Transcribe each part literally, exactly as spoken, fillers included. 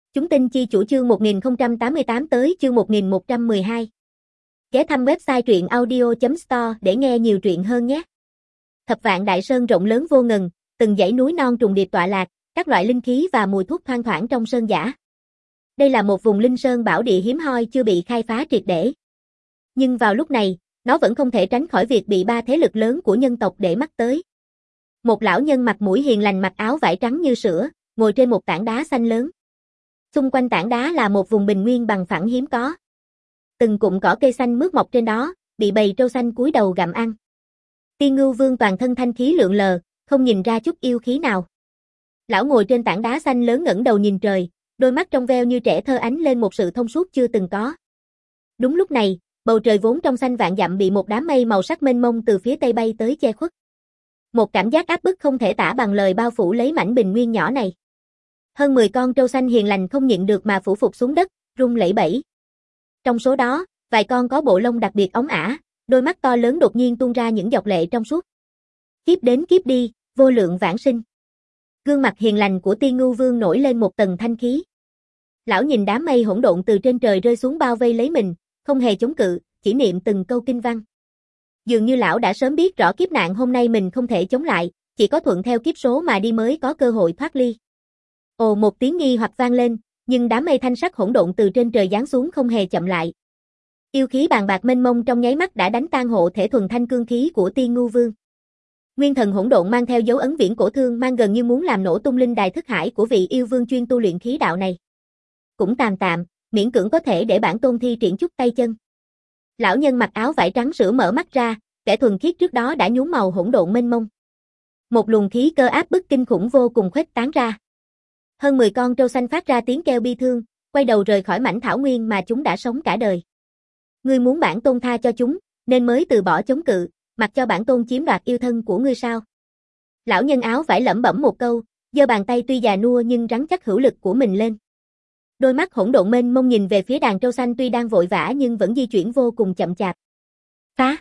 Chúng tin chi chủ chương một nghìn không trăm tám mươi tám tới chương một nghìn một trăm mười hai. Ghé thăm website truyện audio chấm store để nghe nhiều truyện hơn nhé. Thập Vạn Đại Sơn rộng lớn vô ngần, từng dãy núi non trùng điệp tọa lạc, các loại linh khí và mùi thuốc thoang thoảng trong sơn dã. Đây là một vùng linh sơn bảo địa hiếm hoi chưa bị khai phá triệt để. Nhưng vào lúc này, nó vẫn không thể tránh khỏi việc bị ba thế lực lớn của nhân tộc để mắt tới. Một lão nhân mặt mũi hiền lành mặc áo vải trắng như sữa, ngồi trên một tảng đá xanh lớn. Xung quanh tảng đá là một vùng bình nguyên bằng phẳng hiếm có. Từng cụm cỏ cây xanh mướt mọc trên đó, bị bầy trâu xanh cúi đầu gặm ăn. Tiên Ngưu Vương toàn thân thanh khí lượn lờ, không nhìn ra chút yêu khí nào. Lão ngồi trên tảng đá xanh lớn ngẩng đầu nhìn trời, đôi mắt trong veo như trẻ thơ ánh lên một sự thông suốt chưa từng có. Đúng lúc này, bầu trời vốn trong xanh vạn dặm bị một đám mây màu sắc mênh mông từ phía tây bay tới che khuất. Một cảm giác áp bức không thể tả bằng lời bao phủ lấy mảnh bình nguyên nhỏ này. Hơn mười con trâu xanh hiền lành không nhịn được mà phủ phục xuống đất, rung lẩy bẩy. Trong số đó, vài con có bộ lông đặc biệt óng ả, đôi mắt to lớn đột nhiên tuôn ra những giọt lệ trong suốt. Kiếp đến kiếp đi, vô lượng vãng sinh. Gương mặt hiền lành của Tiên Ngưu Vương nổi lên một tầng thanh khí. Lão nhìn đám mây hỗn độn từ trên trời rơi xuống bao vây lấy mình, không hề chống cự, chỉ niệm từng câu kinh văn. Dường như lão đã sớm biết rõ kiếp nạn hôm nay mình không thể chống lại, chỉ có thuận theo kiếp số mà đi mới có cơ hội thoát ly. Ồ, một tiếng nghi hoặc vang lên, nhưng đám mây thanh sắc hỗn độn từ trên trời giáng xuống không hề chậm lại. Yêu khí bàn bạc mênh mông trong nháy mắt đã đánh tan hộ thể thuần thanh cương khí của Tiên Ngưu Vương. Nguyên thần hỗn độn mang theo dấu ấn viễn cổ thương mang gần như muốn làm nổ tung linh đài thức hải của vị yêu vương chuyên tu luyện khí đạo này. Cũng tạm tạm, miễn cưỡng có thể để bản tôn thi triển chút tay chân. Lão nhân mặc áo vải trắng sữa mở mắt ra, kẻ thuần khiết trước đó đã nhuốm màu hỗn độn mênh mông. Một luồng khí cơ áp bức kinh khủng vô cùng khuếch tán ra. Hơn mười con trâu xanh phát ra tiếng kêu bi thương, quay đầu rời khỏi mảnh thảo nguyên mà chúng đã sống cả đời. Ngươi muốn bản tôn tha cho chúng, nên mới từ bỏ chống cự, mặc cho bản tôn chiếm đoạt yêu thân của ngươi sao? Lão nhân áo vải lẩm bẩm một câu, giơ bàn tay tuy già nua nhưng rắn chắc hữu lực của mình lên. Đôi mắt hỗn độn mênh mông nhìn về phía đàn trâu xanh tuy đang vội vã nhưng vẫn di chuyển vô cùng chậm chạp. Phá!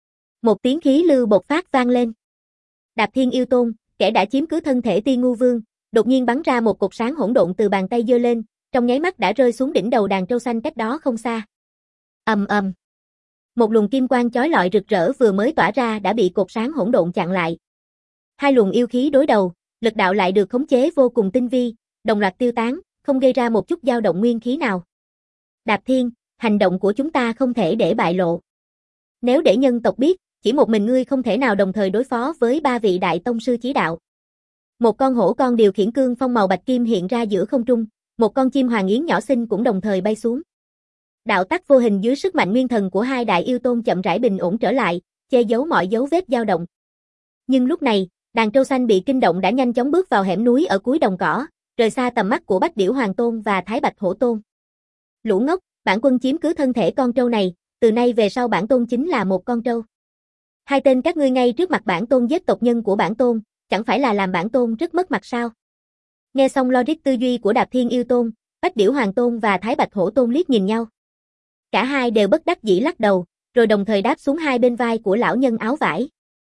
Một tiếng khí lưu bộc phát vang lên. Đạp Thiên Yêu Tôn, kẻ đã chiếm cứ thân thể Tiên Ngưu Vương, đột nhiên bắn ra một cột sáng hỗn độn từ bàn tay giơ lên, trong nháy mắt đã rơi xuống đỉnh đầu đàn trâu xanh cách đó không xa. Ầm ầm. Một luồng kim quang chói lọi rực rỡ vừa mới tỏa ra đã bị cột sáng hỗn độn chặn lại. Hai luồng yêu khí đối đầu, lực đạo lại được khống chế vô cùng tinh vi, đồng loạt tiêu tán, không gây ra một chút dao động nguyên khí nào. Đạp Thiên, hành động của chúng ta không thể để bại lộ. Nếu để nhân tộc biết, chỉ một mình ngươi không thể nào đồng thời đối phó với ba vị đại tông sư chí đạo. Một con hổ con điều khiển cương phong màu bạch kim hiện ra giữa không trung, một con chim hoàng yến nhỏ xinh cũng đồng thời bay xuống. Đạo tắc vô hình dưới sức mạnh nguyên thần của hai đại yêu tôn chậm rãi bình ổn trở lại, che giấu mọi dấu vết dao động. Nhưng lúc này, đàn trâu xanh bị kinh động đã nhanh chóng bước vào hẻm núi ở cuối đồng cỏ, rời xa tầm mắt của Bách Điểu Hoàng Tôn và Thái Bạch Hổ Tôn. Lũ ngốc, bản quân chiếm cứ thân thể con trâu này, từ nay về sau bản tôn chính là một con trâu. Hai tên các ngươi ngay trước mặt bản tôn giết tộc nhân của bản tôn, chẳng phải là làm bản tôn rất mất mặt sao? Nghe xong logic tư duy của Đạp Thiên Yêu Tôn, Bách Điểu Hoàng Tôn và Thái Bạch Hổ Tôn liếc nhìn nhau. Cả hai đều bất đắc dĩ lắc đầu, rồi đồng thời đáp xuống hai bên vai của lão nhân áo vải.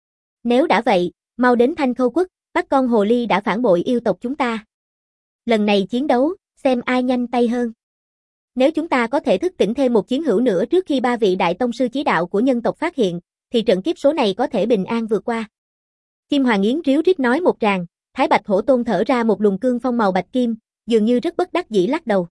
Nếu đã vậy, mau đến Thanh Khâu Quốc, bắt con hồ ly đã phản bội yêu tộc chúng ta. Lần này chiến đấu, xem ai nhanh tay hơn. Nếu chúng ta có thể thức tỉnh thêm một chiến hữu nữa trước khi ba vị đại tông sư chí đạo của nhân tộc phát hiện, thì trận kiếp số này có thể bình an vượt qua. Chim Hoàng Yến ríu rít nói một tràng, Thái Bạch Hổ Tôn thở ra một luồng cương phong màu bạch kim, dường như rất bất đắc dĩ lắc đầu.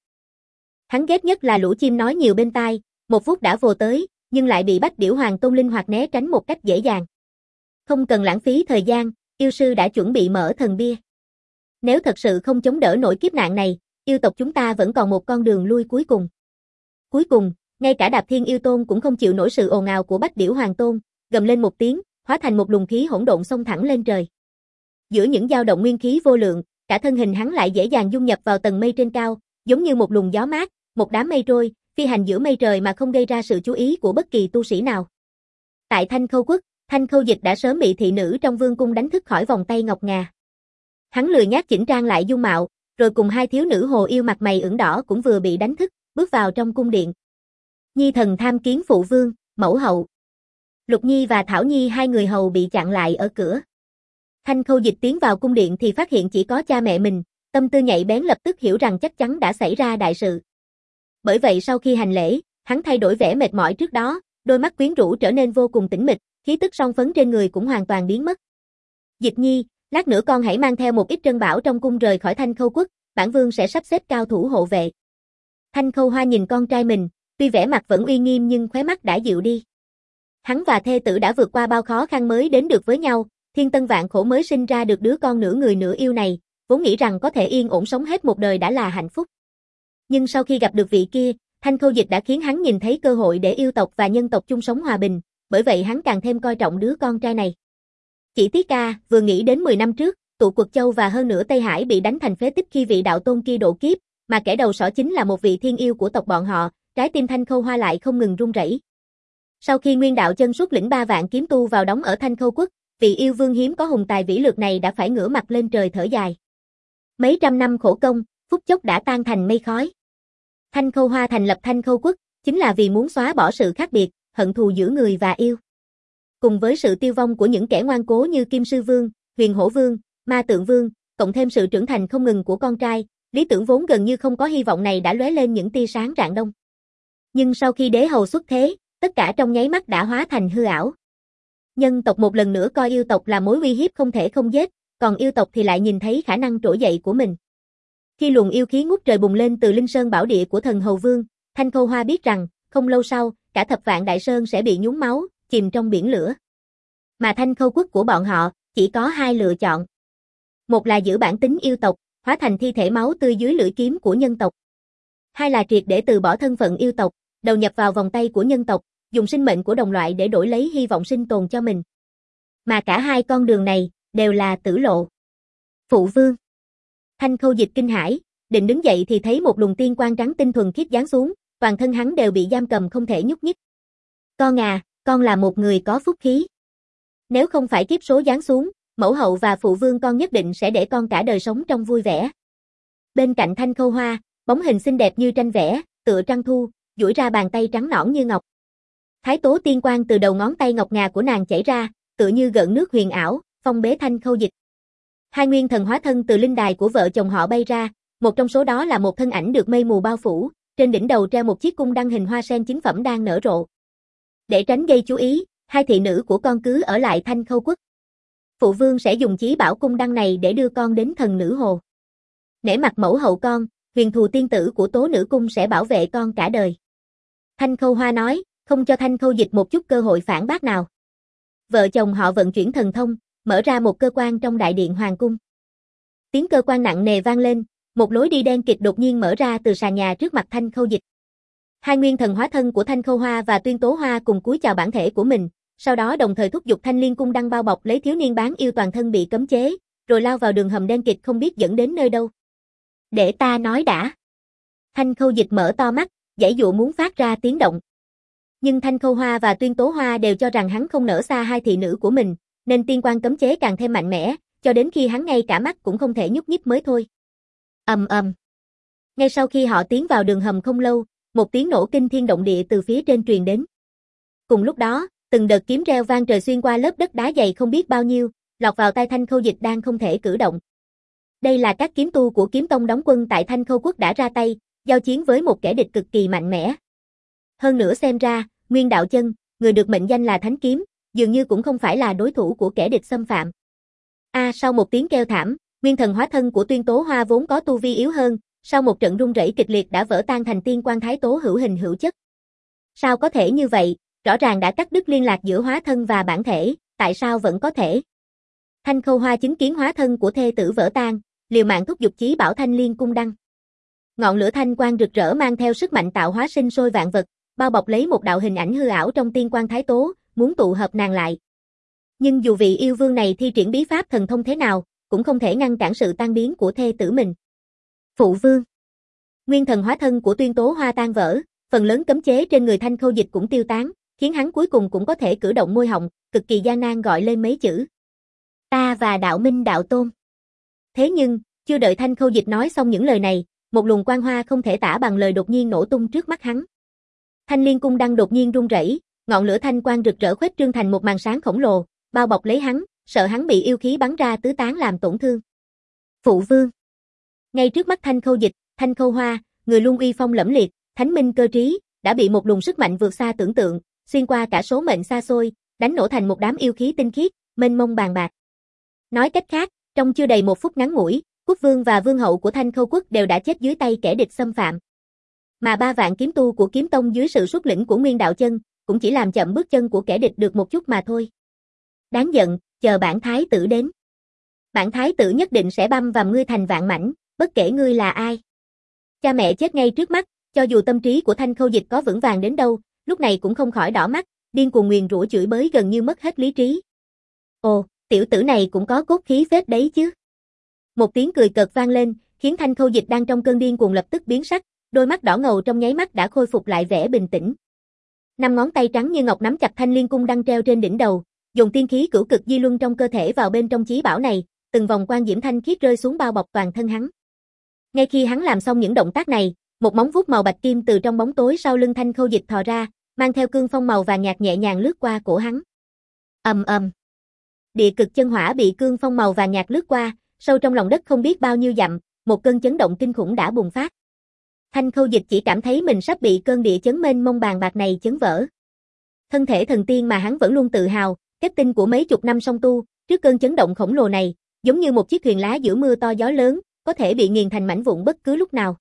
Hắn ghét nhất là lũ chim nói nhiều bên tai, một phút đã vồ tới, nhưng lại bị Bách Điểu Hoàng Tôn linh hoạt né tránh một cách dễ dàng. Không cần lãng phí thời gian, yêu sư đã chuẩn bị mở thần bia. Nếu thật sự không chống đỡ nổi kiếp nạn này, yêu tộc chúng ta vẫn còn một con đường lui cuối cùng. Cuối cùng, ngay cả Đạp Thiên Yêu Tôn cũng không chịu nổi sự ồn ào của Bách Điểu Hoàng Tôn, gầm lên một tiếng, hóa thành một luồng khí hỗn độn xông thẳng lên trời. Giữa những dao động nguyên khí vô lượng, cả thân hình hắn lại dễ dàng dung nhập vào tầng mây trên cao, giống như một luồng gió mát, một đám mây trôi, phi hành giữa mây trời mà không gây ra sự chú ý của bất kỳ tu sĩ nào. Tại Thanh Khâu Quốc, Thanh Khâu Dịch đã sớm bị thị nữ trong vương cung đánh thức khỏi vòng tay ngọc ngà. Hắn lười nhác chỉnh trang lại dung mạo, rồi cùng hai thiếu nữ hồ yêu mặt mày ửng đỏ cũng vừa bị đánh thức, bước vào trong cung điện. Nhi thần tham kiến phụ vương, mẫu hậu. Lục Nhi và Thảo Nhi hai người hầu bị chặn lại ở cửa. Thanh Khâu Dịch tiến vào cung điện thì phát hiện chỉ có cha mẹ mình, Tâm tư nhạy bén lập tức hiểu rằng chắc chắn đã xảy ra đại sự. Bởi vậy sau khi hành lễ, hắn thay đổi vẻ mệt mỏi trước đó, đôi mắt quyến rũ trở nên vô cùng tĩnh mịch, khí tức son phấn trên người cũng hoàn toàn biến mất. Dịch Nhi, lát nữa con hãy mang theo một ít trân bảo trong cung rời khỏi Thanh Khâu Quốc, bản vương sẽ sắp xếp cao thủ hộ vệ. Thanh Khâu Hoa nhìn con trai mình, tuy vẻ mặt vẫn uy nghiêm nhưng khóe mắt đã dịu đi. Hắn và thê tử đã vượt qua bao khó khăn mới đến được với nhau, thiên tân vạn khổ mới sinh ra được đứa con nửa người nửa yêu này, vốn nghĩ rằng có thể yên ổn sống hết một đời đã là hạnh phúc. Nhưng sau khi gặp được vị kia, Thanh Khâu Dịch đã khiến hắn nhìn thấy cơ hội để yêu tộc và nhân tộc chung sống hòa bình, bởi vậy hắn càng thêm coi trọng đứa con trai này. Chỉ tiếc a, vừa nghĩ đến mười năm trước, tụ Quật Châu và hơn nữa Tây Hải bị đánh thành phế tích khi vị đạo tôn kia độ kiếp, mà kẻ đầu sỏ chính là một vị thiên yêu của tộc bọn họ, trái tim Thanh Khâu Hoa lại không ngừng run rẩy. Sau khi Nguyên Đạo Chân xuất lĩnh ba vạn kiếm tu vào đóng ở Thanh Khâu Quốc, vị yêu vương hiếm có hùng tài vĩ lược này đã phải ngửa mặt lên trời thở dài. Mấy trăm năm khổ công, phút chốc đã tan thành mây khói. Thanh Khâu Hoa thành lập Thanh Khâu Quốc, chính là vì muốn xóa bỏ sự khác biệt, hận thù giữa người và yêu. Cùng với sự tiêu vong của những kẻ ngoan cố như Kim Sư Vương, Huyền Hổ Vương, Ma Tượng Vương, cộng thêm sự trưởng thành không ngừng của con trai, lý tưởng vốn gần như không có hy vọng này đã lóe lên những tia sáng rạng đông. Nhưng sau khi đế hầu xuất thế, tất cả trong nháy mắt đã hóa thành hư ảo. Nhân tộc một lần nữa coi yêu tộc là mối uy hiếp không thể không giết, còn yêu tộc thì lại nhìn thấy khả năng trỗi dậy của mình. Khi luồng yêu khí ngút trời bùng lên từ Linh Sơn bảo địa của thần Hầu Vương, Thanh Khâu Hoa biết rằng, không lâu sau, cả thập vạn đại sơn sẽ bị nhúng máu, chìm trong biển lửa. Mà Thanh Khâu Quốc của bọn họ, chỉ có hai lựa chọn. Một là giữ bản tính yêu tộc, hóa thành thi thể máu tươi dưới lưỡi kiếm của nhân tộc. Hai là triệt để từ bỏ thân phận yêu tộc, đầu nhập vào vòng tay của nhân tộc, dùng sinh mệnh của đồng loại để đổi lấy hy vọng sinh tồn cho mình. Mà cả hai con đường này, đều là tử lộ. Phụ vương. Thanh Khâu Dịch kinh hãi, định đứng dậy thì thấy một luồng tiên quang trắng tinh thuần khiết giáng xuống, toàn thân hắn đều bị giam cầm không thể nhúc nhích. Con à, con là một người có phúc khí. Nếu không phải kiếp số giáng xuống, mẫu hậu và phụ vương con nhất định sẽ để con cả đời sống trong vui vẻ. Bên cạnh Thanh Khâu Hoa, bóng hình xinh đẹp như tranh vẽ, tựa trăng thu, duỗi ra bàn tay trắng nõn như ngọc. Thái tố tiên quang từ đầu ngón tay ngọc ngà của nàng chảy ra, tựa như gợn nước huyền ảo, phong bế Thanh Khâu Dịch. Hai nguyên thần hóa thân từ linh đài của vợ chồng họ bay ra, một trong số đó là một thân ảnh được mây mù bao phủ, trên đỉnh đầu treo một chiếc cung đăng hình hoa sen chính phẩm đang nở rộ. Để tránh gây chú ý, hai thị nữ của con cứ ở lại Thanh Khâu Quốc. Phụ vương sẽ dùng chí bảo cung đăng này để đưa con đến thần nữ hồ. Nể mặt mẫu hậu con, huyền thù tiên tử của tố nữ cung sẽ bảo vệ con cả đời. Thanh Khâu Hoa nói, không cho Thanh Khâu Dịch một chút cơ hội phản bác nào. Vợ chồng họ vận chuyển thần thông, mở ra một cơ quan trong đại điện hoàng cung. Tiếng cơ quan nặng nề vang lên, một lối đi đen kịt đột nhiên mở ra từ sàn nhà trước mặt Thanh Khâu Dịch. Hai nguyên thần hóa thân của Thanh Khâu Hoa và Tuyên Tố Hoa cùng cúi chào bản thể của mình, sau đó đồng thời thúc giục Thanh Liên cung đăng bao bọc lấy thiếu niên bán yêu toàn thân bị cấm chế, rồi lao vào đường hầm đen kịt không biết dẫn đến nơi đâu. Để ta nói đã. Thanh Khâu Dịch mở to mắt, giãy dụa muốn phát ra tiếng động. Nhưng Thanh Khâu Hoa và Tuyên Tố Hoa đều cho rằng hắn không nỡ xa hai thị nữ của mình, nên tiên quan cấm chế càng thêm mạnh mẽ, cho đến khi hắn ngay cả mắt cũng không thể nhúc nhích mới thôi. Ầm ầm. Ngay sau khi họ tiến vào đường hầm không lâu, một tiếng nổ kinh thiên động địa từ phía trên truyền đến. Cùng lúc đó, từng đợt kiếm reo vang trời xuyên qua lớp đất đá dày không biết bao nhiêu, lọt vào tai Thanh Khâu Dịch đang không thể cử động. Đây là các kiếm tu của kiếm tông đóng quân tại Thanh Khâu Quốc đã ra tay, giao chiến với một kẻ địch cực kỳ mạnh mẽ. Hơn nữa xem ra, Nguyên Đạo Chân, người được mệnh danh là Thánh Kiếm, dường như cũng không phải là đối thủ của kẻ địch xâm phạm. A à, sau một tiếng kêu thảm, nguyên thần hóa thân của Tuyên Tố Hoa vốn có tu vi yếu hơn, sau một trận rung rẩy kịch liệt đã vỡ tan thành tiên quan thái tố hữu hình hữu chất. Sao có thể như vậy, rõ ràng đã cắt đứt liên lạc giữa hóa thân và bản thể, tại sao vẫn có thể? Thanh Khâu Hoa chứng kiến hóa thân của thê tử vỡ tan, liều mạng thúc giục chí bảo Thanh Liên cung đăng. Ngọn lửa thanh quang rực rỡ mang theo sức mạnh tạo hóa sinh sôi vạn vật, bao bọc lấy một đạo hình ảnh hư ảo trong tiên quan thái tố, muốn tụ hợp nàng lại. Nhưng dù vị yêu vương này thi triển bí pháp thần thông thế nào, cũng không thể ngăn cản sự tan biến của thê tử mình. Phụ vương. Nguyên thần hóa thân của Tuyên Tố Hoa tan vỡ, phần lớn cấm chế trên người Thanh Khâu Dịch cũng tiêu tán, khiến hắn cuối cùng cũng có thể cử động môi họng, cực kỳ gian nan gọi lên mấy chữ. Ta và đạo minh đạo tôn. Thế nhưng, chưa đợi Thanh Khâu Dịch nói xong những lời này, một luồng quang hoa không thể tả bằng lời đột nhiên nổ tung trước mắt hắn. Thanh Liên cung đăng đột nhiên rung rẩy, ngọn lửa thanh quang rực rỡ khuếch trương thành một màn sáng khổng lồ, bao bọc lấy hắn, sợ hắn bị yêu khí bắn ra tứ tán làm tổn thương. Phụ vương. Ngay trước mắt Thanh Khâu Dịch, Thanh Khâu Hoa, người luôn uy phong lẫm liệt, thánh minh cơ trí, đã bị một luồng sức mạnh vượt xa tưởng tượng, xuyên qua cả số mệnh xa xôi, đánh nổ thành một đám yêu khí tinh khiết, mênh mông bàn bạc. Nói cách khác, trong chưa đầy một phút ngắn ngủi, quốc vương và vương hậu của Thanh Khâu quốc đều đã chết dưới tay kẻ địch xâm phạm. Mà ba vạn kiếm tu của kiếm tông dưới sự xuất lĩnh của Nguyên Đạo Chân, cũng chỉ làm chậm bước chân của kẻ địch được một chút mà thôi. Đáng giận, chờ bản thái tử đến. Bản thái tử nhất định sẽ băm vằm ngươi thành vạn mảnh, bất kể ngươi là ai. Cha mẹ chết ngay trước mắt, cho dù tâm trí của Thanh Khâu Dịch có vững vàng đến đâu, lúc này cũng không khỏi đỏ mắt, điên cuồng nguyền rủa chửi bới gần như mất hết lý trí. Ồ, tiểu tử này cũng có cốt khí phết đấy chứ. Một tiếng cười cợt vang lên, khiến Thanh Khâu Dịch đang trong cơn điên cuồng lập tức biến sắc, đôi mắt đỏ ngầu trong nháy mắt đã khôi phục lại vẻ bình tĩnh. Năm ngón tay trắng như ngọc nắm chặt thanh liên cung đang treo trên đỉnh đầu, dùng tiên khí cửu cực di luân trong cơ thể vào bên trong chí bảo này, từng vòng quang diễm thanh khiết rơi xuống bao bọc toàn thân hắn. Ngay khi hắn làm xong những động tác này, một móng vuốt màu bạch kim từ trong bóng tối sau lưng Thanh Khâu Dịch thò ra, mang theo cương phong màu vàng nhạt nhẹ nhàng lướt qua cổ hắn. Ầm ầm. Địa cực chân hỏa bị cương phong màu vàng nhạt lướt qua, sâu trong lòng đất không biết bao nhiêu dặm, một cơn chấn động kinh khủng đã bùng phát. Thanh Khâu Dịch chỉ cảm thấy mình sắp bị cơn địa chấn mênh mông bàn bạc này chấn vỡ. Thân thể thần tiên mà hắn vẫn luôn tự hào, kết tinh của mấy chục năm song tu, trước cơn chấn động khổng lồ này, giống như một chiếc thuyền lá giữa mưa to gió lớn, có thể bị nghiền thành mảnh vụn bất cứ lúc nào.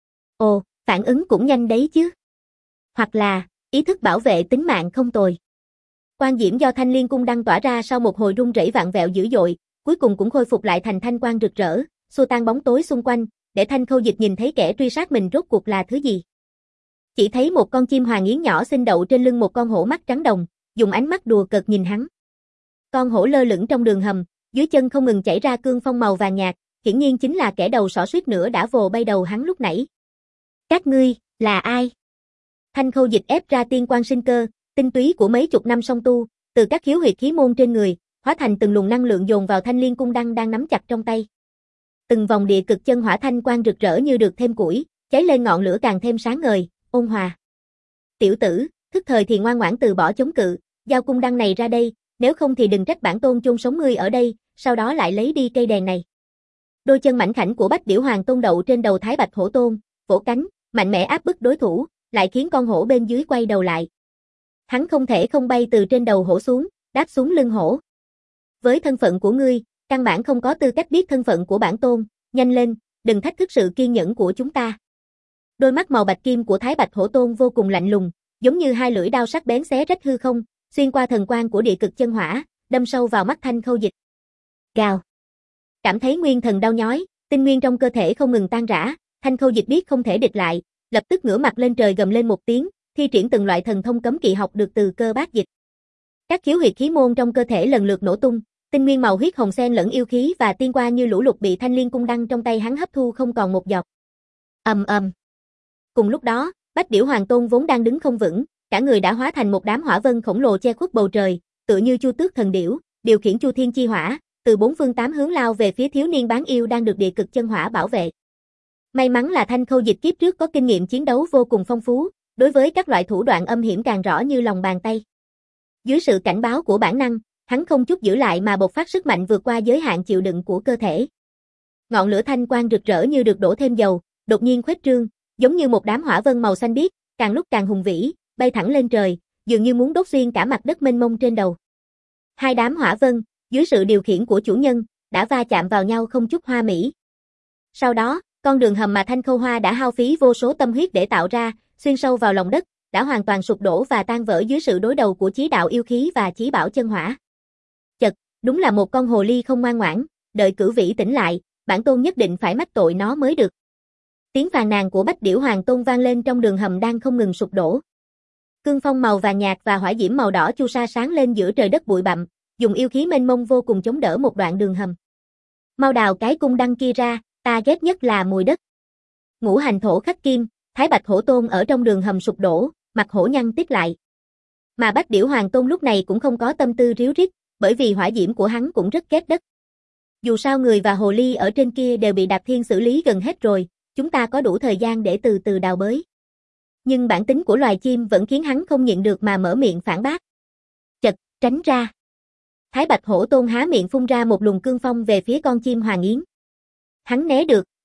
Ồ, phản ứng cũng nhanh đấy chứ. Hoặc là, ý thức bảo vệ tính mạng không tồi. Quang diễm do Thanh Liên cung đăng tỏa ra sau một hồi rung rẩy vạn vẹo dữ dội, cuối cùng cũng khôi phục lại thành thanh quang rực rỡ, xua tan bóng tối xung quanh, để Thanh Khâu Dịch nhìn thấy kẻ truy sát mình rốt cuộc là thứ gì. Chỉ thấy một con chim hoàng yến nhỏ xinh đậu trên lưng một con hổ mắt trắng đồng, dùng ánh mắt đùa cợt nhìn hắn. Con hổ lơ lửng trong đường hầm, dưới chân không ngừng chảy ra cương phong màu vàng nhạt, hiển nhiên chính là kẻ đầu sỏ suýt nữa đã vồ bay đầu hắn lúc nãy. Các ngươi, là ai? Thanh Khâu Dịch ép ra tiên quang sinh cơ, tinh túy của mấy chục năm song tu, từ các khiếu huyệt khí môn trên người, hóa thành từng luồng năng lượng dồn vào Thanh Liên cung đăng đang nắm chặt trong tay. Từng vòng địa cực chân hỏa thanh quang rực rỡ như được thêm củi, cháy lên ngọn lửa càng thêm sáng ngời, ôn hòa. Tiểu tử, thức thời thì ngoan ngoãn từ bỏ chống cự, giao cung đăng này ra đây, nếu không thì đừng trách bản tôn chôn sống ngươi ở đây, sau đó lại lấy đi cây đèn này. Đôi chân mảnh khảnh của Bách Điểu Hoàng Tôn đậu trên đầu Thái Bạch Hổ Tôn, vỗ cánh, mạnh mẽ áp bức đối thủ, lại khiến con hổ bên dưới quay đầu lại. Hắn không thể không bay từ trên đầu hổ xuống, đáp xuống lưng hổ. Với thân phận của ngươi, căn bản không có tư cách biết thân phận của bản tôn, nhanh lên, đừng thách thức sự kiên nhẫn của chúng ta. Đôi mắt màu bạch kim của Thái Bạch Hổ Tôn vô cùng lạnh lùng, giống như hai lưỡi đao sắc bén xé rách hư không, xuyên qua thần quang của địa cực chân hỏa, đâm sâu vào mắt Thanh Khâu Dịch. Gào. Cảm thấy nguyên thần đau nhói, tinh nguyên trong cơ thể không ngừng tan rã, Thanh Khâu Dịch biết không thể địch lại, lập tức ngửa mặt lên trời gầm lên một tiếng, thi triển từng loại thần thông cấm kỵ học được từ Cơ Bát Dịch. Các khiếu huyệt khí môn trong cơ thể lần lượt nổ tung, tinh nguyên màu huyết hồng xen lẫn yêu khí và tiên qua như lũ lụt bị Thanh Liên cung đăng trong tay hắn hấp thu không còn một giọt. Ầm ầm. Cùng lúc đó, Bách Điểu Hoàng Tôn vốn đang đứng không vững, cả người đã hóa thành một đám hỏa vân khổng lồ che khuất bầu trời, tựa như Chu Tước thần điểu, điều khiển Chu Thiên chi hỏa, từ bốn phương tám hướng lao về phía thiếu niên bán yêu đang được địa cực chân hỏa bảo vệ. May mắn là Thanh Khâu Dịch kiếp trước có kinh nghiệm chiến đấu vô cùng phong phú, đối với các loại thủ đoạn âm hiểm càng rõ như lòng bàn tay. Dưới sự cảnh báo của bản năng, hắn không chút giữ lại mà bộc phát sức mạnh vượt qua giới hạn chịu đựng của cơ thể. Ngọn lửa thanh quang rực rỡ như được đổ thêm dầu, đột nhiên khuếch trương, giống như một đám hỏa vân màu xanh biếc, càng lúc càng hùng vĩ, bay thẳng lên trời, dường như muốn đốt xuyên cả mặt đất mênh mông trên đầu. Hai đám hỏa vân, dưới sự điều khiển của chủ nhân, đã va chạm vào nhau không chút hoa mỹ. Sau đó, con đường hầm mà Thanh Khâu Hoa đã hao phí vô số tâm huyết để tạo ra, xuyên sâu vào lòng đất, đã hoàn toàn sụp đổ và tan vỡ dưới sự đối đầu của chí đạo yêu khí và chí bảo chân hỏa. Chật, đúng là một con hồ ly không ngoan ngoãn, đợi Cửu Vĩ tỉnh lại, bản tôn nhất định phải mách tội nó mới được. Tiếng phàn nàn của Bách Điểu Hoàng Tôn vang lên trong đường hầm đang không ngừng sụp đổ. Cương phong màu vàng nhạt và hỏa diễm màu đỏ chu sa sáng lên giữa trời đất bụi bặm, dùng yêu khí mênh mông vô cùng chống đỡ một đoạn đường hầm. Mau đào cái cung đăng kia ra, ta ghét nhất là mùi đất. Ngũ hành thổ khắc kim, Thái Bạch Hổ Tôn ở trong đường hầm sụp đổ, mặt hổ nhăn tít lại. Mà Bách Điểu Hoàng Tôn lúc này cũng không có tâm tư ríu rít, bởi vì hỏa diễm của hắn cũng rất ghét đất. Dù sao người và hồ ly ở trên kia đều bị Đạp Thiên xử lý gần hết rồi, chúng ta có đủ thời gian để từ từ đào bới. Nhưng bản tính của loài chim vẫn khiến hắn không nhịn được mà mở miệng phản bác. Chật, tránh ra. Thái Bạch Hổ Tôn há miệng phun ra một luồng cương phong về phía con chim hoàng yến. Hắn né được,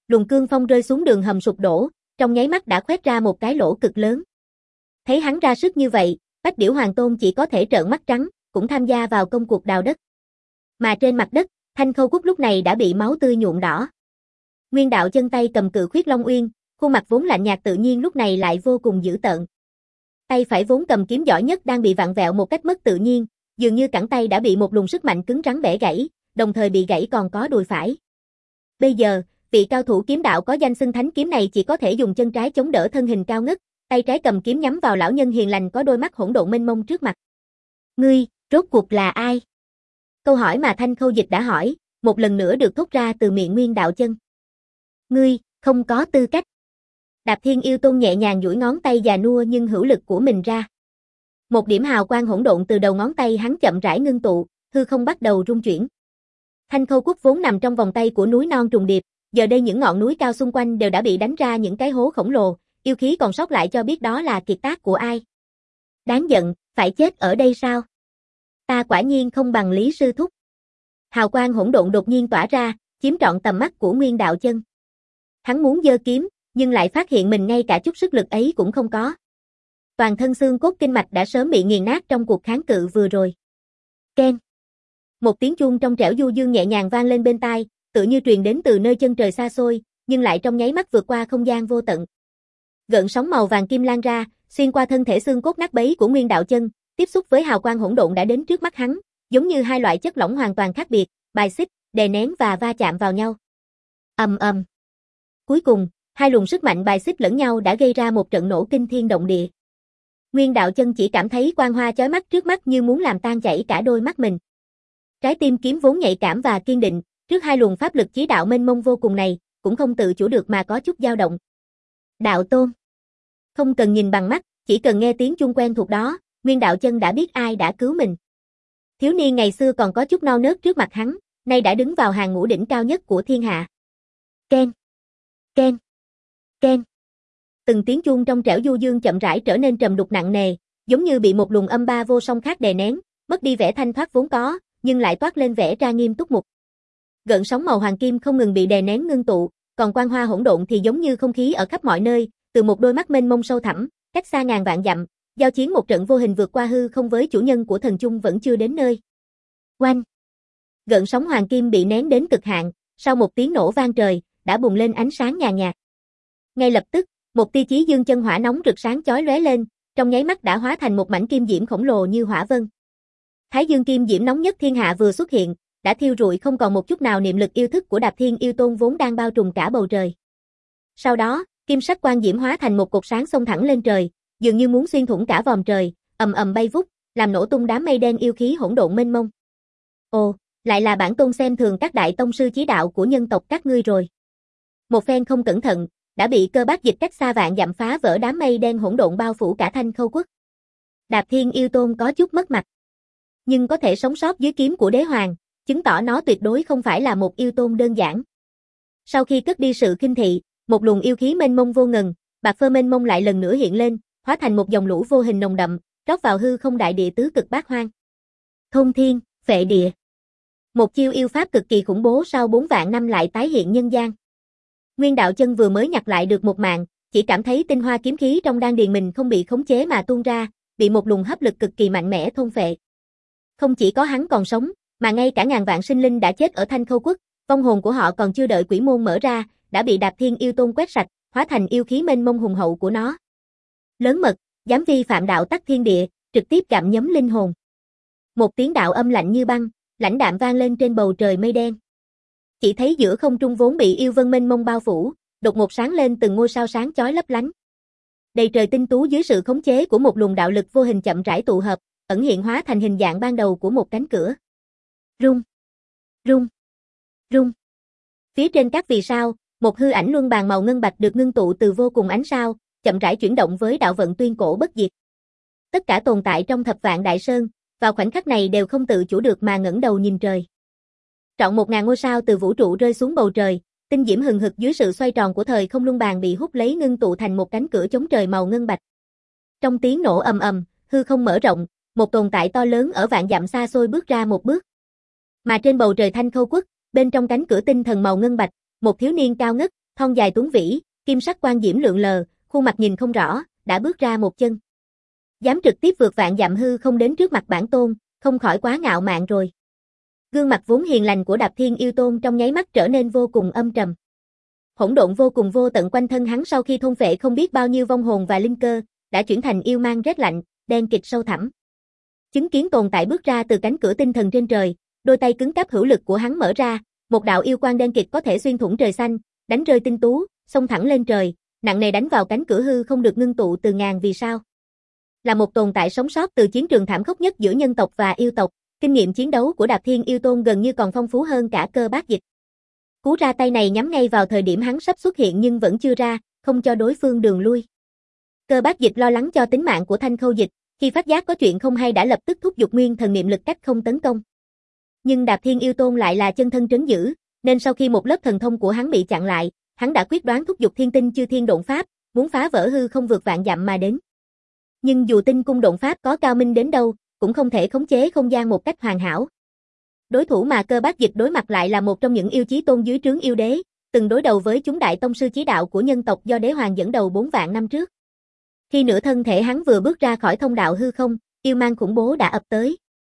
luồng cương phong rơi xuống đường hầm sụp đổ, trong nháy mắt đã khoét ra một cái lỗ cực lớn. Thấy hắn ra sức như vậy, Bách Điểu Hoàng Tôn chỉ có thể trợn mắt trắng, cũng tham gia vào công cuộc đào đất. Mà trên mặt đất, Thanh Khâu Quốc lúc này đã bị máu tươi nhuộm đỏ. Nguyên Đạo Chân tay cầm cự khuyết Long Uyên, khuôn mặt vốn lạnh nhạt tự nhiên lúc này lại vô cùng dữ tợn. Tay phải vốn cầm kiếm giỏi nhất đang bị vặn vẹo một cách mất tự nhiên, dường như cẳng tay đã bị một luồng sức mạnh cứng rắn bẻ gãy, đồng thời bị gãy còn có đùi phải. Bây giờ, vị cao thủ kiếm đạo có danh xưng thánh kiếm này chỉ có thể dùng chân trái chống đỡ thân hình cao ngất, tay trái cầm kiếm nhắm vào lão nhân hiền lành có đôi mắt hỗn độn mênh mông trước mặt. Ngươi, rốt cuộc là ai? Câu hỏi mà Thanh Khâu Dịch đã hỏi, một lần nữa được thốt ra từ miệng Nguyên Đạo Chân. Ngươi, không có tư cách. Đạp Thiên Yêu Tôn nhẹ nhàng duỗi ngón tay già nua nhưng hữu lực của mình ra. Một điểm hào quang hỗn độn từ đầu ngón tay hắn chậm rãi ngưng tụ, hư không bắt đầu rung chuyển. Thanh Khâu Quốc vốn nằm trong vòng tay của núi non trùng điệp, giờ đây những ngọn núi cao xung quanh đều đã bị đánh ra những cái hố khổng lồ, yêu khí còn sót lại cho biết đó là kiệt tác của ai. Đáng giận, phải chết ở đây sao? Ta quả nhiên không bằng Lý sư thúc. Hào quang hỗn độn đột nhiên tỏa ra, chiếm trọn tầm mắt của Nguyên Đạo Chân. Hắn muốn giơ kiếm, nhưng lại phát hiện mình ngay cả chút sức lực ấy cũng không có. Toàn thân xương cốt kinh mạch đã sớm bị nghiền nát trong cuộc kháng cự vừa rồi. Keng. Một tiếng chuông trong trẻo du dương nhẹ nhàng vang lên bên tai, tựa như truyền đến từ nơi chân trời xa xôi, nhưng lại trong nháy mắt vượt qua không gian vô tận. Gợn sóng màu vàng kim lan ra, xuyên qua thân thể xương cốt nát bấy của Nguyên Đạo Chân, tiếp xúc với hào quang hỗn độn đã đến trước mắt hắn, giống như hai loại chất lỏng hoàn toàn khác biệt, bài xích, đè nén và va chạm vào nhau. Ầm ầm. Cuối cùng, hai luồng sức mạnh bài xích lẫn nhau đã gây ra một trận nổ kinh thiên động địa. Nguyên Đạo Chân chỉ cảm thấy quang hoa chói mắt trước mắt như muốn làm tan chảy cả đôi mắt mình. Trái tim kiếm vốn nhạy cảm và kiên định, trước hai luồng pháp lực chí đạo mênh mông vô cùng này, cũng không tự chủ được mà có chút dao động. Đạo Tôn. Không cần nhìn bằng mắt, chỉ cần nghe tiếng chuông quen thuộc đó, Nguyên Đạo Chân đã biết ai đã cứu mình. Thiếu niên ngày xưa còn có chút non nớt trước mặt hắn, nay đã đứng vào hàng ngũ đỉnh cao nhất của thiên hạ. Keng, keng, keng. Từng tiếng chuông trong trẻo du dương chậm rãi trở nên trầm đục nặng nề, giống như bị một luồng âm ba vô song khác đè nén, mất đi vẻ thanh thoát vốn có, nhưng lại toát lên vẻ ra nghiêm túc mục. Gợn sóng màu hoàng kim không ngừng bị đè nén ngưng tụ, còn quang hoa hỗn độn thì giống như không khí ở khắp mọi nơi, từ một đôi mắt mênh mông sâu thẳm, cách xa ngàn vạn dặm, giao chiến một trận vô hình vượt qua hư không với chủ nhân của thần chung vẫn chưa đến nơi. Oanh! Gợn sóng hoàng kim bị nén đến cực hạn, sau một tiếng nổ vang trời, đã bùng lên ánh sáng nhàn nhạt. Ngay lập tức, một tia chí dương chân hỏa nóng rực sáng chói lóe lên, trong nháy mắt đã hóa thành một mảnh kim diễm khổng lồ như hỏa vân. Thái dương kim diễm nóng nhất thiên hạ vừa xuất hiện, đã thiêu rụi không còn một chút nào niệm lực yêu thức của Đạp Thiên Yêu Tôn vốn đang bao trùm cả bầu trời. Sau đó, kim sắc quang diễm hóa thành một cột sáng xông thẳng lên trời, dường như muốn xuyên thủng cả vòm trời, ầm ầm bay vút, làm nổ tung đám mây đen yêu khí hỗn độn mênh mông. Ồ, lại là bản tôn xem thường các đại tông sư chí đạo của nhân tộc các ngươi rồi. Một phen không cẩn thận, đã bị cơ bát dịch cách xa vạn dặm phá vỡ đám mây đen hỗn độn bao phủ cả Thanh Khâu Quốc. Đạp Thiên Yêu Tôn có chút mất mặt, nhưng có thể sống sót dưới kiếm của đế hoàng, chứng tỏ nó tuyệt đối không phải là một yêu tôn đơn giản. Sau khi cất đi sự khinh thị, một luồng yêu khí mênh mông vô ngần, bạc phơ mênh mông lại lần nữa hiện lên, hóa thành một dòng lũ vô hình nồng đậm, rót vào hư không đại địa tứ cực bát hoang. Thôn thiên, phệ địa. Một chiêu yêu pháp cực kỳ khủng bố sau bốn vạn năm lại tái hiện nhân gian. Nguyên Đạo Chân vừa mới nhặt lại được một mạng, chỉ cảm thấy tinh hoa kiếm khí trong đan điền mình không bị khống chế mà tuôn ra, bị một luồng hấp lực cực kỳ mạnh mẽ thôn phệ. Không chỉ có hắn còn sống, mà ngay cả ngàn vạn sinh linh đã chết ở Thanh Khâu Quốc, vong hồn của họ còn chưa đợi quỷ môn mở ra, đã bị Đạp Thiên Yêu Tôn quét sạch, hóa thành yêu khí mênh mông hùng hậu của nó. Lớn mật, dám vi phạm đạo tắc thiên địa, trực tiếp gặm nhấm linh hồn. Một tiếng đạo âm lạnh như băng, lãnh đạm vang lên trên bầu trời mây đen. Chỉ thấy giữa không trung vốn bị yêu vân mênh mông bao phủ, đột ngột sáng lên từng ngôi sao sáng chói lấp lánh. Đầy trời tinh tú dưới sự khống chế của một luồng đạo lực vô hình chậm rãi tụ hợp, ẩn hiện hóa thành hình dạng ban đầu của một cánh cửa. Rung, rung, rung. Phía trên các vì sao, một hư ảnh luân bàn màu ngân bạch được ngưng tụ từ vô cùng ánh sao, chậm rãi chuyển động với đạo vận tuyên cổ bất diệt. Tất cả tồn tại trong thập vạn đại sơn, vào khoảnh khắc này đều không tự chủ được mà ngẩng đầu nhìn trời. Trọn một ngàn ngôi sao từ vũ trụ rơi xuống bầu trời, tinh diễm hừng hực dưới sự xoay tròn của thời không luân bàn bị hút lấy ngưng tụ thành một cánh cửa chống trời màu ngân bạch. Trong tiếng nổ ầm ầm, hư không mở rộng, một tồn tại to lớn ở vạn dặm xa xôi bước ra một bước. Mà trên bầu trời Thanh Khâu Quốc, bên trong cánh cửa tinh thần màu ngân bạch, một thiếu niên cao ngất, thon dài tuấn vĩ, kim sắc quan diễm lượn lờ, khuôn mặt nhìn không rõ, đã bước ra một chân. Dám trực tiếp vượt vạn dặm hư không đến trước mặt bản tôn, không khỏi quá ngạo mạn rồi. Gương mặt vốn hiền lành của Đạp Thiên Yêu Tôn trong nháy mắt trở nên vô cùng âm trầm. Hỗn độn vô cùng vô tận quanh thân hắn sau khi thôn phệ không biết bao nhiêu vong hồn và linh cơ, đã chuyển thành yêu mang rét lạnh, đen kịt sâu thẳm. Chứng kiến tồn tại bước ra từ cánh cửa tinh thần trên trời, đôi tay cứng cáp hữu lực của hắn mở ra, một đạo yêu quang đen kịt có thể xuyên thủng trời xanh, đánh rơi tinh tú, xông thẳng lên trời, nặng nề đánh vào cánh cửa hư không được ngưng tụ từ ngàn vì sao. Là một tồn tại sống sót từ chiến trường thảm khốc nhất giữa nhân tộc và yêu tộc, kinh nghiệm chiến đấu của Đạp Thiên Yêu Tôn gần như còn phong phú hơn cả Cơ Bát Dịch. Cú ra tay này nhắm ngay vào thời điểm hắn sắp xuất hiện nhưng vẫn chưa ra, không cho đối phương đường lui. Cơ Bát Dịch lo lắng cho tính mạng của Thanh Khâu Dịch, khi phát giác có chuyện không hay đã lập tức thúc giục nguyên thần niệm lực cách không tấn công. Nhưng Đạp Thiên Yêu Tôn lại là chân thân trấn giữ, nên sau khi một lớp thần thông của hắn bị chặn lại, hắn đã quyết đoán thúc giục Thiên Tinh Chư Thiên Độn Pháp, muốn phá vỡ hư không vượt vạn dặm mà đến. Nhưng dù Tinh Cung Độn Pháp có cao minh đến đâu, cũng không thể khống chế không gian một cách hoàn hảo. Đối thủ mà Cơ Bát Dịch đối mặt lại là một trong những yêu chí tôn dưới trướng yêu đế, từng đối đầu với chúng đại tông sư chí đạo của nhân tộc do đế hoàng dẫn đầu bốn vạn năm trước. Khi nửa thân thể hắn vừa bước ra khỏi thông đạo hư không, yêu mang khủng bố đã ập tới.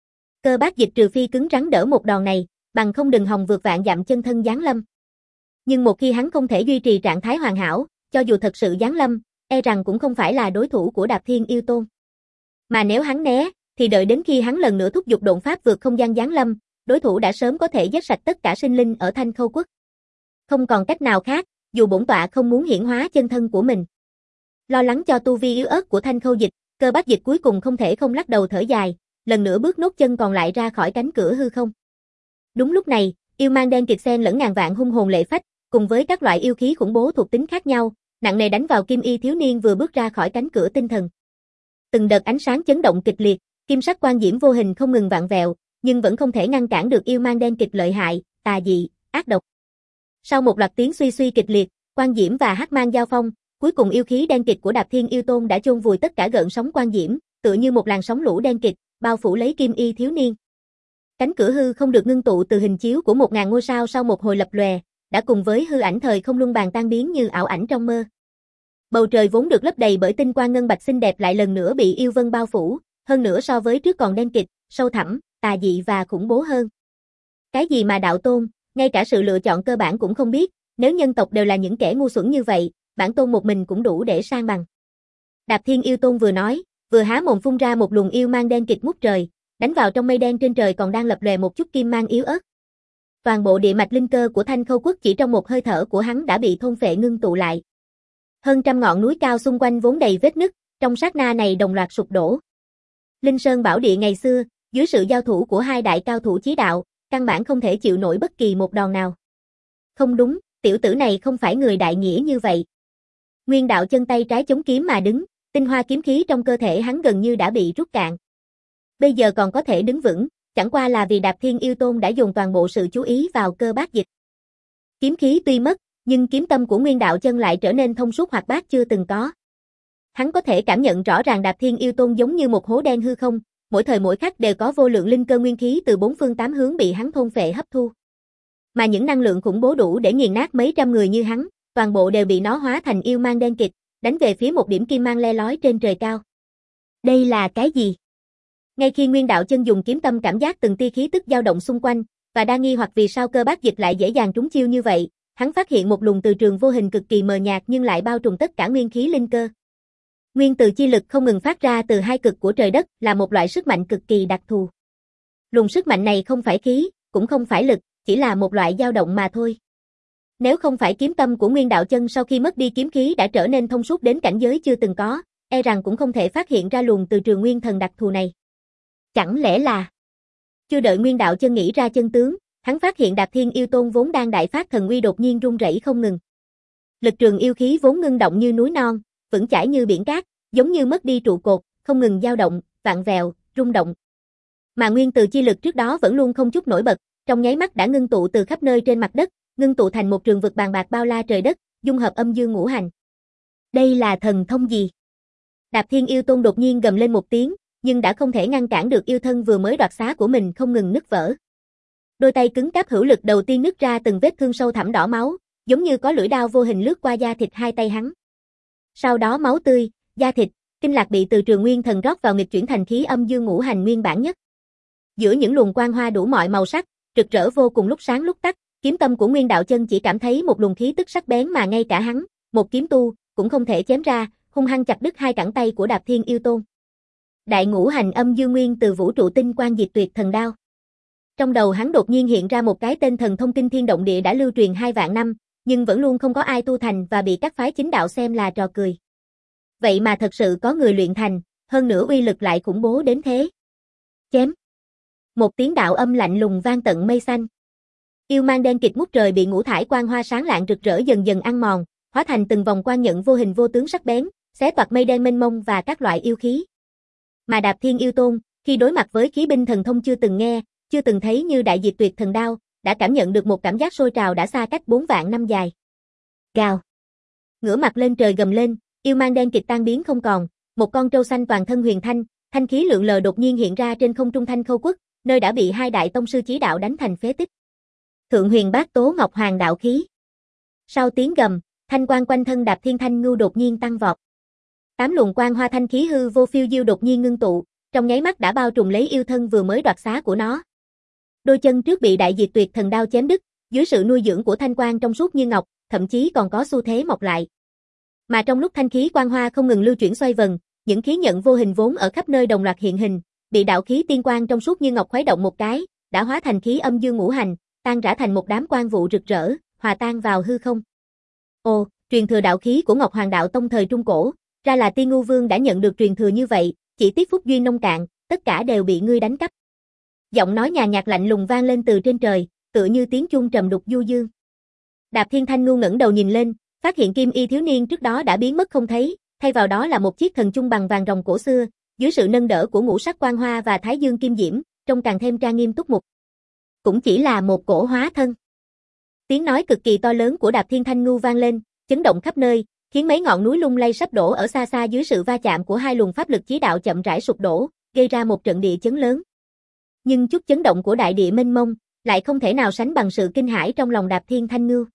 Cơ Bát Dịch trừ phi cứng rắn đỡ một đòn này, bằng không đừng hòng vượt vạn dặm chân thân giáng lâm. Nhưng một khi hắn không thể duy trì trạng thái hoàn hảo, cho dù thật sự giáng lâm, e rằng cũng không phải là đối thủ của Đạp Thiên Yêu Tôn. Mà nếu hắn né, thì đợi đến khi hắn lần nữa thúc giục độn pháp vượt không gian giáng lâm, đối thủ đã sớm có thể giết sạch tất cả sinh linh ở Thanh Khâu Quốc. Không còn cách nào khác, dù bổn tọa không muốn hiển hóa chân thân của mình. Lo lắng cho tu vi yếu ớt của Thanh Khâu Dịch, Cơ Bát Dịch cuối cùng không thể không lắc đầu thở dài, lần nữa bước nốt chân còn lại ra khỏi cánh cửa hư không. Đúng lúc này, yêu mang đen kịt xen lẫn ngàn vạn hung hồn lệ phách, cùng với các loại yêu khí khủng bố thuộc tính khác nhau, nặng nề đánh vào Kim Y thiếu niên vừa bước ra khỏi cánh cửa tinh thần. Từng đợt ánh sáng chấn động kịch liệt, kim sắc quang diễm vô hình không ngừng vặn vẹo, nhưng vẫn không thể ngăn cản được yêu mang đen kịt lợi hại, tà dị, ác độc. Sau một loạt tiếng suy suy kịch liệt, quang diễm và hắc mang giao phong, cuối cùng yêu khí đen kịt của Đạp Thiên Yêu Tôn đã chôn vùi tất cả gợn sóng quang diễm, tựa như một làn sóng lũ đen kịt, bao phủ lấy Kim Y thiếu niên. Cánh cửa hư không được ngưng tụ từ hình chiếu của một ngàn ngôi sao sau một hồi lập lòe, đã cùng với hư ảnh thời không luân bàn tan biến như ảo ảnh trong mơ. Bầu trời vốn được lấp đầy bởi tinh quang ngân bạch xinh đẹp lại lần nữa bị yêu vân bao phủ, hơn nữa so với trước còn đen kịt, sâu thẳm, tà dị và khủng bố hơn. Cái gì mà đạo tôn, ngay cả sự lựa chọn cơ bản cũng không biết, nếu nhân tộc đều là những kẻ ngu xuẩn như vậy, bản tôn một mình cũng đủ để san bằng. Đạp Thiên Yêu Tôn vừa nói, vừa há mồm phun ra một luồng yêu mang đen kịt ngút trời, đánh vào trong mây đen trên trời còn đang lập lòe một chút kim mang yếu ớt. Toàn bộ địa mạch linh cơ của Thanh Khâu Quốc chỉ trong một hơi thở của hắn đã bị thôn phệ ngưng tụ lại. Hơn trăm ngọn núi cao xung quanh vốn đầy vết nứt, trong sát na này đồng loạt sụp đổ. Linh Sơn Bảo Địa ngày xưa, dưới sự giao thủ của hai đại cao thủ chí đạo, căn bản không thể chịu nổi bất kỳ một đòn nào. Không đúng, tiểu tử này không phải người đại nghĩa như vậy. Nguyên đạo chân tay trái chống kiếm mà đứng, tinh hoa kiếm khí trong cơ thể hắn gần như đã bị rút cạn. Bây giờ còn có thể đứng vững, chẳng qua là vì Đạp Thiên Yêu Tôn đã dồn toàn bộ sự chú ý vào Cơ Bát Dịch. Kiếm khí tuy mất, nhưng kiếm tâm của Nguyên đạo chân lại trở nên thông suốt hoạt bát chưa từng có. Hắn có thể cảm nhận rõ ràng Đạp Thiên Yêu Tôn giống như một hố đen hư không, mỗi thời mỗi khắc đều có vô lượng linh cơ nguyên khí từ bốn phương tám hướng bị hắn thôn phệ hấp thu. Mà những năng lượng khủng bố đủ để nghiền nát mấy trăm người như hắn, toàn bộ đều bị nó hóa thành yêu mang đen kịt, đánh về phía một điểm kim mang le lói trên trời cao. Đây là cái gì? Ngay khi Nguyên đạo chân dùng kiếm tâm cảm giác từng tia khí tức dao động xung quanh, và đang nghi hoặc vì sao Cơ Bát Dịch lại dễ dàng trúng chiêu như vậy, hắn phát hiện một luồng từ trường vô hình cực kỳ mờ nhạt nhưng lại bao trùm tất cả nguyên khí linh cơ. Nguyên từ chi lực không ngừng phát ra từ hai cực của trời đất là một loại sức mạnh cực kỳ đặc thù. Luồng sức mạnh này không phải khí, cũng không phải lực, chỉ là một loại dao động mà thôi. Nếu không phải kiếm tâm của Nguyên đạo chân sau khi mất đi kiếm khí đã trở nên thông suốt đến cảnh giới chưa từng có, e rằng cũng không thể phát hiện ra luồng từ trường nguyên thần đặc thù này. Chẳng lẽ là... Chưa đợi Nguyên đạo chân nghĩ ra chân tướng, hắn phát hiện Đạp Thiên Yêu Tôn vốn đang đại phát thần uy đột nhiên rung rẩy không ngừng. Lực trường yêu khí vốn ngưng động như núi non, vững chãi như biển cát, giống như mất đi trụ cột, không ngừng dao động, vặn vẹo, rung động. Mà nguyên từ chi lực trước đó vẫn luôn không chút nổi bật, trong nháy mắt đã ngưng tụ từ khắp nơi trên mặt đất, ngưng tụ thành một trường vực bàn bạc bao la trời đất, dung hợp âm dương ngũ hành. Đây là thần thông gì? Đạp Thiên Yêu Tôn đột nhiên gầm lên một tiếng, nhưng đã không thể ngăn cản được yêu thân vừa mới đoạt xá của mình không ngừng nứt vỡ. Đôi tay cứng cáp hữu lực đầu tiên nứt ra từng vết thương sâu thẳm đỏ máu, giống như có lưỡi đao vô hình lướt qua da thịt hai tay hắn. Sau đó máu tươi, da thịt, kinh lạc bị từ trường nguyên thần rót vào nghịch chuyển thành khí âm dương ngũ hành nguyên bản nhất. Giữa những luồng quang hoa đủ mọi màu sắc, rực rỡ vô cùng lúc sáng lúc tắt, kiếm tâm của Nguyên Đạo Chân chỉ cảm thấy một luồng khí tức sắc bén mà ngay cả hắn, một kiếm tu, cũng không thể chém ra, hung hăng chặt đứt hai cẳng tay của Đạp Thiên Yêu Tôn. Đại ngũ hành âm dương nguyên từ vũ trụ tinh quang diệt tuyệt thần đao. Trong đầu hắn đột nhiên hiện ra một cái tên thần thông kinh thiên động địa đã lưu truyền hai vạn năm, nhưng vẫn luôn không có ai tu thành và bị các phái chính đạo xem là trò cười. Vậy mà thật sự có người luyện thành, hơn nữa uy lực lại khủng bố đến thế. Chém. Một tiếng đạo âm lạnh lùng vang tận mây xanh. Yêu mang đen kịt ngút trời bị ngũ thải quang hoa sáng lạng rực rỡ dần dần ăn mòn, hóa thành từng vòng quang nhận vô hình vô tướng sắc bén, xé toạc mây đen mênh mông và các loại yêu khí. Mà Đạp Thiên Yêu Tôn, khi đối mặt với khí binh thần thông chưa từng nghe, chưa từng thấy như đại diệt tuyệt thần đao, đã cảm nhận được một cảm giác sôi trào đã xa cách bốn vạn năm dài. Gào. Ngửa mặt lên trời gầm lên, yêu mang đen kịt tan biến không còn, một con trâu xanh toàn thân huyền thanh, thanh khí lượn lờ đột nhiên hiện ra trên không trung Thanh Khâu Quốc, nơi đã bị hai đại tông sư chí đạo đánh thành phế tích. Thượng Huyền Bát Tố Ngọc Hoàng đạo khí. Sau tiếng gầm, thanh quang quanh thân Đạp Thiên Thanh Ngưu đột nhiên tăng vọt. Tám luồng quang hoa thanh khí hư vô phiêu diêu đột nhiên ngưng tụ, trong nháy mắt đã bao trùm lấy yêu thân vừa mới đoạt xá của nó. Đôi chân trước bị đại diệt tuyệt thần đao chém đứt, dưới sự nuôi dưỡng của thanh quang trong suốt như ngọc, thậm chí còn có xu thế mọc lại. Mà trong lúc thanh khí quang hoa không ngừng lưu chuyển xoay vần, những khí nhận vô hình vốn ở khắp nơi đồng loạt hiện hình, bị đạo khí tiên quang trong suốt như ngọc khuấy động một cái, đã hóa thành khí âm dương ngũ hành, tan rã thành một đám quang vụ rực rỡ, hòa tan vào hư không. Ồ, truyền thừa đạo khí của Ngọc Hoàng Đạo Tông thời Trung Cổ, ra là Tiên Ngưu Vương đã nhận được truyền thừa như vậy, chỉ tiếc phúc duyên nông cạn, tất cả đều bị ngươi đánh cắp. Giọng nói nhàn nhạt lạnh lùng vang lên từ trên trời, tựa như tiếng chuông trầm đục du dương. Đạp Thiên Thanh Ngưu ngẩng đầu nhìn lên, phát hiện kim y thiếu niên trước đó đã biến mất không thấy, thay vào đó là một chiếc thần chung bằng vàng rồng cổ xưa, dưới sự nâng đỡ của ngũ sắc quang hoa và thái dương kim diễm, trông càng thêm trang nghiêm túc mục. Cũng chỉ là một cổ hóa thân. Tiếng nói cực kỳ to lớn của Đạp Thiên Thanh Ngưu vang lên, chấn động khắp nơi, khiến mấy ngọn núi lung lay sắp đổ ở xa xa dưới sự va chạm của hai luồng pháp lực chí đạo chậm rãi sụp đổ, gây ra một trận địa chấn lớn. Nhưng chút chấn động của đại địa mênh mông lại không thể nào sánh bằng sự kinh hãi trong lòng Đạp Thiên Thanh Ngưu.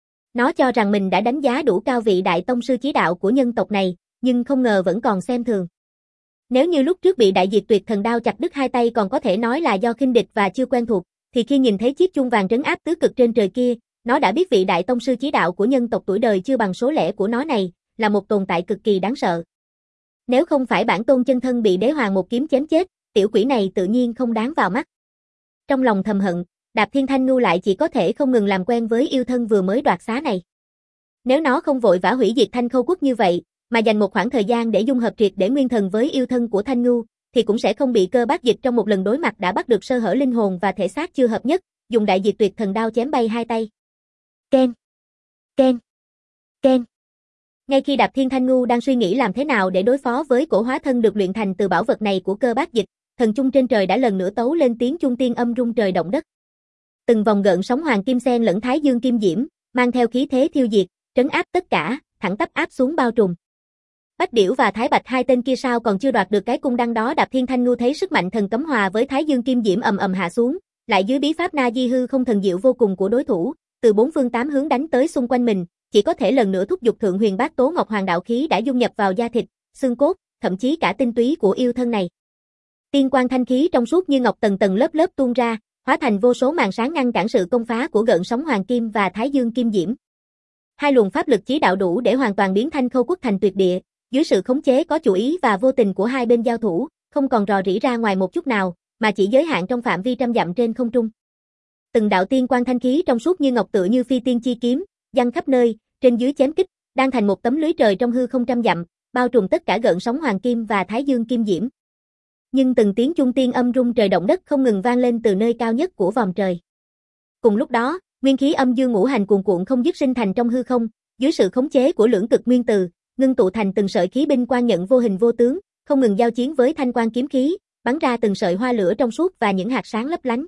Nó cho rằng mình đã đánh giá đủ cao vị đại tông sư chí đạo của nhân tộc này, nhưng không ngờ vẫn còn xem thường. Nếu như lúc trước bị đại diệt tuyệt thần đao chặt đứt hai tay còn có thể nói là do khinh địch và chưa quen thuộc, thì khi nhìn thấy chiếc chuông vàng trấn áp tứ cực trên trời kia, nó đã biết vị đại tông sư chí đạo của nhân tộc tuổi đời chưa bằng số lẻ của nó này, là một tồn tại cực kỳ đáng sợ. Nếu không phải bản tôn chân thân bị đế hoàng một kiếm chém chết, tiểu quỷ này tự nhiên không đáng vào mắt. Trong lòng thầm hận, Đạp Thiên Thanh Ngưu lại chỉ có thể không ngừng làm quen với yêu thân vừa mới đoạt xá này. Nếu nó không vội vã hủy diệt Thanh Khâu Quốc như vậy, mà dành một khoảng thời gian để dung hợp triệt để nguyên thần với yêu thân của Thanh Ngưu, thì cũng sẽ không bị Cơ Bát Dịch trong một lần đối mặt đã bắt được sơ hở linh hồn và thể xác chưa hợp nhất, dùng đại diệt tuyệt thần đao chém bay hai tay. Ken, ken, ken. Ngay khi Đạp Thiên Thanh Ngưu đang suy nghĩ làm thế nào để đối phó với cổ hóa thân được luyện thành từ bảo vật này của Cơ Bát Dịch, thần chung trên trời đã lần nữa tấu lên tiếng chuông tiên âm rung trời động đất. Từng vòng gợn sóng hoàng kim sen lẫn thái dương kim diễm, mang theo khí thế thiêu diệt, trấn áp tất cả, thẳng tắp áp xuống bao trùm. Bách Điểu và Thái Bạch hai tên kia sao còn chưa đoạt được cái cung đăng đó. Đạp Thiên Thanh Ngưu thấy sức mạnh thần cấm hòa với thái dương kim diễm ầm ầm hạ xuống, lại dưới bí pháp Na Di hư không thần diệu vô cùng của đối thủ, từ bốn phương tám hướng đánh tới xung quanh mình, chỉ có thể lần nữa thúc giục Thượng Huyền Bát Tố Ngọc Hoàng đạo khí đã dung nhập vào da thịt, xương cốt, thậm chí cả tinh túy của yêu thân này. Tiên quang thanh khí trong suốt như ngọc tầng tầng lớp lớp tuôn ra, hóa thành vô số màn sáng ngăn cản sự công phá của gợn sóng hoàng kim và thái dương kim diễm. Hai luồng pháp lực chí đạo đủ để hoàn toàn biến Thanh Khâu Quốc thành tuyệt địa, dưới sự khống chế có chủ ý và vô tình của hai bên giao thủ, không còn rò rỉ ra ngoài một chút nào, mà chỉ giới hạn trong phạm vi trăm dặm trên không trung. Từng đạo tiên quang thanh khí trong suốt như ngọc tựa như phi tiên chi kiếm, giăng khắp nơi, trên dưới chém kích, đang thành một tấm lưới trời trong hư không trăm dặm, bao trùm tất cả gợn sóng hoàng kim và thái dương kim diễm. Nhưng từng tiếng chuông tiên âm rung trời động đất không ngừng vang lên từ nơi cao nhất của vòm trời. Cùng lúc đó, nguyên khí âm dương ngũ hành cuồn cuộn không dứt sinh thành trong hư không, dưới sự khống chế của lưỡng cực nguyên từ, ngưng tụ thành từng sợi khí binh quang nhận vô hình vô tướng, không ngừng giao chiến với thanh quang kiếm khí, bắn ra từng sợi hoa lửa trong suốt và những hạt sáng lấp lánh.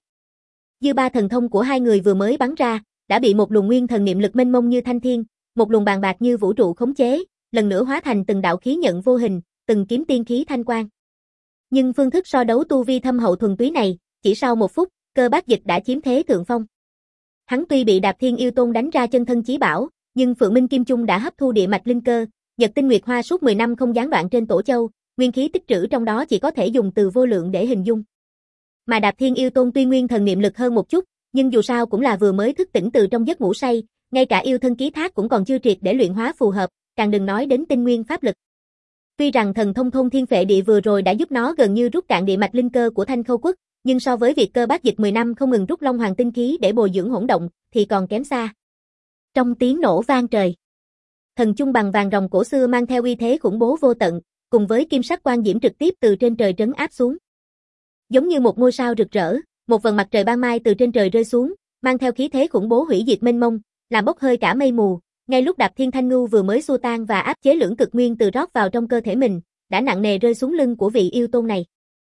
Dư ba thần thông của hai người vừa mới bắn ra, đã bị một luồng nguyên thần niệm lực mênh mông như thanh thiên, một luồng bàn bạc như vũ trụ khống chế, lần nữa hóa thành từng đạo khí nhận vô hình, từng kiếm tiên khí thanh quang. Nhưng phương thức so đấu tu vi thâm hậu thuần túy này, chỉ sau một phút, Cơ Bát Dịch đã chiếm thế thượng phong. Hắn tuy bị Đạp Thiên Yêu Tôn đánh ra chân thân chí bảo, nhưng Phượng Minh Kim Chung đã hấp thu địa mạch linh cơ, Nhật Tinh Nguyệt Hoa suốt mười năm không gián đoạn trên Tổ Châu, nguyên khí tích trữ trong đó chỉ có thể dùng từ vô lượng để hình dung. Mà Đạp Thiên Yêu Tôn tuy nguyên thần niệm lực hơn một chút, nhưng dù sao cũng là vừa mới thức tỉnh từ trong giấc ngủ say, ngay cả yêu thân ký thác cũng còn chưa triệt để luyện hóa phù hợp, càng đừng nói đến tinh nguyên pháp lực. Tuy rằng thần thông thôn thiên phệ địa vừa rồi đã giúp nó gần như rút cạn địa mạch linh cơ của Thanh Khâu Quốc, nhưng so với việc Cơ Bác Dịch mười năm không ngừng rút Long Hoàng tinh khí để bồi dưỡng hỗn động thì còn kém xa. Trong tiếng nổ vang trời, thần chung bằng vàng rồng cổ xưa mang theo uy thế khủng bố vô tận, cùng với kim sắc quang diễm trực tiếp từ trên trời trấn áp xuống. Giống như một ngôi sao rực rỡ, một vầng mặt trời ban mai từ trên trời rơi xuống, mang theo khí thế khủng bố hủy diệt mênh mông, làm bốc hơi cả mây mù. Ngay lúc Đạp Thiên Thanh Ngưu vừa mới xua tan và áp chế lưỡng cực nguyên từ rót vào trong cơ thể mình, đã nặng nề rơi xuống lưng của vị yêu tôn này.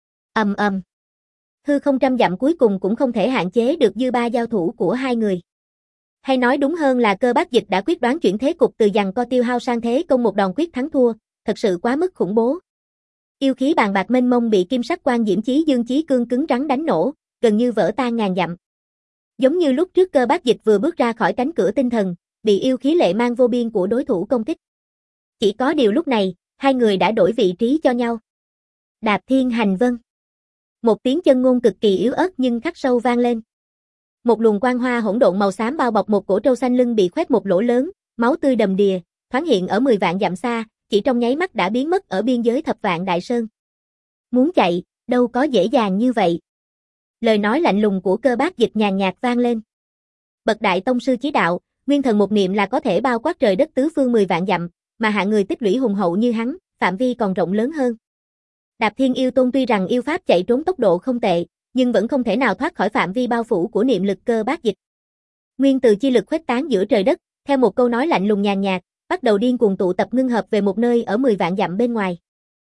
Ầm ầm. Hư không trăm dặm cuối cùng cũng không thể hạn chế được dư ba giao thủ của hai người. Hay nói đúng hơn là Cơ Bác Dịch đã quyết đoán chuyển thế cục từ giằng co tiêu hao sang thế công một đòn quyết thắng thua, thật sự quá mức khủng bố. Yêu khí bàn bạc mênh mông bị kim sắc quang diễm chí dương chí cương cứng rắn đánh nổ, gần như vỡ tan ngàn dặm. Giống như lúc trước Cơ Bác Dịch vừa bước ra khỏi cánh cửa tinh thần, bị yêu khí lệ mang vô biên của đối thủ công kích. Chỉ có điều lúc này, hai người đã đổi vị trí cho nhau. Đạp Thiên Hành Vân. Một tiếng chân ngôn cực kỳ yếu ớt nhưng khắc sâu vang lên. Một luồng quang hoa hỗn độn màu xám bao bọc một cổ trâu xanh lưng bị khoét một lỗ lớn, máu tươi đầm đìa, thoáng hiện ở mười vạn dặm xa, chỉ trong nháy mắt đã biến mất ở biên giới thập vạn đại sơn. Muốn chạy, đâu có dễ dàng như vậy. Lời nói lạnh lùng của Cơ Bác Dịch nhàn nhạt vang lên. Bậc đại tông sư chí đạo, nguyên thần một niệm là có thể bao quát trời đất tứ phương mười vạn dặm, mà hạng người tích lũy hùng hậu như hắn, phạm vi còn rộng lớn hơn. Đạp Thiên Yêu Tôn tuy rằng yêu pháp chạy trốn tốc độ không tệ, nhưng vẫn không thể nào thoát khỏi phạm vi bao phủ của niệm lực Cơ Bác Dịch. Nguyên từ chi lực khuếch tán giữa trời đất, theo một câu nói lạnh lùng nhàn nhạt, bắt đầu điên cuồng tụ tập ngưng hợp về một nơi ở mười vạn dặm bên ngoài.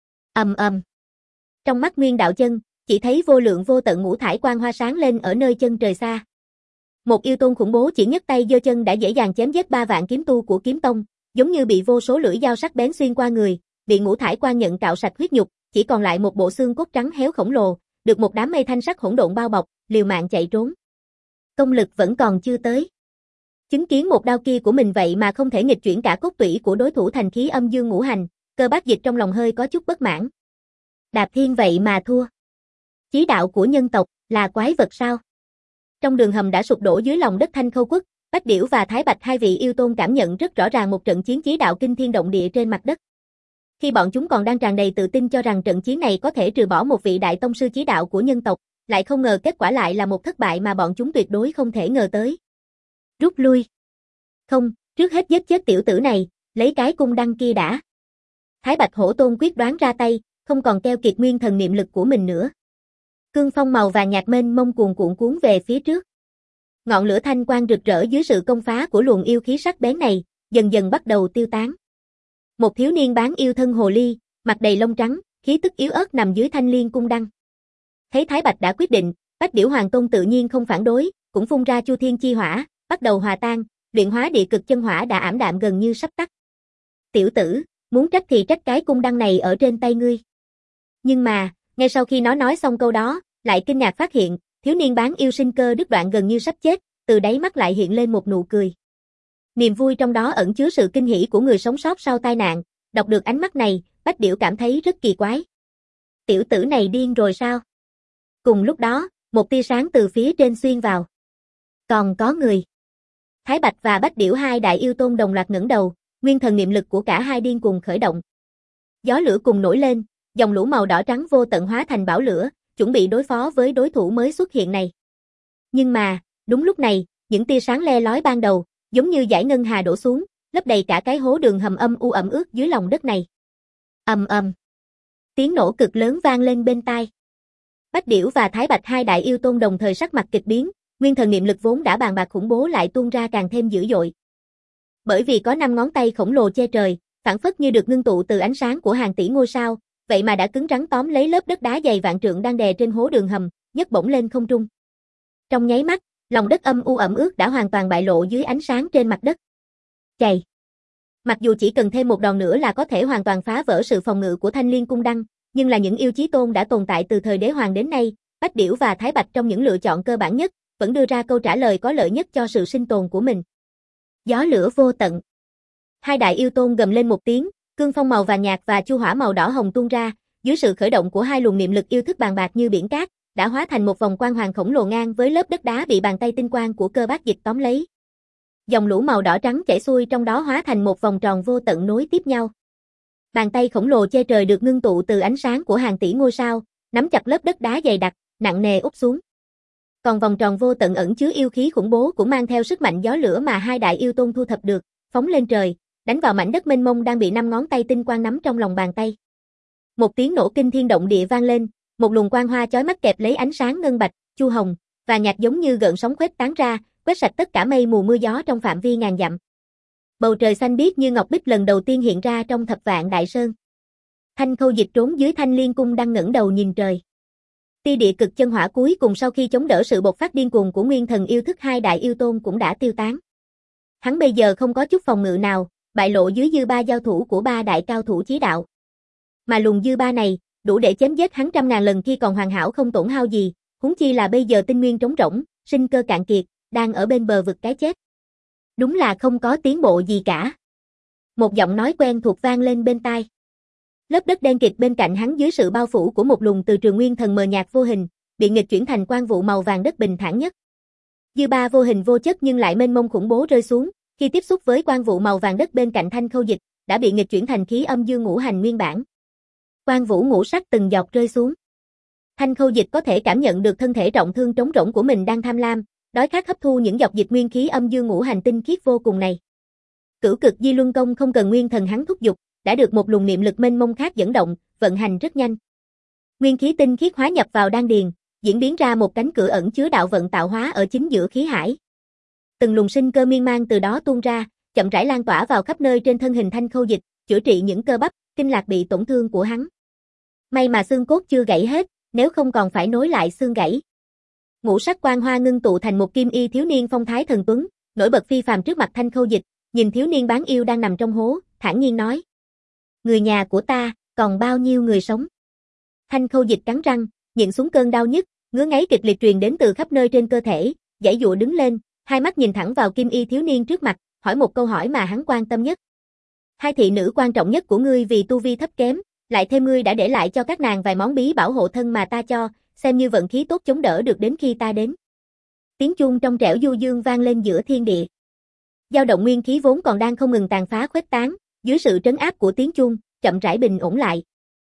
Ầm ầm. Trong mắt Nguyên đạo chân, chỉ thấy vô lượng vô tận ngũ thải quang hoa sáng lên ở nơi chân trời xa. Một yêu tôn khủng bố chỉ nhấc tay giơ chân đã dễ dàng chém giết ba vạn kiếm tu của kiếm tông, giống như bị vô số lưỡi dao sắc bén xuyên qua người, bị ngũ thải quang nhận cạo sạch huyết nhục, chỉ còn lại một bộ xương cốt trắng héo khổng lồ, được một đám mây thanh sắc hỗn độn bao bọc, liều mạng chạy trốn. Công lực vẫn còn chưa tới. Chứng kiến một đao kia của mình vậy mà không thể nghịch chuyển cả cốt tủy của đối thủ thành khí âm dương ngũ hành, Cơ Bác Dịch trong lòng hơi có chút bất mãn. Đạp Thiên vậy mà thua. Chí đạo của nhân tộc là quái vật sao? Trong đường hầm đã sụp đổ dưới lòng đất Thanh Khâu Quốc, Bách Điểu và Thái Bạch hai vị yêu tôn cảm nhận rất rõ ràng một trận chiến chí đạo kinh thiên động địa trên mặt đất. Khi bọn chúng còn đang tràn đầy tự tin cho rằng trận chiến này có thể trừ bỏ một vị đại tông sư chí đạo của nhân tộc, lại không ngờ kết quả lại là một thất bại mà bọn chúng tuyệt đối không thể ngờ tới. Rút lui. Không, trước hết giết chết tiểu tử này, lấy cái cung đăng kia đã. Thái Bạch Hổ Tôn quyết đoán ra tay, không còn keo kiệt nguyên thần niệm lực của mình nữa. Cương phong màu vàng nhạt mênh mông cuồn cuộn cuốn về phía trước. Ngọn lửa thanh quang rực rỡ dưới sự công phá của luồng yêu khí sắc bén này, dần dần bắt đầu tiêu tán. Một thiếu niên bán yêu thân hồ ly, mặt đầy lông trắng, khí tức yếu ớt nằm dưới thanh liên cung đăng. Thấy Thái Bạch đã quyết định, Bách Điểu Hoàng Tôn tự nhiên không phản đối, cũng phun ra chu thiên chi hỏa, bắt đầu hòa tan, luyện hóa địa cực chân hỏa đã ảm đạm gần như sắp tắt. Tiểu tử, muốn trách thì trách cái cung đăng này ở trên tay ngươi. Nhưng mà, ngay sau khi nó nói xong câu đó, lại kinh ngạc phát hiện, thiếu niên bán yêu sinh cơ đứt đoạn gần như sắp chết, từ đáy mắt lại hiện lên một nụ cười. Niềm vui trong đó ẩn chứa sự kinh hỉ của người sống sót sau tai nạn, đọc được ánh mắt này, Bách Điểu cảm thấy rất kỳ quái. Tiểu tử này điên rồi sao? Cùng lúc đó, một tia sáng từ phía trên xuyên vào. Còn có người. Thái Bạch và Bách Điểu hai đại yêu tôn đồng loạt ngẩng đầu, nguyên thần niệm lực của cả hai điên cuồng khởi động. Gió lửa cùng nổi lên, dòng lũ màu đỏ trắng vô tận hóa thành bão lửa, chuẩn bị đối phó với đối thủ mới xuất hiện này. Nhưng mà, đúng lúc này, những tia sáng le lói ban đầu, giống như dải ngân hà đổ xuống, lấp đầy cả cái hố đường hầm âm u ẩm ướt dưới lòng đất này. Ầm ầm. Tiếng nổ cực lớn vang lên bên tai. Bách Điểu và Thái Bạch hai đại yêu tôn đồng thời sắc mặt kịch biến, nguyên thần niệm lực vốn đã bàn bạc khủng bố lại tuôn ra càng thêm dữ dội. Bởi vì có năm ngón tay khổng lồ che trời, phảng phất như được ngưng tụ từ ánh sáng của hàng tỷ ngôi sao, vậy mà đã cứng rắn tóm lấy lớp đất đá dày vạn trượng đang đè trên hố đường hầm, nhấc bổng lên không trung. Trong nháy mắt, lòng đất âm u ẩm ướt đã hoàn toàn bại lộ dưới ánh sáng trên mặt đất. Chày. Mặc dù chỉ cần thêm một đòn nữa là có thể hoàn toàn phá vỡ sự phòng ngự của Thanh Liên cung đăng, nhưng là những yêu chí tôn đã tồn tại từ thời đế hoàng đến nay, Bách Điểu và Thái Bạch trong những lựa chọn cơ bản nhất, vẫn đưa ra câu trả lời có lợi nhất cho sự sinh tồn của mình. Gió lửa vô tận. Hai đại yêu tôn gầm lên một tiếng, cương phong màu vàng nhạt và chu hỏa màu đỏ hồng tuôn ra, dưới sự khởi động của hai luồng niệm lực yêu thức bàn bạc như biển cát, đã hóa thành một vòng quang hoàng khổng lồ ngang với lớp đất đá bị bàn tay tinh quang của Cơ Bác Dịch tóm lấy. Dòng lũ màu đỏ trắng chảy xuôi trong đó hóa thành một vòng tròn vô tận nối tiếp nhau. Bàn tay khổng lồ che trời được ngưng tụ từ ánh sáng của hàng tỷ ngôi sao, nắm chặt lớp đất đá dày đặc, nặng nề úp xuống. Còn vòng tròn vô tận ẩn chứa yêu khí khủng bố cũng mang theo sức mạnh gió lửa mà hai đại yêu tôn thu thập được, phóng lên trời, đánh vào mảnh đất mênh mông đang bị năm ngón tay tinh quang nắm trong lòng bàn tay. Một tiếng nổ kinh thiên động địa vang lên, một luồng quang hoa chói mắt kẹp lấy ánh sáng ngân bạch, chu hồng và nhạt giống như gợn sóng khuếch tán ra, quét sạch tất cả mây mù mưa gió trong phạm vi ngàn dặm. Bầu trời xanh biếc như ngọc bích lần đầu tiên hiện ra trong Thập Vạn Đại Sơn. Thanh Khâu Dịch trốn dưới Thanh Liên Cung đang ngẩng đầu nhìn trời. Tia địa cực chân hỏa cuối cùng sau khi chống đỡ sự bộc phát điên cuồng của nguyên thần yêu thức hai đại yêu tôn cũng đã tiêu tán. Hắn bây giờ không có chút phòng ngự nào, bại lộ dưới dư ba giao thủ của ba đại cao thủ chí đạo. Mà luồng dư ba này, đủ để chém giết hắn trăm ngàn lần khi còn hoàn hảo không tổn hao gì, huống chi là bây giờ tinh nguyên trống rỗng, sinh cơ cạn kiệt, đang ở bên bờ vực cái chết. Đúng là không có tiến bộ gì cả. Một giọng nói quen thuộc vang lên bên tai. Lớp đất đen kịt bên cạnh hắn dưới sự bao phủ của một luồng từ trường nguyên thần mờ nhạt vô hình, bị nghịch chuyển thành quang vụ màu vàng đất bình thản nhất. Dư ba vô hình vô chất nhưng lại mênh mông khủng bố rơi xuống, khi tiếp xúc với quang vụ màu vàng đất bên cạnh Thanh Khâu Dịch, đã bị nghịch chuyển thành khí âm dương ngũ hành nguyên bản. Quang vũ ngũ sắc từng giọt rơi xuống. Thanh Khâu Dịch có thể cảm nhận được thân thể trọng thương trống rỗng của mình đang tham lam, đói khát hấp thu những giọt dịch nguyên khí âm dương ngũ hành tinh khiết vô cùng này. Cửu Cực Di Luân Công không cần nguyên thần hắn thúc giục, đã được một luồng niệm lực mênh mông khác dẫn động, vận hành rất nhanh. Nguyên khí tinh khiết hóa nhập vào đan điền, diễn biến ra một cánh cửa ẩn chứa đạo vận tạo hóa ở chính giữa khí hải. Từng luồng sinh cơ miên man từ đó tuôn ra, chậm rãi lan tỏa vào khắp nơi trên thân hình Thanh Khâu Dịch, chữa trị những cơ bắp, kinh lạc bị tổn thương của hắn. May mà xương cốt chưa gãy hết, nếu không còn phải nối lại xương gãy. Ngũ sắc quang hoa ngưng tụ thành một kim y thiếu niên phong thái thần tuấn, nổi bật phi phàm trước mặt Thanh Khâu Dịch, nhìn thiếu niên bán yêu đang nằm trong hố, thản nhiên nói: "Người nhà của ta, còn bao nhiêu người sống?" Thanh Khâu Dịch cắn răng, nhịn xuống cơn đau nhức, ngứa ngáy kịch liệt truyền đến từ khắp nơi trên cơ thể, giãy giụa đứng lên, hai mắt nhìn thẳng vào kim y thiếu niên trước mặt, hỏi một câu hỏi mà hắn quan tâm nhất. "Hai thị nữ quan trọng nhất của ngươi vì tu vi thấp kém, lại thêm ngươi đã để lại cho các nàng vài món bí bảo hộ thân mà ta cho, xem như vận khí tốt chống đỡ được đến khi ta đến." Tiếng chuông trong trẻo du dương vang lên giữa thiên địa. Dao động nguyên khí vốn còn đang không ngừng tàn phá khuếch tán, dưới sự trấn áp của tiếng chuông, chậm rãi bình ổn lại.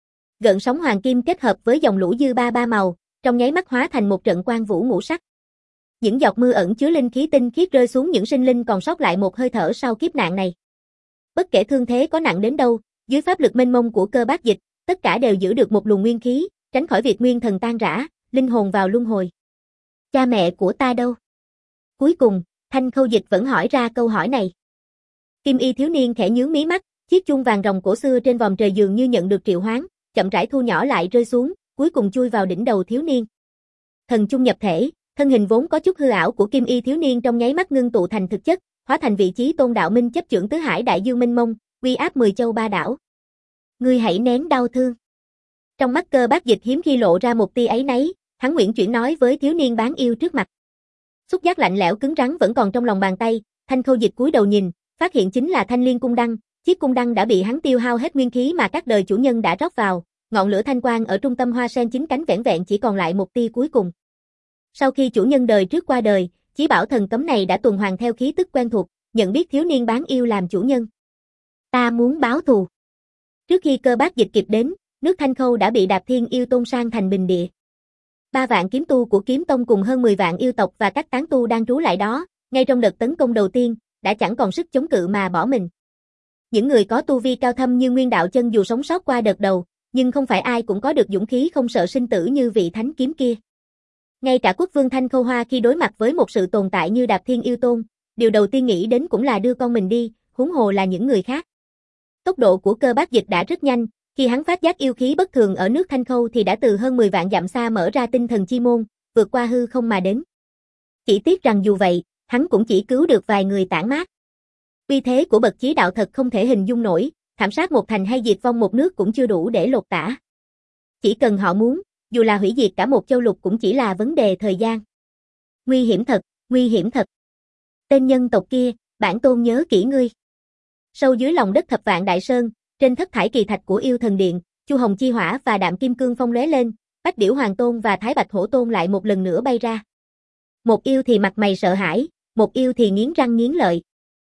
Gợn sóng hoàng kim kết hợp với dòng lũ dư ba ba màu, trong nháy mắt hóa thành một trận quang vũ ngũ sắc. Những giọt mưa ẩn chứa linh khí tinh khiết rơi xuống những sinh linh còn sót lại một hơi thở sau kiếp nạn này. Bất kể thương thế có nặng đến đâu, dưới pháp lực mênh mông của Cơ Bác Dịch, tất cả đều giữ được một luồng nguyên khí, tránh khỏi việc nguyên thần tan rã, linh hồn vào luân hồi. "Cha mẹ của ta đâu?" Cuối cùng, Thanh Khâu Dịch vẫn hỏi ra câu hỏi này. Kim y thiếu niên khẽ nhướng mí mắt, chiếc chuông vàng ròng cổ xưa trên vòm trời dường như nhận được triệu hoán, chậm rãi thu nhỏ lại rơi xuống, cuối cùng chui vào đỉnh đầu thiếu niên. Thần chung nhập thể, thân hình vốn có chút hư ảo của kim y thiếu niên trong nháy mắt ngưng tụ thành thực chất, hóa thành vị trí tôn đạo minh chấp chưởng tứ hải đại dương mênh mông, uy áp mười châu ba đảo. "Ngươi hãy nén đau thương." Trong mắt Cơ Bác Dịch hiếm khi lộ ra một tia áy náy, hắn uyển chuyển nói với thiếu niên bán yêu trước mặt. Xúc giác lạnh lẽo cứng rắn vẫn còn trong lòng bàn tay, Thanh Khâu Dịch cúi đầu nhìn, phát hiện chính là Thanh Liên cung đăng, chiếc cung đăng đã bị hắn tiêu hao hết nguyên khí mà các đời chủ nhân đã rót vào, ngọn lửa thanh quang ở trung tâm hoa sen chín cánh vẻn vẹn chỉ còn lại một tia cuối cùng. Sau khi chủ nhân đời trước qua đời, chí bảo thần cấm này đã tuần hoàn theo khí tức quen thuộc, nhận biết thiếu niên bán yêu làm chủ nhân. "Ta muốn báo thù." Trước khi Cơ Bác Dịch kịp đến, nước Thanh Khâu đã bị Đạp Thiên yêu tôn sang thành bình địa. Ba vạn kiếm tu của Kiếm Tông cùng hơn mười vạn yêu tộc và các tán tu đang trú lại đó, ngay trong đợt tấn công đầu tiên, đã chẳng còn sức chống cự mà bỏ mình. Những người có tu vi cao thâm như Nguyên Đạo Chân dù sống sót qua đợt đầu, nhưng không phải ai cũng có được dũng khí không sợ sinh tử như vị thánh kiếm kia. Ngay cả quốc vương Thanh Khâu Hoa khi đối mặt với một sự tồn tại như Đạp Thiên yêu tôn, điều đầu tiên nghĩ đến cũng là đưa con mình đi, huống hồ là những người khác. Tốc độ của Cơ Bác Dịch đã rất nhanh, khi hắn phát giác yêu khí bất thường ở nước Thanh Khâu thì đã từ hơn mười vạn dặm xa mở ra tinh thần chi môn, vượt qua hư không mà đến. Chỉ tiếc rằng dù vậy, hắn cũng chỉ cứu được vài người tản mát. Uy thế của bậc chí đạo thật không thể hình dung nổi, thảm sát một thành hay diệt vong một nước cũng chưa đủ để lột tả. Chỉ cần họ muốn, dù là hủy diệt cả một châu lục cũng chỉ là vấn đề thời gian. Nguy hiểm thật, nguy hiểm thật. Tên nhân tộc kia, bản tôn nhớ kỹ ngươi. Sâu dưới lòng đất thập vạn đại sơn, trên thất thải kỳ thạch của yêu thần điện, Chu Hồng Chi Hỏa và Đạm Kim Cương Phong lóe lên, Bách Điểu Hoàng Tôn và Thái Bạch Hổ Tôn lại một lần nữa bay ra. Một yêu thì mặt mày sợ hãi, một yêu thì nghiến răng nghiến lợi.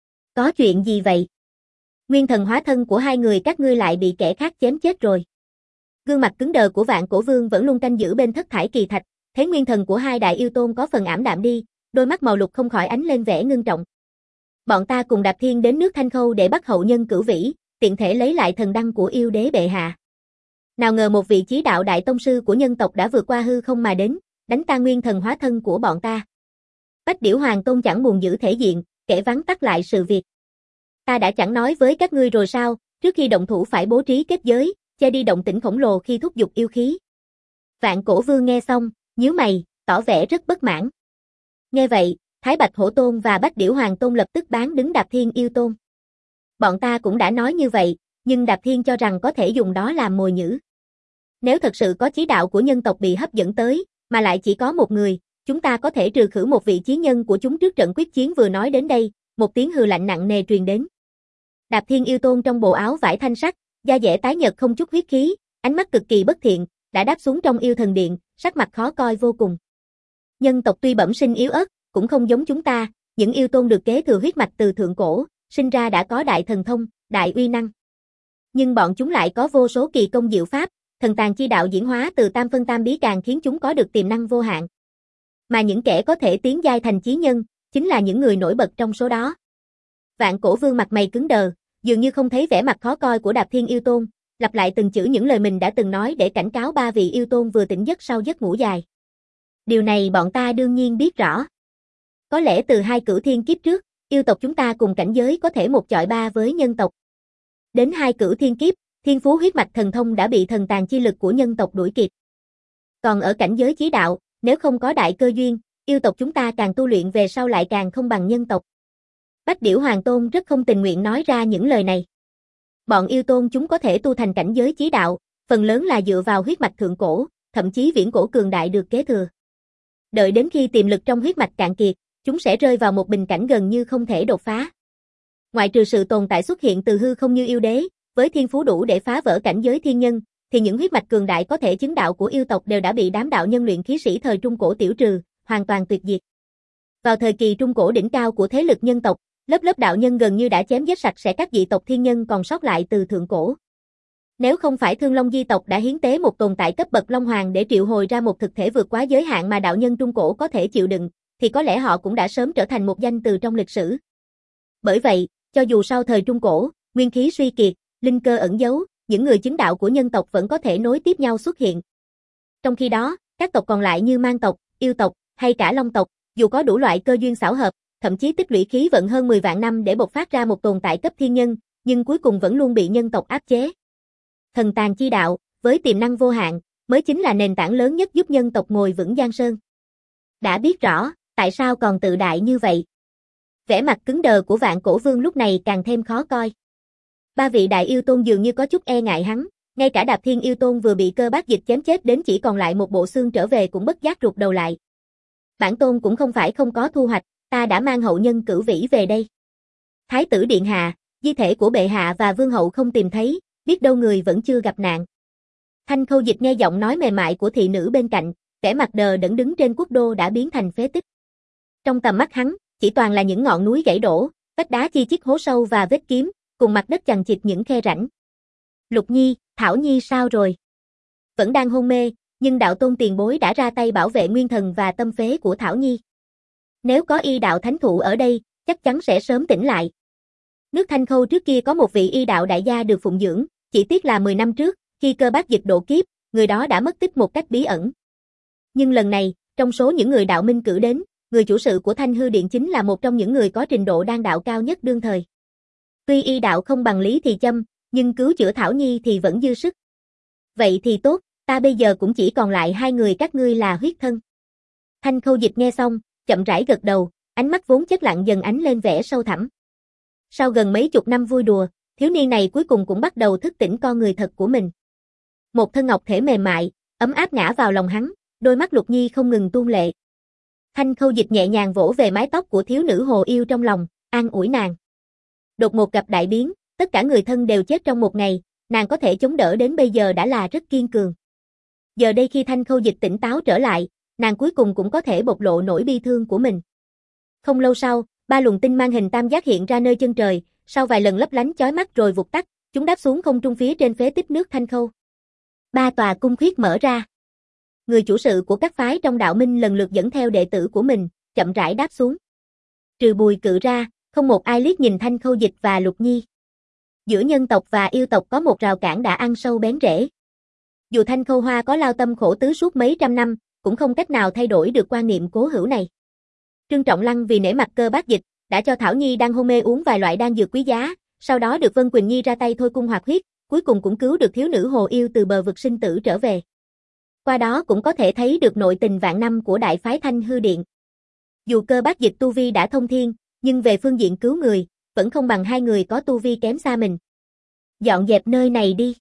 Có chuyện gì vậy? Nguyên thần hóa thân của hai người các ngươi lại bị kẻ khác chém chết rồi. Gương mặt cứng đờ của Vạn Cổ Vương vẫn luôn canh giữ bên thất thải kỳ thạch, thấy nguyên thần của hai đại yêu tôn có phần ảm đạm đi, đôi mắt màu lục không khỏi ánh lên vẻ ngưng trọng. Bọn ta cùng Đạp Thiên đến nước Thanh Khâu để bắt hậu nhân Cửu Vĩ, tiện thể lấy lại thần đăng của yêu đế bệ hạ. Nào ngờ một vị chí đạo đại tông sư của nhân tộc đã vượt qua hư không mà đến, đánh tan nguyên thần hóa thân của bọn ta. Bách Điểu Hoàng Tôn chẳng buồn giữ thể diện, kể vắn tắt lại sự việc. Ta đã chẳng nói với các ngươi rồi sao, trước khi động thủ phải bố trí kết giới, che đi động tĩnh khổng lồ khi thúc giục yêu khí. Vạn Cổ Vương nghe xong, nhíu mày, tỏ vẻ rất bất mãn. Nghe vậy, Thái Bạch Hổ Tôn và Bách Điểu Hoàng Tôn lập tức bán đứng Đạp Thiên yêu tôn. Bọn ta cũng đã nói như vậy, nhưng Đạp Thiên cho rằng có thể dùng đó làm mồi nhử. Nếu thật sự có chí đạo của nhân tộc bị hấp dẫn tới, mà lại chỉ có một người, chúng ta có thể trừ khử một vị chí nhân của chúng trước trận quyết chiến vừa nói đến đây, một tiếng hừ lạnh nặng nề truyền đến. Đạp Thiên yêu tôn trong bộ áo vải thanh sắc, da dẻ tái nhợt không chút huyết khí, ánh mắt cực kỳ bất thiện, đã đáp xuống trong yêu thần điện, sắc mặt khó coi vô cùng. Nhân tộc tuy bẩm sinh yếu ớt, cũng không giống chúng ta, những yêu tôn được kế thừa huyết mạch từ thượng cổ, sinh ra đã có đại thần thông, đại uy năng. Nhưng bọn chúng lại có vô số kỳ công diệu pháp, thần tàng chi đạo diễn hóa từ tam phân tam bí càng khiến chúng có được tiềm năng vô hạn. Mà những kẻ có thể tiến giai thành chí nhân, chính là những người nổi bật trong số đó. Vạn Cổ Vương mặt mày cứng đờ, dường như không thấy vẻ mặt khó coi của Đạp Thiên yêu tôn, lặp lại từng chữ những lời mình đã từng nói để cảnh cáo ba vị yêu tôn vừa tỉnh giấc sau giấc ngủ dài. Điều này bọn ta đương nhiên biết rõ. Có lẽ từ hai cửu thiên kiếp trước, yêu tộc chúng ta cùng cảnh giới có thể một chọi ba với nhân tộc. Đến hai cửu thiên kiếp, thiên phú huyết mạch thần thông đã bị thần tàng chi lực của nhân tộc đuổi kịp. Còn ở cảnh giới chí đạo, nếu không có đại cơ duyên, yêu tộc chúng ta càng tu luyện về sau lại càng không bằng nhân tộc. Bách Điểu Hoàng Tôn rất không tình nguyện nói ra những lời này. Bọn yêu tôn chúng có thể tu thành cảnh giới chí đạo, phần lớn là dựa vào huyết mạch thượng cổ, thậm chí viễn cổ cường đại được kế thừa. Đợi đến khi tiềm lực trong huyết mạch cạn kiệt, chúng sẽ rơi vào một bình cảnh gần như không thể đột phá. Ngoại trừ sự tồn tại xuất hiện từ hư không như yêu đế, với thiên phú đủ để phá vỡ cảnh giới thiên nhân, thì những huyết mạch cường đại có thể chứng đạo của yêu tộc đều đã bị đám đạo nhân luyện khí sĩ thời trung cổ tiểu trừ, hoàn toàn tuyệt diệt. Vào thời kỳ trung cổ đỉnh cao của thế lực nhân tộc, lớp lớp đạo nhân gần như đã chém giết sạch sẽ các dị tộc thiên nhân còn sót lại từ thượng cổ. Nếu không phải Thương Long di tộc đã hiến tế một tồn tại cấp bậc Long Hoàng để triệu hồi ra một thực thể vượt quá giới hạn mà đạo nhân trung cổ có thể chịu đựng, thì có lẽ họ cũng đã sớm trở thành một danh từ trong lịch sử. Bởi vậy, cho dù sau thời trung cổ, nguyên khí suy kiệt, linh cơ ẩn giấu, những người chứng đạo của nhân tộc vẫn có thể nối tiếp nhau xuất hiện. Trong khi đó, các tộc còn lại như Man tộc, Yêu tộc, hay cả Long tộc, dù có đủ loại cơ duyên xảo hợp, thậm chí tích lũy khí vận hơn mười vạn năm để bộc phát ra một tồn tại cấp thiên nhân, nhưng cuối cùng vẫn luôn bị nhân tộc áp chế. Thần tàng chi đạo, với tiềm năng vô hạn, mới chính là nền tảng lớn nhất giúp nhân tộc ngồi vững giang sơn. Đã biết rõ, tại sao còn tự đại như vậy? Vẻ mặt cứng đờ của Vạn Cổ Vương lúc này càng thêm khó coi. Ba vị đại yêu tôn dường như có chút e ngại hắn, ngay cả Đạp Thiên yêu tôn vừa bị cơ bát dịch chém chết đến chỉ còn lại một bộ xương trở về cũng bất giác rụt đầu lại. Bản tôn cũng không phải không có thu hoạch, ta đã mang hậu nhân Cửu Vĩ về đây. Thái tử điện hạ, di thể của bệ hạ và vương hậu không tìm thấy, biết đâu người vẫn chưa gặp nạn. Thanh Khâu Dịch nghe giọng nói mềm mại của thị nữ bên cạnh, vẻ mặt đờ đẫn đứng trên quốc đô đã biến thành phế tích. Trong tầm mắt hắn, chỉ toàn là những ngọn núi gãy đổ, vách đá chi chít hố sâu và vết kiếm, cùng mặt đất chằng chịt những khe rãnh. Lục Nhi, Thảo Nhi sao rồi? Vẫn đang hôn mê, nhưng đạo tôn tiền bối đã ra tay bảo vệ nguyên thần và tâm phế của Thảo Nhi. Nếu có y đạo thánh thụ ở đây, chắc chắn sẽ sớm tỉnh lại. Nước Thanh Khâu trước kia có một vị y đạo đại gia được phụng dưỡng, chỉ tiếc là mười năm trước, khi cơ bát dịch độ kiếp, người đó đã mất tích một cách bí ẩn. Nhưng lần này, trong số những người đạo minh cử đến, người chủ sự của Thanh Hư Điện chính là một trong những người có trình độ đan đạo cao nhất đương thời. Tuy y đạo không bằng Lý Thì Châm, nhưng cứu chữa Thảo Nhi thì vẫn dư sức. Vậy thì tốt, ta bây giờ cũng chỉ còn lại hai người các ngươi là huyết thân. Thanh Khâu Dịch nghe xong, chậm rãi gật đầu, ánh mắt vốn chết lặng dần ánh lên vẻ sâu thẳm. Sau gần mấy chục năm vui đùa, thiếu niên này cuối cùng cũng bắt đầu thức tỉnh con người thật của mình. Một thân ngọc thể mềm mại, ấm áp ngã vào lòng hắn, đôi mắt Lục Nhi không ngừng tuôn lệ. Thanh Khâu Dịch nhẹ nhàng vỗ về mái tóc của thiếu nữ hồ yêu trong lòng, an ủi nàng. Đột ngột gặp đại biến, tất cả người thân đều chết trong một ngày, nàng có thể chống đỡ đến bây giờ đã là rất kiên cường. Giờ đây khi Thanh Khâu Dịch tỉnh táo trở lại, nàng cuối cùng cũng có thể bộc lộ nỗi bi thương của mình. Không lâu sau, ba luồng tinh mang hình tam giác hiện ra nơi chân trời, sau vài lần lấp lánh chói mắt rồi vụt tắt, chúng đáp xuống không trung phía trên phế tích nước Thanh Khâu. Ba tòa cung khuyết mở ra. Người chủ sự của các phái trong đạo minh lần lượt dẫn theo đệ tử của mình, chậm rãi đáp xuống. Trừ Bùi Cự ra, không một ai liếc nhìn Thanh Khâu Dịch và Lục Nhi. Giữa nhân tộc và yêu tộc có một rào cản đã ăn sâu bén rễ. Dù Thanh Khâu Hoa có lao tâm khổ tứ suốt mấy trăm năm, cũng không cách nào thay đổi được quan niệm cố hữu này. Trương Trọng Lăng vì nể mặt Cơ Bác Dịch, đã cho Thảo Nhi đang hôn mê uống vài loại đan dược quý giá, sau đó được Vân Quỳnh Nhi ra tay thôi cung hoạt huyết, cuối cùng cũng cứu được thiếu nữ hồ yêu từ bờ vực sinh tử trở về. Qua đó cũng có thể thấy được nội tình vạn năm của đại phái Thanh Hư Điện. Dù Cơ Bác Dịch tu vi đã thông thiên, nhưng về phương diện cứu người, vẫn không bằng hai người có tu vi kém xa mình. Dọn dẹp nơi này đi.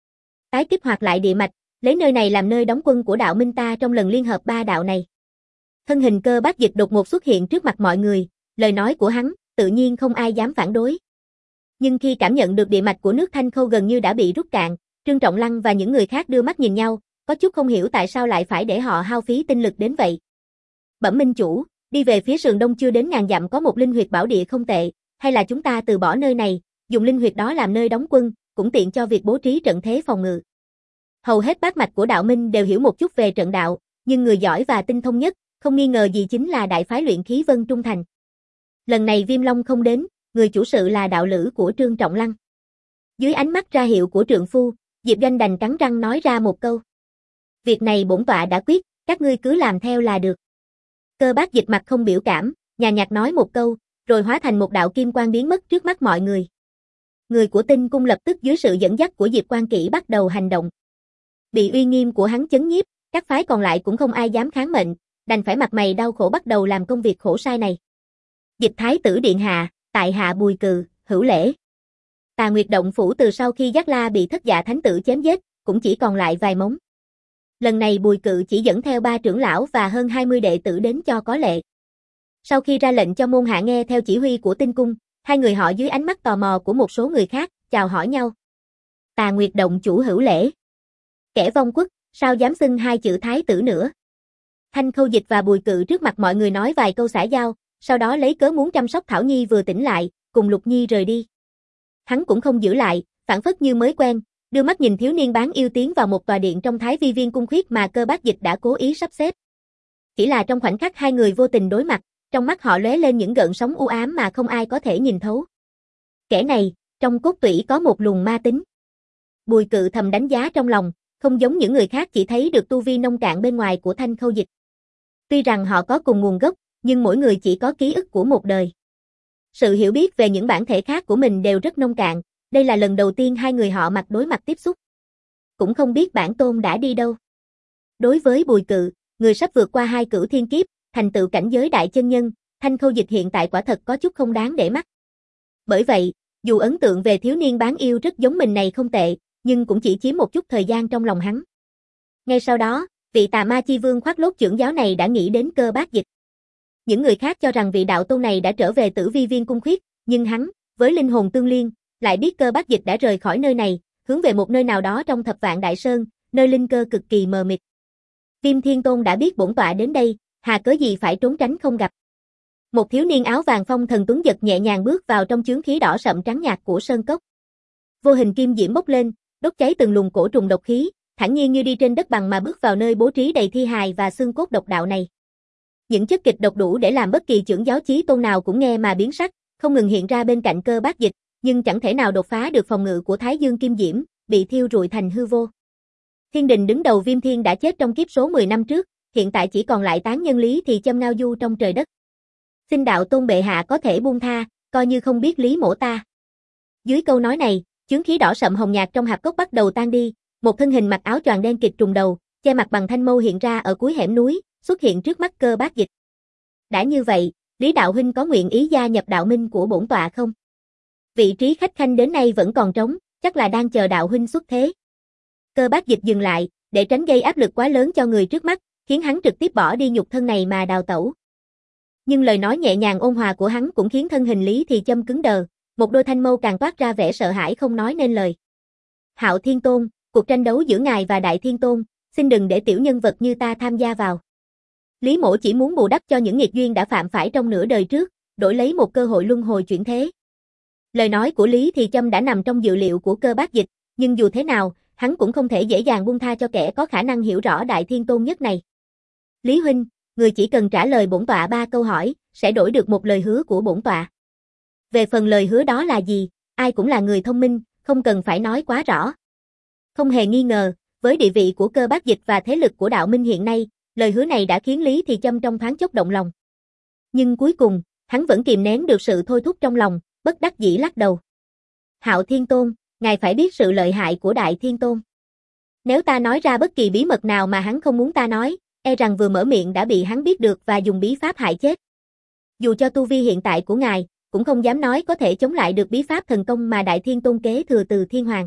Tái kích hoạt lại địa mạch, lấy nơi này làm nơi đóng quân của đạo minh ta trong lần liên hợp ba đạo này. Thân hình Cơ Bác Dịch đột ngột xuất hiện trước mặt mọi người, lời nói của hắn, tự nhiên không ai dám phản đối. Nhưng khi cảm nhận được địa mạch của nước Thanh Khâu gần như đã bị rút cạn, Trương Trọng Lăng và những người khác đưa mắt nhìn nhau, có chút không hiểu tại sao lại phải để họ hao phí tinh lực đến vậy. Bẩm minh chủ, đi về phía sườn đông chưa đến ngàn dặm có một linh huyệt bảo địa không tệ, hay là chúng ta từ bỏ nơi này, dùng linh huyệt đó làm nơi đóng quân, cũng tiện cho việc bố trí trận thế phòng ngự. Hầu hết bát mạch của đạo minh đều hiểu một chút về trận đạo, nhưng người giỏi và tinh thông nhất, không nghi ngờ gì chính là đại phái luyện khí Vân Trung Thành. Lần này Viêm Long không đến, người chủ sự là đạo lữ của Trương Trọng Lăng. Dưới ánh mắt ra hiệu của trượng phu, Diệp Doanh đành cắn răng nói ra một câu. Việc này bổn tọa đã quyết, các ngươi cứ làm theo là được. Cơ Bác Dịch mặt không biểu cảm, nhàn nhạt nói một câu, rồi hóa thành một đạo kim quang biến mất trước mắt mọi người. Người của Tinh Cung lập tức dưới sự dẫn dắt của Diệp Quan Kỷ bắt đầu hành động. Bị uy nghiêm của hắn chấn nhiếp, các phái còn lại cũng không ai dám kháng mệnh, đành phải mặt mày đau khổ bắt đầu làm công việc khổ sai này. Dịch Thái tử điện hạ, tại hạ Bùi Cự, hữu lễ. Tà Nguyệt động phủ từ sau khi Giác La bị Thất Dạ Thánh tử chém giết, cũng chỉ còn lại vài mống. Lần này Bùi Cự chỉ dẫn theo ba trưởng lão và hơn hai mươi đệ tử đến cho có lệ. Sau khi ra lệnh cho môn hạ nghe theo chỉ huy của Tinh Cung, hai người họ dưới ánh mắt tò mò của một số người khác, chào hỏi nhau. Tà Nguyệt động chủ hữu lễ. Kẻ vong quốc, sao dám xưng hai chữ thái tử nữa. Thanh Khâu Dịch và Bùi Cự trước mặt mọi người nói vài câu xã giao, sau đó lấy cớ muốn chăm sóc Thảo Nhi vừa tỉnh lại, cùng Lục Nhi rời đi. Hắn cũng không giữ lại, phản phất như mới quen, đưa mắt nhìn thiếu niên bán yêu tiến vào một tòa điện trong Thái Vi Viên cung khuyết mà Cơ Bác Dịch đã cố ý sắp xếp. Chỉ là trong khoảnh khắc hai người vô tình đối mặt, trong mắt họ lóe lên những gợn sóng u ám mà không ai có thể nhìn thấu. Kẻ này, trong cốt tủy có một luồng ma tính. Bùi Cự thầm đánh giá trong lòng, không giống những người khác chỉ thấy được tu vi nông cạn bên ngoài của Thanh Khâu Dịch. Tuy rằng họ có cùng nguồn gốc, nhưng mỗi người chỉ có ký ức của một đời. Sự hiểu biết về những bản thể khác của mình đều rất nông cạn, đây là lần đầu tiên hai người họ mặt đối mặt tiếp xúc. Cũng không biết bản tôn đã đi đâu. Đối với Bùi Cự, người sắp vượt qua hai cửu thiên kiếp, thành tựu cảnh giới đại chân nhân, Thanh Khâu Dịch hiện tại quả thật có chút không đáng để mắt. Bởi vậy, dù ấn tượng về thiếu niên bán yêu rất giống mình này không tệ, nhưng cũng chỉ chiếm một chút thời gian trong lòng hắn. Ngay sau đó, vị Tà Ma Chi Vương khoác lốt trưởng giáo này đã nghĩ đến Cơ Bác Dịch. Những người khác cho rằng vị đạo tôn này đã trở về Tử Vi Viên cung khuyết, nhưng hắn, với linh hồn tương liên, lại biết Cơ Bác Dịch đã rời khỏi nơi này, hướng về một nơi nào đó trong Thập Vạn Đại Sơn, nơi linh cơ cực kỳ mờ mịt. Viêm Thiên Tôn đã biết bổn tọa đến đây, hà cớ gì phải trốn tránh không gặp. Một thiếu niên áo vàng phong thần tuấn giật nhẹ nhàng bước vào trong chướng khí đỏ sậm trắng nhạt của sơn cốc. Vô hình kim diễm bốc lên, đốt cháy từng luồng cổ trùng độc khí, thản nhiên như đi trên đất bằng mà bước vào nơi bố trí đầy thi hài và xương cốt độc đạo này. Những chất kịch độc đủ để làm bất kỳ chưởng giáo chí tôn nào cũng nghe mà biến sắc, không ngừng hiện ra bên cạnh Cơ Bác Dịch, nhưng chẳng thể nào đột phá được phòng ngự của Thái Dương Kim Diễm, bị thiêu rụi thành hư vô. Thiên đình đứng đầu Viêm Thiên đã chết trong kiếp số mười năm trước, hiện tại chỉ còn lại tán nhân lý thì châm ngao du trong trời đất. Xin đạo tôn bệ hạ có thể buông tha, coi như không biết lý mổ ta. Dưới câu nói này, chướng khí đỏ sậm hồng nhạt trong hạp cốc bắt đầu tan đi, một thân hình mặc áo choàng đen kịt trùng đầu, che mặt bằng thanh mâu hiện ra ở cuối hẻm núi, xuất hiện trước mắt Cơ Bác Dịch. Đã như vậy, Lý đạo huynh có nguyện ý gia nhập đạo minh của bổn tọa không? Vị trí khách khanh đến nay vẫn còn trống, chắc là đang chờ đạo huynh xuất thế. Cơ Bác Dịch dừng lại, để tránh gây áp lực quá lớn cho người trước mắt, khiến hắn trực tiếp bỏ đi nhục thân này mà đào tẩu. Nhưng lời nói nhẹ nhàng ôn hòa của hắn cũng khiến thân hình Lý Thì Châm cứng đờ, một đôi thanh mâu càng toát ra vẻ sợ hãi không nói nên lời. Hạo Thiên Tôn, cuộc tranh đấu giữa ngài và Đại Thiên Tôn, xin đừng để tiểu nhân vật như ta tham gia vào. Lý Mỗ chỉ muốn bù đắp cho những nghiệt duyên đã phạm phải trong nửa đời trước, đổi lấy một cơ hội luân hồi chuyển thế. Lời nói của Lý Thì Châm đã nằm trong dự liệu của Cơ Bác Dịch, nhưng dù thế nào, hắn cũng không thể dễ dàng buông tha cho kẻ có khả năng hiểu rõ Đại Thiên Tôn nhất này. Lý huynh, người chỉ cần trả lời bổn tọa ba câu hỏi, sẽ đổi được một lời hứa của bổn tọa. Về phần lời hứa đó là gì, ai cũng là người thông minh, không cần phải nói quá rõ. Không hề nghi ngờ, với địa vị của Cơ Bác Dịch và thế lực của Đạo Minh hiện nay, lời hứa này đã khiến Lý Thì Châm trong thoáng chốc động lòng. Nhưng cuối cùng, hắn vẫn kìm nén được sự thôi thúc trong lòng, bất đắc dĩ lắc đầu. Hạo Thiên Tôn, ngài phải biết sự lợi hại của Đại Thiên Tôn. Nếu ta nói ra bất kỳ bí mật nào mà hắn không muốn ta nói, e rằng vừa mở miệng đã bị hắn biết được và dùng bí pháp hại chết. Dù cho tu vi hiện tại của ngài, cũng không dám nói có thể chống lại được bí pháp thần công mà Đại Thiên Tôn kế thừa từ Thiên Hoàng.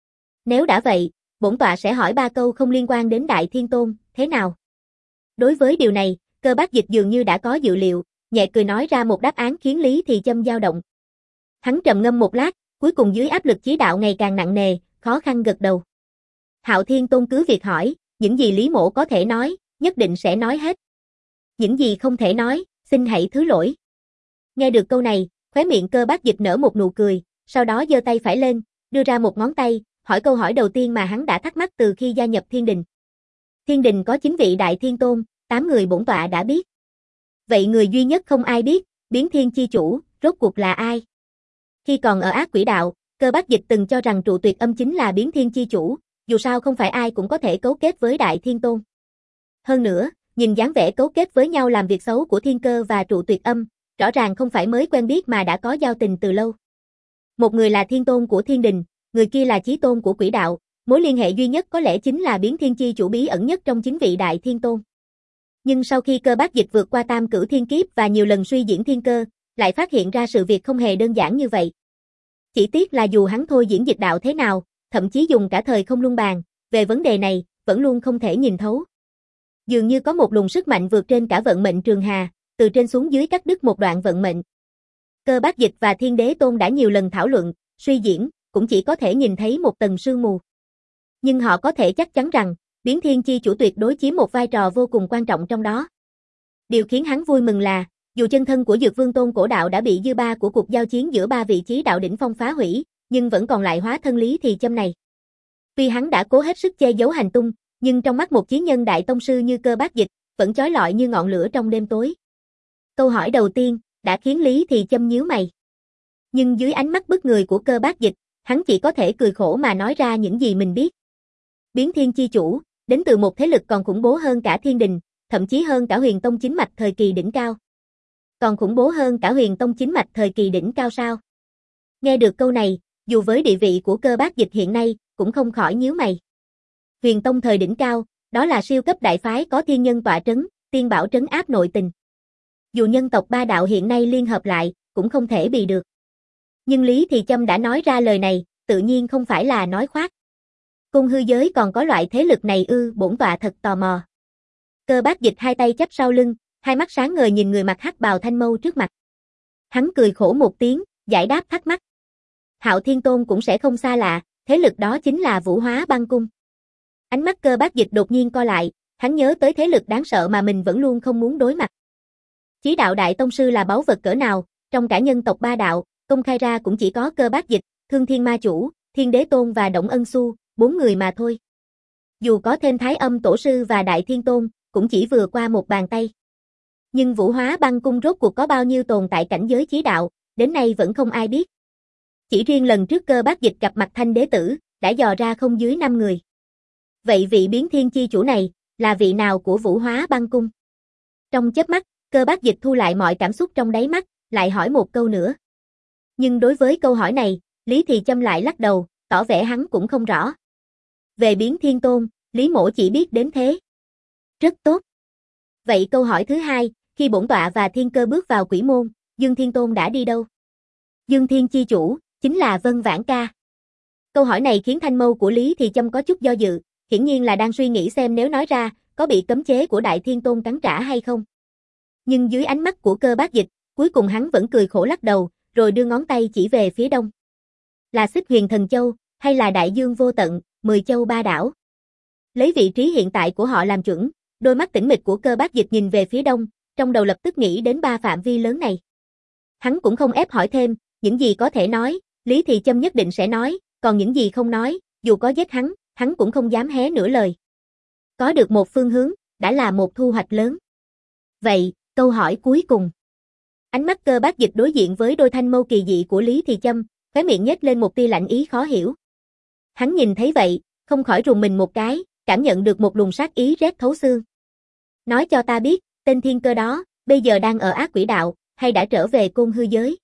Nếu đã vậy, bổn tọa sẽ hỏi ba câu không liên quan đến Đại Thiên Tôn, thế nào? Đối với điều này, Cơ Bác Dịch dường như đã có dự liệu, nhẹ cười nói ra một đáp án khiến Lý Thì Châm dao động. Hắn trầm ngâm một lát, cuối cùng dưới áp lực chí đạo ngày càng nặng nề, khó khăn gật đầu. Hạo Thiên Tôn cứ việc hỏi, những gì Lý Mỗ có thể nói, nhất định sẽ nói hết. Những gì không thể nói, xin hãy thứ lỗi. Nghe được câu này, khóe miệng Cơ Bác Dịch nở một nụ cười, sau đó giơ tay phải lên, đưa ra một ngón tay, hỏi câu hỏi đầu tiên mà hắn đã thắc mắc từ khi gia nhập Thiên Đình. Thiên Đình có chín vị Đại Thiên Tôn, tám người bổn tọa đã biết. Vậy người duy nhất không ai biết, Biến Thiên Chi Chủ, rốt cuộc là ai? Khi còn ở Ác Quỷ Đạo, Cơ Bác Dịch từng cho rằng Trụ Tuyệt Âm chính là Biến Thiên Chi Chủ, dù sao không phải ai cũng có thể cấu kết với Đại Thiên Tôn. Hơn nữa, nhìn dáng vẻ cấu kết với nhau làm việc xấu của Thiên Cơ và Trụ Tuyệt Âm, rõ ràng không phải mới quen biết mà đã có giao tình từ lâu. Một người là Thiên Tôn của Thiên Đình, người kia là Chí Tôn của Quỷ Đạo, mối liên hệ duy nhất có lẽ chính là Biến Thiên Chi Chủ bí ẩn nhất trong chín vị Đại Thiên Tôn. Nhưng sau khi Cơ Bác Dịch vượt qua tam cửu thiên kiếp và nhiều lần suy diễn thiên cơ, lại phát hiện ra sự việc không hề đơn giản như vậy. Chỉ tiếc là dù hắn thôi diễn dịch đạo thế nào, thậm chí dùng cả thời không luân bàn, về vấn đề này, vẫn luôn không thể nhìn thấu. Dường như có một luồng sức mạnh vượt trên cả vận mệnh trường hà, từ trên xuống dưới cắt đứt một đoạn vận mệnh. Cơ Bác Dịch và Thiên Đế Tôn đã nhiều lần thảo luận, suy diễn, cũng chỉ có thể nhìn thấy một tầng sương mù. Nhưng họ có thể chắc chắn rằng, Biến Thiên Chi Chủ tuyệt đối chiếm một vai trò vô cùng quan trọng trong đó. Điều khiến hắn vui mừng là, dù chân thân của Dược Vương Tôn Cổ Đạo đã bị dư ba của cuộc giao chiến giữa ba vị chí đạo đỉnh phong phá hủy, nhưng vẫn còn lại hóa thân Lý Thì Châm này. Tuy hắn đã cố hết sức che giấu hành tung, nhưng trong mắt một chí nhân đại tông sư như Cơ Bác Dịch, vẫn chói lọi như ngọn lửa trong đêm tối. Câu hỏi đầu tiên đã khiến Lý Thì Châm nhíu mày. Nhưng dưới ánh mắt bức người của Cơ Bác Dịch, hắn chỉ có thể cười khổ mà nói ra những gì mình biết. Biến Thiên Chi Chủ, đến từ một thế lực còn khủng bố hơn cả Thiên Đình, thậm chí hơn cả Huyền Tông chính mạch thời kỳ đỉnh cao. Còn khủng bố hơn cả Huyền Tông chính mạch thời kỳ đỉnh cao sao? Nghe được câu này, dù với địa vị của Cơ Bác Dịch hiện nay, cũng không khỏi nhíu mày. Huyền Tông thời đỉnh cao, đó là siêu cấp đại phái có thiên nhân tọa trấn, tiên bảo trấn áp nội tình. Dù nhân tộc ba đạo hiện nay liên hợp lại, cũng không thể bì được. Nhưng Lý Thì Châm đã nói ra lời này, tự nhiên không phải là nói khoác. Cung hư giới còn có loại thế lực này ư? Bổn tọa thật tò mò. Cơ Bác Dịch hai tay chắp sau lưng, hai mắt sáng ngời nhìn người mặc hắc bào thanh mâu trước mặt. Hắn cười khổ một tiếng, giải đáp thắc mắc. Hạo Thiên Tôn cũng sẽ không xa lạ, thế lực đó chính là Vũ Hóa Băng Cung. Ánh mắt Cơ Bác Dịch đột nhiên co lại, hắn nhớ tới thế lực đáng sợ mà mình vẫn luôn không muốn đối mặt. Chí đạo đại tông sư là báu vật cỡ nào, trong cả nhân tộc ba đạo, công khai ra cũng chỉ có Cơ Bác Dịch, Thương Thiên Ma Chủ, Thiên Đế Tôn và Động Ân Xu, bốn người mà thôi. Dù có thêm Thái Âm Tổ Sư và Đại Thiên Tôn, cũng chỉ vừa qua một bàn tay. Nhưng Vũ Hóa Băng Cung rốt cuộc có bao nhiêu tồn tại cảnh giới chí đạo, đến nay vẫn không ai biết. Chỉ riêng lần trước Cơ Bác Dịch gặp mặt Thanh Đế Tử, đã dò ra không dưới năm người. Vậy vị Biến Thiên Chi Chủ này, là vị nào của Vũ Hóa Băng Cung? Trong chớp mắt, Cơ Bác Dịch thu lại mọi cảm xúc trong đáy mắt, lại hỏi một câu nữa. Nhưng đối với câu hỏi này, Lý Thì Châm lại lắc đầu, tỏ vẻ hắn cũng không rõ. Về Biến Thiên Tôn, Lý Mỗ chỉ biết đến thế. Rất tốt. Vậy câu hỏi thứ hai, khi bổn tọa và Thiên Cơ bước vào Quỷ Môn, Dương Thiên Tôn đã đi đâu? Dương Thiên Chi Chủ, chính là Vân Vãn Ca. Câu hỏi này khiến thanh mâu của Lý Thì Châm có chút do dự, hiển nhiên là đang suy nghĩ xem nếu nói ra, có bị cấm chế của Đại Thiên Tôn cắn trả hay không. Nhưng dưới ánh mắt của Cơ Bác Dịch, cuối cùng hắn vẫn cười khổ lắc đầu, rồi đưa ngón tay chỉ về phía đông. Là Xích Huyền Thần Châu, hay là Đại Dương Vô Tận, Mười Châu Ba Đảo? Lấy vị trí hiện tại của họ làm chuẩn, đôi mắt tĩnh mịch của Cơ Bác Dịch nhìn về phía đông, trong đầu lập tức nghĩ đến ba phạm vi lớn này. Hắn cũng không ép hỏi thêm, những gì có thể nói, Lý Thị Châm nhất định sẽ nói, còn những gì không nói, dù có giết hắn, hắn cũng không dám hé nửa lời. Có được một phương hướng, đã là một thu hoạch lớn. Vậy, câu hỏi cuối cùng. Ánh mắt Cơ Bác Dịch đối diện với đôi thanh mâu kỳ dị của Lý Thị Châm, khóe miệng nhếch lên một tia lạnh ý khó hiểu. Hắn nhìn thấy vậy, không khỏi rùng mình một cái, cảm nhận được một luồng sát ý rét thấu xương. Nói cho ta biết, tên thiên cơ đó, bây giờ đang ở ác quỷ đạo, hay đã trở về côn hư giới?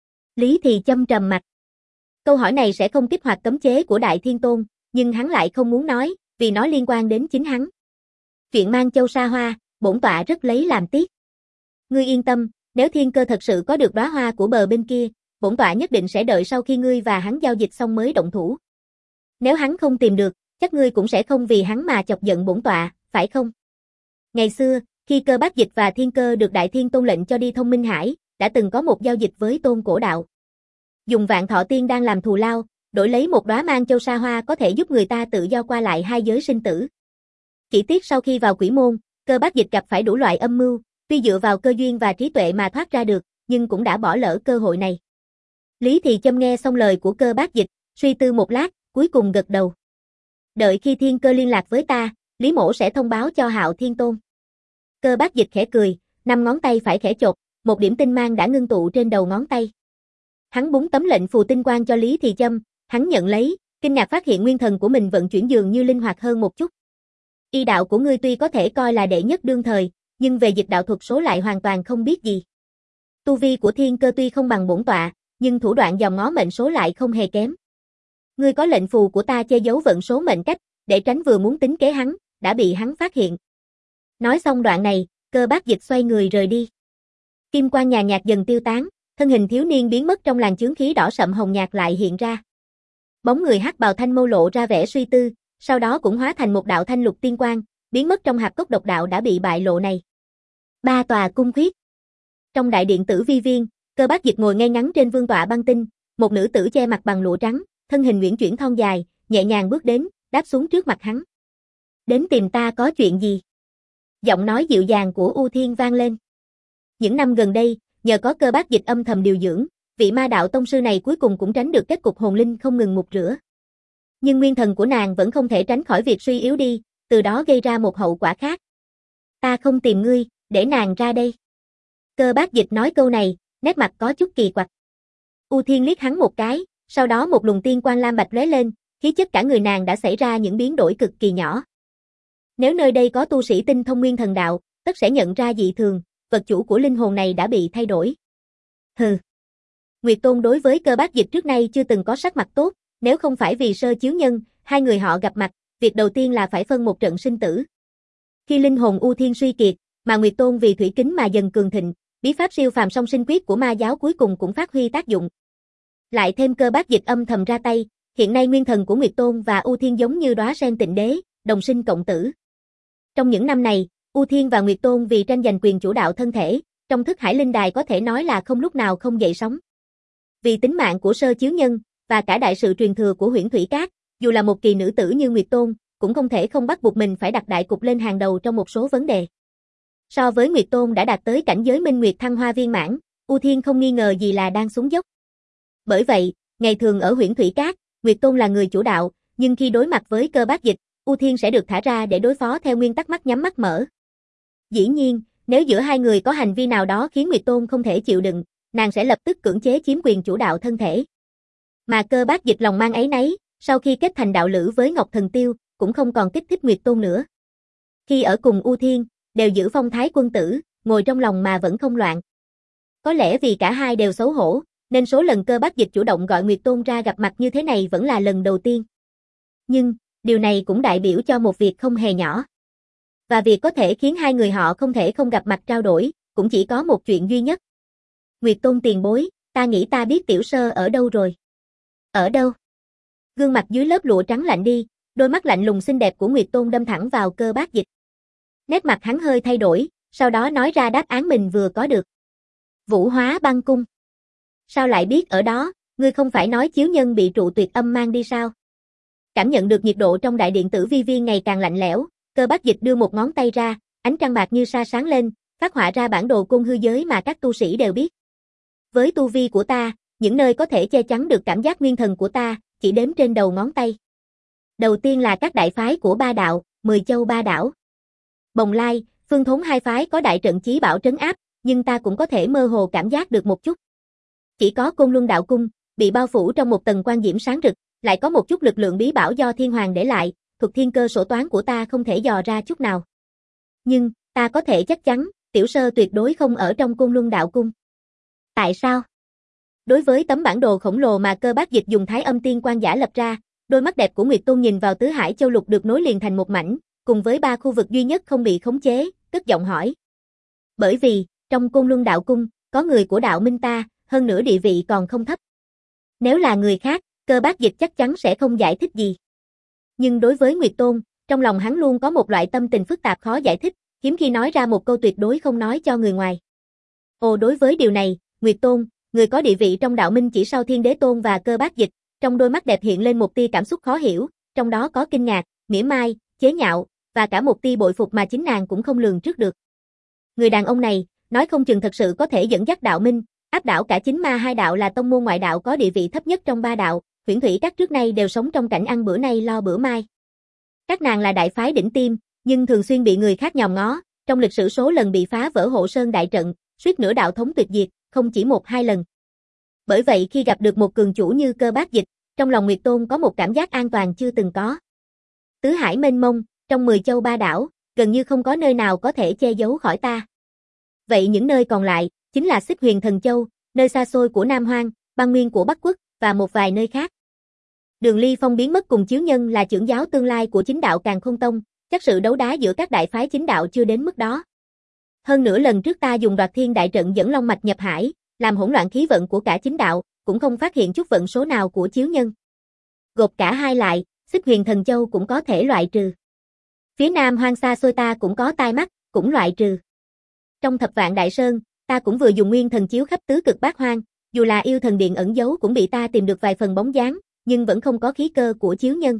Lý Thị Châm trầm mặt. Câu hỏi này sẽ không kích hoạt cấm chế của Đại Thiên Tôn, nhưng hắn lại không muốn nói, vì nó liên quan đến chính hắn. Chuyện Mang Châu Sa Hoa, bổn tọa rất lấy làm tiếc. Ngươi yên tâm, nếu thiên cơ thật sự có được đóa hoa của bờ bên kia, bổn tọa nhất định sẽ đợi sau khi ngươi và hắn giao dịch xong mới động thủ. Nếu hắn không tìm được, chắc ngươi cũng sẽ không vì hắn mà chọc giận bổn tọa, phải không? Ngày xưa, khi Cơ Bác Dịch và Thiên Cơ được Đại Thiên Tôn lệnh cho đi Thông Minh Hải, đã từng có một giao dịch với Tôn Cổ Đạo. Dùng Vạn Thọ Tiên đang làm thù lao, đổi lấy một đóa Mang Châu Sa Hoa có thể giúp người ta tự do qua lại hai giới sinh tử. Chỉ tiếc sau khi vào quỷ môn, Cơ Bác Dịch gặp phải đủ loại âm mưu, tuy dựa vào cơ duyên và trí tuệ mà thoát ra được, nhưng cũng đã bỏ lỡ cơ hội này. Lý Thị Châm nghe xong lời của Cơ Bác Dịch, suy tư một lát, cuối cùng gật đầu. Đợi khi thiên cơ liên lạc với ta, Lý Mỗ sẽ thông báo cho Hạo Thiên Tôn. Cơ Bác Dịch khẽ cười, năm ngón tay phải khẽ chộp, một điểm tinh mang đã ngưng tụ trên đầu ngón tay. Hắn búng tấm lệnh phù tinh quang cho Lý Thị Châm, hắn nhận lấy, kinh ngạc phát hiện nguyên thần của mình vận chuyển dường như linh hoạt hơn một chút. Y đạo của ngươi tuy có thể coi là đệ nhất đương thời, nhưng về dịch đạo thuật số lại hoàn toàn không biết gì. Tu vi của thiên cơ tuy không bằng bổn tọa, nhưng thủ đoạn dòm ngó mệnh số lại không hề kém. Ngươi có lệnh phù của ta che giấu vận số mệnh cách, để tránh vừa muốn tính kế hắn, đã bị hắn phát hiện. Nói xong đoạn này, Cơ Bác Dịch xoay người rời đi. Kim quang nhàn nhạt dần tiêu tán, thân hình thiếu niên biến mất trong làn chướng khí đỏ sậm hồng nhạt lại hiện ra. Bóng người hắc bào thanh mâu lộ ra vẻ suy tư, sau đó cũng hóa thành một đạo thanh lục tiên quang, biến mất trong hạp cốc độc đạo đã bị bại lộ này. Ba tòa cung khuyết. Trong đại điện Tử Vi Viên, Cơ Bác Dịch ngồi ngay ngắn trên vương tọa băng tinh, một nữ tử che mặt bằng lụa trắng, thân hình uyển chuyển thon dài, nhẹ nhàng bước đến, đáp xuống trước mặt hắn. Đến tìm ta có chuyện gì? Giọng nói dịu dàng của U Thiên vang lên. Những năm gần đây, nhờ có Cơ Bác Dịch âm thầm điều dưỡng, vị ma đạo tông sư này cuối cùng cũng tránh được kết cục hồn linh không ngừng mục rửa. Nhưng nguyên thần của nàng vẫn không thể tránh khỏi việc suy yếu đi, từ đó gây ra một hậu quả khác. Ta không tìm ngươi, để nàng ra đây. Cơ Bác Dịch nói câu này, nét mặt có chút kỳ quặc. U Thiên liếc hắn một cái, sau đó một luồng tiên quang lam bạch lóe lên, khí chất cả người nàng đã xảy ra những biến đổi cực kỳ nhỏ. Nếu nơi đây có tu sĩ tinh thông nguyên thần đạo, tất sẽ nhận ra dị thường, vật chủ của linh hồn này đã bị thay đổi. Hừ. Nguyệt Tôn đối với Cơ Bác Dịch trước nay chưa từng có sắc mặt tốt, nếu không phải vì sơ chiếu nhân, hai người họ gặp mặt, việc đầu tiên là phải phân một trận sinh tử. Khi linh hồn U Thiên suy kiệt, mà Nguyệt Tôn vì thủy kính mà dần cường thịnh, bí pháp siêu phàm song sinh quyết của ma giáo cuối cùng cũng phát huy tác dụng. Lại thêm Cơ Bác Dịch âm thầm ra tay, hiện nay nguyên thần của Nguyệt Tôn và U Thiên giống như đóa sen tịnh đế, đồng sinh cộng tử. Trong những năm này, U Thiên và Nguyệt Tôn vì tranh giành quyền chủ đạo thân thể, trong thức hải linh đài có thể nói là không lúc nào không dậy sóng. Vì tính mạng của sơ chiếu nhân, và cả đại sự truyền thừa của Huyễn Thủy Cát, dù là một kỳ nữ tử như Nguyệt Tôn, cũng không thể không bắt buộc mình phải đặt đại cục lên hàng đầu trong một số vấn đề. So với Nguyệt Tôn đã đạt tới cảnh giới minh nguyệt thăng hoa viên mãn, U Thiên không nghi ngờ gì là đang xuống dốc. Bởi vậy, ngày thường ở Huyễn Thủy Cát, Nguyệt Tôn là người chủ đạo, nhưng khi đối mặt với Cơ Bác Dịch, U Thiên sẽ được thả ra để đối phó theo nguyên tắc mắt nhắm mắt mở. Dĩ nhiên, nếu giữa hai người có hành vi nào đó khiến Nguyệt Tôn không thể chịu đựng, nàng sẽ lập tức cưỡng chế chiếm quyền chủ đạo thân thể. Mà Cơ Bác Dịch lòng mang áy náy, sau khi kết thành đạo lữ với Ngọc Thần Tiêu, cũng không còn kích thích Nguyệt Tôn nữa. Khi ở cùng U Thiên, đều giữ phong thái quân tử, ngồi trong lòng mà vẫn không loạn. Có lẽ vì cả hai đều xấu hổ, nên số lần Cơ Bác Dịch chủ động gọi Nguyệt Tôn ra gặp mặt như thế này vẫn là lần đầu tiên. Nhưng, điều này cũng đại biểu cho một việc không hề nhỏ. Và việc có thể khiến hai người họ không thể không gặp mặt trao đổi, cũng chỉ có một chuyện duy nhất. Nguyệt Tôn tiền bối, ta nghĩ ta biết Tiểu Sơ ở đâu rồi. Ở đâu? Gương mặt dưới lớp lụa trắng lạnh đi, đôi mắt lạnh lùng xinh đẹp của Nguyệt Tôn đâm thẳng vào Cơ Bác Dịch. Nét mặt hắn hơi thay đổi, sau đó nói ra đáp án mình vừa có được. Vũ Hóa Băng Cung. Sao lại biết ở đó, ngươi không phải nói chiếu nhân bị trụ tuyệt âm mang đi sao? Cảm nhận được nhiệt độ trong đại điện tử vi viên ngày càng lạnh lẽo, Cơ Bác Dịch đưa một ngón tay ra, ánh trăng bạc như sa sáng lên, phát họa ra bản đồ cung hư giới mà các tu sĩ đều biết. Với tu vi của ta, những nơi có thể che chắn được cảm giác nguyên thần của ta, chỉ đếm trên đầu ngón tay. Đầu tiên là các đại phái của ba đạo, Mười Châu ba đảo. Bồng Lai, Phương Thốn hai phái có đại trận chí bảo trấn áp, nhưng ta cũng có thể mơ hồ cảm giác được một chút. Chỉ có Côn Luân Đạo Cung, bị bao phủ trong một tầng quang diễm sáng rực, lại có một chút lực lượng bí bảo do Thiên Hoàng để lại, thuật thiên cơ sổ toán của ta không thể dò ra chút nào. Nhưng, ta có thể chắc chắn, Tiểu Sơ tuyệt đối không ở trong Côn Luân Đạo Cung. Tại sao? Đối với tấm bản đồ khổng lồ mà Cơ Bác Dịch dùng Thái Âm Tiên Quan giả lập ra, đôi mắt đẹp của Nguyệt Tôn nhìn vào tứ hải châu lục được nối liền thành một mảnh, cùng với ba khu vực duy nhất không bị khống chế, cất giọng hỏi. Bởi vì, trong Côn Luân Đạo Cung, có người của đạo minh ta, hơn nữa địa vị còn không thấp. Nếu là người khác, Cơ Bác Dịch chắc chắn sẽ không giải thích gì. Nhưng đối với Nguyệt Tôn, trong lòng hắn luôn có một loại tâm tình phức tạp khó giải thích, hiếm khi nói ra một câu tuyệt đối không nói cho người ngoài. Ồ, đối với điều này, Nguyệt Tôn, người có địa vị trong đạo minh chỉ sau Thiên Đế Tôn và Cơ Bác Dịch, trong đôi mắt đẹp hiện lên một tia cảm xúc khó hiểu, trong đó có kinh ngạc, mỉa mai, chế nhạo, và cả một tia bội phục mà chính nàng cũng không lường trước được. Người đàn ông này, nói không chừng thật sự có thể dẫn dắt đạo minh, áp đảo cả chính ma hai đạo là tông môn ngoại đạo có địa vị thấp nhất trong ba đạo, Huyền Thủy Các trước nay đều sống trong cảnh ăn bữa nay lo bữa mai. Các nàng là đại phái đỉnh tiêm, nhưng thường xuyên bị người khác nhòm ngó, trong lịch sử số lần bị phá vỡ Hộ Sơn đại trận, suýt nữa đạo thống tuyệt diệt, không chỉ một hai lần. Bởi vậy khi gặp được một cường chủ như Cơ Bác Dịch, trong lòng Nguyệt Tôn có một cảm giác an toàn chưa từng có. Tứ hải mênh mông, trong Mười Châu ba đảo, gần như không có nơi nào có thể che giấu khỏi ta. Vậy những nơi còn lại, chính là Xích Huyền Thần Châu, nơi xa xôi của Nam Hoang, băng nguyên của Bắc Quốc, và một vài nơi khác. Đường Ly Phong biến mất cùng Chiếu Nhân là trưởng giáo tương lai của chính đạo Càn Khôn Tông, chắc sự đấu đá giữa các đại phái chính đạo chưa đến mức đó. Hơn nữa lần trước ta dùng Đoạt Thiên đại trận dẫn long mạch nhập hải, làm hỗn loạn khí vận của cả chính đạo, cũng không phát hiện chút vận số nào của Chiếu Nhân. Gộp cả hai lại, Xích Huyền Thần Châu cũng có thể loại trừ. Phía Nam Hoang xa xôi ta cũng có tai mắt, cũng loại trừ. Trong Thập Vạn Đại Sơn, ta cũng vừa dùng Nguyên Thần chiếu khắp tứ cực bát hoang, dù là Yêu Thần Điện ẩn giấu cũng bị ta tìm được vài phần bóng dáng, nhưng vẫn không có khí cơ của Chiếu Nhân.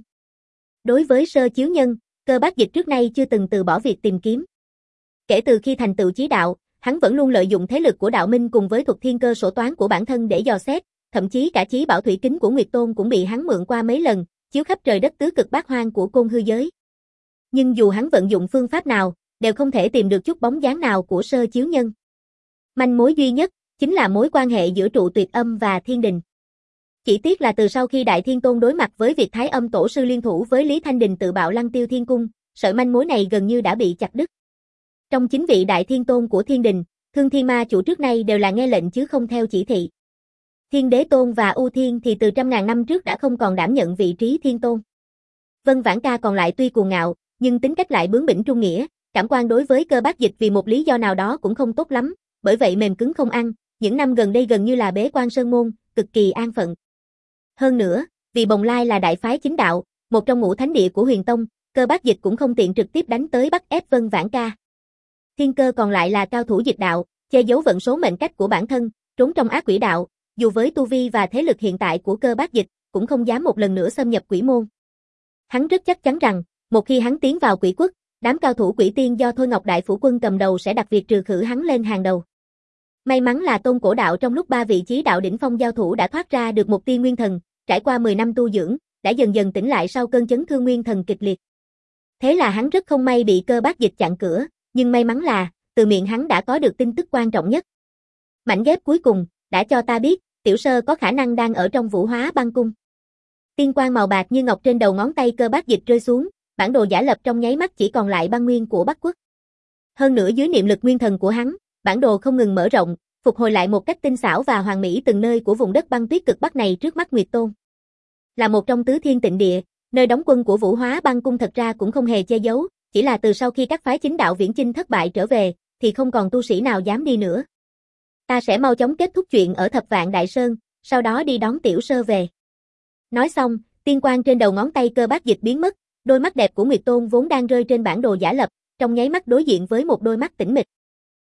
Đối với Sơ Chiếu Nhân, Cơ Bác Dịch trước nay chưa từng từ bỏ việc tìm kiếm. Kể từ khi thành tựu chí đạo, hắn vẫn luôn lợi dụng thế lực của đạo minh cùng với thuật thiên cơ sổ toán của bản thân để dò xét, thậm chí cả chí bảo thủy kính của Nguyệt Tôn cũng bị hắn mượn qua mấy lần, chiếu khắp trời đất tứ cực bát hoang của côn hư giới. Nhưng dù hắn vận dụng phương pháp nào, đều không thể tìm được chút bóng dáng nào của Sơ Chiếu Nhân. Manh mối duy nhất, chính là mối quan hệ giữa trụ tuyệt âm và thiên đình. Chỉ tiếc là từ sau khi Đại Thiên Tôn đối mặt với việc Thái Âm Tổ sư liên thủ với Lý Thanh Đình tự bạo Lăng Tiêu Thiên Cung, sợi manh mối này gần như đã bị chặt đứt. Trong chính vị Đại Thiên Tôn của thiên đình, Thương Thiên Ma chủ trước nay đều là nghe lệnh chứ không theo chỉ thị. Thiên Đế Tôn và U Thiên thì từ trăm ngàn năm trước đã không còn đảm nhận vị trí Thiên Tôn. Vân Vãn Ca còn lại tuy cuồng ngạo, nhưng tính cách lại bướng bỉnh trung nghĩa, cảm quan đối với Cơ Bác Dịch vì một lý do nào đó cũng không tốt lắm, bởi vậy mềm cứng không ăn, những năm gần đây gần như là bế quan sơn môn, cực kỳ an phận. Hơn nữa, vì Bồng Lai là đại phái chính đạo, một trong ngũ thánh địa của Huyền Tông, Cơ Bác Dịch cũng không tiện trực tiếp đánh tới bắt ép Vân Vãn Ca. Thiên Cơ còn lại là cao thủ dịch đạo, che giấu vận số mệnh cách của bản thân, trốn trong ác quỷ đạo, dù với tu vi và thế lực hiện tại của Cơ Bác Dịch, cũng không dám một lần nữa xâm nhập quỷ môn. Hắn rất chắc chắn rằng, một khi hắn tiến vào quỷ quốc, đám cao thủ quỷ tiên do Thôi Ngọc Đại Phủ Quân cầm đầu sẽ đặt việc trừ khử hắn lên hàng đầu. May mắn là Tôn Cổ Đạo trong lúc ba vị chí đạo đỉnh phong giao thủ đã thoát ra được một tia nguyên thần, trải qua mười năm tu dưỡng, đã dần dần tỉnh lại sau cơn chấn thương nguyên thần kịch liệt. Thế là hắn rất không may bị Cơ Bác Dịch chặn cửa, nhưng may mắn là, từ miệng hắn đã có được tin tức quan trọng nhất. Mảnh ghép cuối cùng, đã cho ta biết, Tiểu Sơ có khả năng đang ở trong Vũ Hóa Băng Cung. Tiên quang màu bạc như ngọc trên đầu ngón tay Cơ Bác Dịch rơi xuống, bản đồ giả lập trong nháy mắt chỉ còn lại băng nguyên của Bắc Quốc. Hơn nữa dưới niệm lực nguyên thần của hắn, bản đồ không ngừng mở rộng, phục hồi lại một cách tinh xảo và hoàn mỹ từng nơi của vùng đất băng tuyết cực Bắc này trước mắt Nguyệt Tôn. Là một trong tứ thiên tịnh địa, nơi đóng quân của Vũ Hóa Băng Cung thật ra cũng không hề che giấu, chỉ là từ sau khi các phái chính đạo viễn chinh thất bại trở về, thì không còn tu sĩ nào dám đi nữa. Ta sẽ mau chóng kết thúc chuyện ở Thập Vạn Đại Sơn, sau đó đi đón Tiểu Sơ về. Nói xong, tiên quang trên đầu ngón tay Cơ Bác Dịch biến mất, đôi mắt đẹp của Nguyệt Tôn vốn đang rơi trên bản đồ giả lập, trong nháy mắt đối diện với một đôi mắt tĩnh mịch.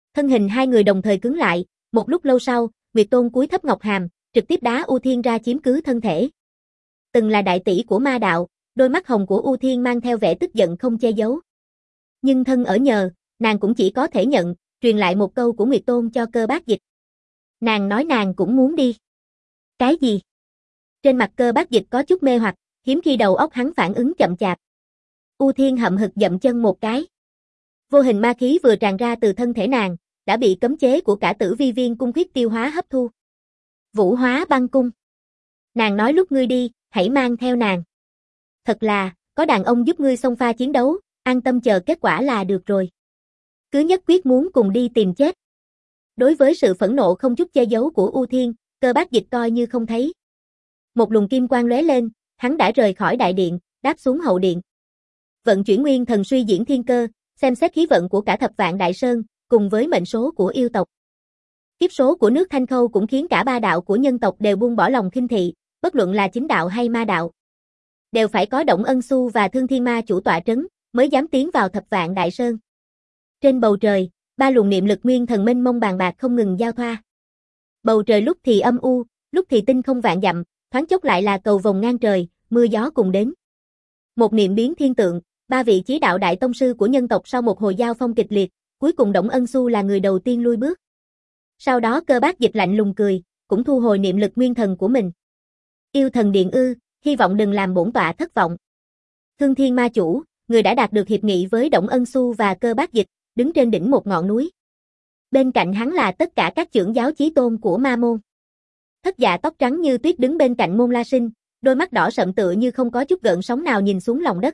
Thân hình hai người đồng thời cứng lại, một lúc lâu sau, Nguyệt Tôn cúi thấp ngọc hàm, trực tiếp đá U Thiên ra chiếm cứ thân thể. Từng là đại tỷ của ma đạo, đôi mắt hồng của U Thiên mang theo vẻ tức giận không che giấu. Nhưng thân ở nhờ, nàng cũng chỉ có thể nhận, truyền lại một câu của Nguyệt Tôn cho Cơ Bác Dịch. Nàng nói nàng cũng muốn đi. Cái gì? Trên mặt Cơ Bác Dịch có chút mê hoặc, hiếm khi đầu óc hắn phản ứng chậm chạp. U Thiên hậm hực dậm chân một cái. Vô hình ma khí vừa tràn ra từ thân thể nàng, đã bị cấm chế của cả Tử Vi Viên cung khuyết tiêu hóa hấp thu. Vũ hóa băng cung. Nàng nói lúc ngươi đi, hãy mang theo nàng. Thật là, có đàn ông giúp ngươi xông pha chiến đấu, an tâm chờ kết quả là được rồi. Cứ nhất quyết muốn cùng đi tìm chết. Đối với sự phẫn nộ không chút che giấu của U Thiên, Cơ Bác Dịch coi như không thấy. Một luồng kim quang lóe lên, hắn đã rời khỏi đại điện, đáp xuống hậu điện. Vận chuyển nguyên thần suy diễn thiên cơ, xem xét khí vận của cả thập vạn đại sơn, cùng với mệnh số của yêu tộc. Kiếp số của nước Thanh Khâu cũng khiến cả ba đạo của nhân tộc đều buông bỏ lòng khinh thị, bất luận là chính đạo hay ma đạo. Đều phải có Động Ân Xu và Thương Thiên Ma chủ tọa trấn, mới dám tiến vào thập vạn đại sơn. Trên bầu trời, ba luồng niệm lực nguyên thần mênh mông bàn bạc không ngừng giao thoa. Bầu trời lúc thì âm u, lúc thì tinh không vạn dặm, thoáng chốc lại là cầu vồng ngang trời, mưa gió cùng đến. Một niệm biến thiên tượng, ba vị chí đạo đại tông sư của nhân tộc sau một hồi giao phong kịch liệt, cuối cùng Động Ân Xu là người đầu tiên lui bước. Sau đó Cơ Bác Dịch lạnh lùng cười, cũng thu hồi niệm lực nguyên thần của mình. Yêu thần điện ư, hy vọng đừng làm bổn tọa thất vọng. Thương Thiên Ma chủ, người đã đạt được hiệp nghị với Động Ân Xu và Cơ Bác Dịch, đứng trên đỉnh một ngọn núi. Bên cạnh hắn là tất cả các trưởng giáo chí tôn của ma môn. Thất Dạ tóc trắng như tuyết đứng bên cạnh Môn La Sinh, đôi mắt đỏ sậm tựa như không có chút gợn sóng nào nhìn xuống lòng đất.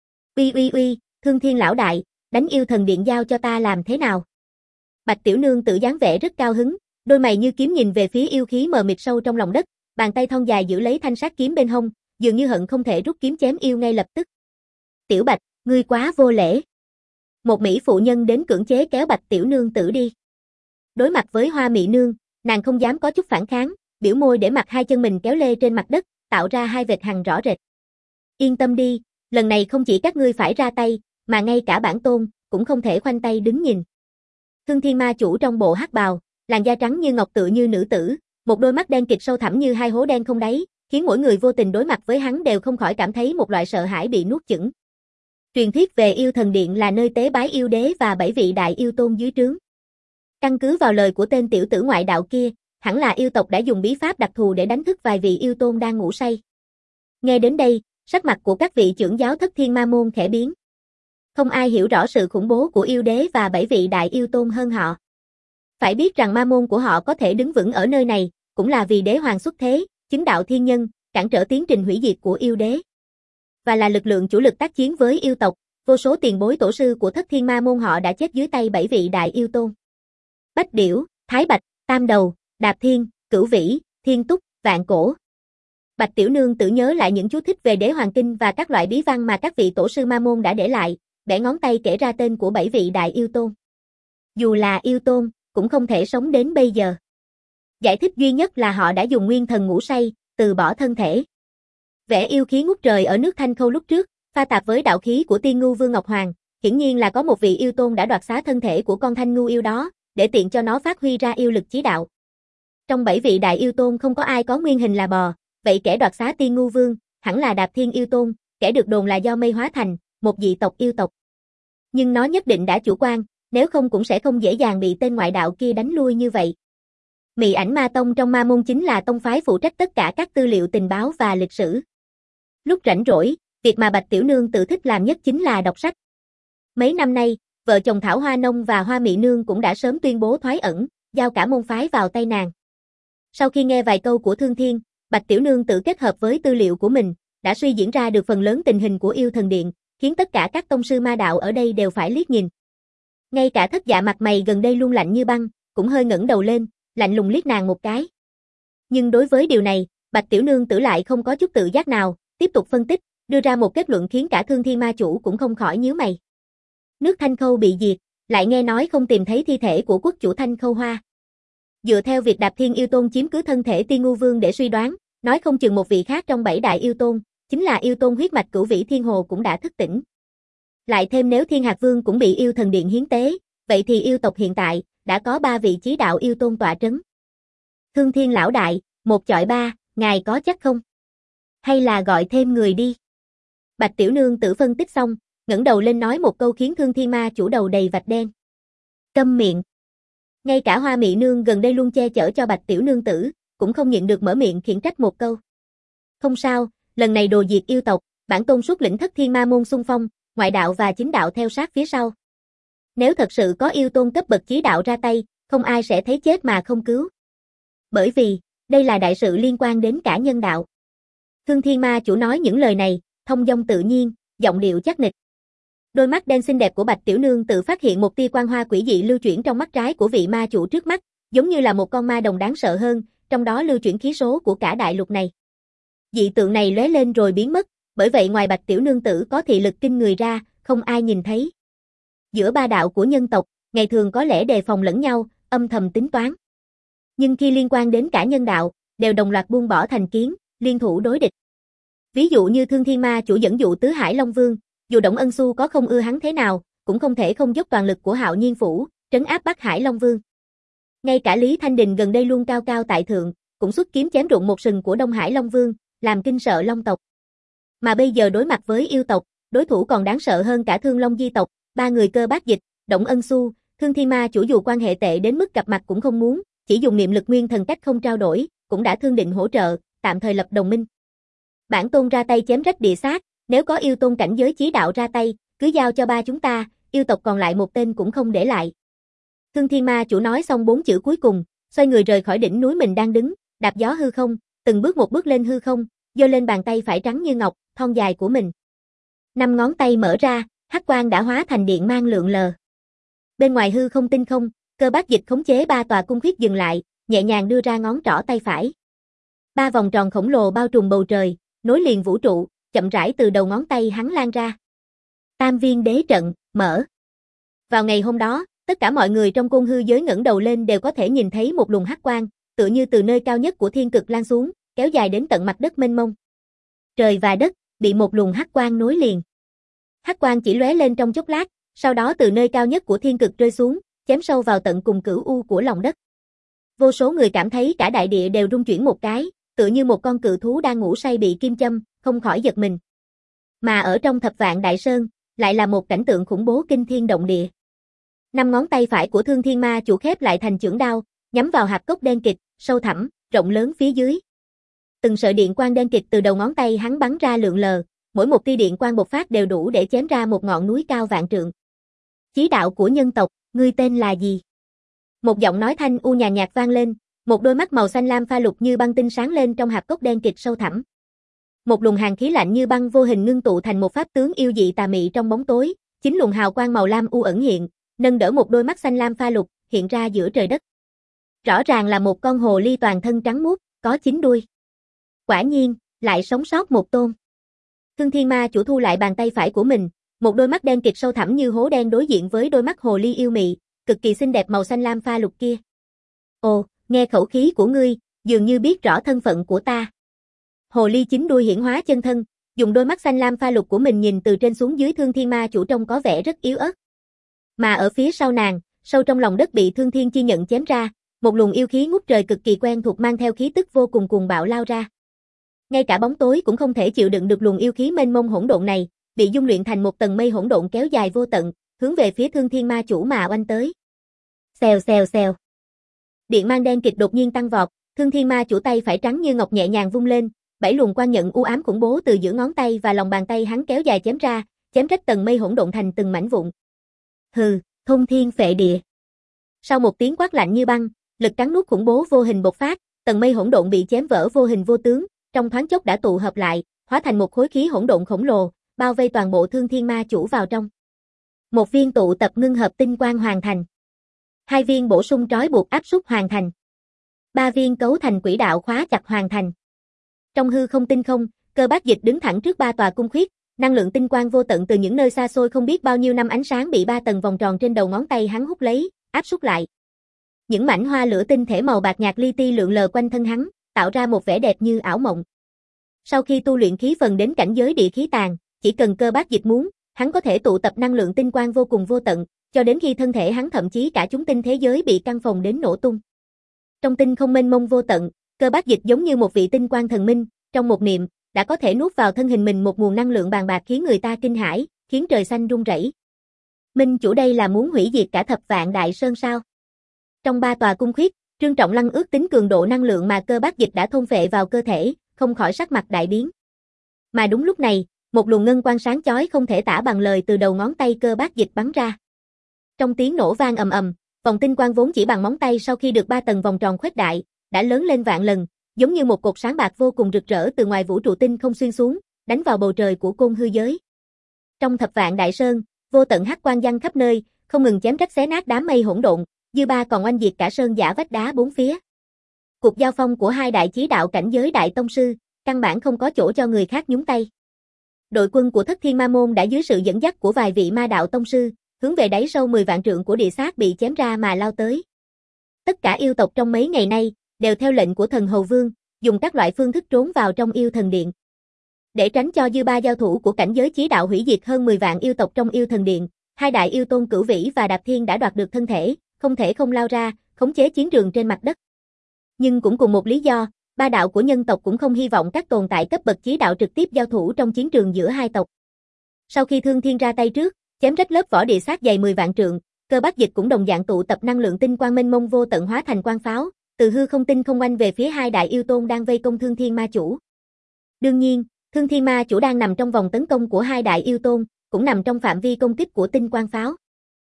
Uy uy uy, Thương Thiên lão đại, đánh yêu thần điện giao cho ta làm thế nào? Bạch Tiểu Nương tự dáng vẻ rất cao hứng, đôi mày như kiếm nhìn về phía yêu khí mờ mịt sâu trong lòng đất, bàn tay thon dài giữ lấy thanh sát kiếm bên hông, dường như hận không thể rút kiếm chém yêu ngay lập tức. Tiểu Bạch, ngươi quá vô lễ. Một mỹ phụ nhân đến cưỡng chế kéo Bạch Tiểu Nương tử đi. Đối mặt với Hoa Mị Nương, nàng không dám có chút phản kháng, biểu môi để mặc hai chân mình kéo lê trên mặt đất, tạo ra hai vệt hằn rõ rệt. Yên tâm đi, lần này không chỉ các ngươi phải ra tay, mà ngay cả bản tôn cũng không thể khoanh tay đứng nhìn. Thương Thiên Ma chủ trong bộ hắc bào, làn da trắng như ngọc tựa như nữ tử, một đôi mắt đen kịt sâu thẳm như hai hố đen không đáy, khiến mỗi người vô tình đối mặt với hắn đều không khỏi cảm thấy một loại sợ hãi bị nuốt chửng. Truyền thuyết về yêu thần điện là nơi tế bái yêu đế và bảy vị đại yêu tôn dưới trướng. Căn cứ vào lời của tên tiểu tử ngoại đạo kia, hẳn là yêu tộc đã dùng bí pháp đặc thù để đánh thức vài vị yêu tôn đang ngủ say. Nghe đến đây, sắc mặt của các vị trưởng giáo Thất Thiên Ma môn khẽ biến. Không ai hiểu rõ sự khủng bố của yêu đế và bảy vị đại yêu tôn hơn họ. Phải biết rằng ma môn của họ có thể đứng vững ở nơi này, cũng là vì đế hoàng xuất thế, chứng đạo thiên nhân, cản trở tiến trình hủy diệt của yêu đế. Và là lực lượng chủ lực tác chiến với yêu tộc, vô số tiền bối tổ sư của Thất Thiên Ma môn họ đã chết dưới tay bảy vị đại yêu tôn. Bách Điểu, Thái Bạch, Tam Đầu, Đạp Thiên, Cửu Vĩ, Thiên Túc, Vạn Cổ. Bạch Tiểu Nương tự nhớ lại những chú thích về đế hoàng kinh và các loại bí văn mà các vị tổ sư ma môn đã để lại, bẻ ngón tay kể ra tên của bảy vị đại yêu tôn. Dù là yêu tôn, cũng không thể sống đến bây giờ. Giải thích duy nhất là họ đã dùng nguyên thần ngủ say, từ bỏ thân thể. Vẻ yêu khí ngút trời ở nước Thanh Khâu lúc trước, pha tạp với đạo khí của Tiên Ngưu Vương Ngọc Hoàng, hiển nhiên là có một vị yêu tôn đã đoạt xá thân thể của con Thanh Ngưu yêu đó, để tiện cho nó phát huy ra yêu lực chí đạo. Trong bảy vị đại yêu tôn không có ai có nguyên hình là bò, vậy kẻ đoạt xá Tiên Ngưu Vương, hẳn là Đạp Thiên yêu tôn, kẻ được đồn là do mây hóa thành, một dị tộc yêu tộc. Nhưng nó nhất định đã chủ quan, nếu không cũng sẽ không dễ dàng bị tên ngoại đạo kia đánh lui như vậy. Mị Ảnh Ma Tông trong ma môn chính là tông phái phụ trách tất cả các tư liệu tình báo và lịch sử. Lúc rảnh rỗi, việc mà Bạch Tiểu Nương tự thích làm nhất chính là đọc sách. Mấy năm nay, vợ chồng Thảo Hoa Nông và Hoa Mị Nương cũng đã sớm tuyên bố thoái ẩn, giao cả môn phái vào tay nàng. Sau khi nghe vài câu của Thương Thiên, Bạch Tiểu Nương tự kết hợp với tư liệu của mình, đã suy diễn ra được phần lớn tình hình của yêu thần điện, khiến tất cả các tông sư ma đạo ở đây đều phải liếc nhìn. Ngay cả Thất Dạ mặt mày gần đây luôn lạnh như băng, cũng hơi ngẩng đầu lên, lạnh lùng liếc nàng một cái. Nhưng đối với điều này, Bạch Tiểu Nương tử lại không có chút tự giác nào, tiếp tục phân tích, đưa ra một kết luận khiến cả Thương Thiên Ma chủ cũng không khỏi nhíu mày. Nước Thanh Khâu bị diệt, lại nghe nói không tìm thấy thi thể của quốc chủ Thanh Khâu Hoa. Dựa theo việc Đạp Thiên yêu tôn chiếm cứ thân thể Tiên Ngưu Vương để suy đoán, nói không chừng một vị khác trong bảy đại yêu tôn, chính là yêu tôn huyết mạch Cửu Vĩ Thiên Hồ cũng đã thức tỉnh. Lại thêm nếu Thiên Hạc Vương cũng bị yêu thần điện hiến tế, vậy thì yêu tộc hiện tại đã có ba vị chí đạo yêu tôn tọa trấn. Thương Thiên lão đại, một chọi ba, ngài có chắc không? Hay là gọi thêm người đi? Bạch Tiểu Nương Tử phân tích xong, ngẩng đầu lên nói một câu khiến Thương Thiên Ma chủ đầu đầy vạch đen. Câm miệng. Ngay cả Hoa Mị Nương gần đây luôn che chở cho Bạch Tiểu Nương Tử, cũng không nhịn được mở miệng khiển trách một câu. Không sao, lần này đồ diệt yêu tộc, bản tôn xuất lĩnh Thất Thiên Ma môn xung phong, ngoại đạo và chính đạo theo sát phía sau. Nếu thật sự có yêu tôn cấp bậc chí đạo ra tay, không ai sẽ thấy chết mà không cứu. Bởi vì, đây là đại sự liên quan đến cả nhân đạo. Thương Thiên Ma chủ nói những lời này, thông dong tự nhiên, giọng điệu chắc nịch. Đôi mắt đen xinh đẹp của Bạch Tiểu Nương tự phát hiện một tia quang hoa quỷ dị lưu chuyển trong mắt trái của vị ma chủ trước mắt, giống như là một con ma đồng đáng sợ hơn, trong đó lưu chuyển khí số của cả đại lục này. Dị tượng này lóe lên rồi biến mất, bởi vậy ngoài Bạch Tiểu Nương tử có thị lực kinh người ra, không ai nhìn thấy. Giữa ba đạo của nhân tộc, ngày thường có lẽ đề phòng lẫn nhau, âm thầm tính toán. Nhưng khi liên quan đến cả nhân đạo, đều đồng loạt buông bỏ thành kiến, liên thủ đối địch. Ví dụ như Thương Thiên Ma chủ dẫn dụ Tứ Hải Long Vương, dù Đổng Ân Xu có không ưa hắn thế nào, cũng không thể không dốc toàn lực của Hạo Nhiên Phủ, trấn áp Bắc Hải Long Vương. Ngay cả Lý Thanh Đình gần đây luôn cao cao tại thượng, cũng xuất kiếm chém rụng một sừng của Đông Hải Long Vương, làm kinh sợ Long tộc. Mà bây giờ đối mặt với yêu tộc, đối thủ còn đáng sợ hơn cả Thương Long Di tộc, ba người Cơ Bác Dịch, Đổng Ân Xu, Thương Thiên Ma chủ dù quan hệ tệ đến mức gặp mặt cũng không muốn, chỉ dùng niệm lực nguyên thần cách không trao đổi, cũng đã thương định hỗ trợ, tạm thời lập đồng minh. Bản tôn ra tay chém rách địa sát, nếu có yêu tôn cảnh giới chí đạo ra tay, cứ giao cho ba chúng ta, yêu tộc còn lại một tên cũng không để lại. Thương Thiên Ma chủ nói xong bốn chữ cuối cùng, xoay người rời khỏi đỉnh núi mình đang đứng, đạp gió hư không, từng bước một bước lên hư không, giơ lên bàn tay phải trắng như ngọc, thon dài của mình. Năm ngón tay mở ra, hắc quang đã hóa thành điện mang lượn lờ. Bên ngoài hư không tinh không, Cơ Bác Dịch khống chế ba tòa cung khuyết dừng lại, nhẹ nhàng đưa ra ngón trỏ tay phải. Ba vòng tròn khổng lồ bao trùm bầu trời, nối liền vũ trụ, chậm rãi từ đầu ngón tay hắn lan ra. Tam viên đế trận, mở. Vào ngày hôm đó, tất cả mọi người trong côn hư giới ngẩng đầu lên đều có thể nhìn thấy một luồng hắc quang, tựa như từ nơi cao nhất của thiên cực lan xuống, kéo dài đến tận mặt đất mênh mông. Trời và đất bị một luồng hắc quang nối liền. Hắc quang chỉ lóe lên trong chốc lát, sau đó từ nơi cao nhất của thiên cực rơi xuống, chém sâu vào tận cùng cửu u của lòng đất. Vô số người cảm thấy cả đại địa đều rung chuyển một cái, tựa như một con cự thú đang ngủ say bị kim châm, không khỏi giật mình. Mà ở trong Thập Vạn Đại Sơn, lại là một cảnh tượng khủng bố kinh thiên động địa. Năm ngón tay phải của Thương Thiên Ma chủ khép lại thành chưởng đao, nhắm vào hạp cốc đen kịt, sâu thẳm, rộng lớn phía dưới. Từng sợi điện quang đen kịt từ đầu ngón tay hắn bắn ra lượn lờ, mỗi một tia điện quang bộc phát đều đủ để chém ra một ngọn núi cao vạn trượng. Chí đạo của nhân tộc, ngươi tên là gì? Một giọng nói thanh u nhàn nhạt vang lên, một đôi mắt màu xanh lam pha lục như băng tinh sáng lên trong hạp cốc đen kịt sâu thẳm. Một luồng hàn khí lạnh như băng vô hình ngưng tụ thành một pháp tướng yêu dị tà mị trong bóng tối, chính luồng hào quang màu lam u ẩn hiện, nâng đỡ một đôi mắt xanh lam pha lục, hiện ra giữa trời đất. Rõ ràng là một con hồ ly toàn thân trắng muốt, có chín đuôi. Quả nhiên, lại sống sót một tôn. Thương Thiên Ma chủ thu lại bàn tay phải của mình, một đôi mắt đen kịt sâu thẳm như hố đen đối diện với đôi mắt hồ ly yêu mị, cực kỳ xinh đẹp màu xanh lam pha lục kia. Ồ, nghe khẩu khí của ngươi, dường như biết rõ thân phận của ta. Hồ ly chín đuôi hiển hóa chân thân, dùng đôi mắt xanh lam pha lục của mình nhìn từ trên xuống dưới Thương Thiên Ma chủ trông có vẻ rất yếu ớt. Mà ở phía sau nàng, sâu trong lòng đất bị Thương Thiên chi nhận chém ra, một luồng yêu khí ngút trời cực kỳ quen thuộc mang theo khí tức vô cùng cuồng bạo lao ra. Ngay cả bóng tối cũng không thể chịu đựng được luồng yêu khí mênh mông hỗn độn này, bị dung luyện thành một tầng mây hỗn độn kéo dài vô tận, hướng về phía Thương Thiên Ma chủ mà oanh tới. Xèo xèo xèo. Điện mang đen kịch đột nhiên tăng vọt, Thương Thiên Ma chủ tay phải trắng như ngọc nhẹ nhàng vung lên, bảy luồng quang nhận u ám khủng bố từ giữa ngón tay và lòng bàn tay hắn kéo dài chém ra, chém rách tầng mây hỗn độn thành từng mảnh vụn. Hừ, thôn thiên phệ địa. Sau một tiếng quát lạnh như băng, lực cắn nuốt khủng bố vô hình bộc phát, tầng mây hỗn độn bị chém vỡ vô hình vô tướng, trong thoáng chốc đã tụ hợp lại, hóa thành một khối khí hỗn độn khổng lồ, bao vây toàn bộ Thương Thiên Ma chủ vào trong. Một viên tụ tập ngưng hợp tinh quang hoàn thành. Hai viên bổ sung trói buộc áp xúc hoàn thành. Ba viên cấu thành quỹ đạo khóa chặt hoàn thành. Trong hư không tinh không, Cơ Bác Dịch đứng thẳng trước ba tòa cung khuyết, năng lượng tinh quang vô tận từ những nơi xa xôi không biết bao nhiêu năm ánh sáng bị ba tầng vòng tròn trên đầu ngón tay hắn hút lấy, áp xúc lại. Những mảnh hoa lửa tinh thể màu bạc nhạt li ti lượn lờ quanh thân hắn, tạo ra một vẻ đẹp như ảo mộng. Sau khi tu luyện khí phần đến cảnh giới địa khí tàn, chỉ cần Cơ Bác Dịch muốn, hắn có thể tụ tập năng lượng tinh quang vô cùng vô tận, Cho đến khi thân thể hắn thậm chí cả chúng tinh thế giới bị căng phồng đến nổ tung. Trong tinh không mênh mông vô tận, Cơ Bác Dịch giống như một vị tinh quang thần minh, trong một niệm, đã có thể nuốt vào thân hình mình một nguồn năng lượng bàn bạc khiến người ta kinh hãi, khiến trời xanh rung rẩy. Minh chủ đây là muốn hủy diệt cả thập vạn đại sơn sao? Trong ba tòa cung khuyết, Trương Trọng Lăng ước tính cường độ năng lượng mà Cơ Bác Dịch đã thôn phệ vào cơ thể, không khỏi sắc mặt đại biến. Mà đúng lúc này, một luồng ngân quang sáng chói không thể tả bằng lời từ đầu ngón tay Cơ Bác Dịch bắn ra. Trong tiếng nổ vang ầm ầm, vòng tinh quang vốn chỉ bằng móng tay sau khi được ba tầng vòng tròn khuếch đại, đã lớn lên vạn lần, giống như một cột sáng bạc vô cùng rực rỡ từ ngoài vũ trụ tinh không xuyên xuống, đánh vào bầu trời của côn hư giới. Trong thập vạn đại sơn, vô tận hắc quang giăng khắp nơi, không ngừng chém rách xé nát đám mây hỗn độn, dư ba còn oanh diệt cả sơn giả vách đá bốn phía. Cuộc giao phong của hai đại chí đạo cảnh giới đại tông sư, căn bản không có chỗ cho người khác nhúng tay. Đội quân của Thất Thiên Ma Môn đã dưới sự dẫn dắt của vài vị ma đạo tông sư, hướng về đáy sâu mười vạn trượng của địa xác bị chém ra mà lao tới. Tất cả yêu tộc trong mấy ngày nay, đều theo lệnh của thần Hầu Vương, dùng các loại phương thức trốn vào trong yêu thần điện. Để tránh cho dư ba giao thủ của cảnh giới chí đạo hủy diệt hơn mười vạn yêu tộc trong yêu thần điện, hai đại yêu tôn Cửu Vĩ và Đạp Thiên đã đoạt được thân thể, không thể không lao ra, khống chế chiến trường trên mặt đất. Nhưng cũng cùng một lý do, ba đạo của nhân tộc cũng không hy vọng các tồn tại cấp bậc chí đạo trực tiếp giao thủ trong chiến trường giữa hai tộc. Sau khi Thương Thiên ra tay trước, chém rách lớp vỏ địa xác dày mười vạn trượng, Cơ Bác Dịch cũng đồng dạng tụ tập năng lượng tinh quang mênh mông vô tận hóa thành quang pháo, từ hư không tinh không oanh về phía hai đại yêu tôn đang vây công Thương Thiên Ma Chủ. Đương nhiên, Thương Thiên Ma Chủ đang nằm trong vòng tấn công của hai đại yêu tôn, cũng nằm trong phạm vi công kích của tinh quang pháo.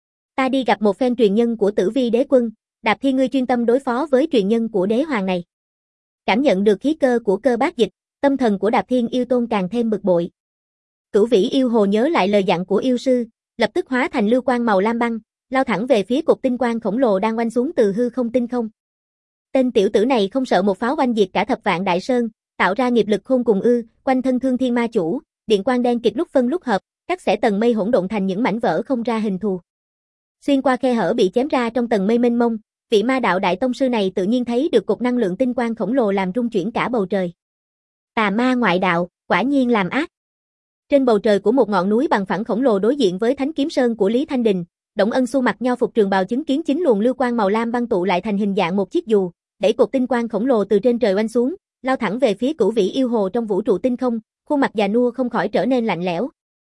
Ta đi gặp một phen truyền nhân của Tử Vi Đế Quân, Đạp Thiên ngươi chuyên tâm đối phó với truyền nhân của đế hoàng này. Cảm nhận được khí cơ của Cơ Bác Dịch, tâm thần của Đạp Thiên yêu tôn càng thêm bực bội. Cửu Vĩ yêu hồ nhớ lại lời dặn của yêu sư, lập tức hóa thành lưu quang màu lam băng, lao thẳng về phía cột tinh quang khổng lồ đang oanh xuống từ hư không tinh không. Tên tiểu tử này không sợ một pháo oanh diệt cả thập vạn đại sơn, tạo ra nghiệp lực khôn cùng ư? Quanh thân Thương Thiên Ma Chủ, điện quang đen kịt lúc phân lúc hợp, cắt xẻ tầng mây hỗn độn thành những mảnh vỡ không ra hình thù. Xuyên qua khe hở bị chém ra trong tầng mây mênh mông, vị ma đạo đại tông sư này tự nhiên thấy được cột năng lượng tinh quang khổng lồ làm rung chuyển cả bầu trời. Tà ma ngoại đạo, quả nhiên làm ác. Trên bầu trời của một ngọn núi bằng phẳng khổng lồ đối diện với Thánh Kiếm Sơn của Lý Thanh Đình, Đổng Ân Xu mặc nho phục trường bào chứng kiến chín luồng lưu quang màu lam băng tụ lại thành hình dạng một chiếc dù, đẩy cột tinh quang khổng lồ từ trên trời oanh xuống, lao thẳng về phía Cửu Vĩ yêu hồ trong vũ trụ tinh không, khuôn mặt già nua không khỏi trở nên lạnh lẽo.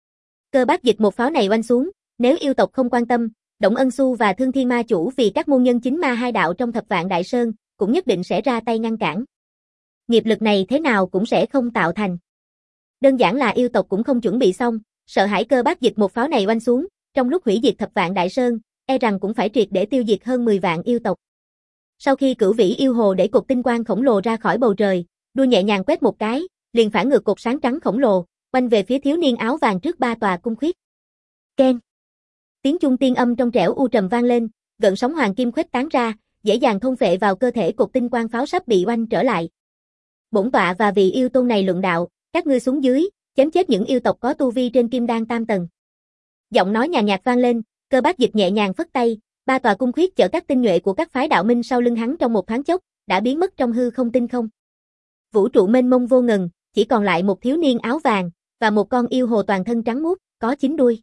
Cơ Bác Dịch một pháo này oanh xuống, nếu yêu tộc không quan tâm, Đổng Ân Xu và Thương Thiên Ma Chủ vì các môn nhân chính ma hai đạo trong thập vạn đại sơn, cũng nhất định sẽ ra tay ngăn cản. Nghiệp lực này thế nào cũng sẽ không tạo thành. Đơn giản là yêu tộc cũng không chuẩn bị xong, sợ hãi Cơ Bác Dịch một pháo này oanh xuống, trong lúc hủy diệt thập vạn đại sơn, e rằng cũng phải triệt để tiêu diệt hơn mười vạn yêu tộc. Sau khi Cửu Vĩ yêu hồ đẩy cột tinh quang khổng lồ ra khỏi bầu trời, đuôi nhẹ nhàng quét một cái, liền phản ngược cột sáng trắng khổng lồ, quanh về phía thiếu niên áo vàng trước ba tòa cung khuyết. Keng. Tiếng chuông tiên âm trong trẻo u trầm vang lên, gợn sóng hoàng kim khuếch tán ra, dễ dàng thôn phệ vào cơ thể cột tinh quang pháo sắp bị oanh trở lại. Bổn tọa và vị yêu tôn này luận đạo, các ngươi xuống dưới, chém chết những yêu tộc có tu vi trên kim đan tam tầng. Giọng nói nhàn nhạt vang lên, Cơ Bác Dịch nhẹ nhàng phất tay, ba tòa cung khuyết chở các tinh nhuệ của các phái đạo minh sau lưng hắn trong một thoáng chốc, đã biến mất trong hư không tinh không. Vũ trụ mênh mông vô ngần, chỉ còn lại một thiếu niên áo vàng và một con yêu hồ toàn thân trắng muốt, có chín đuôi.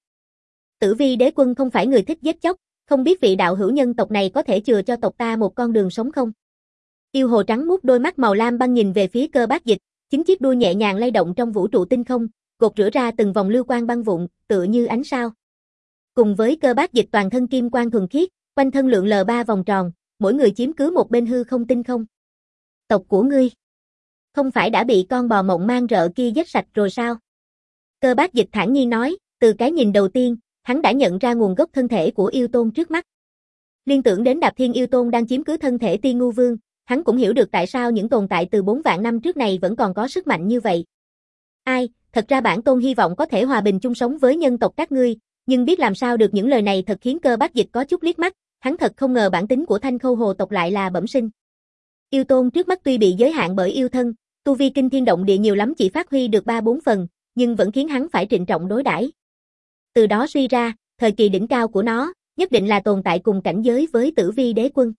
Tử Vi Đế Quân không phải người thích giết chóc, không biết vị đạo hữu nhân tộc này có thể chừa cho tộc ta một con đường sống không? Yêu hồ trắng muốt đôi mắt màu lam băng nhìn về phía Cơ Bác Dịch, chính chiếc đuôi nhẹ nhàng lay động trong vũ trụ tinh không, gột rửa ra từng vòng lưu quang băng vụn, tựa như ánh sao. Cùng với Cơ Bác Dịch toàn thân kim quang thuần khiết, quanh thân lượn lờ ba vòng tròn, mỗi người chiếm cứ một bên hư không tinh không. Tộc của ngươi, không phải đã bị con bò mộng mang rợ kia giết sạch rồi sao? Cơ Bác Dịch thản nhiên nói, từ cái nhìn đầu tiên, hắn đã nhận ra nguồn gốc thân thể của yêu tôn trước mắt. Liên tưởng đến Đạp Thiên yêu tôn đang chiếm cứ thân thể Tiên Ngu Vương, hắn cũng hiểu được tại sao những tồn tại từ bốn vạn năm trước này vẫn còn có sức mạnh như vậy. Ai, thật ra bản tôn hy vọng có thể hòa bình chung sống với nhân tộc các ngươi, nhưng biết làm sao được những lời này thật khiến Cơ Bác Dịch có chút liếc mắt, hắn thật không ngờ bản tính của Thanh Khâu hồ tộc lại là bẩm sinh. Yêu tôn trước mắt tuy bị giới hạn bởi yêu thân, tu vi kinh thiên động địa nhiều lắm chỉ phát huy được ba bốn phần, nhưng vẫn khiến hắn phải trịnh trọng đối đãi. Từ đó suy ra, thời kỳ đỉnh cao của nó, nhất định là tồn tại cùng cảnh giới với Tử Vi Đế Quân.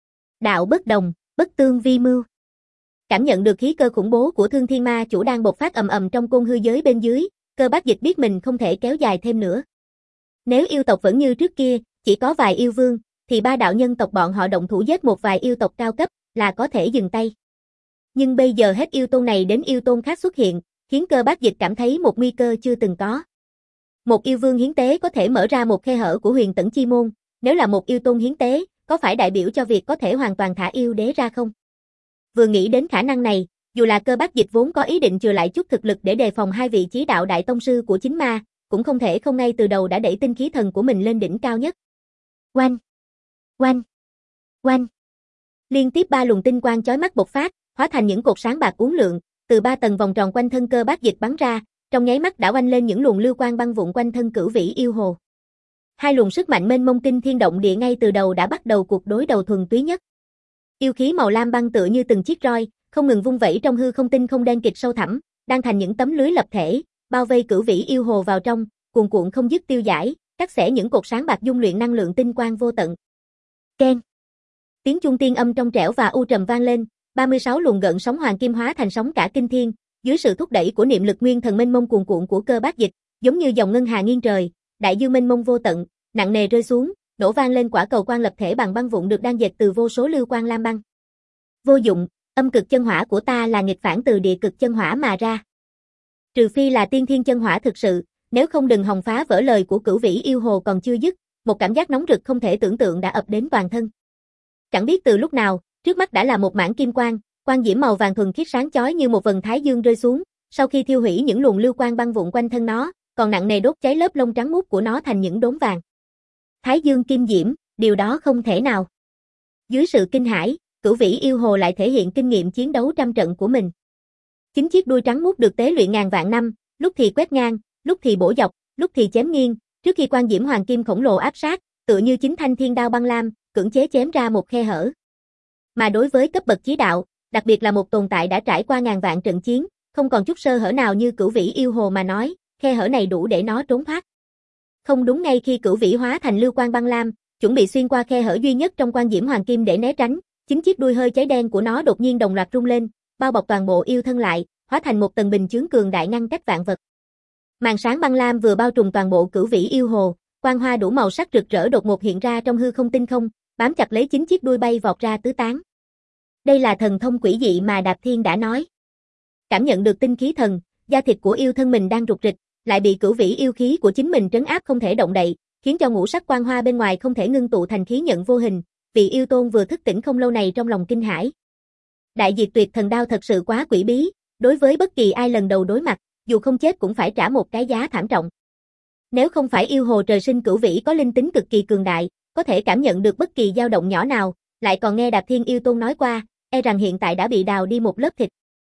Đạo bất đồng, bất tương vi mưu. Cảm nhận được khí cơ khủng bố của Thương Thiên Ma Chủ đang bộc phát ầm ầm trong côn hư giới bên dưới, Cơ Bác Dịch biết mình không thể kéo dài thêm nữa. Nếu yêu tộc vẫn như trước kia, chỉ có vài yêu vương, thì ba đạo nhân tộc bọn họ động thủ giết một vài yêu tộc cao cấp, là có thể dừng tay. Nhưng bây giờ hết yêu tôn này đến yêu tôn khác xuất hiện, khiến Cơ Bác Dịch cảm thấy một nguy cơ chưa từng có. Một yêu vương hiến tế có thể mở ra một khe hở của huyền tẫn chi môn, nếu là một yêu tôn hiến tế, có phải đại biểu cho việc có thể hoàn toàn thả yêu đế ra không? Vừa nghĩ đến khả năng này, dù là Cơ Bác Dịch vốn có ý định chừa lại chút thực lực để đề phòng hai vị chí đạo đại tông sư của chính ma, cũng không thể không ngay từ đầu đã đẩy tinh khí thần của mình lên đỉnh cao nhất. Oanh! Oanh! Oanh! Liên tiếp ba luồng tinh quang chói mắt bộc phát, hóa thành những cột sáng bạc uốn lượn, từ ba tầng vòng tròn quanh thân Cơ Bác Dịch bắn ra, trong nháy mắt đã oanh lên những luồng lưu quang băng vụn quanh thân Cửu Vĩ yêu hồ. Hai luồng sức mạnh mênh mông kinh thiên động địa ngay từ đầu đã bắt đầu cuộc đối đầu thuần túy nhất. Yêu khí màu lam băng tựa như từng chiếc roi, không ngừng vung vẩy trong hư không tinh không đen kịt sâu thẳm, đang thành những tấm lưới lập thể, bao vây Cửu Vĩ yêu hồ vào trong, cuồn cuộn không dứt tiêu giải, cắt xẻ những cột sáng bạc dung luyện năng lượng tinh quang vô tận. Keng. Tiếng chuông tiên âm trong trẻo và u trầm vang lên, ba mươi sáu luồng gợn sóng hoàng kim hóa thành sóng cả kinh thiên, dưới sự thúc đẩy của niệm lực nguyên thần mênh mông cuồn cuộn của Cơ Bác Dịch, giống như dòng ngân hà nghiêng trời, đại dương mênh mông vô tận, nặng nề rơi xuống, nổ vang lên quả cầu quang lập thể bằng băng vụn được đan dệt từ vô số lưu quang lam băng. Vô dụng, âm cực chân hỏa của ta là nghịch phản từ địa cực chân hỏa mà ra. Trừ phi là tiên thiên chân hỏa thực sự, nếu không đừng hòng phá vỡ lời của Cửu Vĩ yêu hồ còn chưa dứt, một cảm giác nóng rực không thể tưởng tượng đã ập đến toàn thân. Chẳng biết từ lúc nào, trước mắt đã là một mảng kim quang, quang diễm màu vàng thuần khiết sáng chói như một vầng thái dương rơi xuống, sau khi thiêu hủy những luồng lưu quang băng vụn quanh thân nó, còn nặng nề đốt cháy lớp lông trắng muốt của nó thành những đốm vàng. Thái dương kim diễm, điều đó không thể nào. Dưới sự kinh hãi, Cửu Vĩ yêu hồ lại thể hiện kinh nghiệm chiến đấu trăm trận của mình. Chính chiếc đuôi trắng muốt được tế luyện ngàn vạn năm, lúc thì quét ngang, lúc thì bổ dọc, lúc thì chém nghiêng, trước khi quang diễm hoàng kim khổng lồ áp sát, tựa như chính thanh thiên đao băng lam, cưỡng chế chém ra một khe hở. Mà đối với cấp bậc chí đạo, đặc biệt là một tồn tại đã trải qua ngàn vạn trận chiến, không còn chút sơ hở nào như Cửu Vĩ yêu hồ mà nói, khe hở này đủ để nó trốn thoát. Không đúng, ngay khi Cửu Vĩ hóa thành lưu quang băng lam, chuẩn bị xuyên qua khe hở duy nhất trong quang diễm hoàng kim để né tránh, chính chiếc đuôi hơi cháy đen của nó đột nhiên đồng loạt rung lên, bao bọc toàn bộ yêu thân lại, hóa thành một tầng bình chướng cường đại ngăn cách vạn vật. Màn sáng băng lam vừa bao trùm toàn bộ Cửu Vĩ yêu hồ, quang hoa đủ màu sắc rực rỡ đột ngột hiện ra trong hư không tinh không, bám chặt lấy chính chiếc đuôi bay vọt ra tứ tán. Đây là thần thông quỷ dị mà Đạp Thiên đã nói. Cảm nhận được tinh khí thần, da thịt của yêu thân mình đang rục rịch, lại bị Cửu Vĩ yêu khí của chính mình trấn áp không thể động đậy, khiến cho ngũ sắc quang hoa bên ngoài không thể ngưng tụ thành khí nhận vô hình, vị yêu tôn vừa thức tỉnh không lâu này trong lòng kinh hãi. Đại diệt tuyệt thần đao thật sự quá quỷ bí, đối với bất kỳ ai lần đầu đối mặt, dù không chết cũng phải trả một cái giá thảm trọng. Nếu không phải yêu hồ trời sinh Cửu Vĩ có linh tính cực kỳ cường đại, có thể cảm nhận được bất kỳ dao động nhỏ nào, lại còn nghe Đạp Thiên yêu tôn nói qua, e rằng hiện tại đã bị đào đi một lớp thịt.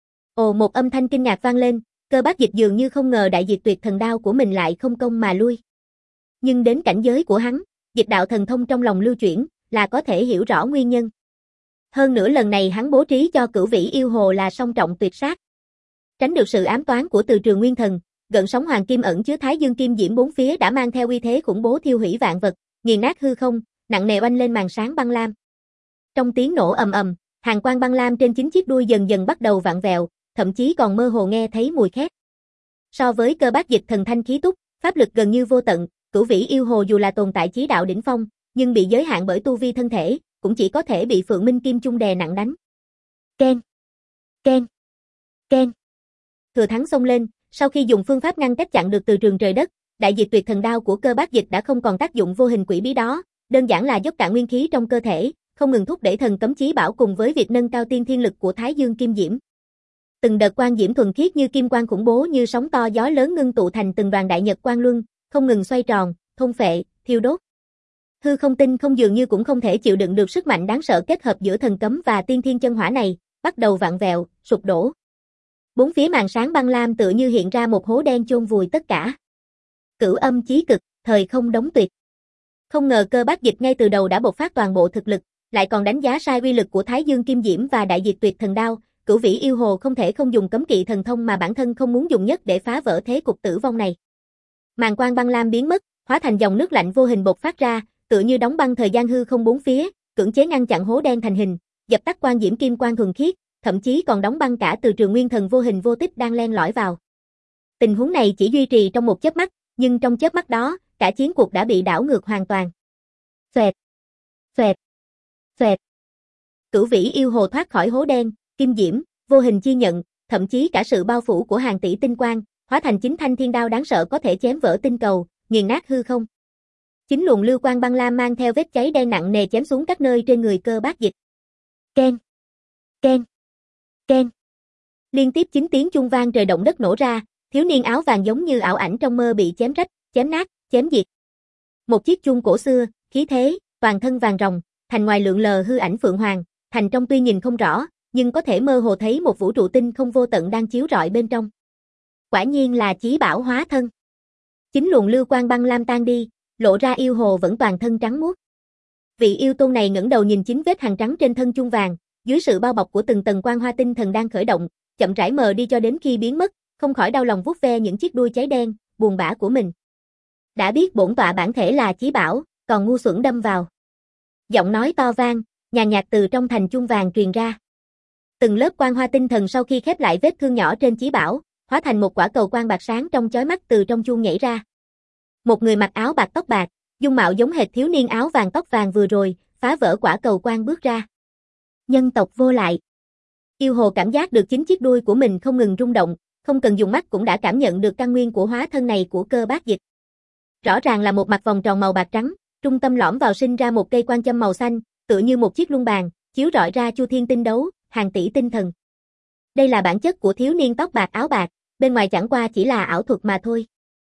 Ồ, một âm thanh kinh ngạc vang lên, Cơ Bác Dịch dường như không ngờ đại diệt tuyệt thần đao của mình lại không công mà lui. Nhưng đến cảnh giới của hắn, dịch đạo thần thông trong lòng lưu chuyển, là có thể hiểu rõ nguyên nhân. Hơn nữa lần này hắn bố trí cho Cửu Vĩ yêu hồ là song trọng tuyệt sát. Tránh được sự ám toán của từ trường nguyên thần, gợn sóng hoàng kim ẩn chứa thái dương kim diễm bốn phía đã mang theo uy thế khủng bố thiêu hủy vạn vật, nghiền nát hư không, nặng nề oanh lên màn sáng băng lam. Trong tiếng nổ ầm ầm, hàng quang băng lam trên chính chiếc đuôi dần dần bắt đầu vặn vẹo, thậm chí còn mơ hồ nghe thấy mùi khét. So với Cơ Bác Dịch thần thanh khí túc, pháp lực gần như vô tận, Cửu Vĩ yêu hồ dù là tồn tại chí đạo đỉnh phong, nhưng bị giới hạn bởi tu vi thân thể, cũng chỉ có thể bị Phượng Minh Kim Chung đè nặng đánh. Ken, ken, ken. Thừa thắng xông lên, sau khi dùng phương pháp ngăn cách chặn được từ trường trời đất, đại diệt tuyệt thần đao của Cơ Bác Dịch đã không còn tác dụng vô hình quỷ bí đó, đơn giản là dốc cạn nguyên khí trong cơ thể, không ngừng thúc đẩy thần cấm chí bảo cùng với việc nâng cao tiên thiên lực của Thái Dương Kim Diễm. Từng đợt quang diễm thuần khiết như kim quang khủng bố như sóng to gió lớn ngưng tụ thành từng đoàn đại nhật quang luân, không ngừng xoay tròn, thôn phệ, thiêu đốt. Hư không tinh không dường như cũng không thể chịu đựng được sức mạnh đáng sợ kết hợp giữa thần cấm và tiên thiên chân hỏa này, bắt đầu vặn vẹo, sụp đổ. Bốn phía màn sáng băng lam tựa như hiện ra một hố đen chôn vùi tất cả. Cửu âm chí cực, thời không đóng tuyệt. Không ngờ Cơ Bác Dịch ngay từ đầu đã bộc phát toàn bộ thực lực, lại còn đánh giá sai uy lực của Thái Dương Kim Diễm và đại diệt tuyệt thần đao, Cửu Vĩ yêu hồ không thể không dùng cấm kỵ thần thông mà bản thân không muốn dùng nhất để phá vỡ thế cục tử vong này. Màn quang băng lam biến mất, hóa thành dòng nước lạnh vô hình bộc phát ra, tựa như đóng băng thời gian hư không bốn phía, cưỡng chế ngăn chặn hố đen thành hình, dập tắt quang diễm kim quang thuần khiết, thậm chí còn đóng băng cả từ trường nguyên thần vô hình vô tích đang len lỏi vào. Tình huống này chỉ duy trì trong một chớp mắt, nhưng trong chớp mắt đó, cả chiến cuộc đã bị đảo ngược hoàn toàn. Xoẹt, xoẹt, xoẹt. Cửu vĩ yêu hồ thoát khỏi hố đen, kim diễm, vô hình chi nhận, thậm chí cả sự bao phủ của hàng tỷ tinh quang, hóa thành chính thanh thiên đao đáng sợ có thể chém vỡ tinh cầu, nghiền nát hư không. Chính luồng lưu quang băng lam mang theo vết cháy đen nặng nề chém xuống các nơi trên người Cơ Bát Dịch. Keng, keng, keng. Liên tiếp chín tiếng chuông vang trời động đất nổ ra, thiếu niên áo vàng giống như ảo ảnh trong mơ bị chém rách, chém nát, chém diệt. Một chiếc chuông cổ xưa, khí thế, toàn thân vàng ròng, thành ngoài lượn lờ hư ảnh phượng hoàng, thành trong tuy nhìn không rõ, nhưng có thể mơ hồ thấy một vũ trụ tinh không vô tận đang chiếu rọi bên trong. Quả nhiên là chí bảo hóa thân. Chính luồng lưu quang băng lam tan đi, lộ ra yêu hồ vẫn toàn thân trắng muốt. Vị yêu tôn này ngẩng đầu nhìn chính vết hằn trắng trên thân chuông vàng, dưới sự bao bọc của từng tầng quang hoa tinh thần đang khởi động, chậm rãi mờ đi cho đến khi biến mất, không khỏi đau lòng vuốt ve những chiếc đuôi cháy đen, buồn bã của mình. Đã biết bổn tọa bản thể là chí bảo, còn ngu xuẩn đâm vào. Giọng nói to vang, nhàn nhạt từ trong thành chuông vàng truyền ra. Từng lớp quang hoa tinh thần sau khi khép lại vết thương nhỏ trên chí bảo, hóa thành một quả cầu quang bạc sáng trong chói mắt từ trong chuông nhảy ra. Một người mặc áo bạc tóc bạc, dung mạo giống hệt thiếu niên áo vàng tóc vàng vừa rồi, phá vỡ quả cầu quang bước ra. Nhân tộc Vô Lại. Yêu hồ cảm giác được chính chiếc đuôi của mình không ngừng rung động, không cần dùng mắt cũng đã cảm nhận được căn nguyên của hóa thân này của Cơ Bát Dịch. Rõ ràng là một mặt vòng tròn màu bạc trắng, trung tâm lõm vào sinh ra một cây quan châm màu xanh, tựa như một chiếc luân bàn, chiếu rọi ra chu thiên tinh đấu, hàng tỷ tinh thần. Đây là bản chất của thiếu niên tóc bạc áo bạc, bên ngoài chẳng qua chỉ là ảo thuật mà thôi.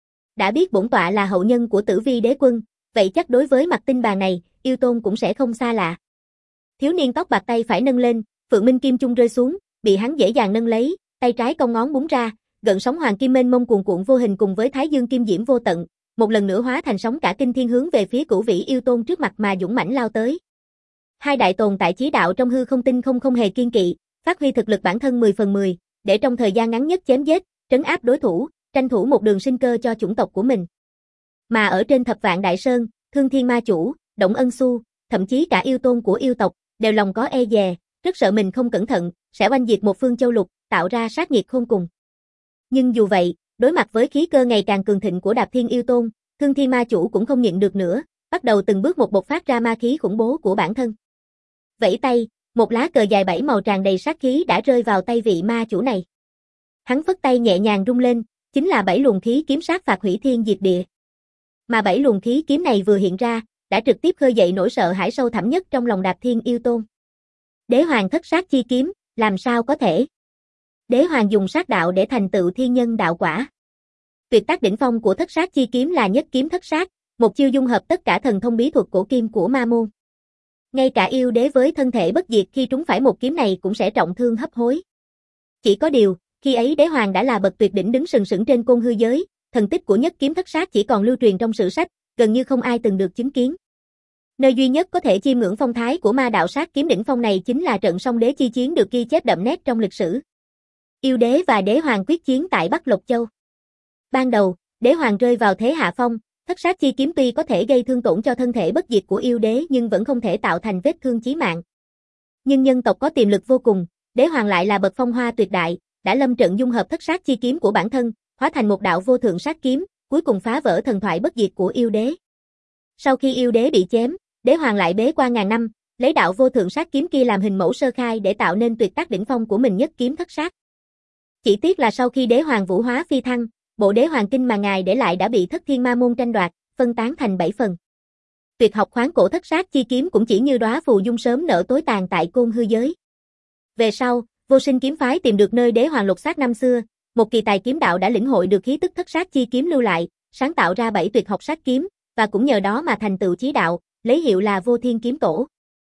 Đã biết bổn tọa là hậu nhân của Tử Vi Đế Quân, vậy chắc đối với mặt tinh bàn này, yêu tôn cũng sẽ không xa lạ. Thiếu niên tóc bạc tay phải nâng lên, Phượng Minh Kim Chung rơi xuống, bị hắn dễ dàng nâng lấy, tay trái cong ngón búng ra, gợn sóng hoàng kim mênh mông cuồn cuộn vô hình cùng với Thái Dương kim diễm vô tận, một lần nữa hóa thành sóng cả kinh thiên hướng về phía Cửu Vĩ yêu tôn trước mặt mà dũng mãnh lao tới. Hai đại tồn tại chí đạo trong hư không tinh không không hề kiên kỵ, phát huy thực lực bản thân mười phần mười, để trong thời gian ngắn nhất chém giết, trấn áp đối thủ, tranh thủ một đường sinh cơ cho chủng tộc của mình. Mà ở trên Thập Vạn Đại Sơn, Thương Thiên Ma Chủ, Động Ân Xu, thậm chí cả yêu tôn của yêu tộc, đều lòng có e dè, rất sợ mình không cẩn thận, sẽ oanh diệt một phương châu lục, tạo ra sát nghiệt khôn cùng. Nhưng dù vậy, đối mặt với khí cơ ngày càng cường thịnh của Đạp Thiên yêu tôn, Thương Thiên Ma Chủ cũng không nhịn được nữa, bắt đầu từng bước một bộc phát ra ma khí khủng bố của bản thân. Vẫy tay, một lá cờ dài bảy màu tràn đầy sát khí đã rơi vào tay vị ma chủ này. Hắn phất tay nhẹ nhàng rung lên, chính là bảy luồng khí kiếm sát phạt hủy thiên diệt địa. Mà bảy luồng khí kiếm này vừa hiện ra, đã trực tiếp khơi dậy nỗi sợ hãi sâu thẳm nhất trong lòng Đạp Thiên yêu tôn. Đế hoàng thất sát chi kiếm, làm sao có thể? Đế hoàng dùng sát đạo để thành tựu thiên nhân đạo quả. Tuyệt tác đỉnh phong của thất sát chi kiếm là nhất kiếm thất sát, một chiêu dung hợp tất cả thần thông bí thuật cổ kim của ma môn. Ngay cả yêu đế với thân thể bất diệt khi trúng phải một kiếm này cũng sẽ trọng thương hấp hối. Chỉ có điều, khi ấy đế hoàng đã là bậc tuyệt đỉnh đứng sừng sững trên côn hư giới, thần tích của nhất kiếm thất sát chỉ còn lưu truyền trong sử sách, gần như không ai từng được chứng kiến. Nơi duy nhất có thể chiêm ngưỡng phong thái của ma đạo sát kiếm đỉnh phong này chính là trận song đế chi chiến được ghi chép đậm nét trong lịch sử. Yêu đế và đế hoàng quyết chiến tại Bắc Lộc Châu. Ban đầu, đế hoàng rơi vào thế hạ phong, thất sát chi kiếm tuy có thể gây thương tổn cho thân thể bất diệt của yêu đế nhưng vẫn không thể tạo thành vết thương chí mạng. Nhưng nhân tộc có tiềm lực vô cùng, đế hoàng lại là bậc phong hoa tuyệt đại, đã lâm trận dung hợp thất sát chi kiếm của bản thân, hóa thành một đạo vô thượng sát kiếm, cuối cùng phá vỡ thần thoại bất diệt của yêu đế. Sau khi yêu đế bị chém, đế hoàng lại bế quan ngàn năm, lấy đạo vô thượng sát kiếm kia làm hình mẫu sơ khai để tạo nên tuyệt tác đỉnh phong của mình nhất kiếm thất sát. Chỉ tiếc là sau khi đế hoàng vũ hóa phi thăng, bộ đế hoàng kinh mà ngài để lại đã bị Thất Thiên Ma môn tranh đoạt, phân tán thành bảy phần. Tuyệt học khoáng cổ thất sát chi kiếm cũng chỉ như đóa phù dung sớm nở tối tàn tại côn hư giới. Về sau, Vô Sinh kiếm phái tìm được nơi đế hoàng lột xác năm xưa, một kỳ tài kiếm đạo đã lĩnh hội được khí tức thất sát chi kiếm lưu lại, sáng tạo ra bảy tuyệt học sát kiếm, và cũng nhờ đó mà thành tựu chí đạo, lấy hiệu là Vô Thiên kiếm tổ.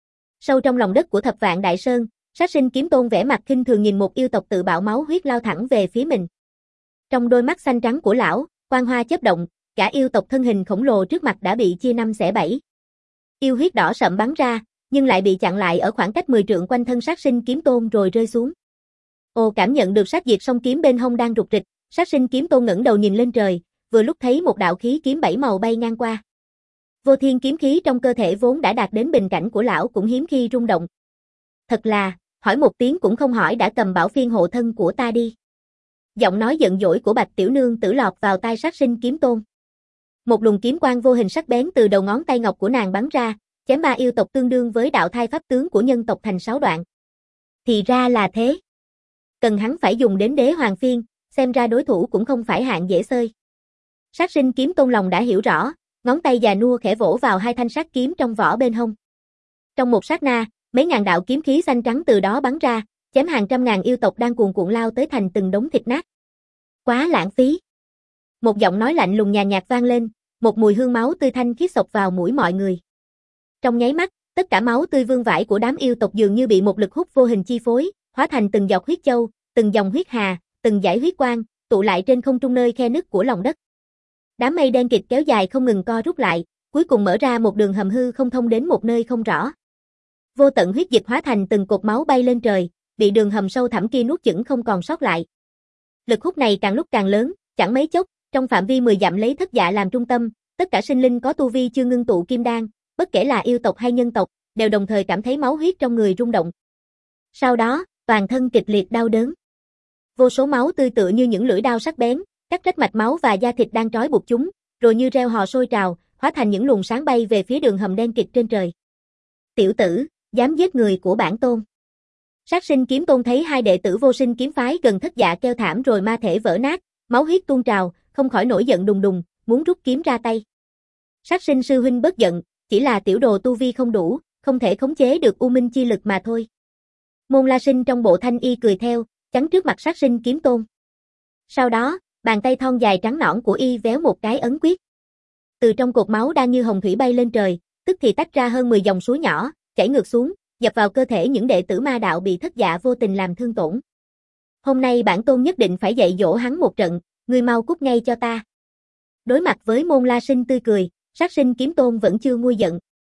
Sâu trong lòng đất của Thập Vạn Đại Sơn, Sát Sinh kiếm tôn vẻ mặt khinh thường nhìn một yêu tộc tự bạo máu huyết lao thẳng về phía mình. Trong đôi mắt xanh trắng của lão, quang hoa chớp động, cả yêu tộc thân hình khổng lồ trước mặt đã bị chia năm xẻ bảy. Yêu huyết đỏ sậm bắn ra, nhưng lại bị chặn lại ở khoảng cách mười trượng quanh thân Sát Sinh kiếm tôn rồi rơi xuống. Ồ, cảm nhận được sát diệt song kiếm bên hông đang rục rịch, Sát Sinh kiếm tôn ngẩng đầu nhìn lên trời, vừa lúc thấy một đạo khí kiếm bảy màu bay ngang qua. Vô thiên kiếm khí trong cơ thể vốn đã đạt đến bình cảnh của lão cũng hiếm khi rung động. Thật là, hỏi một tiếng cũng không hỏi đã cầm bảo phiên hộ thân của ta đi. Giọng nói giận dỗi của Bạch Tiểu Nương Tử lọt vào tai Sát Sinh kiếm tôn. Một luồng kiếm quang vô hình sắc bén từ đầu ngón tay ngọc của nàng bắn ra, chém ma yêu tộc tương đương với đạo thai pháp tướng của nhân tộc thành sáu đoạn. Thì ra là thế. Cần hắn phải dùng đến đế hoàng phiên, xem ra đối thủ cũng không phải hạng dễ xơi. Sát sinh kiếm tôn lòng đã hiểu rõ, ngón tay già nua khẽ vỗ vào hai thanh sát kiếm trong vỏ bên hông. Trong một sát na, mấy ngàn đạo kiếm khí xanh trắng từ đó bắn ra, chém hàng trăm ngàn yêu tộc đang cuồn cuộn lao tới thành từng đống thịt nát. Quá lãng phí. Một giọng nói lạnh lùng nhàn nhạt vang lên, một mùi hương máu tươi thanh khiết xộc vào mũi mọi người. Trong nháy mắt, tất cả máu tươi vương vãi của đám yêu tộc dường như bị một lực hút vô hình chi phối, hóa thành từng giọt huyết châu, từng dòng huyết hà, từng dải huyết quang, tụ lại trên không trung nơi khe nứt của lòng đất. Đám mây đen kịt kéo dài không ngừng co rút lại, cuối cùng mở ra một đường hầm hư không thông đến một nơi không rõ. Vô tận huyết dịch hóa thành từng cột máu bay lên trời, bị đường hầm sâu thẳm kia nuốt chửng không còn sót lại. Lực hút này càng lúc càng lớn, chẳng mấy chốc, trong phạm vi mười dặm lấy Thất Dạ làm trung tâm, tất cả sinh linh có tu vi chưa ngưng tụ kim đan, bất kể là yêu tộc hay nhân tộc, đều đồng thời cảm thấy máu huyết trong người rung động. Sau đó, toàn thân kịch liệt đau đớn. Vô số máu tươi tựa như những lưỡi đao sắc bén, cắt rách mạch máu và da thịt đang trói buộc chúng, rồi như reo hò sôi trào, hóa thành những luồng sáng bay về phía đường hầm đen kịt trên trời. Tiểu tử, dám giết người của bản tôn. Sát sinh kiếm tôn thấy hai đệ tử vô sinh kiếm phái gần Thất Dạ kêu thảm rồi ma thể vỡ nát, máu huyết tuôn trào, không khỏi nổi giận đùng đùng, muốn rút kiếm ra tay. Sát sinh sư huynh bớt giận, chỉ là tiểu đồ tu vi không đủ, không thể khống chế được u minh chi lực mà thôi. Môn La Sinh trong bộ thanh y cười theo, chắn trước mặt sát sinh kiếm tôn. Sau đó, bàn tay thon dài trắng nõn của y véo một cái ấn quyết. Từ trong cột máu đang như hồng thủy bay lên trời, tức thì tách ra hơn mười dòng suối nhỏ, chảy ngược xuống, dập vào cơ thể những đệ tử ma đạo bị Thất Dạ vô tình làm thương tổn. Hôm nay bản tôn nhất định phải dạy dỗ hắn một trận, ngươi mau cút ngay cho ta. Đối mặt với Môn La Sinh tươi cười, sát sinh kiếm tôn vẫn chưa nguôi giận.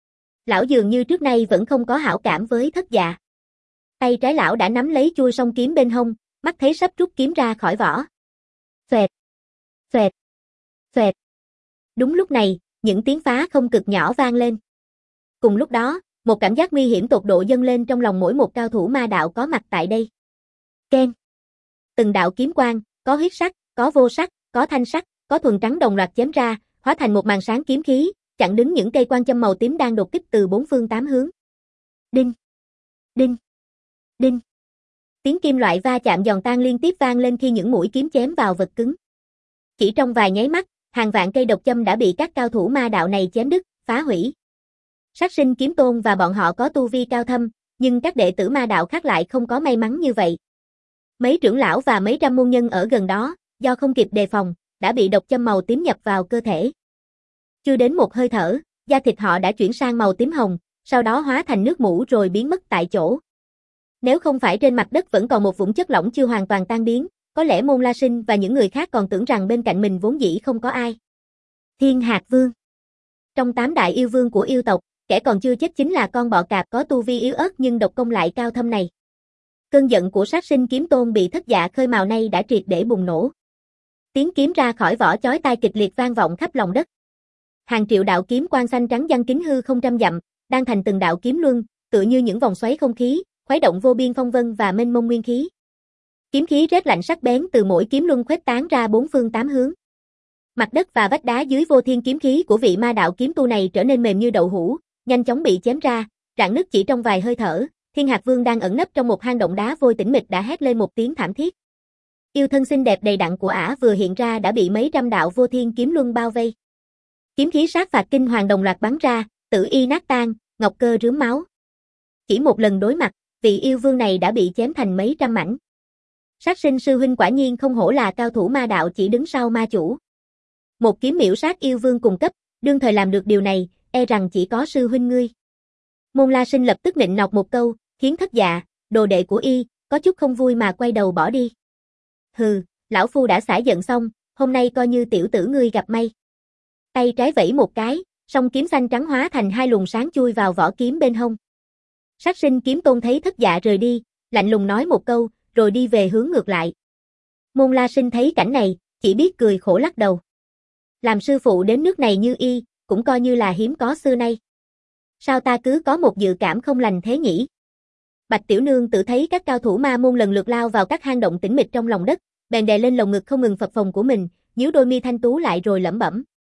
Lão dường như trước nay vẫn không có hảo cảm với Thất Dạ. Tay trái lão đã nắm lấy chuôi song kiếm bên hông, mắt thấy sắp rút kiếm ra khỏi vỏ. Phệt, phệt, phệt. Đúng lúc này, những tiếng phá không cực nhỏ vang lên. Cùng lúc đó, một cảm giác nguy hiểm tột độ dâng lên trong lòng mỗi một cao thủ ma đạo có mặt tại đây. Keng. Từng đạo kiếm quang, có huyết sắc, có vô sắc, có thanh sắc, có thuần trắng đồng loạt chém ra, hóa thành một màn sáng kiếm khí, chặn đứng những cây quan châm màu tím đang đột kích từ bốn phương tám hướng. Đinh, đinh, đinh. Tiếng kim loại va chạm giòn tan liên tiếp vang lên khi những mũi kiếm chém vào vật cứng. Chỉ trong vài nháy mắt, hàng vạn cây độc châm đã bị các cao thủ ma đạo này chém đứt, phá hủy. Sát sinh kiếm tôn và bọn họ có tu vi cao thâm, nhưng các đệ tử ma đạo khác lại không có may mắn như vậy. Mấy trưởng lão và mấy trăm môn nhân ở gần đó, do không kịp đề phòng, đã bị độc châm màu tím nhập vào cơ thể. Chưa đến một hơi thở, da thịt họ đã chuyển sang màu tím hồng, sau đó hóa thành nước mủ rồi biến mất tại chỗ. Nếu không phải trên mặt đất vẫn còn một vũng chất lỏng chưa hoàn toàn tan biến, có lẽ Môn La Sinh và những người khác còn tưởng rằng bên cạnh mình vốn dĩ không có ai. Thiên Hạc Vương. Trong tám đại yêu vương của yêu tộc, kẻ còn chưa chết chính là con bọ cạp có tu vi yếu ớt nhưng độc công lại cao thâm này. Cơn giận của sát sinh kiếm tôn bị Thất Dạ khơi mào nay đã triệt để bùng nổ. Tiếng kiếm ra khỏi vỏ chói tai kịch liệt vang vọng khắp lòng đất. Hàng triệu đạo kiếm quang xanh trắng giăng kính hư không trăm dặm, đang thành từng đạo kiếm luân, tựa như những vòng xoáy không khí, khuấy động vô biên phong vân và mênh mông nguyên khí. Kiếm khí rét lạnh sắc bén từ mỗi kiếm luân khuếch tán ra bốn phương tám hướng. Mặt đất và vách đá dưới vô thiên kiếm khí của vị ma đạo kiếm tu này trở nên mềm như đậu hũ, nhanh chóng bị chém ra, rạn nứt chỉ trong vài hơi thở. Thiên Hạc Vương đang ẩn nấp trong một hang động đá vôi tĩnh mịch đã hét lên một tiếng thảm thiết. Yêu thân xinh đẹp đầy đặn của ả vừa hiện ra đã bị mấy trăm đạo vô thiên kiếm luân bao vây. Kiếm khí sát phạt kinh hoàng đồng loạt bắn ra, tử y nát tan, ngọc cơ rướm máu. Chỉ một lần đối mặt, vị yêu vương này đã bị chém thành mấy trăm mảnh. Sát sinh sư huynh quả nhiên không hổ là cao thủ ma đạo chỉ đứng sau ma chủ. Một kiếm miểu sát yêu vương cùng cấp, đương thời làm được điều này, e rằng chỉ có sư huynh ngươi. Môn La Sinh lập tức nịnh nọt một câu, khiến Thất Dạ, đồ đệ của y, có chút không vui mà quay đầu bỏ đi. Hừ, lão phu đã xả giận xong, hôm nay coi như tiểu tử ngươi gặp may. Tay trái vẫy một cái, song kiếm xanh trắng hóa thành hai luồng sáng chui vào vỏ kiếm bên hông. Sát sinh kiếm tôn thấy Thất Dạ rời đi, lạnh lùng nói một câu, rồi đi về hướng ngược lại. Môn La Sinh thấy cảnh này, chỉ biết cười khổ lắc đầu. Làm sư phụ đến nước này như y, cũng coi như là hiếm có xưa nay. Sao ta cứ có một dự cảm không lành thế nhỉ? Bạch Tiểu Nương tự thấy các cao thủ ma môn lần lượt lao vào các hang động tĩnh mịch trong lòng đất, bèn đè lên lồng ngực không ngừng phập phồng của mình, nhíu đôi mi thanh tú lại rồi lẩm bẩm.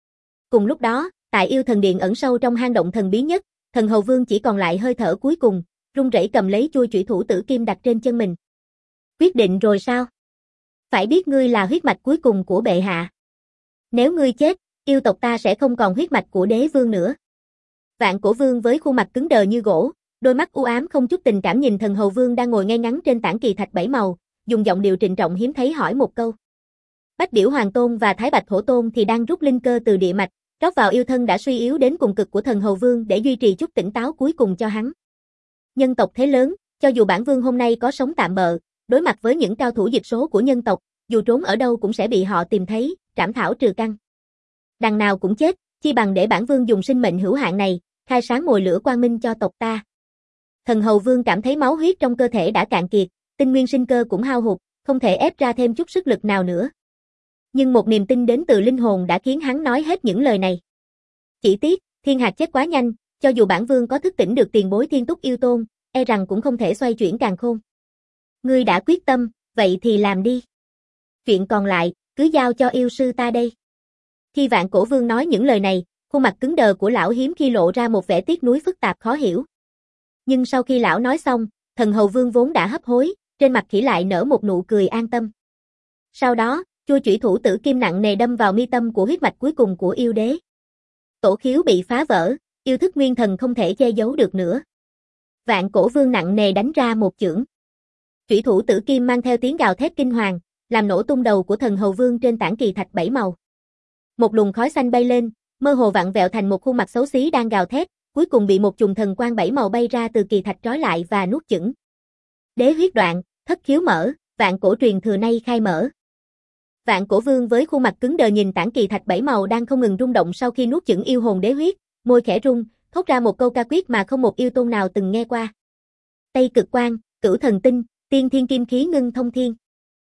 Cùng lúc đó, tại yêu thần điện ẩn sâu trong hang động thần bí nhất, thần hầu vương chỉ còn lại hơi thở cuối cùng, run rẩy cầm lấy chuôi chủy thủ tử kim đặt trên chân mình. Quyết định rồi sao? Phải biết ngươi là huyết mạch cuối cùng của bệ hạ. Nếu ngươi chết, yêu tộc ta sẽ không còn huyết mạch của đế vương nữa. Vạn Cổ Vương với khuôn mặt cứng đờ như gỗ, đôi mắt u ám không chút tình cảm nhìn thần hầu vương đang ngồi ngay ngắn trên tảng kỳ thạch bảy màu, dùng giọng điệu trịnh trọng hiếm thấy hỏi một câu. Bách Điểu Hoàng Tôn và Thái Bạch Hổ Tôn thì đang rút linh cơ từ địa mạch, rót vào yêu thân đã suy yếu đến cùng cực của thần hầu vương để duy trì chút tỉnh táo cuối cùng cho hắn. Nhân tộc thế lớn, cho dù bản vương hôm nay có sống tạm bợ, đối mặt với những cao thủ dịch số của nhân tộc, dù trốn ở đâu cũng sẽ bị họ tìm thấy, trảm thảo trừ căn. Đằng nào cũng chết, chi bằng để bản vương dùng sinh mệnh hữu hạn này, khai sáng mồi lửa quang minh cho tộc ta. Thần hầu vương cảm thấy máu huyết trong cơ thể đã cạn kiệt, tinh nguyên sinh cơ cũng hao hụt, không thể ép ra thêm chút sức lực nào nữa. Nhưng một niềm tin đến từ linh hồn đã khiến hắn nói hết những lời này. Chỉ tiếc, thiên hạt chết quá nhanh, cho dù bản vương có thức tỉnh được tiền bối thiên túc yêu tôn, e rằng cũng không thể xoay chuyển càn khôn. Ngươi đã quyết tâm, vậy thì làm đi. Chuyện còn lại, cứ giao cho yêu sư ta đây. Khi Vạn Cổ Vương nói những lời này, khuôn mặt cứng đờ của lão hiếm khi lộ ra một vẻ tiếc nuối phức tạp khó hiểu. Nhưng sau khi lão nói xong, thần hầu vương vốn đã hấp hối, trên mặt khỉ lại nở một nụ cười an tâm. Sau đó, chuôi chủy thủ tử kim nặng nề đâm vào mi tâm của huyết mạch cuối cùng của yêu đế. Tổ khiếu bị phá vỡ, yêu thức nguyên thần không thể che giấu được nữa. Vạn Cổ Vương nặng nề đánh ra một chưởng. Chủy thủ tử kim mang theo tiếng gào thét kinh hoàng, làm nổ tung đầu của thần hầu vương trên tảng kỳ thạch bảy màu. Một luồng khói xanh bay lên, mơ hồ vặn vẹo thành một khuôn mặt xấu xí đang gào thét, cuối cùng bị một chùm thần quang bảy màu bay ra từ kỳ thạch trói lại và nuốt chửng. Đế huyết đoạn, thất khiếu mở, vạn cổ truyền thừa nay khai mở. Vạn Cổ Vương với khuôn mặt cứng đờ nhìn tảng kỳ thạch bảy màu đang không ngừng rung động sau khi nuốt chửng yêu hồn đế huyết, môi khẽ rung, thốt ra một câu ca quyết mà không một yêu tôn nào từng nghe qua. Tây Cực Quang, Cửu Thần Tinh, Tiên Thiên Kim Khí ngưng thông thiên.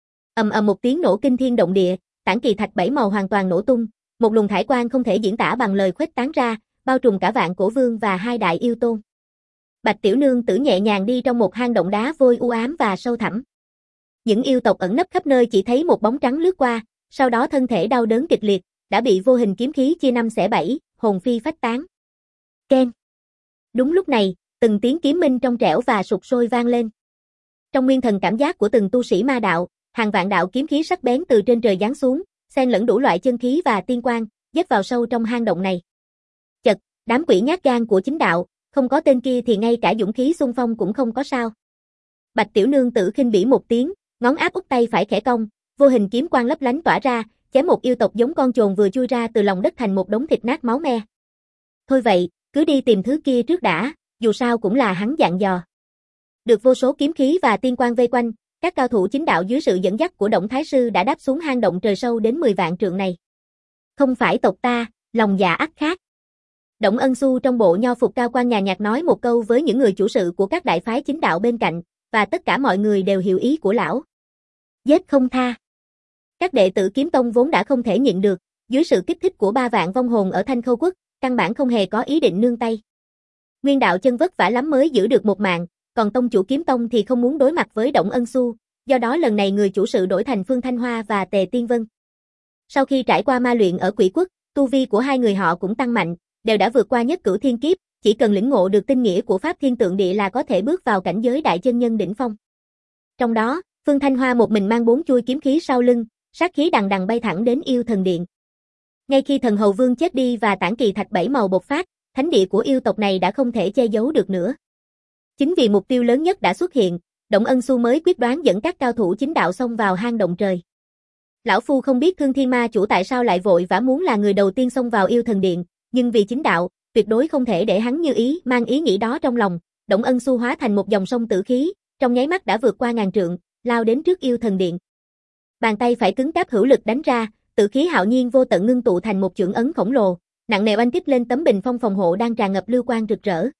Ầm ầm một tiếng nổ kinh thiên động địa, tảng kỳ thạch bảy màu hoàn toàn nổ tung, một luồng thải quang không thể diễn tả bằng lời khuếch tán ra, bao trùm cả Vạn Cổ Vương và hai đại yêu tôn. Bạch Tiểu Nương Tử nhẹ nhàng đi trong một hang động đá vôi u ám và sâu thẳm. Những yêu tộc ẩn nấp khắp nơi chỉ thấy một bóng trắng lướt qua, sau đó thân thể đau đớn kịch liệt, đã bị vô hình kiếm khí chia năm xẻ bảy, hồn phi phách tán. Keng. Đúng lúc này, từng tiếng kiếm minh trong trẻo và sục sôi vang lên. Trong nguyên thần cảm giác của từng tu sĩ ma đạo, hàng vạn đạo kiếm khí sắc bén từ trên trời giáng xuống, xen lẫn đủ loại chân khí và tiên quang, dết vào sâu trong hang động này. Chật, đám quỷ nhát gan của chính đạo, không có tên kia thì ngay cả dũng khí xung phong cũng không có sao. Bạch Tiểu Nương Tử khinh bỉ một tiếng, ngón áp út tay phải khẽ cong, vô hình kiếm quang lấp lánh tỏa ra, chém một yêu tộc giống con chồn vừa chui ra từ lòng đất thành một đống thịt nát máu me. Thôi vậy, cứ đi tìm thứ kia trước đã, dù sao cũng là hắn dặn dò. Được vô số kiếm khí và tiên quang vây quanh, các cao thủ chính đạo dưới sự dẫn dắt của Đổng Thái Sư đã đáp xuống hang động trời sâu đến mười vạn trượng này. Không phải tộc ta, lòng dạ ắt khác. Đổng Ân Xu trong bộ nho phục cao quan nhà nhạc nói một câu với những người chủ sự của các đại phái chính đạo bên cạnh, và tất cả mọi người đều hiểu ý của lão. Giết không tha. Các đệ tử Kiếm Tông vốn đã không thể nhịn được, dưới sự kích thích của ba vạn vong hồn ở Thanh Khâu Quốc, căn bản không hề có ý định nương tay. Nguyên đạo chân vất vả lắm mới giữ được một mạng, còn tông chủ Kiếm Tông thì không muốn đối mặt với Đổng Ân Xu, do đó lần này người chủ sự đổi thành Phương Thanh Hoa và Tề Tiên Vân. Sau khi trải qua ma luyện ở Quỷ Quốc, tu vi của hai người họ cũng tăng mạnh, đều đã vượt qua nhất cửu thiên kiếp, chỉ cần lĩnh ngộ được tinh nghĩa của Pháp Thiên Tượng Địa là có thể bước vào cảnh giới đại chân nhân đỉnh phong. Trong đó, Phương Thanh Hoa một mình mang bốn chuôi kiếm khí sau lưng, sát khí đằng đằng bay thẳng đến Yêu Thần Điện. Ngay khi thần hầu vương chết đi và tảng kỳ thạch bảy màu bộc phát, thánh địa của yêu tộc này đã không thể che giấu được nữa. Chính vì mục tiêu lớn nhất đã xuất hiện, Đổng Ân Xu mới quyết đoán dẫn các cao thủ chính đạo xông vào hang động trời. Lão phu không biết Thương Thiên Ma chủ tại sao lại vội vã muốn là người đầu tiên xông vào Yêu Thần Điện, nhưng vì chính đạo, tuyệt đối không thể để hắn như ý, mang ý nghĩ đó trong lòng, Đổng Ân Xu hóa thành một dòng sông tử khí, trong nháy mắt đã vượt qua ngàn trượng, lao đến trước Yêu Thần Điện. Bàn tay phải cứng cáp hữu lực đánh ra, tử khí hạo nhiên vô tận ngưng tụ thành một chưởng ấn khổng lồ, nặng nề oanh kích lên tấm bình phong phòng hộ đang tràn ngập lưu quang rực rỡ.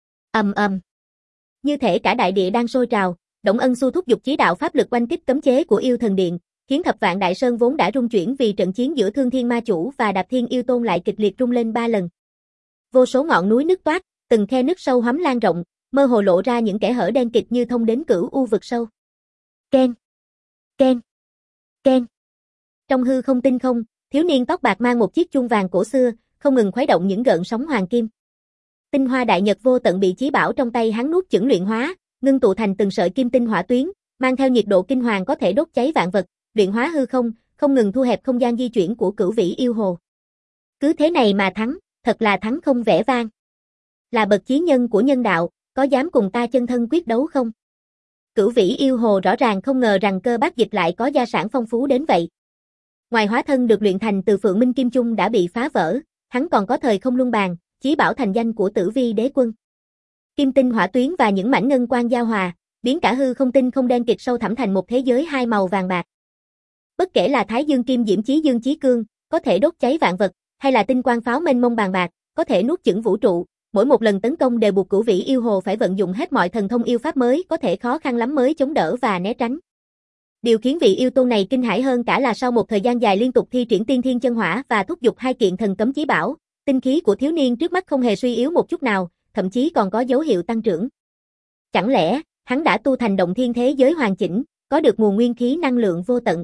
Ầm ầm. Như thể cả đại địa đang sôi trào, Đổng Ân Xu thúc giục chí đạo pháp lực oanh kích cấm chế của Yêu Thần Điện, khiến thập vạn đại sơn vốn đã rung chuyển vì trận chiến giữa Thương Thiên Ma chủ và Đạp Thiên Yêu Tôn lại kịch liệt rung lên ba lần. Vô số ngọn núi nứt toát, từng khe nứt sâu hoắm lan rộng, mơ hồ lộ ra những kẽ hở đen kịt như thông đến cửu u vực sâu. Keng, keng, keng. Trong hư không tinh không, thiếu niên tóc bạc mang một chiếc chuông vàng cổ xưa, không ngừng khuấy động những gợn sóng hoàng kim. Tinh hoa đại nhật vô tận bị chí bảo trong tay hắn nuốt chửng luyện hóa, ngưng tụ thành từng sợi kim tinh hỏa tuyến, mang theo nhiệt độ kinh hoàng có thể đốt cháy vạn vật, luyện hóa hư không, không ngừng thu hẹp không gian di chuyển của Cửu Vĩ yêu hồ. Cứ thế này mà thắng, thật là thắng không vẻ vang. Là bậc chí nhân của nhân đạo, có dám cùng ta chân thân quyết đấu không? Cửu Vĩ yêu hồ rõ ràng không ngờ rằng Cơ Bác Dịch lại có gia sản phong phú đến vậy. Ngoài hóa thân được luyện thành từ Phượng Minh Kim Chung đã bị phá vỡ, hắn còn có thời không luân bàn, chí bảo thành danh của Tử Vi Đế Quân. Kim tinh hỏa tuyến và những mảnh ngân quang giao hòa, biến cả hư không tinh không đen kịt sâu thẳm thành một thế giới hai màu vàng bạc. Bất kể là Thái Dương Kim Diễm Chí Dương Chí Cương, có thể đốt cháy vạn vật, hay là tinh quang pháo mênh mông bàn bạc, có thể nuốt chửng vũ trụ, mỗi một lần tấn công đều buộc Cửu Vĩ yêu hồ phải vận dụng hết mọi thần thông yêu pháp mới, có thể khó khăn lắm mới chống đỡ và né tránh. Điều khiến vị yêu tôn này kinh hãi hơn cả là sau một thời gian dài liên tục thi triển tiên thiên chân hỏa và thúc giục hai kiện thần cấm chí bảo, tinh khí của thiếu niên trước mắt không hề suy yếu một chút nào, thậm chí còn có dấu hiệu tăng trưởng. Chẳng lẽ, hắn đã tu thành động thiên thế giới hoàn chỉnh, có được nguồn nguyên khí năng lượng vô tận?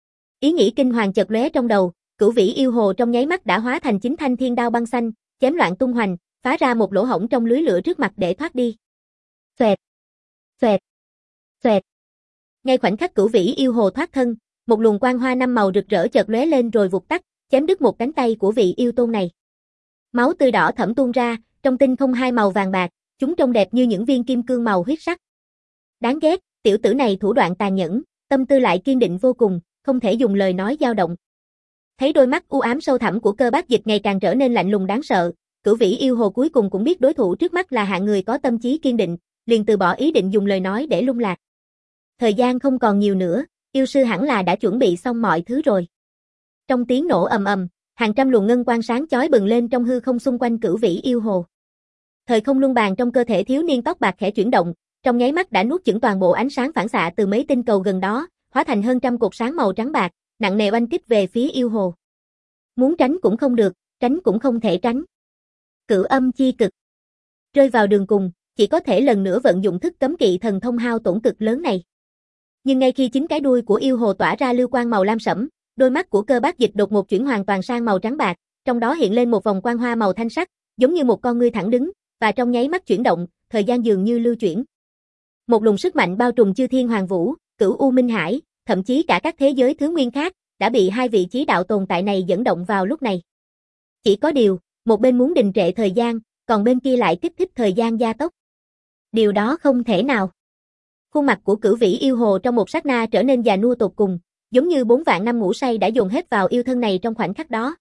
Ý nghĩ kinh hoàng chợt lóe trong đầu, Cửu Vĩ yêu hồ trong nháy mắt đã hóa thành chính thanh thiên đao băng xanh, chém loạn tung hoành, phá ra một lỗ hổng trong lưới lửa trước mặt để thoát đi. Xoẹt, xoẹt, xoẹt. Ngay khoảnh khắc Cửu Vĩ yêu hồ thoát thân, một luồng quang hoa năm màu rực rỡ chợt lóe lên rồi vụt tắt, chém đứt một cánh tay của vị yêu tôn này. Máu tươi đỏ thẫm tuôn ra, trong tinh không hai màu vàng bạc, chúng trông đẹp như những viên kim cương màu huyết sắc. Đáng ghét, tiểu tử này thủ đoạn tàn nhẫn, tâm tư lại kiên định vô cùng, không thể dùng lời nói dao động. Thấy đôi mắt u ám sâu thẳm của Cơ Bác Dịch ngày càng trở nên lạnh lùng đáng sợ, Cửu Vĩ yêu hồ cuối cùng cũng biết đối thủ trước mắt là hạng người có tâm trí kiên định, liền từ bỏ ý định dùng lời nói để lung lạc. Thời gian không còn nhiều nữa, yêu sư hẳn là đã chuẩn bị xong mọi thứ rồi. Trong tiếng nổ ầm ầm, hàng trăm luồng ngân quang sáng chói bừng lên trong hư không xung quanh Cửu Vĩ yêu hồ. Thời không luân bàn trong cơ thể thiếu niên tóc bạc khẽ chuyển động, trong nháy mắt đã nuốt chửng toàn bộ ánh sáng phản xạ từ mấy tinh cầu gần đó, hóa thành hơn trăm cột sáng màu trắng bạc, nặng nề oanh kích về phía yêu hồ. Muốn tránh cũng không được, tránh cũng không thể tránh. Cửu âm chi cực. Rơi vào đường cùng, chỉ có thể lần nữa vận dụng thức cấm kỵ thần thông hao tổn cực lớn này. Nhưng ngay khi chính cái đuôi của yêu hồ tỏa ra lưu quang màu lam sẫm, đôi mắt của Cơ Bác Dịch đột ngột chuyển hoàn toàn sang màu trắng bạc, trong đó hiện lên một vòng quang hoa màu thanh sắc, giống như một con ngươi thẳng đứng, và trong nháy mắt chuyển động, thời gian dường như lưu chuyển. Một luồng sức mạnh bao trùm chư thiên hoàng vũ, Cửu U Minh Hải, thậm chí cả các thế giới thứ nguyên khác, đã bị hai vị chí đạo tồn tại này dẫn động vào lúc này. Chỉ có điều, một bên muốn đình trệ thời gian, còn bên kia lại kích thích thời gian gia tốc. Điều đó không thể nào. Khuôn mặt của Cửu Vĩ yêu hồ trong một sát na trở nên già nua tột cùng, giống như bốn vạn năm ngủ say đã dồn hết vào yêu thân này trong khoảnh khắc đó.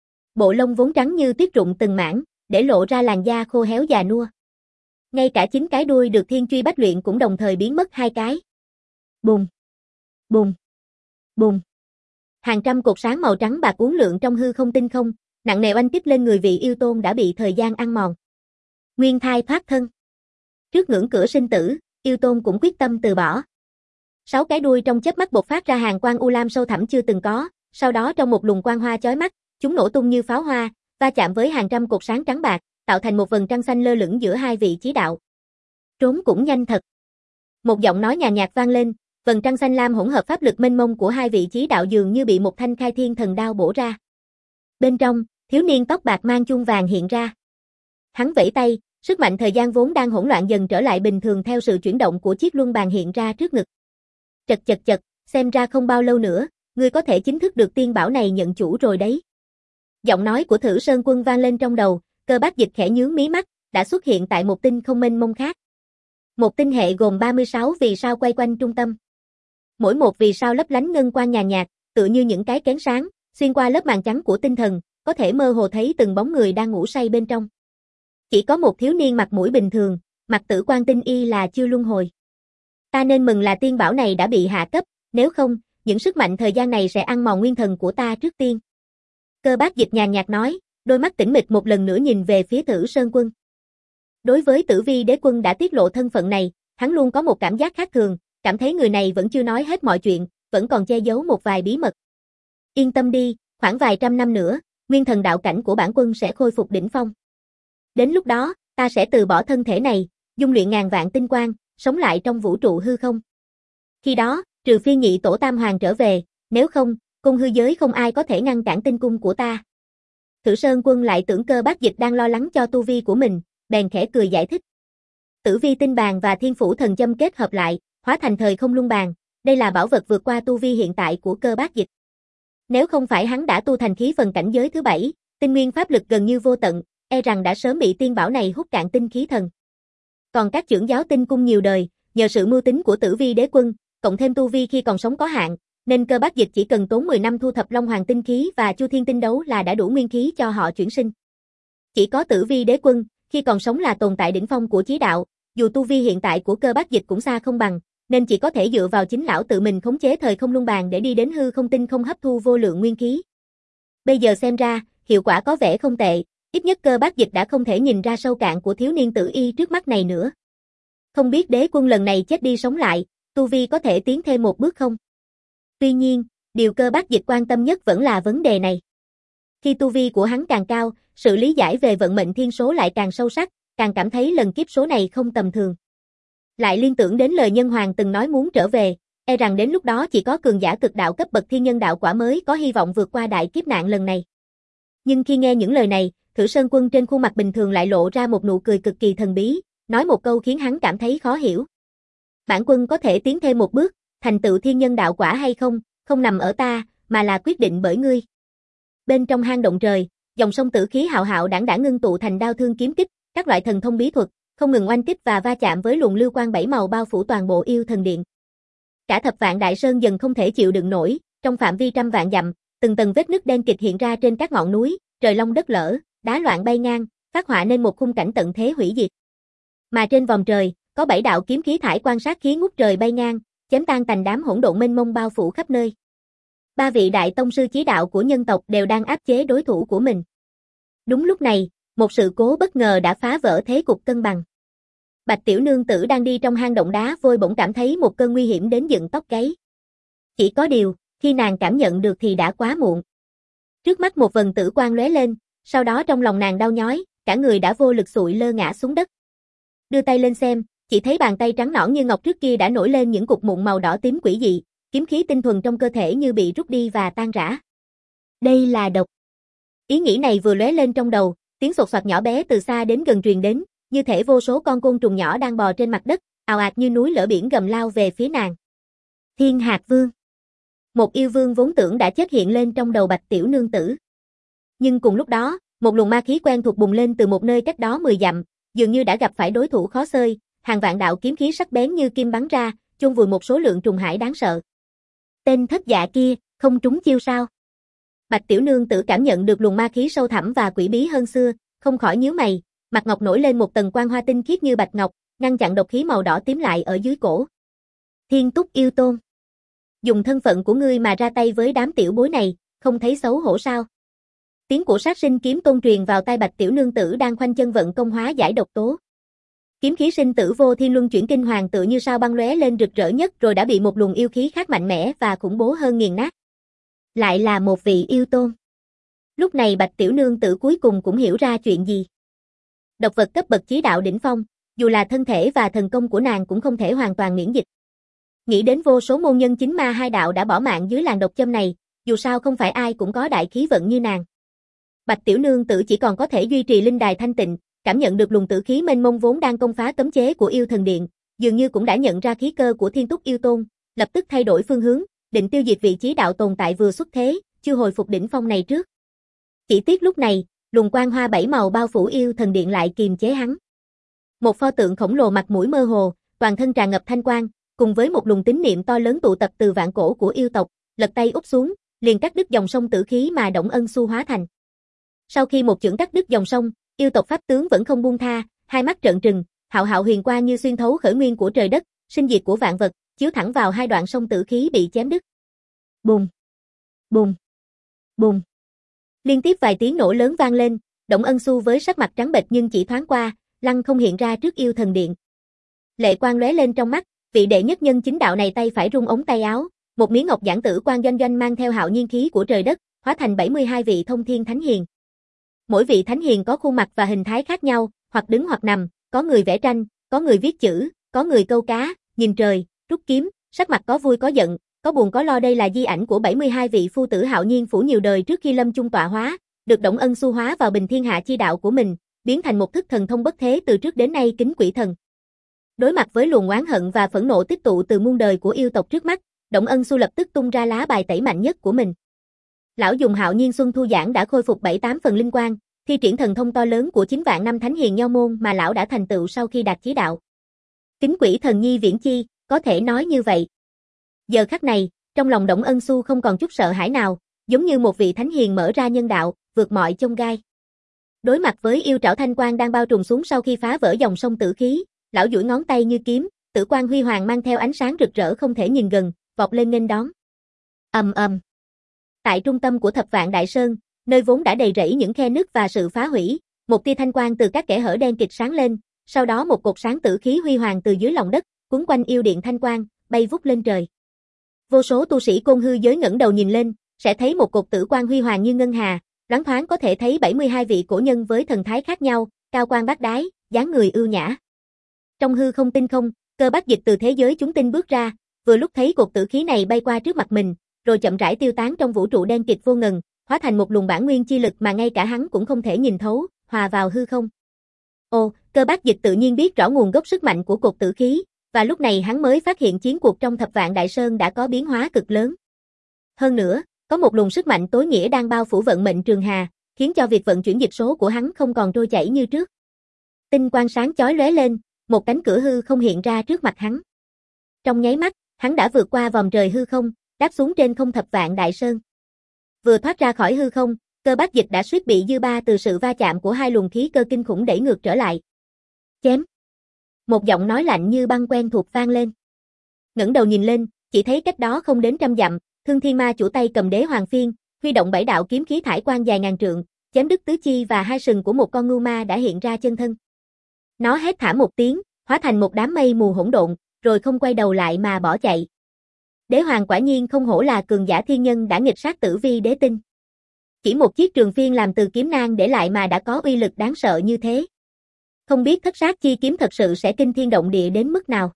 Bộ lông vốn trắng như tuyết rụng từng mảng, để lộ ra làn da khô héo già nua. Ngay cả chính cái đuôi được thiên truy bách luyện cũng đồng thời biến mất hai cái. Bùng, bùng, bùng. Hàng trăm cột sáng màu trắng bạc uốn lượn trong hư không tinh không, nặng nề oanh kích lên người vị yêu tôn đã bị thời gian ăn mòn. Nguyên thai thoát thân. Trước ngưỡng cửa sinh tử, yêu tôn cũng quyết tâm từ bỏ. Sáu cái đuôi trong chớp mắt bộc phát ra hàng quang u lam sâu thẳm chưa từng có, sau đó trong một luồng quang hoa chói mắt, chúng nổ tung như pháo hoa, va chạm với hàng trăm cột sáng trắng bạc, tạo thành một vầng trăng xanh lơ lửng giữa hai vị chí đạo. Trốn cũng nhanh thật. Một giọng nói nhàn nhạt vang lên, vầng trăng xanh lam hỗn hợp pháp lực mênh mông của hai vị chí đạo dường như bị một thanh khai thiên thần đao bổ ra. Bên trong, thiếu niên tóc bạc mang chuông vàng hiện ra. Hắn vẫy tay, sức mạnh thời gian vốn đang hỗn loạn dần trở lại bình thường theo sự chuyển động của chiếc luân bàn hiện ra trước ngực. Chật chật chật, xem ra không bao lâu nữa, ngươi có thể chính thức được tiên bảo này nhận chủ rồi đấy. Giọng nói của Thử Sơn Quân vang lên trong đầu, Cơ Bác Dịch khẽ nhướng mí mắt, đã xuất hiện tại một tinh không mênh mông khác. Một tinh hệ gồm ba mươi sáu vì sao quay quanh trung tâm. Mỗi một vì sao lấp lánh ngân quang nhàn nhạt, tựa như những cái kén sáng, xuyên qua lớp màn trắng của tinh thần, có thể mơ hồ thấy từng bóng người đang ngủ say bên trong. Chỉ có một thiếu niên mặt mũi bình thường, mặt Tử Quan Tinh Y là chưa luân hồi. Ta nên mừng là tiên bảo này đã bị hạ cấp, nếu không, những sức mạnh thời gian này sẽ ăn mòn nguyên thần của ta trước tiên. Cơ Bác Dịch nhàn nhạt nói, đôi mắt tĩnh mịch một lần nữa nhìn về phía Thử Sơn Quân. Đối với Tử Vi Đế Quân đã tiết lộ thân phận này, hắn luôn có một cảm giác khác thường, cảm thấy người này vẫn chưa nói hết mọi chuyện, vẫn còn che giấu một vài bí mật. Yên tâm đi, khoảng vài trăm năm nữa, nguyên thần đạo cảnh của bản quân sẽ khôi phục đỉnh phong. Đến lúc đó, ta sẽ từ bỏ thân thể này, dung luyện ngàn vạn tinh quang, sống lại trong vũ trụ hư không. Khi đó, trừ phi nhị tổ tam hoàng trở về, nếu không, cung hư giới không ai có thể ngăn cản tinh cung của ta. Thử Sơn Quân lại tưởng Cơ Bác Dịch đang lo lắng cho tu vi của mình, bèn khẽ cười giải thích. Tử vi tinh bàn và thiên phủ thần châm kết hợp lại, hóa thành thời không luân bàn, đây là bảo vật vượt qua tu vi hiện tại của Cơ Bác Dịch. Nếu không phải hắn đã tu thành khí phần cảnh giới thứ bảy, tinh nguyên pháp lực gần như vô tận, e rằng đã sớm bị tiên bảo này hút cạn tinh khí thần. Còn các trưởng giáo tinh cung nhiều đời, nhờ sự mưu tính của Tử Vi đế quân, cộng thêm tu vi khi còn sống có hạn, nên Cơ Bác Dịch chỉ cần tốn mười năm thu thập Long Hoàng tinh khí và Chu Thiên tinh đấu là đã đủ nguyên khí cho họ chuyển sinh. Chỉ có Tử Vi đế quân, khi còn sống là tồn tại đỉnh phong của chí đạo, dù tu vi hiện tại của Cơ Bác Dịch cũng xa không bằng, nên chỉ có thể dựa vào chính lão tự mình khống chế thời không luân bàn để đi đến hư không tinh không hấp thu vô lượng nguyên khí. Bây giờ xem ra, hiệu quả có vẻ không tệ, ít nhất Cơ Bác Dịch đã không thể nhìn ra sâu cạn của thiếu niên tử y trước mắt này nữa. Không biết đế quân lần này chết đi sống lại, tu vi có thể tiến thêm một bước không? Tuy nhiên, điều Cơ Bác Dịch quan tâm nhất vẫn là vấn đề này. Khi tu vi của hắn càng cao, sự lý giải về vận mệnh thiên số lại càng sâu sắc, càng cảm thấy lần kiếp số này không tầm thường. Lại liên tưởng đến lời Nhân Hoàng từng nói muốn trở về, e rằng đến lúc đó chỉ có cường giả cực đạo cấp bậc thiên nhân đạo quả mới có hy vọng vượt qua đại kiếp nạn lần này. Nhưng khi nghe những lời này, Thử Sơn Quân trên khuôn mặt bình thường lại lộ ra một nụ cười cực kỳ thần bí, nói một câu khiến hắn cảm thấy khó hiểu. Bản quân có thể tiến thêm một bước, thành tựu thiên nhân đạo quả hay không, không nằm ở ta, mà là quyết định bởi ngươi. Bên trong hang động trời, dòng sông tử khí hạo hạo đãng đãng ngưng tụ thành đao thương kiếm kích, các loại thần thông bí thuật, không ngừng oanh kích và va chạm với luồng lưu quang bảy màu bao phủ toàn bộ yêu thần điện. Cả thập vạn đại sơn dần không thể chịu đựng nổi, trong phạm vi trăm vạn dặm, từng tầng vết nứt đen kịt hiện ra trên các ngọn núi, trời long đất lở, đá loạn bay ngang, phát họa nên một khung cảnh tận thế hủy diệt. Mà trên vòm trời, có bảy đạo kiếm khí thải quan sát khí ngút trời bay ngang, chém tan tành đám hỗn độn mênh mông bao phủ khắp nơi. Ba vị đại tông sư chí đạo của nhân tộc đều đang áp chế đối thủ của mình. Đúng lúc này, một sự cố bất ngờ đã phá vỡ thế cục cân bằng. Bạch tiểu nương tử đang đi trong hang động đá vôi bỗng cảm thấy một cơn nguy hiểm đến dựng tóc gáy. Chỉ có điều, khi nàng cảm nhận được thì đã quá muộn. Trước mắt một vần tử quang lóe lên, sau đó trong lòng nàng đau nhói, cả người đã vô lực sụi lơ ngã xuống đất. Đưa tay lên xem, chỉ thấy bàn tay trắng nõn như ngọc trước kia đã nổi lên những cục mụn màu đỏ tím quỷ dị, kiếm khí tinh thuần trong cơ thể như bị rút đi và tan rã. Đây là độc. Ý nghĩ này vừa lóe lên trong đầu, tiếng sột soạt nhỏ bé từ xa đến gần truyền đến, như thể vô số con côn trùng nhỏ đang bò trên mặt đất, ào ạt như núi lở biển gầm lao về phía nàng. Thiên Hạt Vương. Một yêu vương vốn tưởng đã chết hiện lên trong đầu Bạch tiểu nương tử. Nhưng cùng lúc đó, một luồng ma khí quen thuộc bùng lên từ một nơi cách đó mười dặm, dường như đã gặp phải đối thủ khó xơi, hàng vạn đạo kiếm khí sắc bén như kim bắn ra, chôn vùi một số lượng trùng hải đáng sợ. Tên thất dạ kia, không trúng chiêu sao? Bạch tiểu nương tử cảm nhận được luồng ma khí sâu thẳm và quỷ bí hơn xưa, không khỏi nhíu mày, mặt ngọc nổi lên một tầng quang hoa tinh khiết như bạch ngọc, ngăn chặn độc khí màu đỏ tím lại ở dưới cổ. Thiên Túc yêu tôn, dùng thân phận của ngươi mà ra tay với đám tiểu bối này, không thấy xấu hổ sao? Tiếng của sát sinh kiếm tôn truyền vào tai Bạch tiểu nương tử đang khoanh chân vận công hóa giải độc tố. Kiếm khí sinh tử vô thiên luân chuyển kinh hoàng tựa như sao băng lóe lên rực rỡ nhất rồi đã bị một luồng yêu khí khác mạnh mẽ và khủng bố hơn nghiền nát. Lại là một vị yêu tôn. Lúc này Bạch tiểu nương tử cuối cùng cũng hiểu ra chuyện gì. Độc vật cấp bậc chí đạo đỉnh phong, dù là thân thể và thần công của nàng cũng không thể hoàn toàn miễn dịch. Nghĩ đến vô số môn nhân chính ma hai đạo đã bỏ mạng dưới làn độc châm này, dù sao không phải ai cũng có đại khí vận như nàng. Bạch tiểu nương tử chỉ còn có thể duy trì linh đài thanh tịnh, cảm nhận được luồng tử khí mênh mông vốn đang công phá cấm chế của yêu thần điện, dường như cũng đã nhận ra khí cơ của Thiên Túc yêu tôn, lập tức thay đổi phương hướng, định tiêu diệt vị chí đạo tồn tại vừa xuất thế, chưa hồi phục đỉnh phong này trước. Chỉ tiếc lúc này, luồng quang hoa bảy màu bao phủ yêu thần điện lại kiềm chế hắn. Một pho tượng khổng lồ mặt mũi mơ hồ, toàn thân tràn ngập thanh quang, cùng với một luồng tín niệm to lớn tụ tập từ vạn cổ của yêu tộc, lật tay úp xuống, liền cắt đứt dòng sông tử khí mà Đổng Ân Xu hóa thành. Sau khi một chưởng cắt đứt dòng sông, yêu tộc pháp tướng vẫn không buông tha, hai mắt trợn trừng, hạo hạo huyền quang như xuyên thấu khởi nguyên của trời đất, sinh diệt của vạn vật, chiếu thẳng vào hai đoạn sông tử khí bị chém đứt. Bùng, bùng, bùng. Liên tiếp vài tiếng nổ lớn vang lên, Đổng Ân Xu với sắc mặt trắng bệch nhưng chỉ thoáng qua, lăng không hiện ra trước yêu thần điện. Lệ quang lóe lên trong mắt, vị đệ nhất nhân chính đạo này tay phải rung ống tay áo, một miếng ngọc giản tử quang doanh doanh mang theo hạo nhiên khí của trời đất, hóa thành bảy mươi hai vị thông thiên thánh hiền. Mỗi vị thánh hiền có khuôn mặt và hình thái khác nhau, hoặc đứng hoặc nằm, có người vẽ tranh, có người viết chữ, có người câu cá, nhìn trời, rút kiếm, sắc mặt có vui có giận, có buồn có lo. Đây là di ảnh của bảy mươi hai vị phu tử hạo nhiên phủ nhiều đời trước khi lâm chung tọa hóa, được Đổng Ân Xu hóa vào bình thiên hạ chi đạo của mình, biến thành một thức thần thông bất thế từ trước đến nay kính quỷ thần. Đối mặt với luồng oán hận và phẫn nộ tích tụ từ muôn đời của yêu tộc trước mắt, Đổng Ân Xu lập tức tung ra lá bài tẩy mạnh nhất của mình. Lão dùng Hạo Nhiên Xuân Thu Giảng đã khôi phục bảy tám phần linh quang, thi triển thần thông to lớn của chín vạn năm thánh hiền nho môn mà lão đã thành tựu sau khi đạt chí đạo. Kính quỷ thần nhi viễn chi, có thể nói như vậy. Giờ khắc này, trong lòng Đổng Ân Xu không còn chút sợ hãi nào, giống như một vị thánh hiền mở ra nhân đạo, vượt mọi chông gai. Đối mặt với yêu trảo thanh quang đang bao trùm xuống sau khi phá vỡ dòng sông tử khí, lão duỗi ngón tay như kiếm, tử quang huy hoàng mang theo ánh sáng rực rỡ không thể nhìn gần, vọt lên nghênh đón. Ầm ầm. Tại trung tâm của Thập Vạn Đại Sơn, nơi vốn đã đầy rẫy những khe nứt và sự phá hủy, một tia thanh quang từ các kẽ hở đen kịt sáng lên, sau đó một cột sáng tử khí huy hoàng từ dưới lòng đất, cuốn quanh yêu điện thanh quang, bay vút lên trời. Vô số tu sĩ Côn Hư giới ngẩng đầu nhìn lên, sẽ thấy một cột tử quang huy hoàng như ngân hà, loáng thoáng có thể thấy bảy mươi hai vị cổ nhân với thần thái khác nhau, cao quan bát đái, dáng người ưu nhã. Trong hư không tinh không, Cơ Bác Dịch từ thế giới chúng tinh bước ra, vừa lúc thấy cột tử khí này bay qua trước mặt mình, rồi chậm rãi tiêu tán trong vũ trụ đen kịt vô ngần, hóa thành một luồng bản nguyên chi lực mà ngay cả hắn cũng không thể nhìn thấu, hòa vào hư không. Ồ, Cơ Bác Dịch tự nhiên biết rõ nguồn gốc sức mạnh của cột tử khí, và lúc này hắn mới phát hiện chiến cuộc trong Thập Vạn Đại Sơn đã có biến hóa cực lớn. Hơn nữa, có một luồng sức mạnh tối nghĩa đang bao phủ vận mệnh Trường Hà, khiến cho việc vận chuyển dịch số của hắn không còn trôi chảy như trước. Tinh quang sáng chói lóe lên, một cánh cửa hư không hiện ra trước mặt hắn. Trong nháy mắt, hắn đã vượt qua vòng trời hư không, đáp xuống trên không Thập Vạn Đại Sơn. Vừa thoát ra khỏi hư không, Cơ Bác Dịch đã suýt bị dư ba từ sự va chạm của hai luồng khí cơ kinh khủng đẩy ngược trở lại. Chém. Một giọng nói lạnh như băng quen thuộc vang lên. Ngẩng đầu nhìn lên, chỉ thấy cách đó không đến trăm dặm, Thương Thiên Ma chủ tay cầm Đế Hoàng Phiên, huy động bảy đạo kiếm khí thải quang dài ngàn trượng, chém đứt tứ chi và hai sừng của một con ngưu ma đã hiện ra chân thân. Nó hét thảm một tiếng, hóa thành một đám mây mù hỗn độn, rồi không quay đầu lại mà bỏ chạy. Đế Hoàng quả nhiên không hổ là cường giả thiên nhân đã nghịch sát tử vi đế tinh. Chỉ một chiếc trường phiên làm từ kiếm nang để lại mà đã có uy lực đáng sợ như thế. Không biết thất sát chi kiếm thật sự sẽ kinh thiên động địa đến mức nào.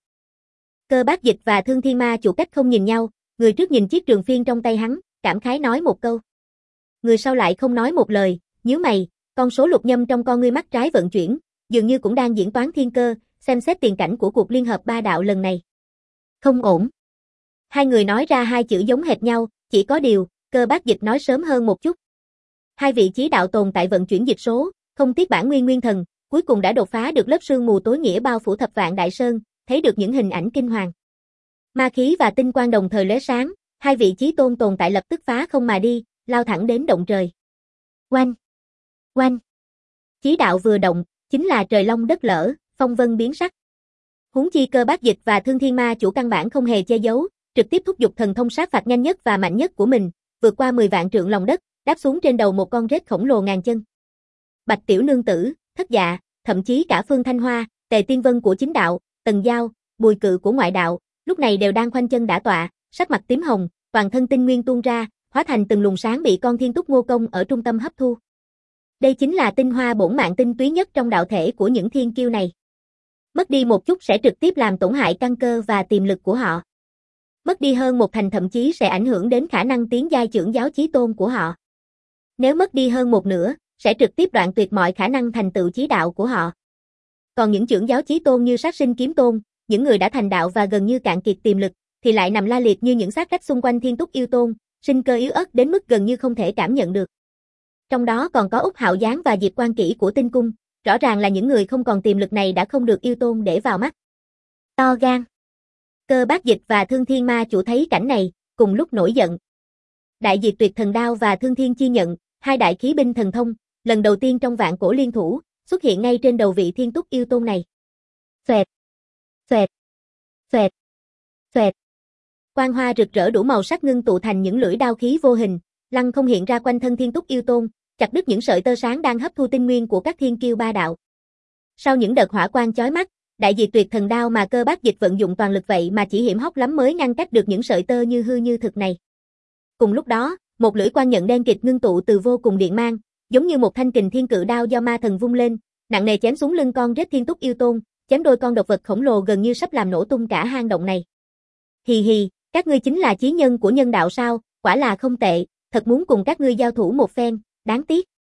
Cơ Bác Dịch và Thương Thiên Ma chủ cách không nhìn nhau, người trước nhìn chiếc trường phiên trong tay hắn, cảm khái nói một câu. Người sau lại không nói một lời, nhíu mày, con số lục nhâm trong con ngươi mắt trái vận chuyển, dường như cũng đang diễn toán thiên cơ, xem xét tiền cảnh của cuộc liên hợp ba đạo lần này. Không ổn. Hai người nói ra hai chữ giống hệt nhau, chỉ có điều, Cơ Bác Dịch nói sớm hơn một chút. Hai vị chí đạo tồn tại vận chuyển dịch số, không tiếc bản nguyên nguyên thần, cuối cùng đã đột phá được lớp sương mù tối nghĩa bao phủ Thập Vạn Đại Sơn, thấy được những hình ảnh kinh hoàng. Ma khí và tinh quang đồng thời lóe sáng, hai vị chí tôn tồn tại lập tức phá không mà đi, lao thẳng đến động trời. Oanh! Oanh! Chí đạo vừa động, chính là trời long đất lở, phong vân biến sắc. Huống chi Cơ Bác Dịch và Thương Thiên Ma chủ căn bản không hề che giấu, trực tiếp thúc giục thần thông sát phạt nhanh nhất và mạnh nhất của mình, vượt qua mười vạn trượng lòng đất, đáp xuống trên đầu một con rết khổng lồ ngàn chân. Bạch Tiểu Nương Tử, Thất Dạ, thậm chí cả Phương Thanh Hoa, Tề Tiên Vân của chính đạo, Tần Giao, Bùi Cự của ngoại đạo, lúc này đều đang khoanh chân đả tọa, sắc mặt tím hồng, toàn thân tinh nguyên tuôn ra, hóa thành từng luồng sáng bị con Thiên Túc Ngô Công ở trung tâm hấp thu. Đây chính là tinh hoa bổn mạng tinh túy nhất trong đạo thể của những thiên kiêu này. Mất đi một chút sẽ trực tiếp làm tổn hại căn cơ và tiềm lực của họ. Mất đi hơn một thành thậm chí sẽ ảnh hưởng đến khả năng tiến giai trưởng giáo chí tôn của họ. Nếu mất đi hơn một nửa, sẽ trực tiếp đoạn tuyệt mọi khả năng thành tựu chí đạo của họ. Còn những trưởng giáo chí tôn như Sát Sinh Kiếm Tôn, những người đã thành đạo và gần như cạn kiệt tiềm lực, thì lại nằm la liệt như những xác rách xung quanh Thiên Túc Yêu Tôn, sinh cơ yếu ớt đến mức gần như không thể cảm nhận được. Trong đó còn có Úc Hạo Giáng và Diệp Quan Kỷ của Tinh Cung, rõ ràng là những người không còn tiềm lực này đã không được Yêu Tôn để vào mắt. To gan. Cơ Bác Dịch và Thương Thiên Ma chủ thấy cảnh này, cùng lúc nổi giận. Đại Diệt Tuyệt Thần Đao và Thương Thiên Chi Nhận, hai đại khí binh thần thông, lần đầu tiên trong vạn cổ liên thủ, xuất hiện ngay trên đầu vị Thiên Túc Yêu Tôn này. Xoẹt, xoẹt, xoẹt, xoẹt. Quang hoa rực rỡ đủ màu sắc ngưng tụ thành những lưỡi đao khí vô hình, lăng không hiện ra quanh thân Thiên Túc Yêu Tôn, chặt đứt những sợi tơ sáng đang hấp thu tinh nguyên của các thiên kiêu ba đạo. Sau những đợt hỏa quang chói mắt, Đại Diệt Tuyệt Thần Đao mà Cơ Bác Dịch vận dụng toàn lực vậy mà chỉ hiểm hóc lắm mới ngăn cách được những sợi tơ như hư như thực này. Cùng lúc đó, một lưỡi quang nhận đen kịt ngưng tụ từ vô cùng điện mang, giống như một thanh kình thiên cự đao do ma thần vung lên, nặng nề chém xuống lưng con rết Thiên Túc Yêu Tôn, chém đôi con độc vật khổng lồ gần như sắp làm nổ tung cả hang động này. Hì hì, các ngươi chính là chí nhân của nhân đạo sao, quả là không tệ, thật muốn cùng các ngươi giao thủ một phen, đáng tiếc.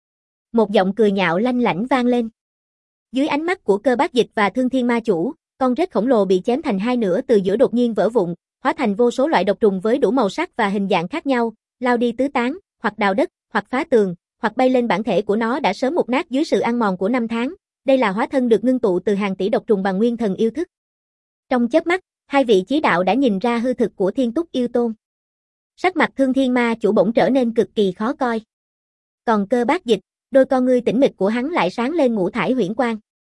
Một giọng cười nhạo lanh lảnh vang lên. Dưới ánh mắt của Cơ Bác Dịch và Thương Thiên Ma Chủ, con rết khổng lồ bị chém thành hai nửa từ giữa đột nhiên vỡ vụn, hóa thành vô số loại độc trùng với đủ màu sắc và hình dạng khác nhau, lao đi tứ tán, hoặc đào đất, hoặc phá tường, hoặc bay lên. Bản thể của nó đã sớm mục nát dưới sự ăn mòn của năm tháng. Đây là hóa thân được ngưng tụ từ hàng tỷ độc trùng bằng nguyên thần yêu thức. Trong chớp mắt, hai vị chí đạo đã nhìn ra hư thực của Thiên Túc Yêu Tôn. Sắc mặt Thương Thiên Ma Chủ bỗng trở nên cực kỳ khó coi. Còn Cơ Bác Dịch, đôi con ngươi tĩnh mịch của hắn lại sáng lên ngũ thải huyễn quang.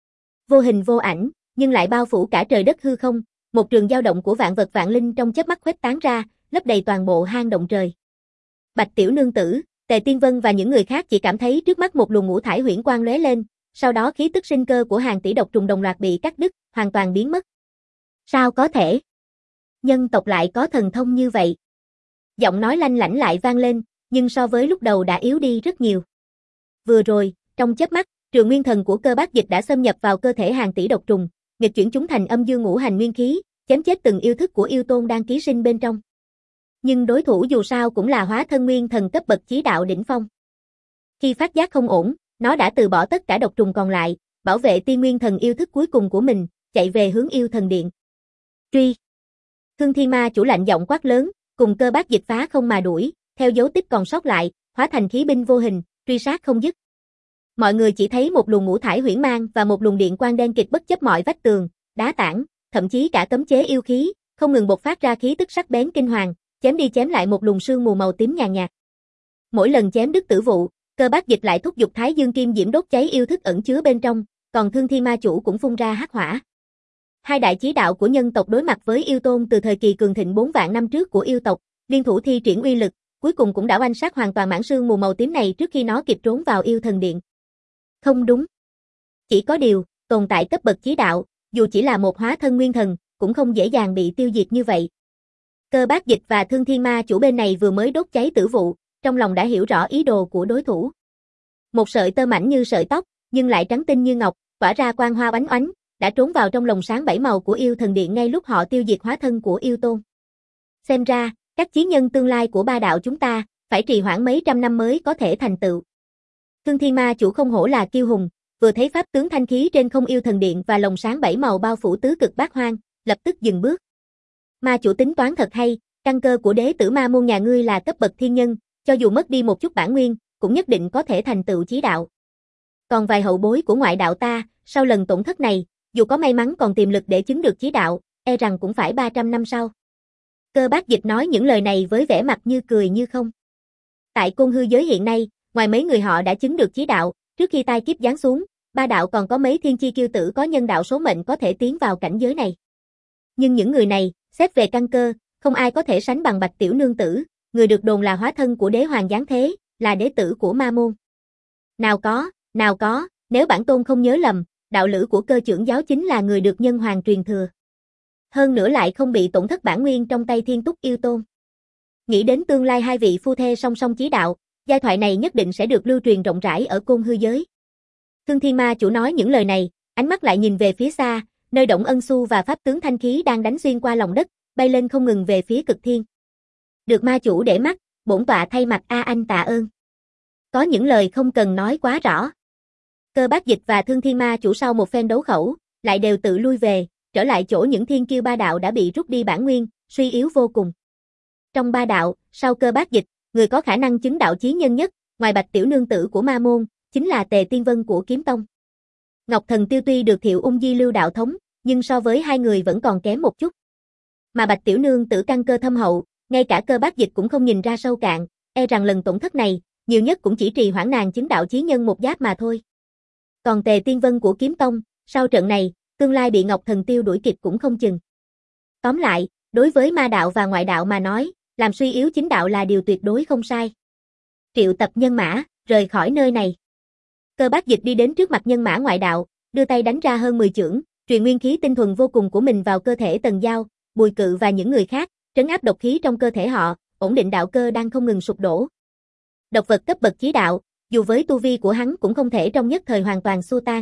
Vô hình vô ảnh, nhưng lại bao phủ cả trời đất hư không, một trường dao động của vạn vật vạn linh trong chớp mắt khuếch tán ra, lấp đầy toàn bộ hang động trời. Bạch Tiểu Nương Tử, Tề Tiên Vân và những người khác chỉ cảm thấy trước mắt một luồng ngũ thải huyễn quang lóe lên, sau đó khí tức sinh cơ của hàng tỷ độc trùng đồng loạt bị cắt đứt, hoàn toàn biến mất. Sao có thể? Nhân tộc lại có thần thông như vậy? Giọng nói lanh lảnh lại vang lên, nhưng so với lúc đầu đã yếu đi rất nhiều. Vừa rồi, trong chớp mắt, trường nguyên thần của Cơ Bác Dịch đã xâm nhập vào cơ thể hàng tỷ độc trùng, nghịch chuyển chúng thành âm dương ngũ hành nguyên khí, chém chết từng yêu thức của yêu tôn đang ký sinh bên trong. Nhưng đối thủ dù sao cũng là hóa thân nguyên thần cấp bậc chí đạo đỉnh phong. Khi phát giác không ổn, nó đã từ bỏ tất cả độc trùng còn lại, bảo vệ tiên nguyên thần yêu thức cuối cùng của mình, chạy về hướng yêu thần điện. Truy! Thương Thiên Ma Chủ lạnh giọng quát lớn, cùng Cơ Bác Dịch phá không mà đuổi, theo dấu tích còn sót lại, hóa thành khí binh vô hình, truy sát không dứt. Mọi người chỉ thấy một luồng ngũ thải huyễn mang và một luồng điện quang đen kịt bất chấp mọi vách tường, đá tảng, thậm chí cả cấm chế yêu khí, không ngừng bộc phát ra khí tức sắc bén kinh hoàng, chém đi chém lại một luồng sương mù màu tím nhàn nhạt. Mỗi lần chém đứt tử vụ, Cơ Bác Dịch lại thúc giục Thái Dương Kim Diễm đốt cháy yêu thức ẩn chứa bên trong, còn Thương Thiên Ma Chủ cũng phun ra hắc hỏa. Hai đại chí đạo của nhân tộc đối mặt với yêu tôn từ thời kỳ cường thịnh bốn vạn năm trước của yêu tộc, liên thủ thi triển uy lực, cuối cùng cũng đã oanh sát hoàn toàn mảng sương mù màu tím này trước khi nó kịp trốn vào yêu thần điện. Không đúng. Chỉ có điều, tồn tại cấp bậc chí đạo, dù chỉ là một hóa thân nguyên thần, cũng không dễ dàng bị tiêu diệt như vậy. Cơ Bác Dịch và Thương Thiên Ma Chủ bên này vừa mới đốt cháy tử vụ, trong lòng đã hiểu rõ ý đồ của đối thủ. Một sợi tơ mảnh như sợi tóc, nhưng lại trắng tinh như ngọc, tỏa ra quang hoa oánh oánh, đã trốn vào trong lồng sáng bảy màu của yêu thần điện ngay lúc họ tiêu diệt hóa thân của yêu tôn. Xem ra, các chí nhân tương lai của ba đạo chúng ta, phải trì hoãn mấy trăm năm mới có thể thành tựu. Thương Thiên Ma Chủ không hổ là kiêu hùng, vừa thấy pháp tướng thanh khí trên không yêu thần điện và lồng sáng bảy màu bao phủ tứ cực bát hoang, lập tức dừng bước. Ma Chủ tính toán thật hay, căn cơ của đế tử ma môn nhà ngươi là cấp bậc thiên nhân, cho dù mất đi một chút bản nguyên, cũng nhất định có thể thành tựu chí đạo. Còn vài hậu bối của ngoại đạo ta, sau lần tổn thất này, dù có may mắn còn tiềm lực để chứng được chí đạo, e rằng cũng phải ba trăm năm sau. Cơ Bác Dịch nói những lời này với vẻ mặt như cười như không. Tại Côn Hư giới hiện nay, ngoài mấy người họ đã chứng được chí đạo, trước khi tai kiếp giáng xuống, ba đạo còn có mấy thiên chi kiêu tử có nhân đạo số mệnh có thể tiến vào cảnh giới này. Nhưng những người này, xét về căn cơ, không ai có thể sánh bằng Bạch Tiểu Nương Tử, người được đồn là hóa thân của đế hoàng giáng thế, là đế tử của ma môn. Nào có, nào có, nếu bản tôn không nhớ lầm, đạo lữ của Cơ trưởng giáo chính là người được nhân hoàng truyền thừa. Hơn nữa lại không bị tổn thất bản nguyên trong tay Thiên Túc Yêu Tôn. Nghĩ đến tương lai hai vị phu thê song song chí đạo, giai thoại này nhất định sẽ được lưu truyền rộng rãi ở Côn Hư giới. Thương Thiên Ma Chủ nói những lời này, ánh mắt lại nhìn về phía xa, nơi Động Ân Xu và pháp tướng thanh khí đang đánh xuyên qua lòng đất, bay lên không ngừng về phía cực thiên. Được Ma Chủ để mắt, bổn tọa thay mặt A Anh tạ ơn. Có những lời không cần nói quá rõ. Cơ Bác Dịch và Thương Thiên Ma Chủ sau một phen đấu khẩu, lại đều tự lui về, trở lại chỗ những thiên kiêu ba đạo đã bị rút đi bản nguyên, suy yếu vô cùng. Trong ba đạo, sau Cơ Bác Dịch, người có khả năng chứng đạo chí nhân nhất, ngoài Bạch Tiểu Nương Tử của Ma môn, chính là Tề Tiên Vân của Kiếm Tông. Ngọc Thần Tiêu tuy được Thiệu Ung Di lưu đạo thống, nhưng so với hai người vẫn còn kém một chút. Mà Bạch Tiểu Nương Tử căn cơ thâm hậu, ngay cả Cơ Bác Dịch cũng không nhìn ra sâu cạn, e rằng lần tổn thất này, nhiều nhất cũng chỉ trì hoãn nàng chứng đạo chí nhân một giáp mà thôi. Còn Tề Tiên Vân của Kiếm Tông, sau trận này, tương lai bị Ngọc Thần Tiêu đuổi kịp cũng không chừng. Tóm lại, đối với ma đạo và ngoại đạo mà nói, làm suy yếu chính đạo là điều tuyệt đối không sai. Triệu tập nhân mã, rời khỏi nơi này. Cơ Bác Dịch đi đến trước mặt nhân mã ngoại đạo, đưa tay đánh ra hơn mười chưởng, truyền nguyên khí tinh thuần vô cùng của mình vào cơ thể Tần Giao, Bùi Cự và những người khác, trấn áp độc khí trong cơ thể họ, ổn định đạo cơ đang không ngừng sụp đổ. Độc vật cấp bậc chí đạo, dù với tu vi của hắn cũng không thể trong nhất thời hoàn toàn xua tan.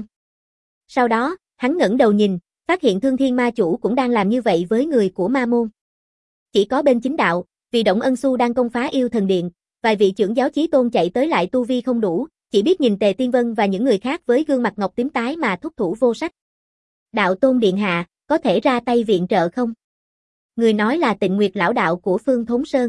Sau đó, hắn ngẩng đầu nhìn, phát hiện Thương Thiên Ma Chủ cũng đang làm như vậy với người của ma môn. Chỉ có bên chính đạo, vì Động Ân Xu đang công phá yêu thần điện, vài vị trưởng giáo chí tôn chạy tới lại tu vi không đủ, chỉ biết nhìn Tề Tiên Vân và những người khác với gương mặt ngọc tím tái mà thúc thủ vô sách. Đạo tôn điện hạ, có thể ra tay viện trợ không? Người nói là Tịnh Nguyệt lão đạo của Phương Thốn Sơn.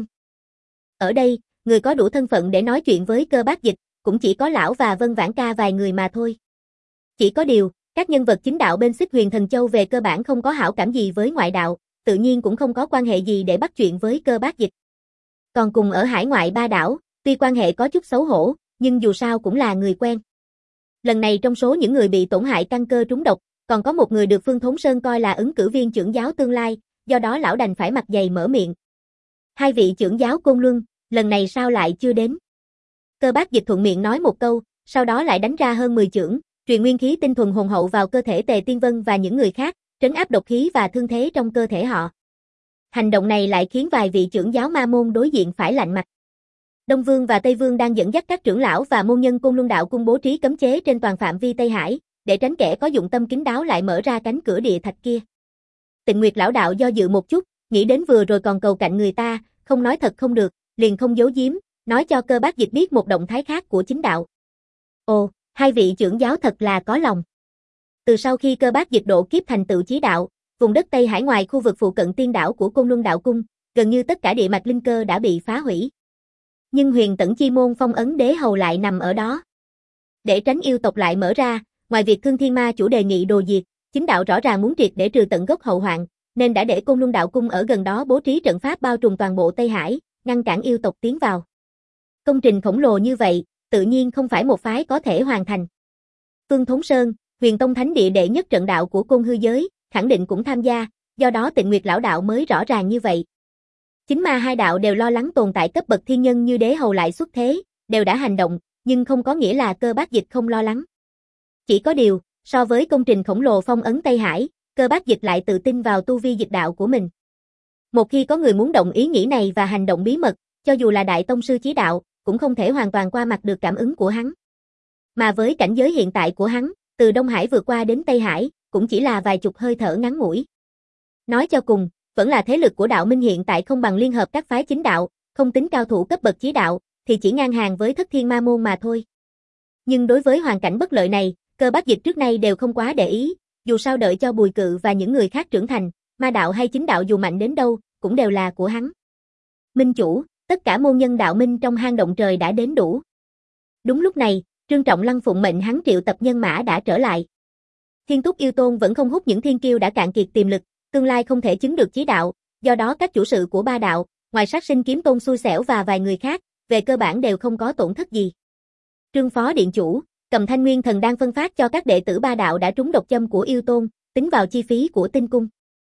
Ở đây, người có đủ thân phận để nói chuyện với Cơ Bác Dịch, cũng chỉ có lão và Vân Vãn Ca vài người mà thôi. Chỉ có điều, các nhân vật chính đạo bên Xích Huyền Thần Châu về cơ bản không có hảo cảm gì với ngoại đạo, tự nhiên cũng không có quan hệ gì để bắt chuyện với Cơ Bác Dịch. Còn cùng ở hải ngoại ba đảo, tuy quan hệ có chút xấu hổ, nhưng dù sao cũng là người quen. Lần này trong số những người bị tổn hại căn cơ trúng độc, còn có một người được Phương Thốn Sơn coi là ứng cử viên trưởng giáo tương lai, do đó lão đành phải mặt dày mở miệng. Hai vị trưởng giáo Côn Luân, lần này sao lại chưa đến? Cơ Bác Dịch thuận miệng nói một câu, sau đó lại đánh ra hơn mười chưởng, truyền nguyên khí tinh thuần hồn hậu vào cơ thể Tề Tiên Vân và những người khác, trấn áp độc khí và thương thế trong cơ thể họ. Hành động này lại khiến vài vị trưởng giáo ma môn đối diện phải lạnh mặt. Đông Vương và Tây Vương đang dẫn dắt các trưởng lão và môn nhân Côn Luân đạo cung bố trí cấm chế trên toàn phạm vi Tây Hải, để tránh kẻ có dụng tâm kín đáo lại mở ra cánh cửa địa thạch kia. Tịnh Nguyệt lão đạo do dự một chút, nghĩ đến vừa rồi còn cầu cạnh người ta, không nói thật không được, liền không giấu giếm, nói cho Cơ Bác Dịch biết một động thái khác của chính đạo. Ồ, hai vị trưởng giáo thật là có lòng. Từ sau khi Cơ Bác Dịch độ kiếp thành tựu chí đạo, vùng đất Tây Hải ngoài khu vực phụ cận tiên đảo của Côn Luân đạo cung, gần như tất cả địa mạch linh cơ đã bị phá hủy. Nhưng Huyền Tẩn chi môn phong ấn đế hầu lại nằm ở đó. Để tránh yêu tộc lại mở ra, ngoài việc Thương Thiên Ma chủ đề nghị đồ diệt, chính đạo rõ ràng muốn triệt để trừ tận gốc hậu hoạn, nên đã để Côn Luân đạo cung ở gần đó bố trí trận pháp bao trùm toàn bộ Tây Hải, ngăn cản yêu tộc tiến vào. Công trình khổng lồ như vậy, tự nhiên không phải một phái có thể hoàn thành. Phương Thốn Sơn, Huyền Tông thánh địa đệ nhất trận đạo của Côn hư giới, khẳng định cũng tham gia, do đó Tịnh Nguyệt lão đạo mới rõ ràng như vậy. Chính ma hai đạo đều lo lắng tồn tại cấp bậc thiên nhân như đế hầu lại xuất thế, đều đã hành động, nhưng không có nghĩa là Cơ Bác Dịch không lo lắng. Chỉ có điều, so với công trình khổng lồ phong ấn Tây Hải, Cơ Bác Dịch lại tự tin vào tu vi dịch đạo của mình. Một khi có người muốn động ý nghĩ này và hành động bí mật, cho dù là đại tông sư chí đạo, cũng không thể hoàn toàn qua mặt được cảm ứng của hắn. Mà với cảnh giới hiện tại của hắn, từ Đông Hải vượt qua đến Tây Hải, cũng chỉ là vài chục hơi thở ngắn ngủi. Nói cho cùng, vẫn là thế lực của đạo minh hiện tại không bằng liên hợp các phái chính đạo, không tính cao thủ cấp bậc chí đạo, thì chỉ ngang hàng với Thất Thiên Ma môn mà thôi. Nhưng đối với hoàn cảnh bất lợi này, Cơ Bác Dịch trước nay đều không quá để ý, dù sao đợi cho Bùi Cự và những người khác trưởng thành, ma đạo hay chính đạo dù mạnh đến đâu, cũng đều là của hắn. Minh chủ, tất cả môn nhân đạo minh trong hang động trời đã đến đủ. Đúng lúc này, Trương Trọng Lăng phụng mệnh hắn triệu tập nhân mã đã trở lại. Thiên Túc Yêu Tôn vẫn không hút những thiên kiêu đã cạn kiệt tiềm lực, tương lai không thể chứng được chí đạo, do đó các chủ sự của ba đạo, ngoài Sát Sinh Kiếm Tôn xui xẻo và vài người khác, về cơ bản đều không có tổn thất gì. Trương Phó Điện Chủ, cầm Thanh Nguyên Thần đang phân phát cho các đệ tử ba đạo đã trúng độc châm của Yêu Tôn, tính vào chi phí của tinh cung.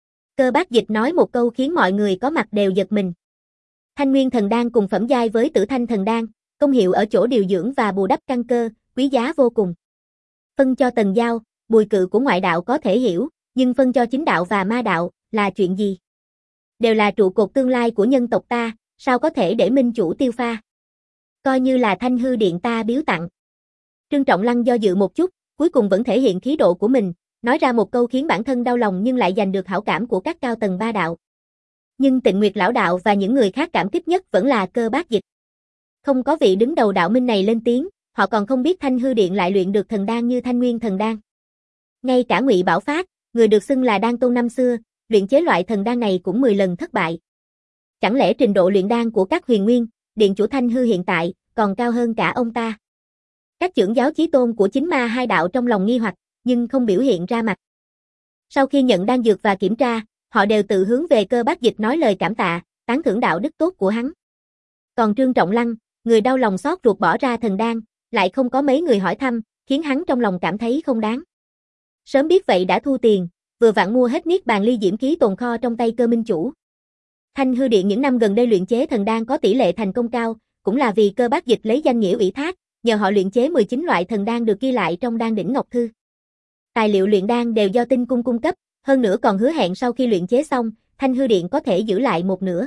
Cơ Bác Dịch nói một câu khiến mọi người có mặt đều giật mình. Thanh Nguyên Thần đan cùng phẩm giai với Tử Thanh Thần đan, công hiệu ở chỗ điều dưỡng và bù đắp căn cơ, quý giá vô cùng. Phân cho Tần Giao, Bùi Cự của ngoại đạo có thể hiểu, nhưng phân cho chính đạo và ma đạo là chuyện gì? Đều là trụ cột tương lai của nhân tộc ta, sao có thể để minh chủ tiêu pha? Coi như là Thanh hư điện ta biếu tặng. Trương Trọng Lăng do dự một chút, cuối cùng vẫn thể hiện khí độ của mình, nói ra một câu khiến bản thân đau lòng nhưng lại giành được hảo cảm của các cao tầng ba đạo. Nhưng Tịnh Nguyệt lão đạo và những người khác cảm kích nhất vẫn là Cơ Bác Dịch. Không có vị đứng đầu đạo minh này lên tiếng, họ còn không biết Thanh hư điện lại luyện được thần đan như Thanh Nguyên Thần đan. Ngay cả Ngụy Bảo Phát, người được xưng là đan tôn năm xưa, luyện chế loại thần đan này cũng mười lần thất bại. Chẳng lẽ trình độ luyện đan của các huyền nguyên, điện chủ Thanh hư hiện tại, còn cao hơn cả ông ta? Các trưởng giáo chí tôn của chính ma hai đạo trong lòng nghi hoặc, nhưng không biểu hiện ra mặt. Sau khi nhận đan dược và kiểm tra, họ đều tự hướng về Cơ Bác Dịch nói lời cảm tạ, tán thưởng đạo đức tốt của hắn. Còn Trương Trọng Lăng, người đau lòng xót ruột bỏ ra thần đan, lại không có mấy người hỏi thăm, khiến hắn trong lòng cảm thấy không đáng. Sớm biết vậy đã thu tiền, vừa vặn mua hết niết bàn ly diễm khí tồn kho trong tay Cơ minh chủ. Thanh hư điện những năm gần đây luyện chế thần đan có tỷ lệ thành công cao, cũng là vì Cơ Bác Dịch lấy danh nghĩa ủy thác, nhờ họ luyện chế mười chín loại thần đan được ghi lại trong Đan đỉnh Ngọc Thư. Tài liệu luyện đan đều do tinh cung cung cấp, hơn nữa còn hứa hẹn sau khi luyện chế xong, Thanh hư điện có thể giữ lại một nửa.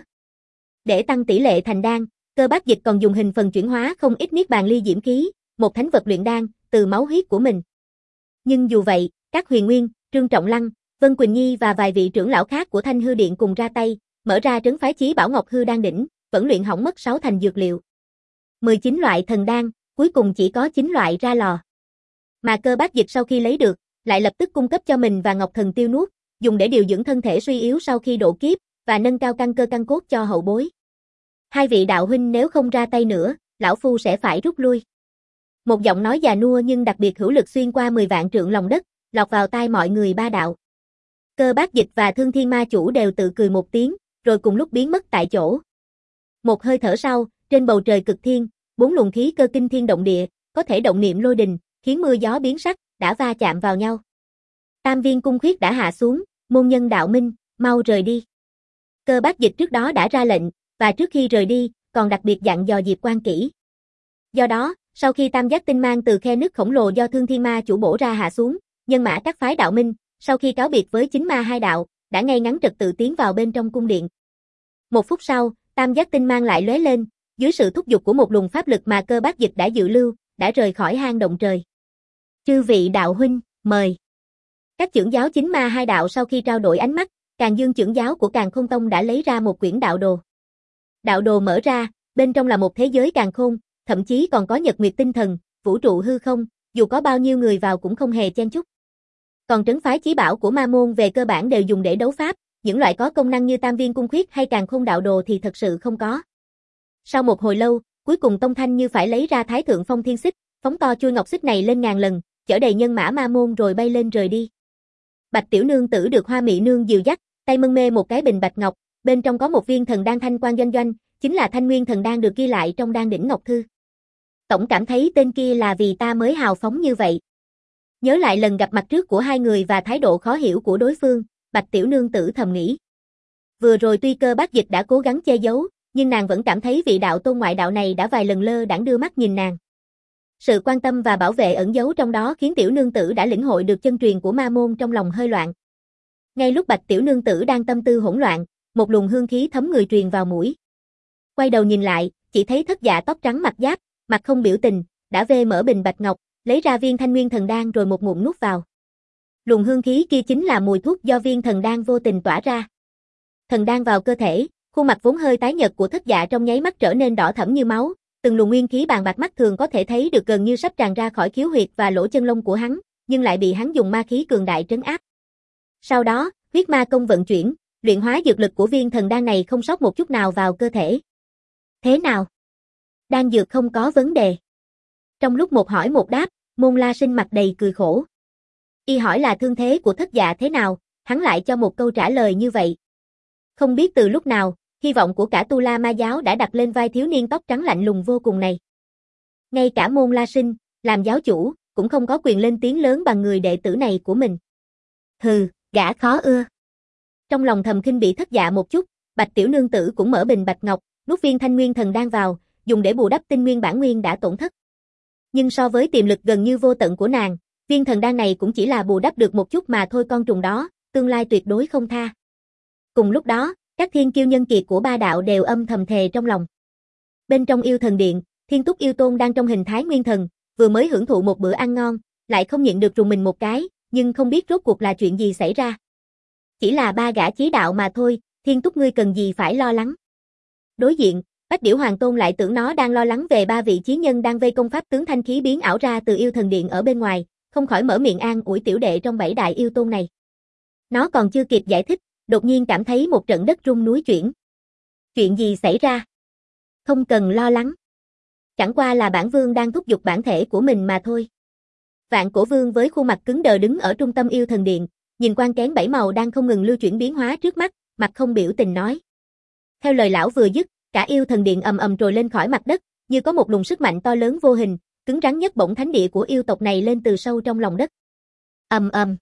Để tăng tỷ lệ thành đan, Cơ Bác Dịch còn dùng hình phần chuyển hóa không ít niết bàn ly diễm khí, một thánh vật luyện đan, từ máu huyết của mình. Nhưng dù vậy, các huyền nguyên, Trương Trọng Lăng, Vân Quỳnh Nhi và vài vị trưởng lão khác của Thanh hư điện cùng ra tay, mở ra trấn phái chí Bảo Ngọc Hư Đan đỉnh, vẫn luyện hỏng mất sáu thành dược liệu. mười chín loại thần đan, cuối cùng chỉ có chín loại ra lò. Mà cơ bác dịch sau khi lấy được, lại lập tức cung cấp cho mình và Ngọc Thần Tiêu nuốt, dùng để điều dưỡng thân thể suy yếu sau khi độ kiếp, và nâng cao căn cơ căn cốt cho hậu bối. Hai vị đạo huynh nếu không ra tay nữa, lão phu sẽ phải rút lui. Một giọng nói già nua nhưng đặc biệt hữu lực xuyên qua mười vạn trượng lòng đất, lọt vào tai mọi người ba đạo. Cơ bác dịch và Thương Thiên Ma Chủ đều tự cười một tiếng, rồi cùng lúc biến mất tại chỗ. Một hơi thở sau, trên bầu trời cực thiên, bốn luồng khí cơ kinh thiên động địa, có thể động niệm lôi đình, khiến mưa gió biến sắc, đã va chạm vào nhau. Tam viên cung khuyết đã hạ xuống, môn nhân đạo minh, mau rời đi. Cơ bác dịch trước đó đã ra lệnh, và trước khi rời đi, còn đặc biệt dặn dò Diệp Quan kỹ. Do đó, sau khi tam giác tinh mang từ khe nứt khổng lồ do Thương Thiên Ma Chủ bổ ra hạ xuống, nhân mã các phái đạo minh, sau khi cáo biệt với chính ma hai đạo, đã ngay ngắn trật tự tiến vào bên trong cung điện. Một phút sau, tam giác tinh mang lại lóe lên, dưới sự thúc giục của một luồng pháp lực mà cơ bác dịch đã dự lưu, đã rời khỏi hang động trời. Chư vị đạo huynh, mời. Các chưởng giáo chính ma hai đạo sau khi trao đổi ánh mắt, Càn Dương chưởng giáo của Càn Khôn Tông đã lấy ra một quyển đạo đồ. Đạo đồ mở ra, bên trong là một thế giới càn khôn, thậm chí còn có nhật nguyệt tinh thần, vũ trụ hư không, dù có bao nhiêu người vào cũng không hề chen chúc. Còn trấn phái chí bảo của ma môn về cơ bản đều dùng để đấu pháp, những loại có công năng như tam viên cung khuyết hay càn khôn đạo đồ thì thật sự không có. Sau một hồi lâu, cuối cùng Tông Thanh như phải lấy ra Thái Thượng Phong Thiên Xích, phóng to chuôi ngọc xích này lên ngàn lần, chở đầy nhân mã ma môn rồi bay lên rời đi. Bạch tiểu nương tử được Hoa Mị nương dìu dắt, tay mân mê một cái bình bạch ngọc, bên trong có một viên thần đan thanh quang doanh doanh, chính là Thanh Nguyên thần đan được ghi lại trong đan đỉnh ngọc thư. Tổng cảm thấy tên kia là vì ta mới hào phóng như vậy. Nhớ lại lần gặp mặt trước của hai người và thái độ khó hiểu của đối phương, Bạch tiểu nương tử thầm nghĩ. Vừa rồi tuy cơ bác dịch đã cố gắng che giấu, nhưng nàng vẫn cảm thấy vị đạo tôn ngoại đạo này đã vài lần lơ đãng đưa mắt nhìn nàng. Sự quan tâm và bảo vệ ẩn giấu trong đó khiến tiểu nương tử đã lĩnh hội được chân truyền của ma môn trong lòng hơi loạn. Ngay lúc Bạch tiểu nương tử đang tâm tư hỗn loạn, một luồng hương khí thấm người truyền vào mũi. Quay đầu nhìn lại, chỉ thấy Thất Dạ tóc trắng mặt giáp, mặt không biểu tình, đã vê mở bình bạch ngọc, lấy ra viên Thanh Nguyên thần đan rồi một ngụm nuốt vào. Luồng hương khí kia chính là mùi thuốc do viên thần đan vô tình tỏa ra. Thần đan vào cơ thể, khuôn mặt vốn hơi tái nhợt của Thất Dạ trong nháy mắt trở nên đỏ thẫm như máu, từng luồng nguyên khí bàn bạc mắt thường có thể thấy được gần như sắp tràn ra khỏi khiếu huyệt và lỗ chân lông của hắn, nhưng lại bị hắn dùng ma khí cường đại trấn áp. Sau đó, huyết ma công vận chuyển, luyện hóa dược lực của viên thần đan này không sót một chút nào vào cơ thể. Thế nào? Đan dược không có vấn đề. Trong lúc một hỏi một đáp, Môn La Sinh mặt đầy cười khổ. Y hỏi là thương thế của Thất Dạ thế nào, hắn lại cho một câu trả lời như vậy. Không biết từ lúc nào, hy vọng của cả Tu La Ma giáo đã đặt lên vai thiếu niên tóc trắng lạnh lùng vô cùng này. Ngay cả Môn La Sinh, làm giáo chủ, cũng không có quyền lên tiếng lớn bằng người đệ tử này của mình. Hừ, gã khó ưa. Trong lòng thầm khinh bị Thất Dạ một chút, Bạch tiểu nương tử cũng mở bình bạch ngọc, nuốt viên Thanh Nguyên thần đan vào, dùng để bù đắp tinh nguyên bản nguyên đã tổn thất. Nhưng so với tiềm lực gần như vô tận của nàng, viên thần đan này cũng chỉ là bù đắp được một chút mà thôi con trùng đó, tương lai tuyệt đối không tha. Cùng lúc đó, các thiên kiêu nhân kiệt của ba đạo đều âm thầm thề trong lòng. Bên trong yêu thần điện, Thiên Túc yêu tôn đang trong hình thái nguyên thần, vừa mới hưởng thụ một bữa ăn ngon, lại không nhịn được rùng mình một cái, nhưng không biết rốt cuộc là chuyện gì xảy ra. Chỉ là ba gã chí đạo mà thôi, Thiên Túc ngươi cần gì phải lo lắng. Đối diện, Bách Điểu Hoàng Tôn lại tưởng nó đang lo lắng về ba vị chí nhân đang vây công pháp tướng thanh khí biến ảo ra từ yêu thần điện ở bên ngoài, không khỏi mở miệng an ủi tiểu đệ trong bảy đại yêu tôn này. Nó còn chưa kịp giải thích, đột nhiên cảm thấy một trận đất rung núi chuyển. Chuyện gì xảy ra? Không cần lo lắng. Chẳng qua là bản vương đang thúc giục bản thể của mình mà thôi. Vạn Cổ Vương với khuôn mặt cứng đờ đứng ở trung tâm yêu thần điện, nhìn quan kén bảy màu đang không ngừng lưu chuyển biến hóa trước mắt, mặt không biểu tình nói. Theo lời lão vừa dứt, cả yêu thần điện ầm ầm trồi lên khỏi mặt đất, như có một luồng sức mạnh to lớn vô hình, cứng rắn nhất bổng thánh địa của yêu tộc này lên từ sâu trong lòng đất. Ầm ầm.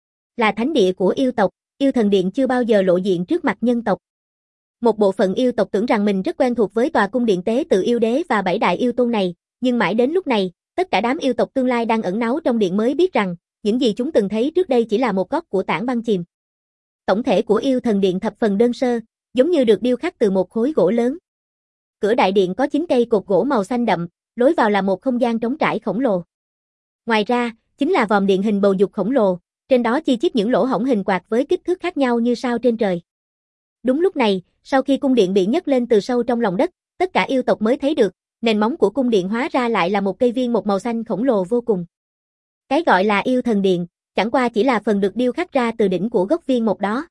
Là thánh địa của yêu tộc, yêu thần điện chưa bao giờ lộ diện trước mặt nhân tộc. Một bộ phận yêu tộc tưởng rằng mình rất quen thuộc với tòa cung điện tế tự yêu đế và bảy đại yêu tôn này, nhưng mãi đến lúc này, tất cả đám yêu tộc tương lai đang ẩn náu trong điện mới biết rằng, những gì chúng từng thấy trước đây chỉ là một góc của tảng băng chìm. Tổng thể của yêu thần điện thập phần đơn sơ, giống như được điêu khắc từ một khối gỗ lớn. Cửa đại điện có chín cây cột gỗ màu xanh đậm, lối vào là một không gian trống trải khổng lồ. Ngoài ra, chính là vòm điện hình bầu dục khổng lồ, trên đó chi chít những lỗ hổng hình quạt với kích thước khác nhau như sao trên trời. Đúng lúc này, sau khi cung điện bị nhấc lên từ sâu trong lòng đất, tất cả yêu tộc mới thấy được, Nền móng của cung điện hóa ra lại là một cây viên một màu xanh khổng lồ vô cùng. Cái gọi là yêu thần điện, chẳng qua chỉ là phần được điêu khắc ra từ đỉnh của gốc viên một đó.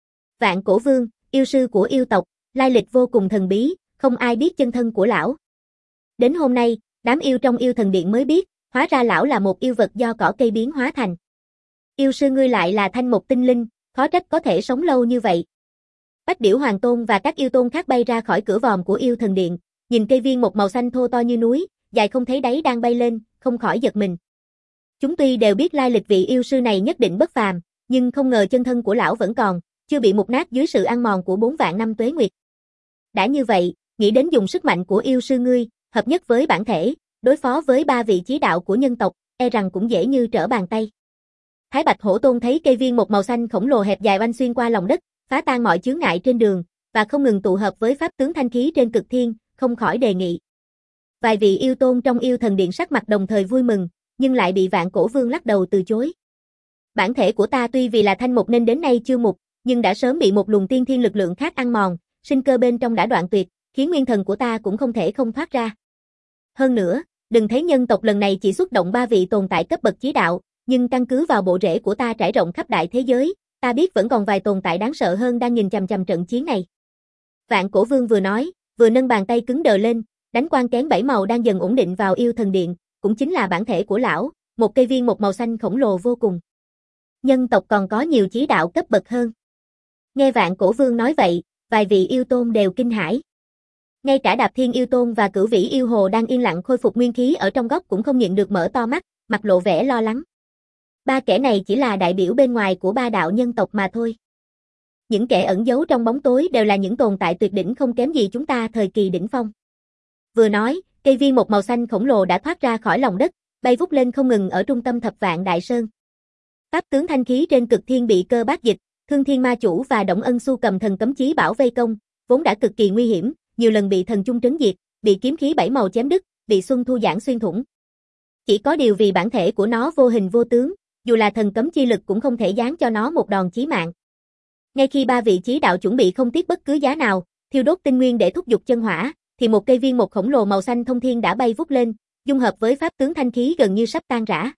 Vạn Cổ Vương, yêu sư của yêu tộc, lai lịch vô cùng thần bí, không ai biết chân thân của lão. Đến hôm nay, đám yêu trong yêu thần điện mới biết, hóa ra lão là một yêu vật do cỏ cây biến hóa thành. Yêu sư ngươi lại là thanh một tinh linh, khó trách có thể sống lâu như vậy. Bách Điểu Hoàng Tôn và các yêu tôn khác bay ra khỏi cửa vòm của yêu thần điện, nhìn cây viên một màu xanh thô to như núi, dài không thấy đáy đang bay lên, không khỏi giật mình. Chúng tuy đều biết lai lịch vị yêu sư này nhất định bất phàm, nhưng không ngờ chân thân của lão vẫn còn, chưa bị mục nát dưới sự ăn mòn của bốn vạn năm tuế nguyệt. Đã như vậy, nghĩ đến dùng sức mạnh của yêu sư ngươi, hợp nhất với bản thể, đối phó với ba vị chí đạo của nhân tộc, e rằng cũng dễ như trở bàn tay. Thái Bạch Hổ Tôn thấy cây viên một màu xanh khổng lồ hẹp dài oanh xuyên qua lòng đất, phá tan mọi chướng ngại trên đường, và không ngừng tụ hợp với pháp tướng thanh khí trên cực thiên, không khỏi đề nghị. Vài vị yêu tôn trong yêu thần điện sắc mặt đồng thời vui mừng, nhưng lại bị Vạn Cổ Vương lắc đầu từ chối. Bản thể của ta tuy vì là thanh mục nên đến nay chưa mục, nhưng đã sớm bị một luồng tiên thiên lực lượng khác ăn mòn, sinh cơ bên trong đã đoạn tuyệt, khiến nguyên thần của ta cũng không thể không thoát ra. Hơn nữa, đừng thấy nhân tộc lần này chỉ xuất động ba vị tồn tại cấp bậc chí đạo, nhưng căn cứ vào bộ rễ của ta trải rộng khắp đại thế giới, ta biết vẫn còn vài tồn tại đáng sợ hơn đang nhìn chằm chằm trận chiến này. Vạn Cổ Vương vừa nói, vừa nâng bàn tay cứng đờ lên, đánh quang kén bảy màu đang dần ổn định vào yêu thần điện, cũng chính là bản thể của lão, một cây viên một màu xanh khổng lồ vô cùng. Nhân tộc còn có nhiều chí đạo cấp bậc hơn. Nghe Vạn Cổ Vương nói vậy, vài vị yêu tôn đều kinh hãi. Ngay cả Đạp Thiên yêu tôn và Cửu Vĩ yêu hồ đang yên lặng khôi phục nguyên khí ở trong góc cũng không nhịn được mở to mắt, mặt lộ vẻ lo lắng. Ba kẻ này chỉ là đại biểu bên ngoài của ba đạo nhân tộc mà thôi. Những kẻ ẩn giấu trong bóng tối đều là những tồn tại tuyệt đỉnh không kém gì chúng ta thời kỳ đỉnh phong. Vừa nói, cây viên một màu xanh khổng lồ đã thoát ra khỏi lòng đất, bay vút lên không ngừng ở trung tâm thập vạn đại sơn. Pháp tướng thanh khí trên cực thiên bị Cơ Bát Dịch, Thương Thiên Ma Chủ và Động Ân Xu cầm thần cấm chí bảo vây công, vốn đã cực kỳ nguy hiểm, nhiều lần bị thần chung trấn diệt, bị kiếm khí bảy màu chém đứt, bị Xuân Thu giảng xuyên thủng. Chỉ có điều vì bản thể của nó vô hình vô tướng, dù là thần cấm chi lực cũng không thể giáng cho nó một đòn chí mạng. Ngay khi ba vị chí đạo chuẩn bị không tiếc bất cứ giá nào, thiêu đốt tinh nguyên để thúc giục chân hỏa, thì một cây viên một khổng lồ màu xanh thông thiên đã bay vút lên, dung hợp với pháp tướng thanh khí gần như sắp tan rã.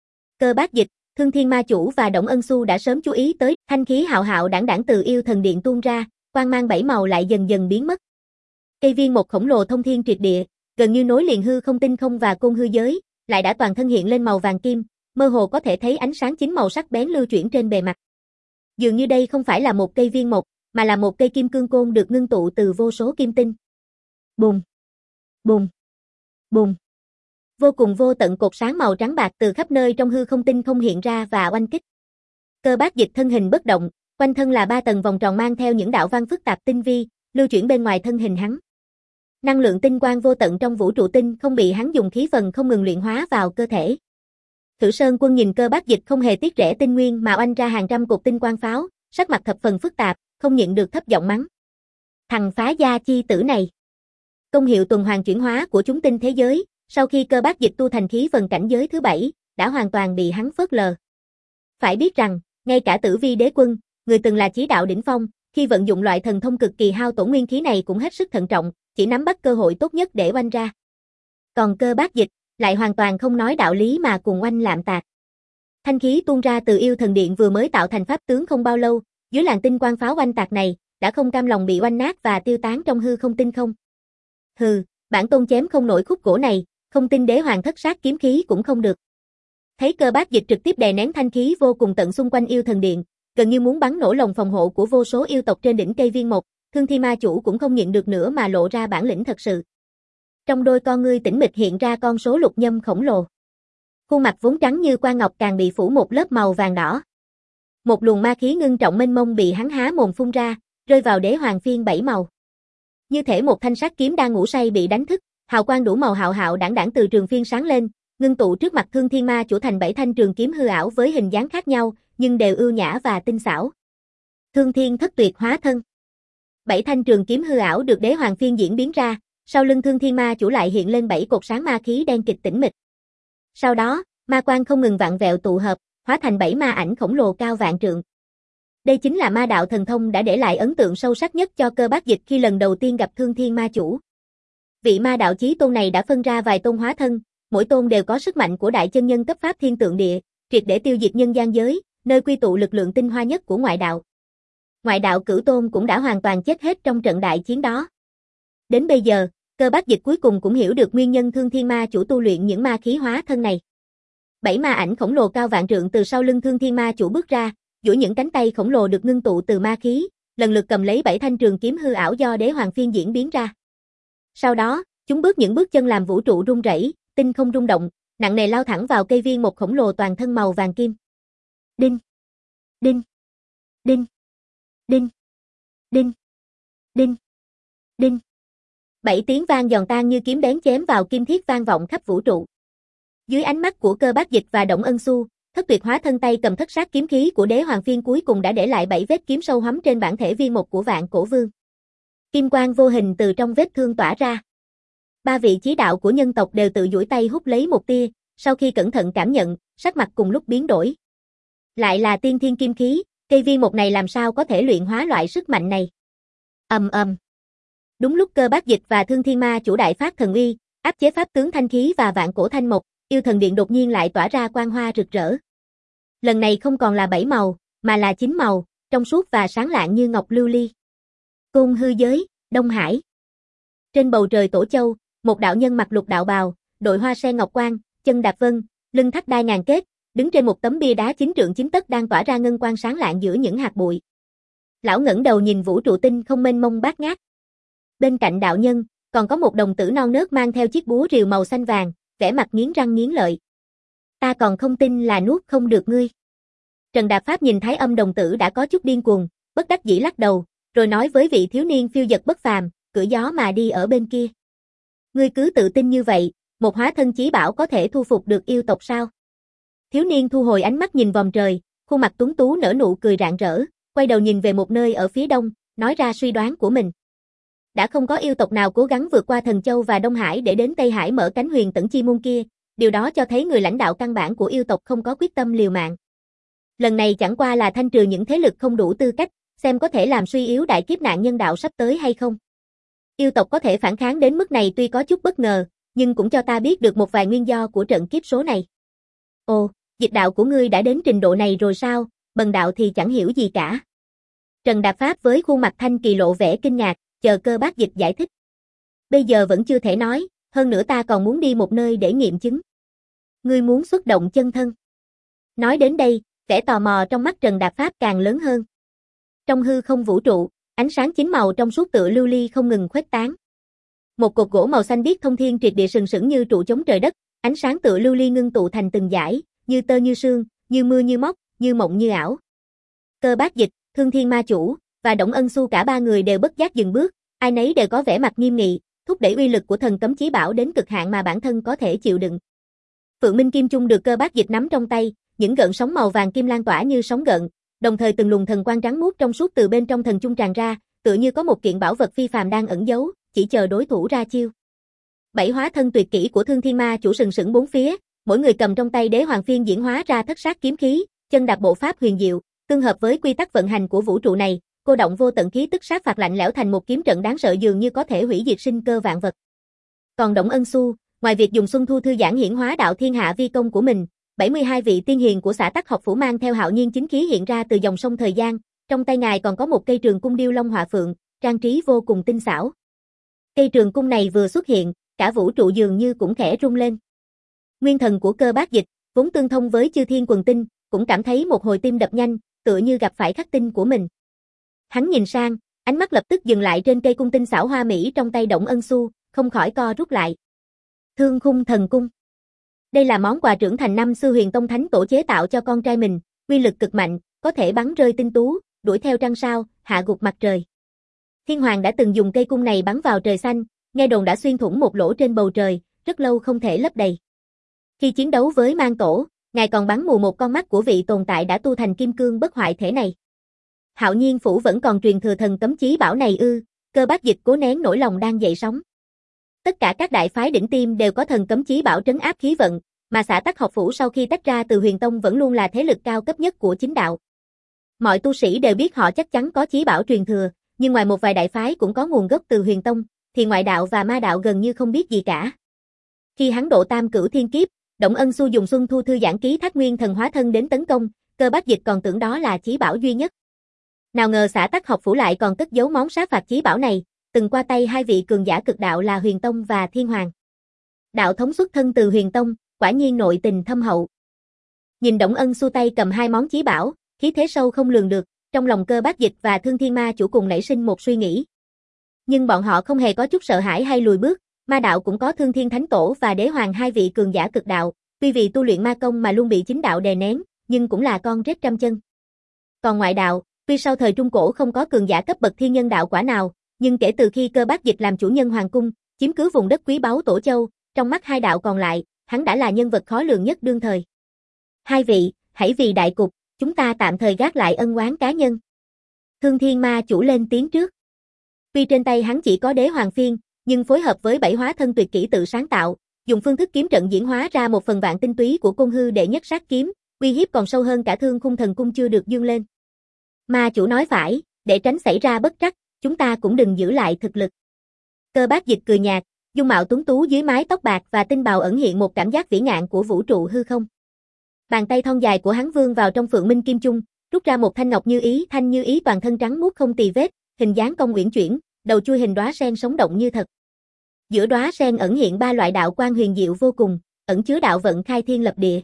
Cơ Bát Dịch, Thương Thiên Ma Chủ và Động Ân Xu đã sớm chú ý tới, thanh khí hạo hạo đãng đãng từ yêu thần điện tuôn ra, quang mang bảy màu lại dần dần biến mất. Cây viên một khổng lồ thông thiên triệt địa, gần như nối liền hư không tinh không và côn hư giới, lại đã toàn thân hiện lên màu vàng kim, mơ hồ có thể thấy ánh sáng chín màu sắc bén lưu chuyển trên bề mặt. Dường như đây không phải là một cây viên một, mà là một cây kim cương côn được ngưng tụ từ vô số kim tinh. Bùng, bùng, bùng. Vô cùng vô tận cột sáng màu trắng bạc từ khắp nơi trong hư không tinh không hiện ra và oanh kích. Cơ Bát Dịch thân hình bất động, quanh thân là ba tầng vòng tròn mang theo những đạo văn phức tạp tinh vi, lưu chuyển bên ngoài thân hình hắn. Năng lượng tinh quang vô tận trong vũ trụ tinh không bị hắn dùng khí phần không ngừng luyện hóa vào cơ thể. Thử Sơn Quân nhìn Cơ Bát Dịch không hề tiếc rẻ tinh nguyên mà oanh ra hàng trăm cột tinh quang pháo, sắc mặt thập phần phức tạp, không nhịn được thấp giọng mắng. Thằng phá gia chi tử này. Công hiệu tuần hoàn chuyển hóa của chúng tinh thế giới, sau khi Cơ Bát Dịch tu thành khí phần cảnh giới thứ bảy, đã hoàn toàn bị hắn phớt lờ. Phải biết rằng, ngay cả Tử Vi Đế Quân, người từng là chí đạo đỉnh phong, khi vận dụng loại thần thông cực kỳ hao tổn nguyên khí này cũng hết sức thận trọng, chỉ nắm bắt cơ hội tốt nhất để oanh ra. Còn Cơ Bát Dịch lại hoàn toàn không nói đạo lý mà cùng oanh lạm tạc. Thanh khí tuôn ra từ yêu thần điện vừa mới tạo thành pháp tướng không bao lâu, dưới làn tinh quang pháo oanh tạc này, đã không cam lòng bị oanh nát và tiêu tán trong hư không tinh không. Hừ, bản tôn chém không nổi khúc gỗ này, không tin đế hoàng thất sát kiếm khí cũng không được. Thấy Cơ Bát Dịch trực tiếp đè nén thanh khí vô cùng tận xung quanh yêu thần điện, gần như muốn bắn nổ lồng phòng hộ của vô số yêu tộc trên đỉnh cây viên một, Thương Thiên Ma Chủ cũng không nhịn được nữa mà lộ ra bản lĩnh thật sự. Trong đôi con ngươi tĩnh mịch hiện ra con số lục nhâm khổng lồ. Khuôn mặt vốn trắng như quan ngọc càng bị phủ một lớp màu vàng đỏ. Một luồng ma khí ngưng trọng mênh mông bị hắn há mồm phun ra, rơi vào đế hoàng phiên bảy màu. Như thể một thanh sát kiếm đang ngủ say bị đánh thức, hào quang đủ màu hạo hạo đãng đãng từ trường phiên sáng lên, ngưng tụ trước mặt Thương Thiên Ma Chủ thành bảy thanh trường kiếm hư ảo với hình dáng khác nhau, nhưng đều ưu nhã và tinh xảo. Thương Thiên Thất Tuyệt hóa thân. Bảy thanh trường kiếm hư ảo được đế hoàng phiên diễn biến ra, sau lưng Thương Thiên Ma Chủ lại hiện lên bảy cột sáng ma khí đen kịch tĩnh mịch. Sau đó, ma quang không ngừng vặn vẹo tụ hợp, hóa thành bảy ma ảnh khổng lồ cao vạn trượng. Đây chính là ma đạo thần thông đã để lại ấn tượng sâu sắc nhất cho Cơ Bát Dịch khi lần đầu tiên gặp Thương Thiên Ma Chủ. Vị ma đạo chí tôn này đã phân ra vài tôn hóa thân, mỗi tôn đều có sức mạnh của đại chân nhân cấp pháp thiên tượng địa, triệt để tiêu diệt nhân gian giới, nơi quy tụ lực lượng tinh hoa nhất của ngoại đạo. Ngoại đạo cửu tôn cũng đã hoàn toàn chết hết trong trận đại chiến đó. Đến bây giờ, Cơ Bác Dịch cuối cùng cũng hiểu được nguyên nhân Thương Thiên Ma Chủ tu luyện những ma khí hóa thân này. Bảy ma ảnh khổng lồ cao vạn trượng từ sau lưng Thương Thiên Ma Chủ bước ra, duỗi những cánh tay khổng lồ được ngưng tụ từ ma khí, lần lượt cầm lấy bảy thanh trường kiếm hư ảo do Đế Hoàng phiên diễn biến ra. Sau đó, chúng bước những bước chân làm vũ trụ rung rẩy, tinh không rung động, nặng nề lao thẳng vào cây viên một khổng lồ toàn thân màu vàng kim. Đinh, đinh, đinh, đinh, đinh, đinh, đinh. Bảy tiếng vang giòn tan như kiếm bén chém vào kim thiết vang vọng khắp vũ trụ. Dưới ánh mắt của Cơ Bác Dịch và Đổng Ân Xu, thất tuyệt hóa thân tay cầm thất sát kiếm khí của Đế Hoàng phiên cuối cùng đã để lại bảy vết kiếm sâu hoắm trên bản thể viên một của Vạn Cổ Vương. Kim quang vô hình từ trong vết thương tỏa ra. Ba vị chí đạo của nhân tộc đều tự duỗi tay hút lấy một tia, sau khi cẩn thận cảm nhận, sắc mặt cùng lúc biến đổi. Lại là tiên thiên kim khí, cây viên một này làm sao có thể luyện hóa loại sức mạnh này? Ầm ầm. Đúng lúc Cơ Bác Dịch và Thương Thiên Ma Chủ đại phát thần uy, áp chế pháp tướng thanh khí và vạn cổ thanh mộc, yêu thần điện đột nhiên lại tỏa ra quang hoa rực rỡ. Lần này không còn là bảy màu, mà là chín màu, trong suốt và sáng lạng như ngọc lưu ly. Côn hư giới, Đông Hải. Trên bầu trời Tổ Châu, một đạo nhân mặc lục đạo bào, đội hoa sen ngọc quang, chân đạp vân, lưng thắt đai ngàn kết, đứng trên một tấm bia đá chín trượng chín tấc đang tỏa ra ngân quang sáng lạng giữa những hạt bụi. Lão ngẩng đầu nhìn vũ trụ tinh không mênh mông bát ngát. Bên cạnh đạo nhân, còn có một đồng tử non nớt mang theo chiếc búa rìu màu xanh vàng, vẻ mặt nghiến răng nghiến lợi. Ta còn không tin là nuốt không được ngươi. Trần Đạp Pháp nhìn Thái Âm đồng tử đã có chút điên cuồng, bất đắc dĩ lắc đầu, rồi nói với vị thiếu niên phiêu dật bất phàm, cưỡi gió mà đi ở bên kia. Ngươi cứ tự tin như vậy, một hóa thân chí bảo có thể thu phục được yêu tộc sao? Thiếu niên thu hồi ánh mắt nhìn vòm trời, khuôn mặt tuấn tú nở nụ cười rạng rỡ, quay đầu nhìn về một nơi ở phía đông, nói ra suy đoán của mình. Đã không có yêu tộc nào cố gắng vượt qua Thần Châu và Đông Hải để đến Tây Hải mở cánh huyền tẩn chi môn kia, điều đó cho thấy người lãnh đạo căn bản của yêu tộc không có quyết tâm liều mạng. Lần này chẳng qua là thanh trừ những thế lực không đủ tư cách, xem có thể làm suy yếu đại kiếp nạn nhân đạo sắp tới hay không. Yêu tộc có thể phản kháng đến mức này tuy có chút bất ngờ, nhưng cũng cho ta biết được một vài nguyên do của trận kiếp số này. Ồ, dịch đạo của ngươi đã đến trình độ này rồi sao, bần đạo thì chẳng hiểu gì cả. Trần Đạp Pháp với khuôn mặt thanh kỳ lộ vẻ kinh ngạc, chờ Cơ Bác Dịch giải thích. Bây giờ vẫn chưa thể nói, hơn nữa ta còn muốn đi một nơi để nghiệm chứng. Ngươi muốn xuất động chân thân. Nói đến đây, vẻ tò mò trong mắt Trần Đạp Pháp càng lớn hơn. Trong hư không vũ trụ, ánh sáng chín màu trong suốt tựa lưu ly không ngừng khuếch tán. Một cột gỗ màu xanh biếc thông thiên triệt địa sừng sững như trụ chống trời đất, ánh sáng tựa lưu ly ngưng tụ thành từng dải, như tơ như sương, như mưa như móc, như mộng như ảo. Cơ Bác Dịch, Thương Thiên Ma Chủ và Đổng Ân Xu cả ba người đều bất giác dừng bước, ai nấy đều có vẻ mặt nghiêm nghị, thúc đẩy uy lực của thần cấm chí bảo đến cực hạn mà bản thân có thể chịu đựng. Phượng Minh Kim Trung được Cơ Bác Dịch nắm trong tay, những gợn sóng màu vàng kim lan tỏa như sóng gợn, đồng thời từng luồng thần quang trắng muốt trong suốt từ bên trong thần trung tràn ra, tựa như có một kiện bảo vật phi phàm đang ẩn giấu, chỉ chờ đối thủ ra chiêu. Bảy hóa thân tuyệt kỹ của Thương Thiên Ma Chủ sừng sững bốn phía, mỗi người cầm trong tay Đế Hoàng phiên diễn hóa ra thất sát kiếm khí, chân đạp bộ pháp huyền diệu, tương hợp với quy tắc vận hành của vũ trụ này, cô động vô tận khí tức sát phạt lạnh lẽo thành một kiếm trận đáng sợ dường như có thể hủy diệt sinh cơ vạn vật. Còn Đổng Ân Xu, ngoài việc dùng Xuân Thu thư giãn hiển hóa đạo thiên hạ vi công của mình, bảy mươi hai vị tiên hiền của xã Tắc học phủ mang theo hạo nhiên chính khí hiện ra từ dòng sông thời gian, trong tay ngài còn có một cây trường cung điêu long họa phượng, trang trí vô cùng tinh xảo. Cây trường cung này vừa xuất hiện, cả vũ trụ dường như cũng khẽ rung lên. Nguyên thần của Cơ Bác Dịch, vốn tương thông với chư thiên quần tinh, cũng cảm thấy một hồi tim đập nhanh, tựa như gặp phải khắc tinh của mình. Hắn nhìn sang, ánh mắt lập tức dừng lại trên cây cung tinh xảo hoa mỹ trong tay Đổng Ân Xu, không khỏi co rút lại. Thương Khung Thần Cung. Đây là món quà trưởng thành năm xưa Huyền Tông Thánh Tổ chế tạo cho con trai mình, uy lực cực mạnh, có thể bắn rơi tinh tú, đuổi theo trăng sao, hạ gục mặt trời. Thiên Hoàng đã từng dùng cây cung này bắn vào trời xanh, nghe đồn đã xuyên thủng một lỗ trên bầu trời, rất lâu không thể lấp đầy. Khi chiến đấu với Mang Tổ, ngài còn bắn mù một con mắt của vị tồn tại đã tu thành kim cương bất hoại thể này. Hạo Nhiên phủ vẫn còn truyền thừa thần cấm chí bảo này ư? Cơ Bác Dịch cố nén nỗi lòng đang dậy sóng. Tất cả các đại phái đỉnh tiêm đều có thần cấm chí bảo trấn áp khí vận, mà xã Tắc học phủ sau khi tách ra từ Huyền Tông vẫn luôn là thế lực cao cấp nhất của chính đạo. Mọi tu sĩ đều biết họ chắc chắn có chí bảo truyền thừa, nhưng ngoài một vài đại phái cũng có nguồn gốc từ Huyền Tông, thì ngoại đạo và ma đạo gần như không biết gì cả. Khi hắn độ tam cửu thiên kiếp, Đổng Ân Xu dùng Xuân Thu Thư Giãn Ký Thác Nguyên Thần hóa thân đến tấn công, Cơ Bác Dịch còn tưởng đó là chí bảo duy nhất. Nào ngờ Xã Tắc học phủ lại còn cất giấu món sát phạt chí bảo này, từng qua tay hai vị cường giả cực đạo là Huyền Tông và Thiên Hoàng. Đạo thống xuất thân từ Huyền Tông, quả nhiên nội tình thâm hậu. Nhìn Đổng Ân Xu tay cầm hai món chí bảo, khí thế sâu không lường được, trong lòng Cơ Bác Dịch và Thương Thiên Ma Chủ cùng nảy sinh một suy nghĩ. Nhưng bọn họ không hề có chút sợ hãi hay lùi bước, ma đạo cũng có Thương Thiên Thánh Tổ và Đế Hoàng hai vị cường giả cực đạo, tuy vì tu luyện ma công mà luôn bị chính đạo đè nén, nhưng cũng là con rết trăm chân. Còn ngoại đạo, tuy sau thời Trung Cổ không có cường giả cấp bậc thiên nhân đạo quả nào, nhưng kể từ khi Cơ Bác Dịch làm chủ nhân hoàng cung, chiếm cứ vùng đất quý báu Tổ Châu, trong mắt hai đạo còn lại, hắn đã là nhân vật khó lường nhất đương thời. Hai vị, hãy vì đại cục, chúng ta tạm thời gác lại ân oán cá nhân. Thương Thiên Ma Chủ lên tiếng trước. Tuy trên tay hắn chỉ có Đế Hoàng Phiên, nhưng phối hợp với bảy hóa thân tuyệt kỹ tự sáng tạo, dùng phương thức kiếm trận diễn hóa ra một phần vạn tinh túy của Côn Hư đệ nhất sát kiếm, uy hiếp còn sâu hơn cả Thương Khung Thần Cung chưa được dương lên. Ma Chủ nói phải, để tránh xảy ra bất trắc, chúng ta cũng đừng giữ lại thực lực. Cơ Bác Dịch cười nhạt, dung mạo tuấn tú dưới mái tóc bạc và tinh bào ẩn hiện một cảm giác vĩ ngạn của vũ trụ hư không. Bàn tay thon dài của hắn vươn vào trong Phượng Minh Kim Chung, rút ra một thanh ngọc như ý, thanh như ý toàn thân trắng muốt không tì vết, hình dáng cong uyển chuyển, đầu chui hình đóa sen sống động như thật. Giữa đóa sen ẩn hiện ba loại đạo quang huyền diệu vô cùng, ẩn chứa đạo vận khai thiên lập địa.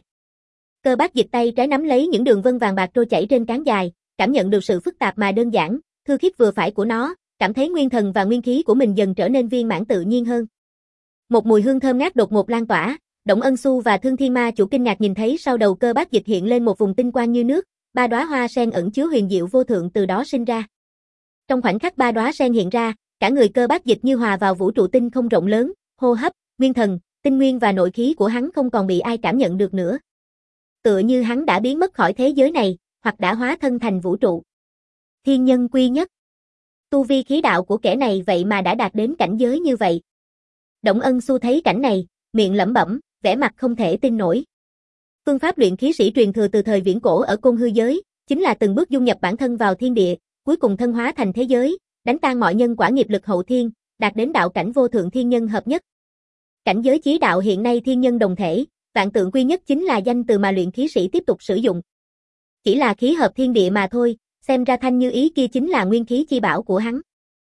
Cơ Bác Dịch tay trái nắm lấy những đường vân vàng bạc trôi chảy trên cán dài, cảm nhận được sự phức tạp mà đơn giản, thư khiết vừa phải của nó, cảm thấy nguyên thần và nguyên khí của mình dần trở nên viên mãn tự nhiên hơn. Một mùi hương thơm ngát đột ngột lan tỏa, Đổng Ân Xu và Thương Thiên Ma Chủ kinh ngạc nhìn thấy sau đầu Cơ Bác Dịch hiện lên một vùng tinh quang như nước, ba đóa hoa sen ẩn chứa huyền diệu vô thượng từ đó sinh ra. Trong khoảnh khắc ba đóa sen hiện ra, cả người Cơ Bác Dịch như hòa vào vũ trụ tinh không rộng lớn, hô hấp, nguyên thần, tinh nguyên và nội khí của hắn không còn bị ai cảm nhận được nữa. Tựa như hắn đã biến mất khỏi thế giới này, hoặc đã hóa thân thành vũ trụ. Thiên nhân quy nhất. Tu vi khí đạo của kẻ này vậy mà đã đạt đến cảnh giới như vậy. Đổng Ân Xu thấy cảnh này, miệng lẩm bẩm, vẻ mặt không thể tin nổi. Phương pháp luyện khí sĩ truyền thừa từ thời viễn cổ ở Côn Hư giới, chính là từng bước dung nhập bản thân vào thiên địa, cuối cùng thân hóa thành thế giới, đánh tan mọi nhân quả nghiệp lực hậu thiên, đạt đến đạo cảnh vô thượng thiên nhân hợp nhất. Cảnh giới chí đạo hiện nay thiên nhân đồng thể, vạn tượng quy nhất chính là danh từ mà luyện khí sĩ tiếp tục sử dụng. Chỉ là khí hợp thiên địa mà thôi, xem ra thanh như ý kia chính là nguyên khí chi bảo của hắn.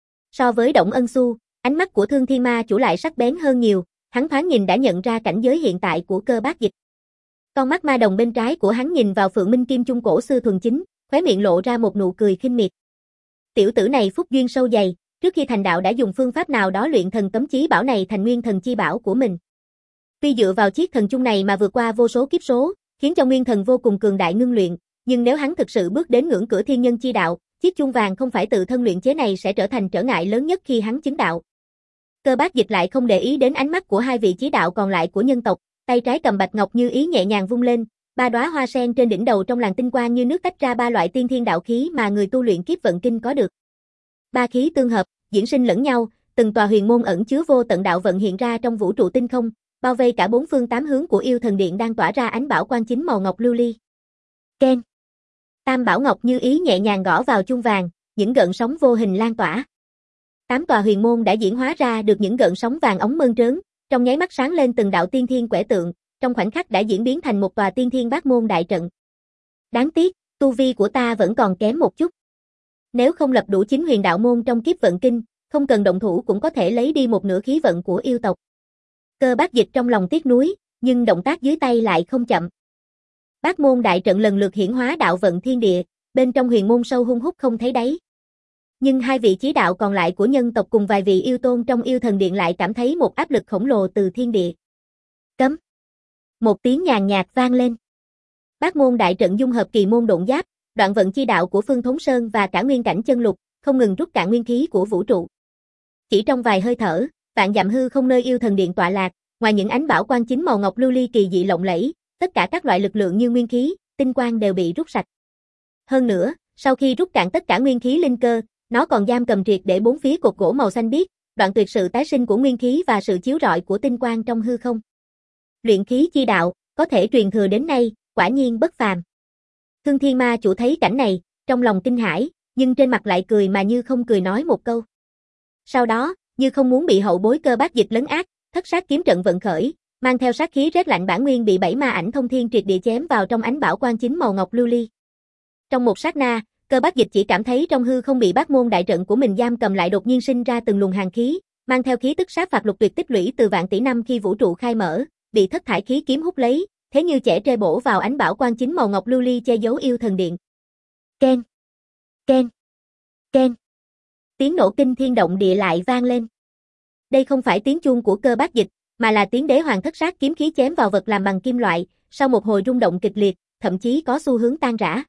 So với Đổng Ân Xu, ánh mắt của Thương Thiên Ma Chủ lại sắc bén hơn nhiều, hắn thoáng nhìn đã nhận ra cảnh giới hiện tại của Cơ Bác Dịch. Con mắt ma đồng bên trái của hắn nhìn vào Phượng Minh Kim Chung cổ xưa thuần chính, khóe miệng lộ ra một nụ cười khinh miệt. Tiểu tử này phúc duyên sâu dày, trước khi thành đạo đã dùng phương pháp nào đó luyện thần cấm chí bảo này thành nguyên thần chi bảo của mình. Tuy dựa vào chiếc thần chung này mà vượt qua vô số kiếp số, khiến cho nguyên thần vô cùng cường đại ngưng luyện, nhưng nếu hắn thực sự bước đến ngưỡng cửa thiên nhân chi đạo, chiếc chung vàng không phải tự thân luyện chế này sẽ trở thành trở ngại lớn nhất khi hắn chứng đạo. Cơ Bác Dịch lại không để ý đến ánh mắt của hai vị chí đạo còn lại của nhân tộc, tay trái cầm bạch ngọc như ý nhẹ nhàng vung lên, ba đóa hoa sen trên đỉnh đầu trong làn tinh quang như nước tách ra ba loại tiên thiên đạo khí mà người tu luyện kiếp vận kinh có được. Ba khí tương hợp, diễn sinh lẫn nhau, từng tòa huyền môn ẩn chứa vô tận đạo vận hiện ra trong vũ trụ tinh không, bao vây cả bốn phương tám hướng của yêu thần điện đang tỏa ra ánh bảo quang chính màu ngọc lưu ly. Ken. Tam bảo ngọc như ý nhẹ nhàng gõ vào chuông vàng, những gợn sóng vô hình lan tỏa. Tám tòa huyền môn đã diễn hóa ra được những gợn sóng vàng óng mơn trớn, trong nháy mắt sáng lên từng đạo tiên thiên quẻ tượng, trong khoảnh khắc đã diễn biến thành một tòa tiên thiên bát môn đại trận. Đáng tiếc, tu vi của ta vẫn còn kém một chút. Nếu không lập đủ chín huyền đạo môn trong kiếp vận kinh, không cần động thủ cũng có thể lấy đi một nửa khí vận của yêu tộc. Cơ Bác Dịch trong lòng tiếc nuối, nhưng động tác dưới tay lại không chậm. Bát môn đại trận lần lượt hiển hóa đạo vận thiên địa, bên trong huyền môn sâu hun hút không thấy đáy. Nhưng hai vị chí đạo còn lại của nhân tộc cùng vài vị yêu tôn trong yêu thần điện lại cảm thấy một áp lực khổng lồ từ thiên địa. Cấm. Một tiếng nhàn nhạt vang lên. Bát môn đại trận dung hợp kỳ môn độn giáp, đoạn vận chi đạo của Phương Thốn Sơn và cả nguyên cảnh chân lục, không ngừng rút cạn nguyên khí của vũ trụ. Chỉ trong vài hơi thở, vạn dặm hư không nơi yêu thần điện tọa lạc, ngoài những ánh bảo quang chính màu ngọc lưu ly kỳ dị lộng lẫy, tất cả các loại lực lượng như nguyên khí, tinh quang đều bị rút sạch. Hơn nữa, sau khi rút cạn tất cả nguyên khí linh cơ, nó còn giam cầm triệt để bốn phía cột gỗ màu xanh biếc, đoạn tuyệt sự tái sinh của nguyên khí và sự chiếu rọi của tinh quang trong hư không. Luyện khí chi đạo, có thể truyền thừa đến nay, quả nhiên bất phàm. Thương Thiên Ma Chủ thấy cảnh này, trong lòng kinh hãi, nhưng trên mặt lại cười mà như không cười nói một câu. Sau đó, Như không muốn bị hậu bối Cơ Bác Dịch lấn át, Thất Sát kiếm trận vận khởi, mang theo sát khí rét lạnh bản nguyên bị bảy ma ảnh thông thiên triệt địa chém vào trong ánh bảo quang chính màu ngọc lưu ly. Trong một sát na, Cơ Bác Dịch chỉ cảm thấy trong hư không bị bát môn đại trận của mình giam cầm lại đột nhiên sinh ra từng luồng hàn khí, mang theo khí tức sát phạt lục tuyệt tích lũy từ vạn tỷ năm khi vũ trụ khai mở, bị thất thải khí kiếm hút lấy, thế như chẻ tre bổ vào ánh bảo quang chính màu ngọc lưu ly che giấu yêu thần điện. Ken, ken, ken. Tiếng nổ kinh thiên động địa lại vang lên. Đây không phải tiếng chuông của Cơ Bác Dịch, mà là tiếng đế hoàng thất sát kiếm khí chém vào vật làm bằng kim loại, sau một hồi rung động kịch liệt, thậm chí có xu hướng tan rã.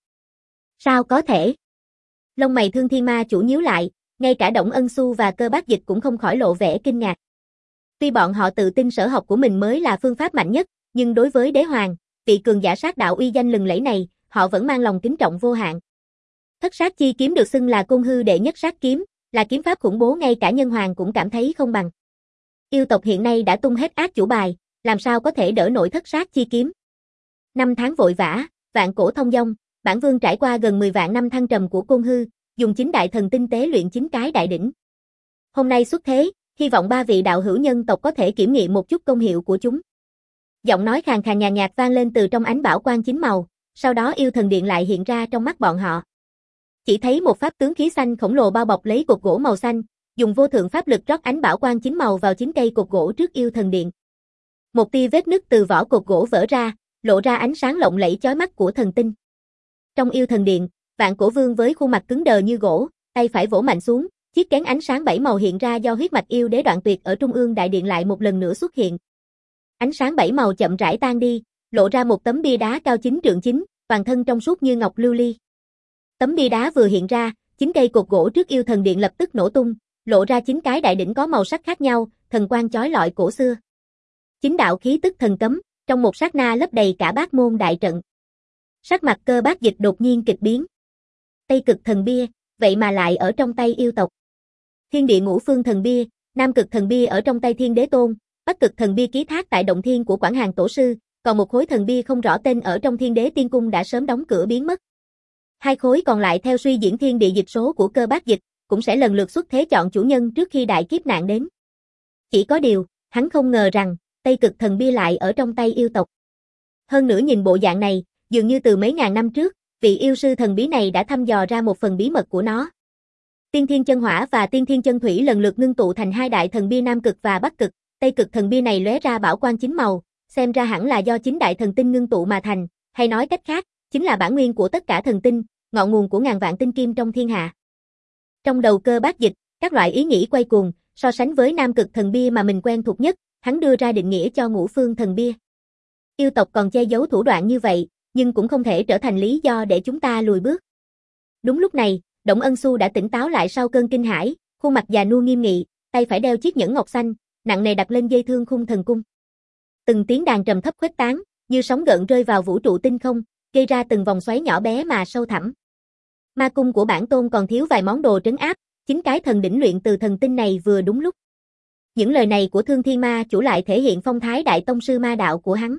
Sao có thể? Lông mày Thương Thiên Ma chủ nhíu lại, ngay cả Đổng Ân Xu và Cơ Bác Dịch cũng không khỏi lộ vẻ kinh ngạc. Tuy bọn họ tự tin sở học của mình mới là phương pháp mạnh nhất, nhưng đối với đế hoàng, vị cường giả sát đạo uy danh lừng lẫy này, họ vẫn mang lòng kính trọng vô hạn. Thất sát chi kiếm được xưng là côn hư đệ nhất sát kiếm, là kiếm pháp khủng bố ngay cả nhân hoàng cũng cảm thấy không bằng. Yêu tộc hiện nay đã tung hết át chủ bài, làm sao có thể đỡ nổi thất sát chi kiếm. Năm tháng vội vã, vạn cổ thông dong, bản vương trải qua gần mười vạn năm thăng trầm của côn hư, dùng chính đại thần tinh tế luyện chính cái đại đỉnh. Hôm nay xuất thế, hy vọng ba vị đạo hữu nhân tộc có thể kiểm nghiệm một chút công hiệu của chúng. Giọng nói khàn khàn nhàn nhạt vang lên từ trong ánh bảo quang chính màu, sau đó yêu thần điện lại hiện ra trong mắt bọn họ. Chỉ thấy một pháp tướng khí xanh khổng lồ bao bọc lấy cột gỗ màu xanh, dùng vô thượng pháp lực rót ánh bảo quang chính màu vào chính cây cột gỗ trước yêu thần điện. Một tia vết nứt từ vỏ cột gỗ vỡ ra, lộ ra ánh sáng lộng lẫy chói mắt của thần tinh. Trong yêu thần điện, Vạn Cổ Vương với khuôn mặt cứng đờ như gỗ, tay phải vỗ mạnh xuống, chiếc kén ánh sáng bảy màu hiện ra do huyết mạch yêu đế đoạn tuyệt ở trung ương đại điện lại một lần nữa xuất hiện. Ánh sáng bảy màu chậm rãi tan đi, lộ ra một tấm bia đá cao chín trượng chín, toàn thân trong suốt như ngọc lưu ly. Tấm bia đá vừa hiện ra, chính cây cột gỗ trước yêu thần điện lập tức nổ tung, lộ ra chín cái đại đỉnh có màu sắc khác nhau, thần quang chói lọi cổ xưa. Chính đạo khí tức thần cấm, trong một sát na lấp đầy cả bát môn đại trận. Sắc mặt Cơ Bác Dịch đột nhiên kịch biến. Tây cực thần bia, vậy mà lại ở trong tay yêu tộc. Thiên địa ngũ phương thần bia, Nam cực thần bia ở trong tay Thiên Đế Tôn, Bắc cực thần bia ký thác tại động thiên của Quảng Hàn Tổ Sư, còn một khối thần bia không rõ tên ở trong Thiên Đế Tiên Cung đã sớm đóng cửa biến mất. Hai khối còn lại theo suy diễn thiên địa dịch số của Cơ Bác Dịch, cũng sẽ lần lượt xuất thế chọn chủ nhân trước khi đại kiếp nạn đến. Chỉ có điều, hắn không ngờ rằng, Tây cực thần bia lại ở trong tay yêu tộc. Hơn nữa nhìn bộ dạng này, dường như từ mấy ngàn năm trước, vị yêu sư thần bí này đã thăm dò ra một phần bí mật của nó. Tiên Thiên Chân Hỏa và Tiên Thiên Chân Thủy lần lượt ngưng tụ thành hai đại thần bia Nam cực và Bắc cực, Tây cực thần bia này lóe ra bảo quang chín màu, xem ra hẳn là do chính đại thần tinh ngưng tụ mà thành, hay nói cách khác, chính là bản nguyên của tất cả thần tinh, ngọn nguồn của ngàn vạn tinh kim trong thiên hạ. Trong đầu Cơ Bác Dịch, các loại ý nghĩ quay cuồng, so sánh với Nam cực thần bia mà mình quen thuộc nhất, hắn đưa ra định nghĩa cho ngũ phương thần bia. Yêu tộc còn che giấu thủ đoạn như vậy, nhưng cũng không thể trở thành lý do để chúng ta lùi bước. Đúng lúc này, Đổng Ân Xu đã tỉnh táo lại sau cơn kinh hãi, khuôn mặt già nua nghiêm nghị, tay phải đeo chiếc nhẫn ngọc xanh, nặng nề đặt lên dây thương khung thần cung. Từng tiếng đàn trầm thấp khuếch tán, như sóng gợn rơi vào vũ trụ tinh không, gây ra từng vòng xoáy nhỏ bé mà sâu thẳm. Ma cung của bản tôn còn thiếu vài món đồ trấn áp, chính cái thần đỉnh luyện từ thần tinh này vừa đúng lúc. Những lời này của Thương Thiên Ma chủ lại thể hiện phong thái đại tông sư ma đạo của hắn.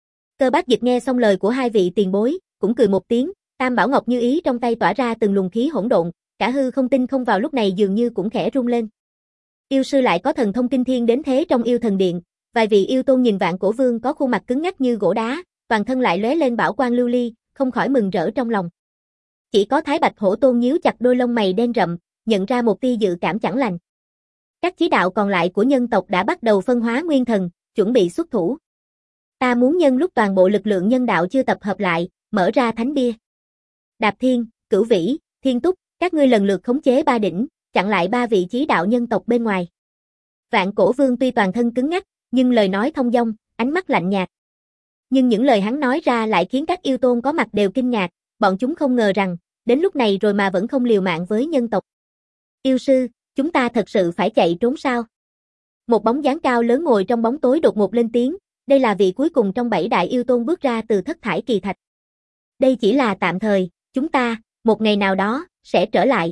Cơ Bác Dịch nghe xong lời của hai vị tiền bối, cũng cười một tiếng, Tam Bảo Ngọc như ý trong tay tỏa ra từng luồng khí hỗn độn, cả hư không tinh không vào lúc này dường như cũng khẽ rung lên. Yêu sư lại có thần thông kinh thiên đến thế trong yêu thần điện, vài vị yêu tôn nhìn Vạn Cổ Vương có khuôn mặt cứng ngắc như gỗ đá, toàn thân lại lóe lên bảo quang lưu ly, không khỏi mừng rỡ trong lòng. Chỉ có Thái Bạch Hổ Tôn nhíu chặt đôi lông mày đen rậm, nhận ra một tia dự cảm chẳng lành. Các chí đạo còn lại của nhân tộc đã bắt đầu phân hóa nguyên thần, chuẩn bị xuất thủ. Ta muốn nhân lúc toàn bộ lực lượng nhân đạo chưa tập hợp lại, mở ra thánh bia. Đạp Thiên, Cửu Vĩ, Thiên Túc, các ngươi lần lượt khống chế ba đỉnh, chặn lại ba vị chí đạo nhân tộc bên ngoài. Vạn Cổ Vương tuy toàn thân cứng ngắc, nhưng lời nói thông dong, ánh mắt lạnh nhạt. Nhưng những lời hắn nói ra lại khiến các yêu tôn có mặt đều kinh ngạc, bọn chúng không ngờ rằng, đến lúc này rồi mà vẫn không liều mạng với nhân tộc. Yêu sư, chúng ta thật sự phải chạy trốn sao? Một bóng dáng cao lớn ngồi trong bóng tối đột ngột lên tiếng, đây là vị cuối cùng trong bảy đại yêu tôn bước ra từ thất thải kỳ thạch. Đây chỉ là tạm thời, chúng ta, một ngày nào đó, sẽ trở lại.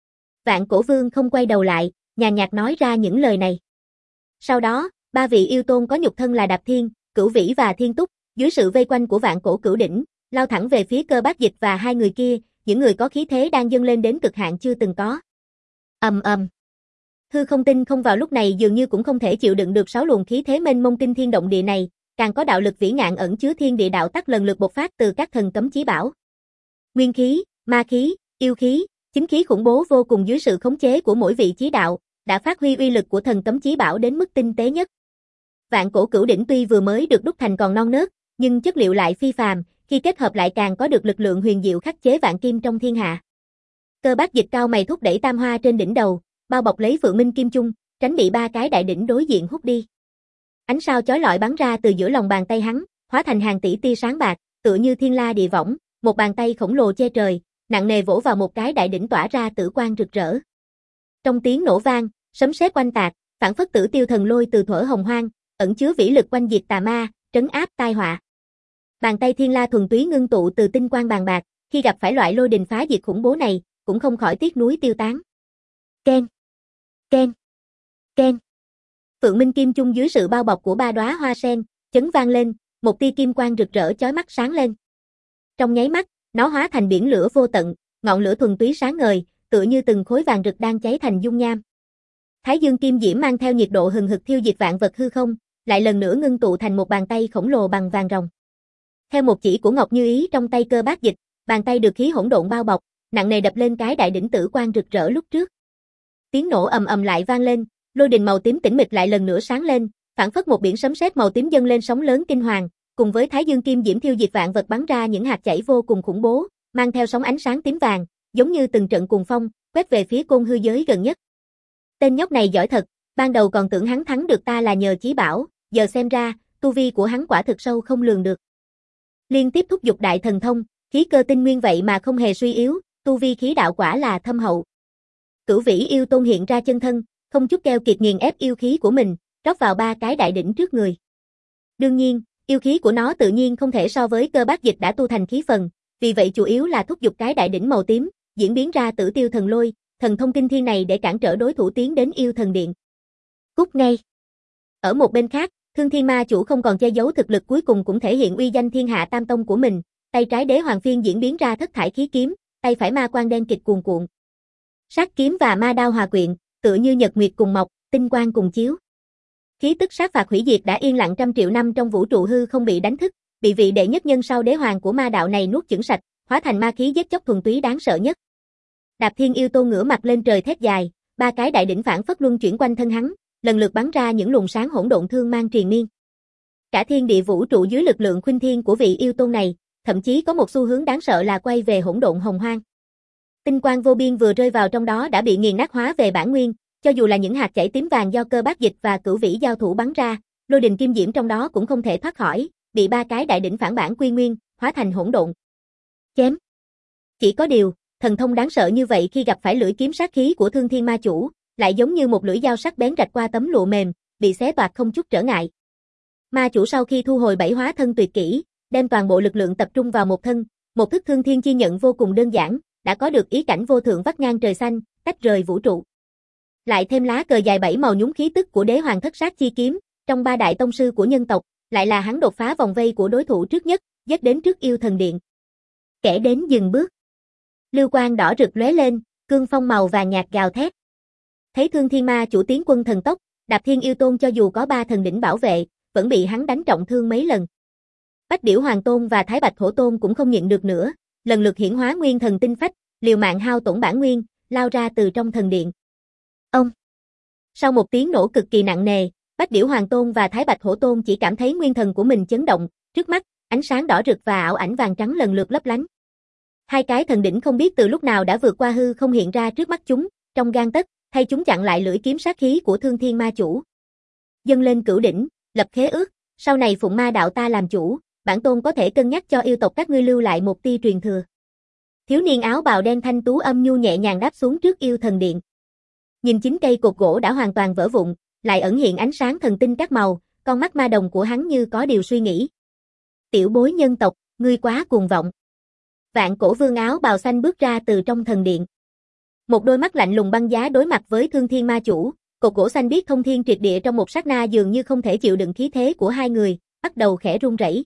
Vạn Cổ Vương không quay đầu lại, nhàn nhạt nói ra những lời này. Sau đó, ba vị yêu tôn có nhục thân là Đạp Thiên, Cửu Vĩ và Thiên Túc, dưới sự vây quanh của Vạn Cổ Cửu Đỉnh, lao thẳng về phía Cơ Bác Dịch và hai người kia, những người có khí thế đang dâng lên đến cực hạn chưa từng có. Ầm ầm. Hư không tinh không vào lúc này dường như cũng không thể chịu đựng được sáu luồng khí thế mênh mông kinh thiên động địa này, càng có đạo lực vĩ ngạn ẩn chứa thiên địa đạo tắc lần lượt bộc phát từ các thần cấm chí bảo. Nguyên khí, ma khí, yêu khí, chính khí khủng bố vô cùng dưới sự khống chế của mỗi vị chí đạo, đã phát huy uy lực của thần cấm chí bảo đến mức tinh tế nhất. Vạn cổ cửu đỉnh tuy vừa mới được đúc thành còn non nớt, nhưng chất liệu lại phi phàm, khi kết hợp lại càng có được lực lượng huyền diệu khắc chế vạn kim trong thiên hạ. Cơ Bác Dịch cao mày thúc đẩy tam hoa trên đỉnh đầu, bao bọc lấy Phượng Minh Kim Chung, tránh bị ba cái đại đỉnh đối diện hút đi. Ánh sao chói lọi bắn ra từ giữa lòng bàn tay hắn, hóa thành hàng tỷ tia sáng bạc, tựa như thiên la địa võng, một bàn tay khổng lồ che trời, nặng nề vỗ vào một cái đại đỉnh tỏa ra tử quang rực rỡ. Trong tiếng nổ vang, sấm sét oanh tạc, phản phất tử tiêu thần lôi từ thuở hồng hoang, ẩn chứa vĩ lực oanh diệt tà ma, trấn áp tai họa. Bàn tay thiên la thuần túy ngưng tụ từ tinh quang bàn bạc, khi gặp phải loại lôi đình phá diệt khủng bố này, cũng không khỏi tiếc nuối tiêu tán. Ken, ken, ken. Phượng Minh Kim Chung dưới sự bao bọc của ba đóa hoa sen, chấn vang lên, một tia kim quang rực rỡ chói mắt sáng lên. Trong nháy mắt, nó hóa thành biển lửa vô tận, ngọn lửa thuần túy sáng ngời, tựa như từng khối vàng rực đang cháy thành dung nham. Thái Dương kim diễm mang theo nhiệt độ hừng hực thiêu diệt vạn vật hư không, lại lần nữa ngưng tụ thành một bàn tay khổng lồ bằng vàng ròng. Theo một chỉ của Ngọc Như Ý trong tay Cơ Bác Dịch, bàn tay được khí hỗn độn bao bọc, nặng nề đập lên cái đại đỉnh tử quang rực rỡ lúc trước. Tiếng nổ ầm ầm lại vang lên, lôi đình màu tím tĩnh mịch lại lần nữa sáng lên, phản phất một biển sấm sét màu tím dâng lên sóng lớn kinh hoàng, cùng với Thái Dương kim diễm thiêu diệt vạn vật bắn ra những hạt chảy vô cùng khủng bố, mang theo sóng ánh sáng tím vàng, giống như từng trận cuồng phong, quét về phía côn hư giới gần nhất. Tên nhóc này giỏi thật, ban đầu còn tưởng hắn thắng được ta là nhờ chí bảo, giờ xem ra, tu vi của hắn quả thực sâu không lường được. Liên tiếp thúc giục đại thần thông, khí cơ tinh nguyên vậy mà không hề suy yếu, tu vi khí đạo quả là thâm hậu. Cửu Vĩ yêu tôn hiện ra chân thân, không chút keo kiệt nghiền ép yêu khí của mình, rót vào ba cái đại đỉnh trước người. Đương nhiên, yêu khí của nó tự nhiên không thể so với Cơ Bác Dịch đã tu thành khí phần, vì vậy chủ yếu là thúc giục cái đại đỉnh màu tím, diễn biến ra Tử Tiêu thần lôi, thần thông kinh thiên này để cản trở đối thủ tiến đến yêu thần điện. Cút ngay. Ở một bên khác, Thương Thiên Ma Chủ không còn che giấu thực lực, cuối cùng cũng thể hiện uy danh thiên hạ tam tông của mình, tay trái Đế Hoàng Phiên diễn biến ra thất thải khí kiếm, tay phải ma quang đen kịch cuồn cuộn. Sát kiếm và ma đao hòa quyện, tựa như nhật nguyệt cùng mọc, tinh quang cùng chiếu. Khí tức sát phạt hủy diệt đã yên lặng trăm triệu năm trong vũ trụ hư không bị đánh thức, bị vị đệ nhất nhân sau đế hoàng của ma đạo này nuốt chửng sạch, hóa thành ma khí giết chóc thuần túy đáng sợ nhất. Đạp Thiên yêu tôn ngửa mặt lên trời thét dài, ba cái đại đỉnh phản phất luân chuyển quanh thân hắn, lần lượt bắn ra những luồng sáng hỗn độn thương mang triền miên. Cả thiên địa vũ trụ dưới lực lượng khuynh thiên của vị yêu tôn này, thậm chí có một xu hướng đáng sợ là quay về hỗn độn hồng hoang. Tinh quang vô biên vừa rơi vào trong đó đã bị nghiền nát hóa về bản nguyên, cho dù là những hạt chảy tím vàng do Cơ Bác Dịch và Cửu Vĩ giao thủ bắn ra, lôi đình kim diễm trong đó cũng không thể thoát khỏi, bị ba cái đại đỉnh phản bản quy nguyên, hóa thành hỗn độn. Chém. Chỉ có điều, thần thông đáng sợ như vậy khi gặp phải lưỡi kiếm sát khí của Thương Thiên Ma Chủ, lại giống như một lưỡi dao sắc bén rạch qua tấm lụa mềm, bị xé toạc không chút trở ngại. Ma Chủ sau khi thu hồi bảy hóa thân tuyệt kỹ, đem toàn bộ lực lượng tập trung vào một thân, một thức Thương Thiên chi nhận vô cùng đơn giản, đã có được ý cảnh vô thượng vắt ngang trời xanh, tách rời vũ trụ. Lại thêm lá cờ dài bảy màu nhúng khí tức của Đế Hoàng Thất Sát chi kiếm, trong ba đại tông sư của nhân tộc, lại là hắn đột phá vòng vây của đối thủ trước nhất, giết đến trước yêu thần điện. Kẻ đến dừng bước. Lưu quang đỏ rực lóe lên, cương phong màu vàng nhạt gào thét. Thấy Thương Thiên Ma Chủ tiến quân thần tốc, Đạp Thiên yêu tôn cho dù có ba thần đỉnh bảo vệ, vẫn bị hắn đánh trọng thương mấy lần. Bách Điểu Hoàng Tôn và Thái Bạch Hổ Tôn cũng không nhịn được nữa, lần lượt hiển hóa nguyên thần tinh phách, liều mạng hao tổn bản nguyên, lao ra từ trong thần điện. Ông. Sau một tiếng nổ cực kỳ nặng nề, Bách Điểu Hoàng Tôn và Thái Bạch Hổ Tôn chỉ cảm thấy nguyên thần của mình chấn động, trước mắt, ánh sáng đỏ rực và ảo ảnh vàng trắng lần lượt lấp lánh. Hai cái thần đỉnh không biết từ lúc nào đã vượt qua hư không hiện ra trước mắt chúng, trong gang tấc, thay chúng chặn lại lưỡi kiếm sát khí của Thương Thiên Ma Chủ. Dâng lên cửu đỉnh, lập khế ước, sau này phụng ma đạo ta làm chủ, bản tôn có thể cân nhắc cho yêu tộc các ngươi lưu lại một tia truyền thừa. Thiếu niên áo bào đen thanh tú âm nhu nhẹ nhàng đáp xuống trước yêu thần điện. Nhìn chính cây cột gỗ đã hoàn toàn vỡ vụn, lại ẩn hiện ánh sáng thần tinh các màu, con mắt ma đồng của hắn như có điều suy nghĩ. Tiểu bối nhân tộc, ngươi quá cuồng vọng. Vạn cổ vương áo bào xanh bước ra từ trong thần điện. Một đôi mắt lạnh lùng băng giá đối mặt với Thương Thiên Ma Chủ, cột gỗ xanh biết thông thiên triệt địa trong một sát na dường như không thể chịu đựng khí thế của hai người, bắt đầu khẽ run rẩy.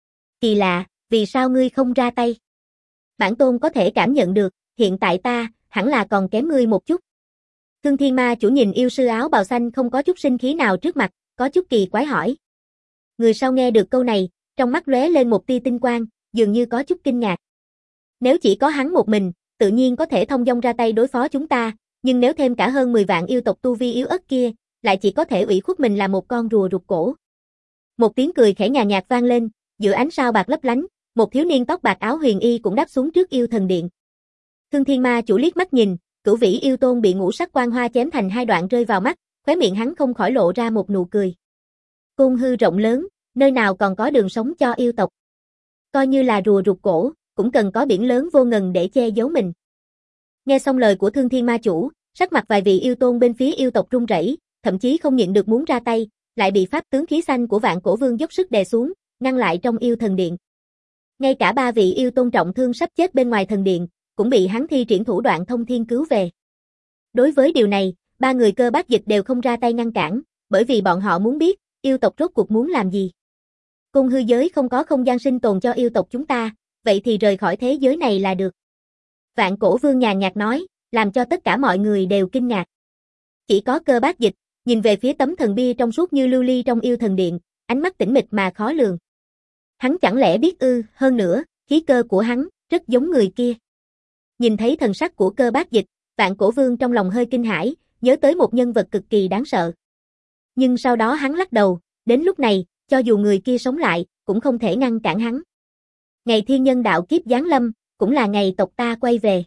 Kỳ lạ, vì sao ngươi không ra tay? Bản tôn có thể cảm nhận được, hiện tại ta, hẳn là còn kém ngươi một chút. Thương Thiên Ma chủ nhìn yêu sư áo bào xanh không có chút sinh khí nào trước mặt, có chút kỳ quái hỏi. Người sau nghe được câu này, trong mắt lóe lên một tia tinh quang, dường như có chút kinh ngạc. Nếu chỉ có hắn một mình, tự nhiên có thể thông dong ra tay đối phó chúng ta, nhưng nếu thêm cả hơn mười vạn yêu tộc tu vi yếu ớt kia, lại chỉ có thể ủy khuất mình là một con rùa rụt cổ. Một tiếng cười khẽ nhàn nhạt vang lên, giữa ánh sao bạc lấp lánh, một thiếu niên tóc bạc áo huyền y cũng đáp xuống trước yêu thần điện. Thương Thiên Ma chủ liếc mắt nhìn, Cửu Vĩ yêu tôn bị ngũ sắc quang hoa chém thành hai đoạn rơi vào mắt, khóe miệng hắn không khỏi lộ ra một nụ cười. Côn hư rộng lớn, nơi nào còn có đường sống cho yêu tộc. Coi như là rùa rụt cổ, cũng cần có biển lớn vô ngần để che giấu mình. Nghe xong lời của Thương Thiên Ma chủ, sắc mặt vài vị yêu tôn bên phía yêu tộc run rẩy, thậm chí không nhịn được muốn ra tay, lại bị pháp tướng khí xanh của Vạn Cổ Vương dốc sức đè xuống, ngăn lại trong yêu thần điện. Ngay cả ba vị yêu tôn trọng thương sắp chết bên ngoài thần điện, cũng bị hắn thi triển thủ đoạn thông thiên cứu về. Đối với điều này, ba người Cơ Bát Dịch đều không ra tay ngăn cản, bởi vì bọn họ muốn biết, yêu tộc rốt cuộc muốn làm gì. Cung hư giới không có không gian sinh tồn cho yêu tộc chúng ta, vậy thì rời khỏi thế giới này là được. Vạn Cổ Vương nhàn nhạt nói, làm cho tất cả mọi người đều kinh ngạc. Chỉ có Cơ Bát Dịch, nhìn về phía tấm thần bia trong suốt như lưu ly trong yêu thần điện, ánh mắt tĩnh mịch mà khó lường. Hắn chẳng lẽ biết ư, hơn nữa, khí cơ của hắn, rất giống người kia. Nhìn thấy thần sắc của Cơ Bát Dịch, Vạn Cổ Vương trong lòng hơi kinh hãi, nhớ tới một nhân vật cực kỳ đáng sợ. Nhưng sau đó hắn lắc đầu, đến lúc này, cho dù người kia sống lại, cũng không thể ngăn cản hắn. Ngày thiên nhân đạo kiếp giáng lâm, cũng là ngày tộc ta quay về.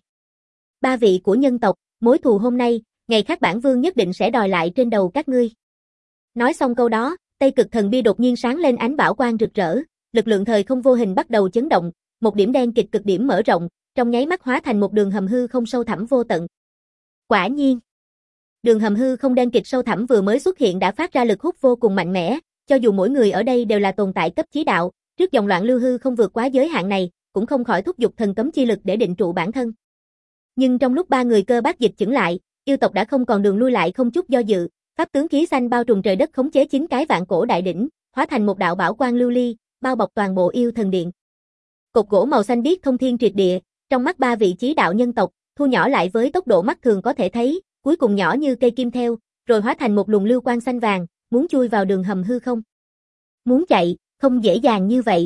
Ba vị của nhân tộc, mối thù hôm nay, ngày khác bản vương nhất định sẽ đòi lại trên đầu các ngươi. Nói xong câu đó, Tây Cực Thần Bia đột nhiên sáng lên ánh bảo quang rực rỡ, lực lượng thời không vô hình bắt đầu chấn động, một điểm đen kịch cực điểm mở rộng, trong nháy mắt hóa thành một đường hầm hư không sâu thẳm vô tận. Quả nhiên, đường hầm hư không đen kịch sâu thẳm vừa mới xuất hiện đã phát ra lực hút vô cùng mạnh mẽ, cho dù mỗi người ở đây đều là tồn tại cấp chí đạo, trước dòng loạn lưu hư không vượt quá giới hạn này, cũng không khỏi thúc giục thần cấm chi lực để định trụ bản thân. Nhưng trong lúc ba người Cơ Bát Dịch chững lại, yêu tộc đã không còn đường lui lại không chút do dự, pháp tướng khí xanh bao trùm trời đất khống chế chín cái vạn cổ đại đỉnh, hóa thành một đạo bảo quang lưu ly, bao bọc toàn bộ yêu thần điện. Cột gỗ màu xanh biếc thông thiên triệt địa, trong mắt ba vị chí đạo nhân tộc, thu nhỏ lại với tốc độ mắt thường có thể thấy, cuối cùng nhỏ như cây kim theo, rồi hóa thành một luồng lưu quang xanh vàng, muốn chui vào đường hầm hư không. Muốn chạy, không dễ dàng như vậy.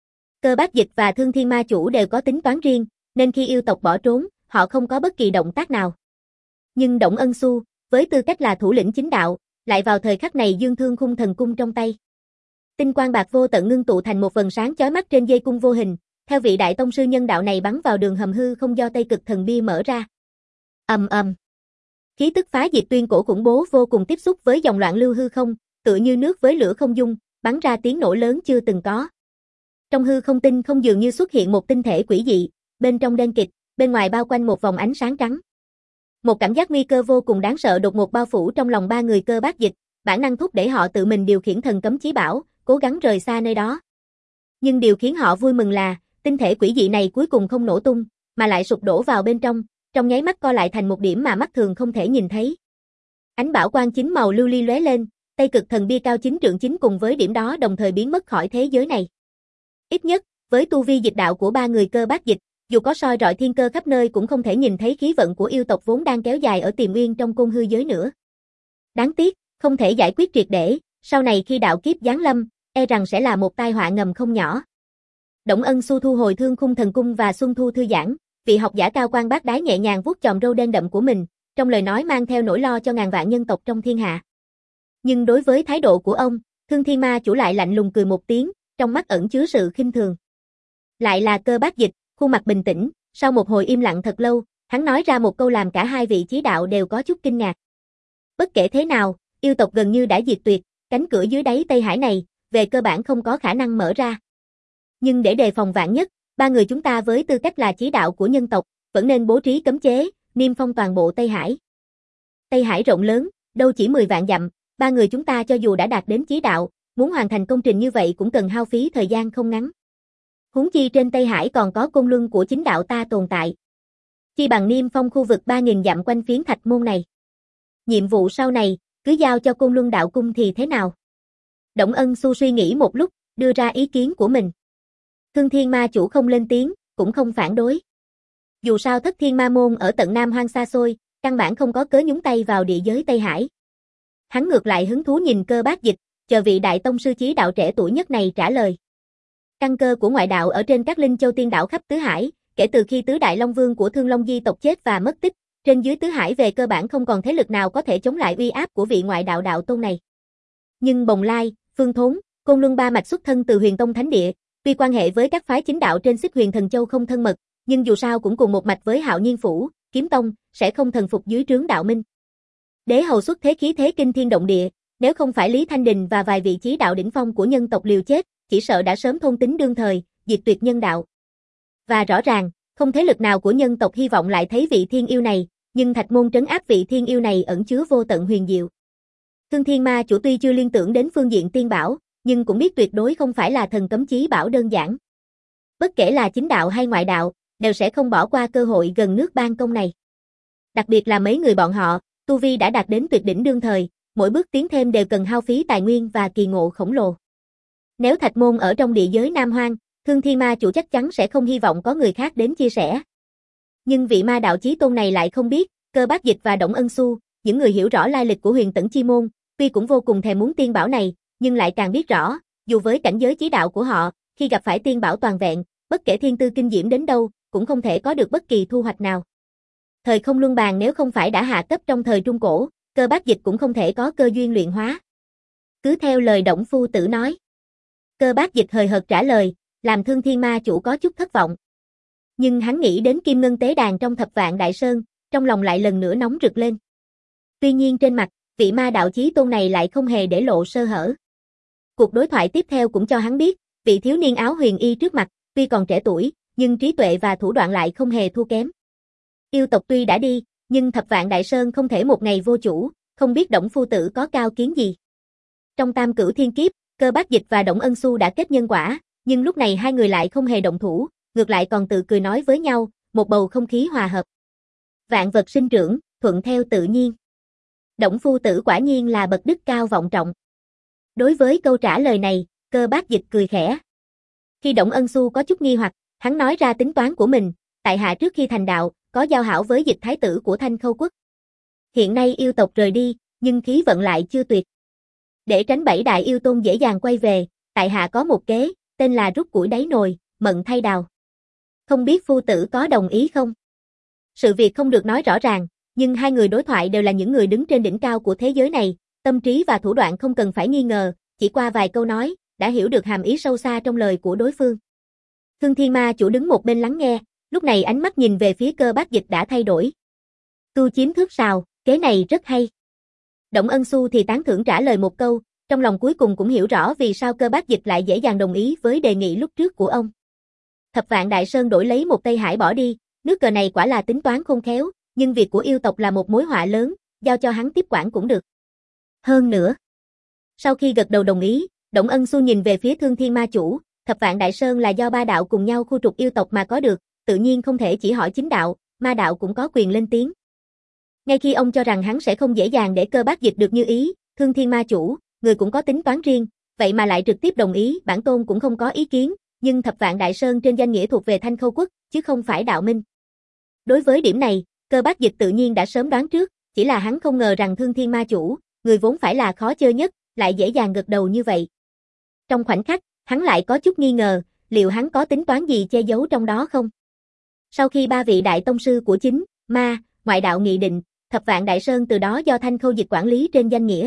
Cơ Bát Dịch và Thương Thiên Ma chủ đều có tính toán riêng, nên khi yêu tộc bỏ trốn, họ không có bất kỳ động tác nào. Nhưng Đổng Ân Xu, với tư cách là thủ lĩnh chính đạo, lại vào thời khắc này dương thương khung thần cung trong tay. Tinh quang bạc vô tận ngưng tụ thành một vầng sáng chói mắt trên dây cung vô hình, theo vị đại tông sư nhân đạo này bắn vào đường hầm hư không do Tây Cực Thần Bia mở ra. Ầm ầm. Khí tức phá diệt tuyên cổ khủng bố vô cùng tiếp xúc với dòng loạn lưu hư không, tựa như nước với lửa không dung, bắn ra tiếng nổ lớn chưa từng có. Trong hư không tinh không dường như xuất hiện một tinh thể quỷ dị, bên trong đen kịt, bên ngoài bao quanh một vòng ánh sáng trắng. Một cảm giác nguy cơ vô cùng đáng sợ đột ngột bao phủ trong lòng ba người Cơ Bát Dịch, bản năng thúc đẩy họ tự mình điều khiển thần cấm chí bảo, cố gắng rời xa nơi đó. Nhưng điều khiến họ vui mừng là, tinh thể quỷ dị này cuối cùng không nổ tung, mà lại sụp đổ vào bên trong, trong nháy mắt co lại thành một điểm mà mắt thường không thể nhìn thấy. Ánh bảo quang chín màu lưu ly lóe lên, Tây Cực Thần Bia cao chín trượng chín cùng với điểm đó đồng thời biến mất khỏi thế giới này. Ít nhất, với tu vi dịch đạo của ba người Cơ Bát Dịch, dù có soi rọi thiên cơ khắp nơi cũng không thể nhìn thấy khí vận của yêu tộc vốn đang kéo dài ở Tiềm Uyên trong côn hư giới nữa. Đáng tiếc, không thể giải quyết triệt để, sau này khi đạo kiếp giáng lâm, e rằng sẽ là một tai họa ngầm không nhỏ. Đổng Ân Xu thu hồi thương khung thần cung và Xuân Thu thư giãn, vị học giả cao quan bác đái nhẹ nhàng vuốt chòm râu đen đậm của mình, trong lời nói mang theo nỗi lo cho ngàn vạn nhân tộc trong thiên hạ. Nhưng đối với thái độ của ông, Thương Thiên Ma chủ lại lạnh lùng cười một tiếng, trong mắt ẩn chứa sự khinh thường. Lại là Cơ Bát Dịch, khuôn mặt bình tĩnh, sau một hồi im lặng thật lâu, hắn nói ra một câu làm cả hai vị chí đạo đều có chút kinh ngạc. Bất kể thế nào, yêu tộc gần như đã diệt tuyệt, cánh cửa dưới đáy Tây Hải này, về cơ bản không có khả năng mở ra. Nhưng để đề phòng vạn nhất, ba người chúng ta với tư cách là chí đạo của nhân tộc, vẫn nên bố trí cấm chế, niêm phong toàn bộ Tây Hải. Tây Hải rộng lớn, đâu chỉ mười vạn dặm, ba người chúng ta cho dù đã đạt đến chí đạo, muốn hoàn thành công trình như vậy cũng cần hao phí thời gian không ngắn. Huống chi trên Tây Hải còn có côn luân của chính đạo ta tồn tại. Chi bằng niêm phong khu vực ba nghìn dặm quanh phiến thạch môn này. Nhiệm vụ sau này, cứ giao cho côn luân đạo cung thì thế nào? Đổng Ân Xu suy nghĩ một lúc, đưa ra ý kiến của mình. Thương Thiên Ma chủ không lên tiếng, cũng không phản đối. Dù sao Thất Thiên Ma môn ở tận Nam Hoang xa xôi, căn bản không có cớ nhúng tay vào địa giới Tây Hải. Hắn ngược lại hứng thú nhìn Cơ Bác Dịch, chờ vị đại tông sư chí đạo trẻ tuổi nhất này trả lời. Căn cơ của ngoại đạo ở trên các linh châu tiên đảo khắp tứ hải, kể từ khi tứ đại long vương của Thương Long Di tộc chết và mất tích, trên dưới tứ hải về cơ bản không còn thế lực nào có thể chống lại uy áp của vị ngoại đạo đạo tôn này. Nhưng Bồng Lai, Phương Thốn, Côn Luân ba mạch xuất thân từ Huyền Tông Thánh Địa, tuy quan hệ với các phái chính đạo trên Xích Huyền Thần Châu không thân mật, nhưng dù sao cũng cùng một mạch với Hạo Nhiên Phủ, Kiếm Tông, sẽ không thần phục dưới trướng đạo minh. Đế hầu xuất thế khí thế kinh thiên động địa, nếu không phải Lý Thanh Đình và vài vị chí đạo đỉnh phong của nhân tộc liều chết, chỉ sợ đã sớm thôn tính đương thời, diệt tuyệt nhân đạo. Và rõ ràng, không thế lực nào của nhân tộc hy vọng lại thấy vị thiên yêu này, nhưng Thạch Môn trấn áp vị thiên yêu này ẩn chứa vô tận huyền diệu. Thương Thiên Ma chủ tuy chưa liên tưởng đến phương diện tiên bảo, nhưng cũng biết tuyệt đối không phải là thần cấm chí bảo đơn giản. Bất kể là chính đạo hay ngoại đạo, đều sẽ không bỏ qua cơ hội gần nước ban công này. Đặc biệt là mấy người bọn họ, tu vi đã đạt đến tuyệt đỉnh đương thời, mỗi bước tiến thêm đều cần hao phí tài nguyên và kỳ ngộ khổng lồ. Nếu Thạch Môn ở trong địa giới Nam Hoang, Thương Thiên Ma chủ chắc chắn sẽ không hy vọng có người khác đến chia sẻ. Nhưng vị ma đạo chí tôn này lại không biết, Cơ Bác Dịch và Đổng Ân Xu, những người hiểu rõ lai lịch của Huyền Tẫn Chi môn, tuy cũng vô cùng thèm muốn tiên bảo này, nhưng lại càng biết rõ, dù với cảnh giới chí đạo của họ, khi gặp phải tiên bảo toàn vẹn, bất kể thiên tư kinh diễm đến đâu, cũng không thể có được bất kỳ thu hoạch nào. Thời không luân bàn nếu không phải đã hạ cấp trong thời Trung Cổ, Cơ Bác Dịch cũng không thể có cơ duyên luyện hóa. Cứ theo lời Đổng phu tử nói. Cơ Bác Dịch hời hợt trả lời, làm Thương Thiên Ma chủ có chút thất vọng. Nhưng hắn nghĩ đến Kim Ngân tế đàn trong Thập Vạn Đại Sơn, trong lòng lại lần nữa nóng rực lên. Tuy nhiên trên mặt, vị ma đạo chí tôn này lại không hề để lộ sơ hở. Cuộc đối thoại tiếp theo cũng cho hắn biết, vị thiếu niên áo huyền y trước mặt, tuy còn trẻ tuổi, nhưng trí tuệ và thủ đoạn lại không hề thua kém. Yêu tộc tuy đã đi, nhưng Thập Vạn Đại Sơn không thể một ngày vô chủ, không biết Đổng phu tử có cao kiến gì. Trong Tam Cửu Thiên Kiếp, Cơ Bác Dịch và Đổng Ân Xu đã kết nhân quả, nhưng lúc này hai người lại không hề động thủ, ngược lại còn tự cười nói với nhau, một bầu không khí hòa hợp. Vạn vật sinh trưởng, thuận theo tự nhiên. Đổng phu tử quả nhiên là bậc đức cao vọng trọng. Đối với câu trả lời này, Cơ Bác Dịch cười khẽ. Khi Đổng Ân Xu có chút nghi hoặc, hắn nói ra tính toán của mình, tại hạ trước khi thành đạo, có giao hảo với Dịch thái tử của Thanh Khâu quốc. Hiện nay yêu tộc rời đi, nhưng khí vận lại chưa tuyệt. Để tránh bảy đại yêu tôn dễ dàng quay về, tại hạ có một kế, tên là rút củi đáy nồi, mận thay đào. Không biết phu tử có đồng ý không? Sự việc không được nói rõ ràng, nhưng hai người đối thoại đều là những người đứng trên đỉnh cao của thế giới này, tâm trí và thủ đoạn không cần phải nghi ngờ, chỉ qua vài câu nói, đã hiểu được hàm ý sâu xa trong lời của đối phương. Thương Thiên Ma chủ đứng một bên lắng nghe, lúc này ánh mắt nhìn về phía Cơ Bác Dịch đã thay đổi. Tu chiếm thước sào, kế này rất hay. Đổng Ân Xu thì tán thưởng trả lời một câu, trong lòng cuối cùng cũng hiểu rõ vì sao Cơ Bác Dịch lại dễ dàng đồng ý với đề nghị lúc trước của ông. Thập Vạn Đại Sơn đổi lấy một Tây Hải bỏ đi, nước cờ này quả là tính toán khôn khéo, nhưng việc của yêu tộc là một mối họa lớn, giao cho hắn tiếp quản cũng được. Hơn nữa, sau khi gật đầu đồng ý, Đổng Ân Xu nhìn về phía Thương Thiên Ma chủ, Thập Vạn Đại Sơn là do ba đạo cùng nhau khu trục yêu tộc mà có được, tự nhiên không thể chỉ hỏi chính đạo, ma đạo cũng có quyền lên tiếng. Ngay khi ông cho rằng hắn sẽ không dễ dàng để Cơ Bác Dịch được như ý, Thương Thiên Ma chủ, người cũng có tính toán riêng, vậy mà lại trực tiếp đồng ý, bản tôn cũng không có ý kiến, nhưng Thập Vạn Đại Sơn trên danh nghĩa thuộc về Thanh Khâu quốc, chứ không phải đạo minh. Đối với điểm này, Cơ Bác Dịch tự nhiên đã sớm đoán trước, chỉ là hắn không ngờ rằng Thương Thiên Ma chủ, người vốn phải là khó chơi nhất, lại dễ dàng gật đầu như vậy. Trong khoảnh khắc, hắn lại có chút nghi ngờ, liệu hắn có tính toán gì che giấu trong đó không? Sau khi ba vị đại tông sư của chính, ma, ngoại đạo nghị định, Thập Vạn Đại Sơn từ đó do Thanh Khâu Dịch quản lý trên danh nghĩa.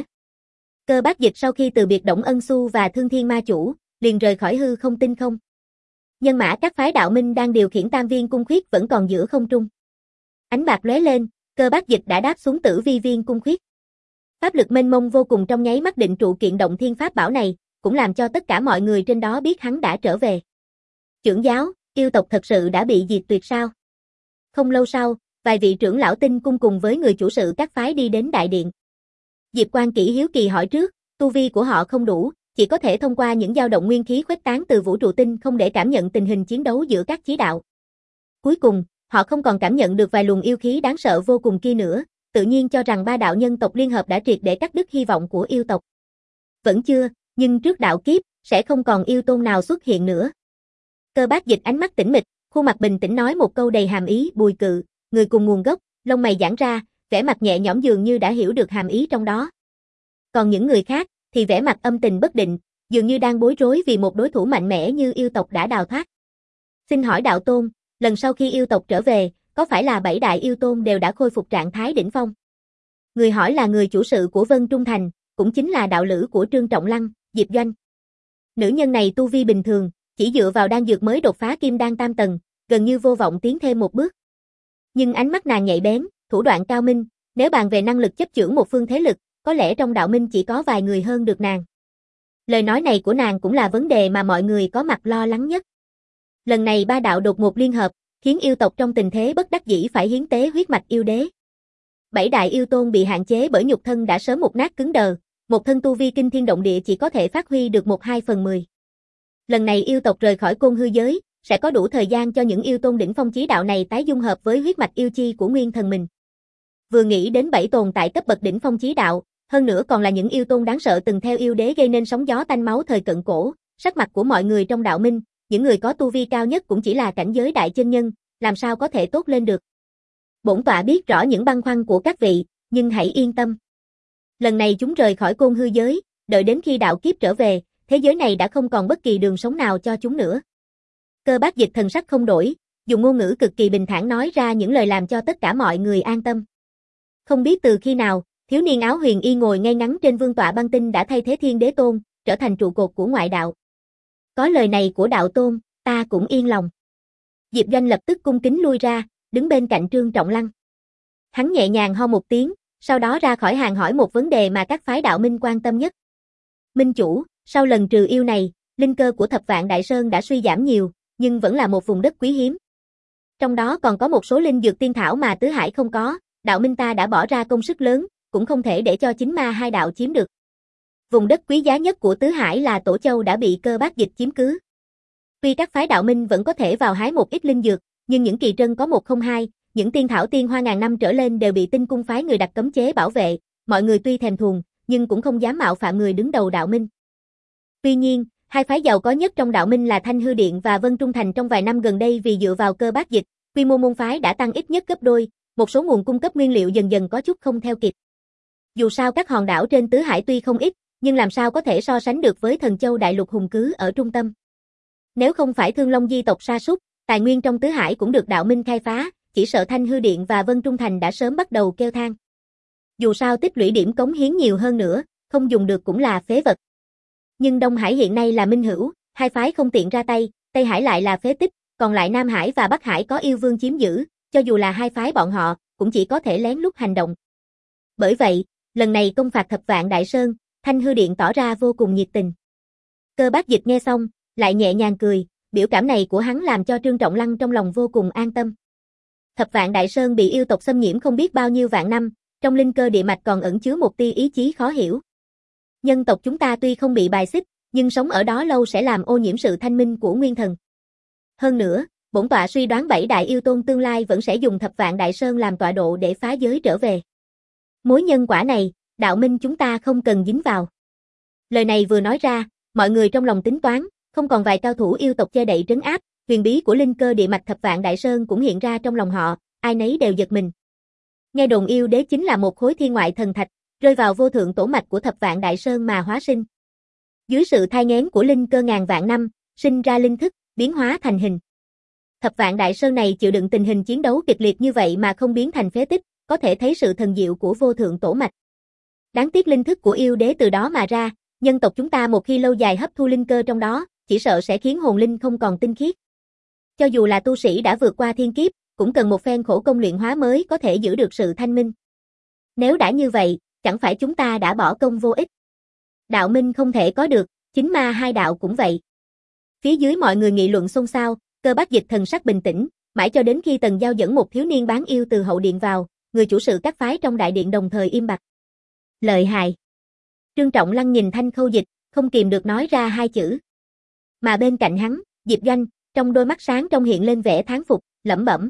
Cơ Bác Dịch sau khi từ biệt Đổng Ân Xu và Thương Thiên Ma chủ, liền rời khỏi hư không tinh không. Nhân mã các phái đạo minh đang điều khiển Tam Viên cung khuyết vẫn còn giữa không trung. Ánh bạc lóe lên, Cơ Bác Dịch đã đáp xuống Tử Vi Viên cung khuyết. Pháp lực mênh mông vô cùng trong nháy mắt định trụ kiện động thiên pháp bảo này, cũng làm cho tất cả mọi người trên đó biết hắn đã trở về. Trưởng giáo, yêu tộc thật sự đã bị diệt tuyệt sao? Không lâu sau, vài vị trưởng lão tinh cung cùng với người chủ sự các phái đi đến đại điện. Diệp Quan Kỷ hiếu kỳ hỏi trước, tu vi của họ không đủ, chỉ có thể thông qua những dao động nguyên khí khuếch tán từ vũ trụ tinh không để cảm nhận tình hình chiến đấu giữa các chí đạo. Cuối cùng, họ không còn cảm nhận được vài luồng yêu khí đáng sợ vô cùng kia nữa, tự nhiên cho rằng ba đạo nhân tộc liên hợp đã triệt để cắt đứt hy vọng của yêu tộc. Vẫn chưa, nhưng trước đạo kiếp, sẽ không còn yêu tôn nào xuất hiện nữa. Cơ Bác Dịch ánh mắt tĩnh mịch, khuôn mặt bình tĩnh nói một câu đầy hàm ý, Bùi Cự, người cùng nguồn gốc, lông mày giãn ra, vẻ mặt nhẹ nhõm dường như đã hiểu được hàm ý trong đó. Còn những người khác thì vẻ mặt âm tình bất định, dường như đang bối rối vì một đối thủ mạnh mẽ như yêu tộc đã đào thoát. Xin hỏi đạo tôn, lần sau khi yêu tộc trở về, có phải là bảy đại yêu tôn đều đã khôi phục trạng thái đỉnh phong? Người hỏi là người chủ sự của Vân Trung Thành, cũng chính là đạo lữ của Trương Trọng Lăng, Diệp Doanh. Nữ nhân này tu vi bình thường, chỉ dựa vào đan dược mới đột phá kim đan tam tầng, gần như vô vọng tiến thêm một bước. Nhưng ánh mắt nàng nhạy bén, thủ đoạn cao minh, nếu bàn về năng lực chấp chưởng một phương thế lực, có lẽ trong đạo minh chỉ có vài người hơn được nàng. Lời nói này của nàng cũng là vấn đề mà mọi người có mặt lo lắng nhất. Lần này ba đạo đột ngột liên hợp, khiến yêu tộc trong tình thế bất đắc dĩ phải hiến tế huyết mạch yêu đế. Bảy đại yêu tôn bị hạn chế bởi nhục thân đã sớm mục nát cứng đờ, một thân tu vi kinh thiên động địa chỉ có thể phát huy được một hai phần mười. Lần này yêu tộc rời khỏi côn hư giới, sẽ có đủ thời gian cho những yêu tôn đỉnh phong chí đạo này tái dung hợp với huyết mạch yêu chi của nguyên thần mình. Vừa nghĩ đến bảy tồn tại cấp bậc đỉnh phong chí đạo, hơn nữa còn là những yêu tôn đáng sợ từng theo yêu đế gây nên sóng gió tanh máu thời cận cổ, sắc mặt của mọi người trong đạo minh, những người có tu vi cao nhất cũng chỉ là cảnh giới đại chân nhân, làm sao có thể tốt lên được. Bổn tọa biết rõ những băn khoăn của các vị, nhưng hãy yên tâm. Lần này chúng rời khỏi côn hư giới, đợi đến khi đạo kiếp trở về, thế giới này đã không còn bất kỳ đường sống nào cho chúng nữa. Cơ Bác Dịch thần sắc không đổi, dùng ngôn ngữ cực kỳ bình thản nói ra những lời làm cho tất cả mọi người an tâm. Không biết từ khi nào, thiếu niên áo huyền y ngồi ngay ngắn trên vương tọa băng tinh đã thay thế Thiên Đế Tôn, trở thành trụ cột của ngoại đạo. Có lời này của đạo tôn, ta cũng yên lòng. Diệp Doanh lập tức cung kính lui ra, đứng bên cạnh Trương Trọng Lăng. Hắn nhẹ nhàng ho một tiếng, sau đó ra khỏi hàng hỏi một vấn đề mà các phái đạo minh quan tâm nhất. Minh chủ, sau lần trừ yêu này, linh cơ của Thập Vạn Đại Sơn đã suy giảm nhiều, nhưng vẫn là một vùng đất quý hiếm. Trong đó còn có một số linh dược tiên thảo mà Tứ Hải không có, đạo minh ta đã bỏ ra công sức lớn, cũng không thể để cho chính ma hai đạo chiếm được. Vùng đất quý giá nhất của Tứ Hải là Tổ Châu đã bị Cơ Bác Dịch chiếm cứ. Tuy các phái đạo minh vẫn có thể vào hái một ít linh dược, nhưng những kỳ trân có một không hai, những tiên thảo tiên hoa ngàn năm trở lên đều bị Tinh Cung phái người đặt cấm chế bảo vệ, mọi người tuy thèm thuồng, nhưng cũng không dám mạo phạm người đứng đầu đạo minh. Tuy nhiên, hai phái giàu có nhất trong đạo minh là Thanh Hư Điện và Vân Trung Thành trong vài năm gần đây vì dựa vào Cơ Bác Dịch, quy mô môn phái đã tăng ít nhất gấp đôi, một số nguồn cung cấp nguyên liệu dần dần có chút không theo kịp. Dù sao các hòn đảo trên Tứ Hải tuy không ít, nhưng làm sao có thể so sánh được với Thần Châu đại lục hùng cứ ở trung tâm. Nếu không phải Thương Long di tộc sa sút, tài nguyên trong Tứ Hải cũng được đạo minh khai phá, chỉ sợ Thanh Hư Điện và Vân Trung Thành đã sớm bắt đầu kêu than. Dù sao tích lũy điểm cống hiến nhiều hơn nữa, không dùng được cũng là phế vật. Nhưng Đông Hải hiện nay là minh hữu, hai phái không tiện ra tay, Tây Hải lại là phế tích, còn lại Nam Hải và Bắc Hải có yêu vương chiếm giữ, cho dù là hai phái bọn họ, cũng chỉ có thể lén lút hành động. Bởi vậy, lần này công phạt Thập Vạn Đại Sơn, Thanh Hư Điện tỏ ra vô cùng nhiệt tình. Cơ Bác Dịch nghe xong, lại nhẹ nhàng cười, biểu cảm này của hắn làm cho Trương Trọng Lăng trong lòng vô cùng an tâm. Thập Vạn Đại Sơn bị yêu tộc xâm nhiễm không biết bao nhiêu vạn năm, trong linh cơ địa mạch còn ẩn chứa một tia ý chí khó hiểu. Nhân tộc chúng ta tuy không bị bài xích, nhưng sống ở đó lâu sẽ làm ô nhiễm sự thanh minh của nguyên thần. Hơn nữa, bổn tọa suy đoán bảy đại yêu tôn tương lai vẫn sẽ dùng Thập Vạn Đại Sơn làm tọa độ để phá giới trở về. Mối nhân quả này, đạo minh chúng ta không cần dính vào. Lời này vừa nói ra, mọi người trong lòng tính toán, không còn vài cao thủ yêu tộc che đậy trấn áp, huyền bí của linh cơ địa mạch Thập Vạn Đại Sơn cũng hiện ra trong lòng họ, ai nấy đều giật mình. Nghe đồn yêu đế chính là một khối thiên ngoại thần thạch, rơi vào vô thượng tổ mạch của Thập Vạn Đại Sơn mà hóa sinh. Dưới sự thai nghén của linh cơ ngàn vạn năm, sinh ra linh thức, biến hóa thành hình. Thập Vạn Đại Sơn này chịu đựng tình hình chiến đấu kịch liệt như vậy mà không biến thành phế tích, có thể thấy sự thần diệu của vô thượng tổ mạch. Đáng tiếc linh thức của yêu đế từ đó mà ra, nhân tộc chúng ta một khi lâu dài hấp thu linh cơ trong đó, chỉ sợ sẽ khiến hồn linh không còn tinh khiết. Cho dù là tu sĩ đã vượt qua thiên kiếp, cũng cần một phen khổ công luyện hóa mới có thể giữ được sự thanh minh. Nếu đã như vậy, chẳng phải chúng ta đã bỏ công vô ích. Đạo minh không thể có được, chính ma hai đạo cũng vậy. Phía dưới mọi người nghị luận xôn xao, Cơ Bác Dịch thần sắc bình tĩnh, mãi cho đến khi Tần Giao dẫn một thiếu niên bán yêu từ hậu điện vào, người chủ sự các phái trong đại điện đồng thời im bặt. Lợi hại. Trương Trọng Lăng nhìn Thanh Khâu Dịch, không kìm được nói ra hai chữ. Mà bên cạnh hắn, Diệp Doanh, trong đôi mắt sáng trong hiện lên vẻ thán phục, lẩm bẩm.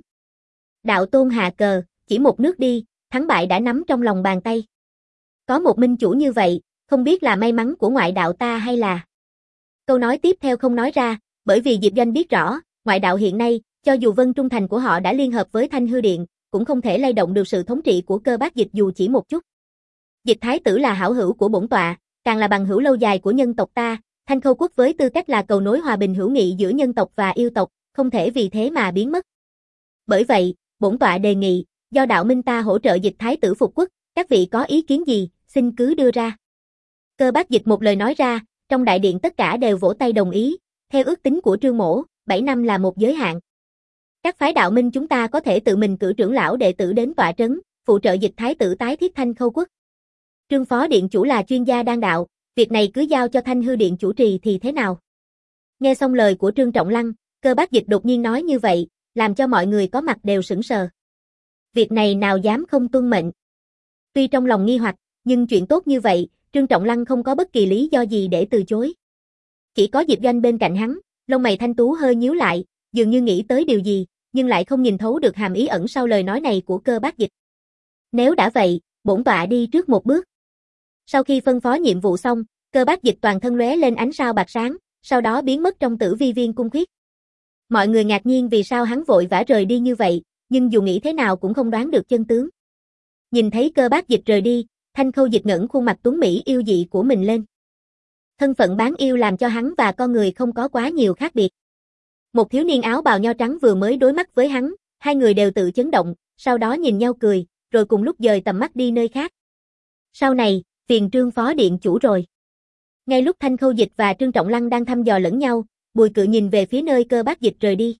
Đạo tôn hạ cờ, chỉ một nước đi, thắng bại đã nắm trong lòng bàn tay. Có một minh chủ như vậy, không biết là may mắn của ngoại đạo ta hay là... Câu nói tiếp theo không nói ra, bởi vì Diệp Doanh biết rõ, ngoại đạo hiện nay, cho dù Vân Trung Thành của họ đã liên hợp với Thanh Hư Điện, cũng không thể lay động được sự thống trị của Cơ Bác Dịch dù chỉ một chút. Dịch Thái tử là hảo hữu của bổn tọa, càng là bằng hữu lâu dài của nhân tộc ta, Thanh Khâu quốc với tư cách là cầu nối hòa bình hữu nghị giữa nhân tộc và yêu tộc, không thể vì thế mà biến mất. Bởi vậy, bổn tọa đề nghị, do đạo minh ta hỗ trợ Dịch Thái tử phục quốc, các vị có ý kiến gì, xin cứ đưa ra. Cơ Bác Dịch một lời nói ra, trong đại điện tất cả đều vỗ tay đồng ý, theo ước tính của Trương Mỗ, bảy năm là một giới hạn. Các phái đạo minh chúng ta có thể tự mình cử trưởng lão đệ tử đến tọa trấn, phụ trợ Dịch Thái tử tái thiết Thanh Khâu quốc. Trương phó điện chủ là chuyên gia đan đạo, việc này cứ giao cho Thanh Hư điện chủ trì thì thế nào? Nghe xong lời của Trương Trọng Lăng, Cơ Bác Dịch đột nhiên nói như vậy, làm cho mọi người có mặt đều sững sờ. Việc này nào dám không tuân mệnh. Tuy trong lòng nghi hoặc, nhưng chuyện tốt như vậy, Trương Trọng Lăng không có bất kỳ lý do gì để từ chối. Chỉ có Diệp Doanh bên cạnh hắn, lông mày thanh tú hơi nhíu lại, dường như nghĩ tới điều gì, nhưng lại không nhìn thấu được hàm ý ẩn sau lời nói này của Cơ Bác Dịch. Nếu đã vậy, bổn tọa đi trước một bước. Sau khi phân phó nhiệm vụ xong, Cơ Bác Dịch toàn thân lóe lên ánh sao bạc sáng, sau đó biến mất trong Tử Vi Viên cung khuyết. Mọi người ngạc nhiên vì sao hắn vội vã rời đi như vậy, nhưng dù nghĩ thế nào cũng không đoán được chân tướng. Nhìn thấy Cơ Bác Dịch rời đi, Thanh Khâu Dịch ngẩng khuôn mặt tuấn mỹ yêu dị của mình lên. Thân phận bán yêu làm cho hắn và con người không có quá nhiều khác biệt. Một thiếu niên áo bào nho trắng vừa mới đối mắt với hắn, hai người đều tự chấn động, sau đó nhìn nhau cười, rồi cùng lúc dời tầm mắt đi nơi khác. Sau này, phiền Trương phó điện chủ rồi. Ngay lúc Thanh Khâu Dịch và Trương Trọng Lăng đang thăm dò lẫn nhau, Bùi Cự nhìn về phía nơi Cơ Bác Dịch rời đi.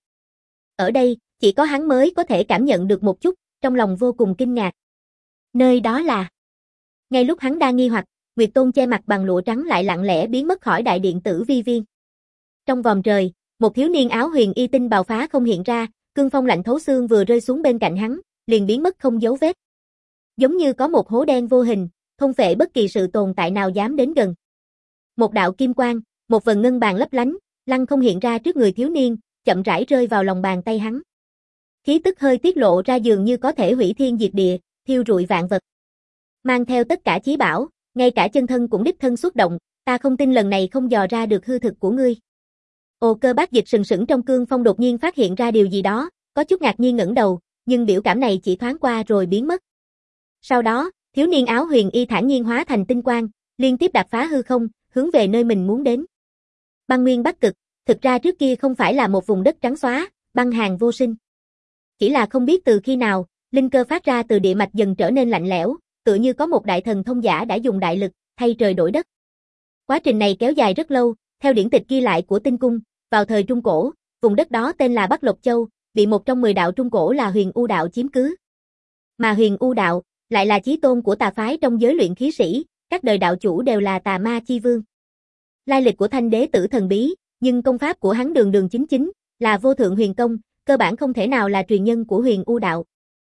Ở đây, chỉ có hắn mới có thể cảm nhận được một chút, trong lòng vô cùng kinh ngạc. Nơi đó là... Ngay lúc hắn đang nghi hoặc, Nguyệt Tôn che mặt bằng lụa trắng lại lặng lẽ biến mất khỏi đại điện Tử Vi Viên. Trong vòng trời, một thiếu niên áo huyền y tinh bào phá không hiện ra, cương phong lạnh thấu xương vừa rơi xuống bên cạnh hắn, liền biến mất không dấu vết. Giống như có một hố đen vô hình, thôn phệ bất kỳ sự tồn tại nào dám đến gần. Một đạo kim quang, một vần ngân bàn lấp lánh, lăng không hiện ra trước người thiếu niên, chậm rãi rơi vào lòng bàn tay hắn. Khí tức hơi tiết lộ ra dường như có thể hủy thiên diệt địa, thiêu rụi vạn vật. Mang theo tất cả chí bảo, ngay cả chân thân cũng đích thân xuất động, ta không tin lần này không dò ra được hư thực của ngươi. Ồ, Cơ Bác Dịch sừng sững trong cương phong đột nhiên phát hiện ra điều gì đó, có chút ngạc nhiên ngẩng đầu, nhưng biểu cảm này chỉ thoáng qua rồi biến mất. Sau đó, thiếu niên áo huyền y thản nhiên hóa thành tinh quang, liên tiếp đạp phá hư không, hướng về nơi mình muốn đến. Băng Nguyên Bắc Cực, thực ra trước kia không phải là một vùng đất trắng xóa, băng hàn vô sinh. Chỉ là không biết từ khi nào, linh cơ phát ra từ địa mạch dần trở nên lạnh lẽo, tựa như có một đại thần thông giả đã dùng đại lực, thay trời đổi đất. Quá trình này kéo dài rất lâu, theo điển tịch ghi lại của Tinh Cung, vào thời Trung Cổ, vùng đất đó tên là Bắc Lộc Châu, bị một trong mười đạo Trung Cổ là Huyền U đạo chiếm cứ. Mà Huyền U đạo, lại là chí tôn của tà phái trong giới luyện khí sĩ, các đời đạo chủ đều là tà ma chi vương. Lai lịch của Thanh đế tử thần bí, nhưng công pháp của hắn đường đường chính chính, là vô thượng huyền công, cơ bản không thể nào là truyền nhân của Huyền U đạo.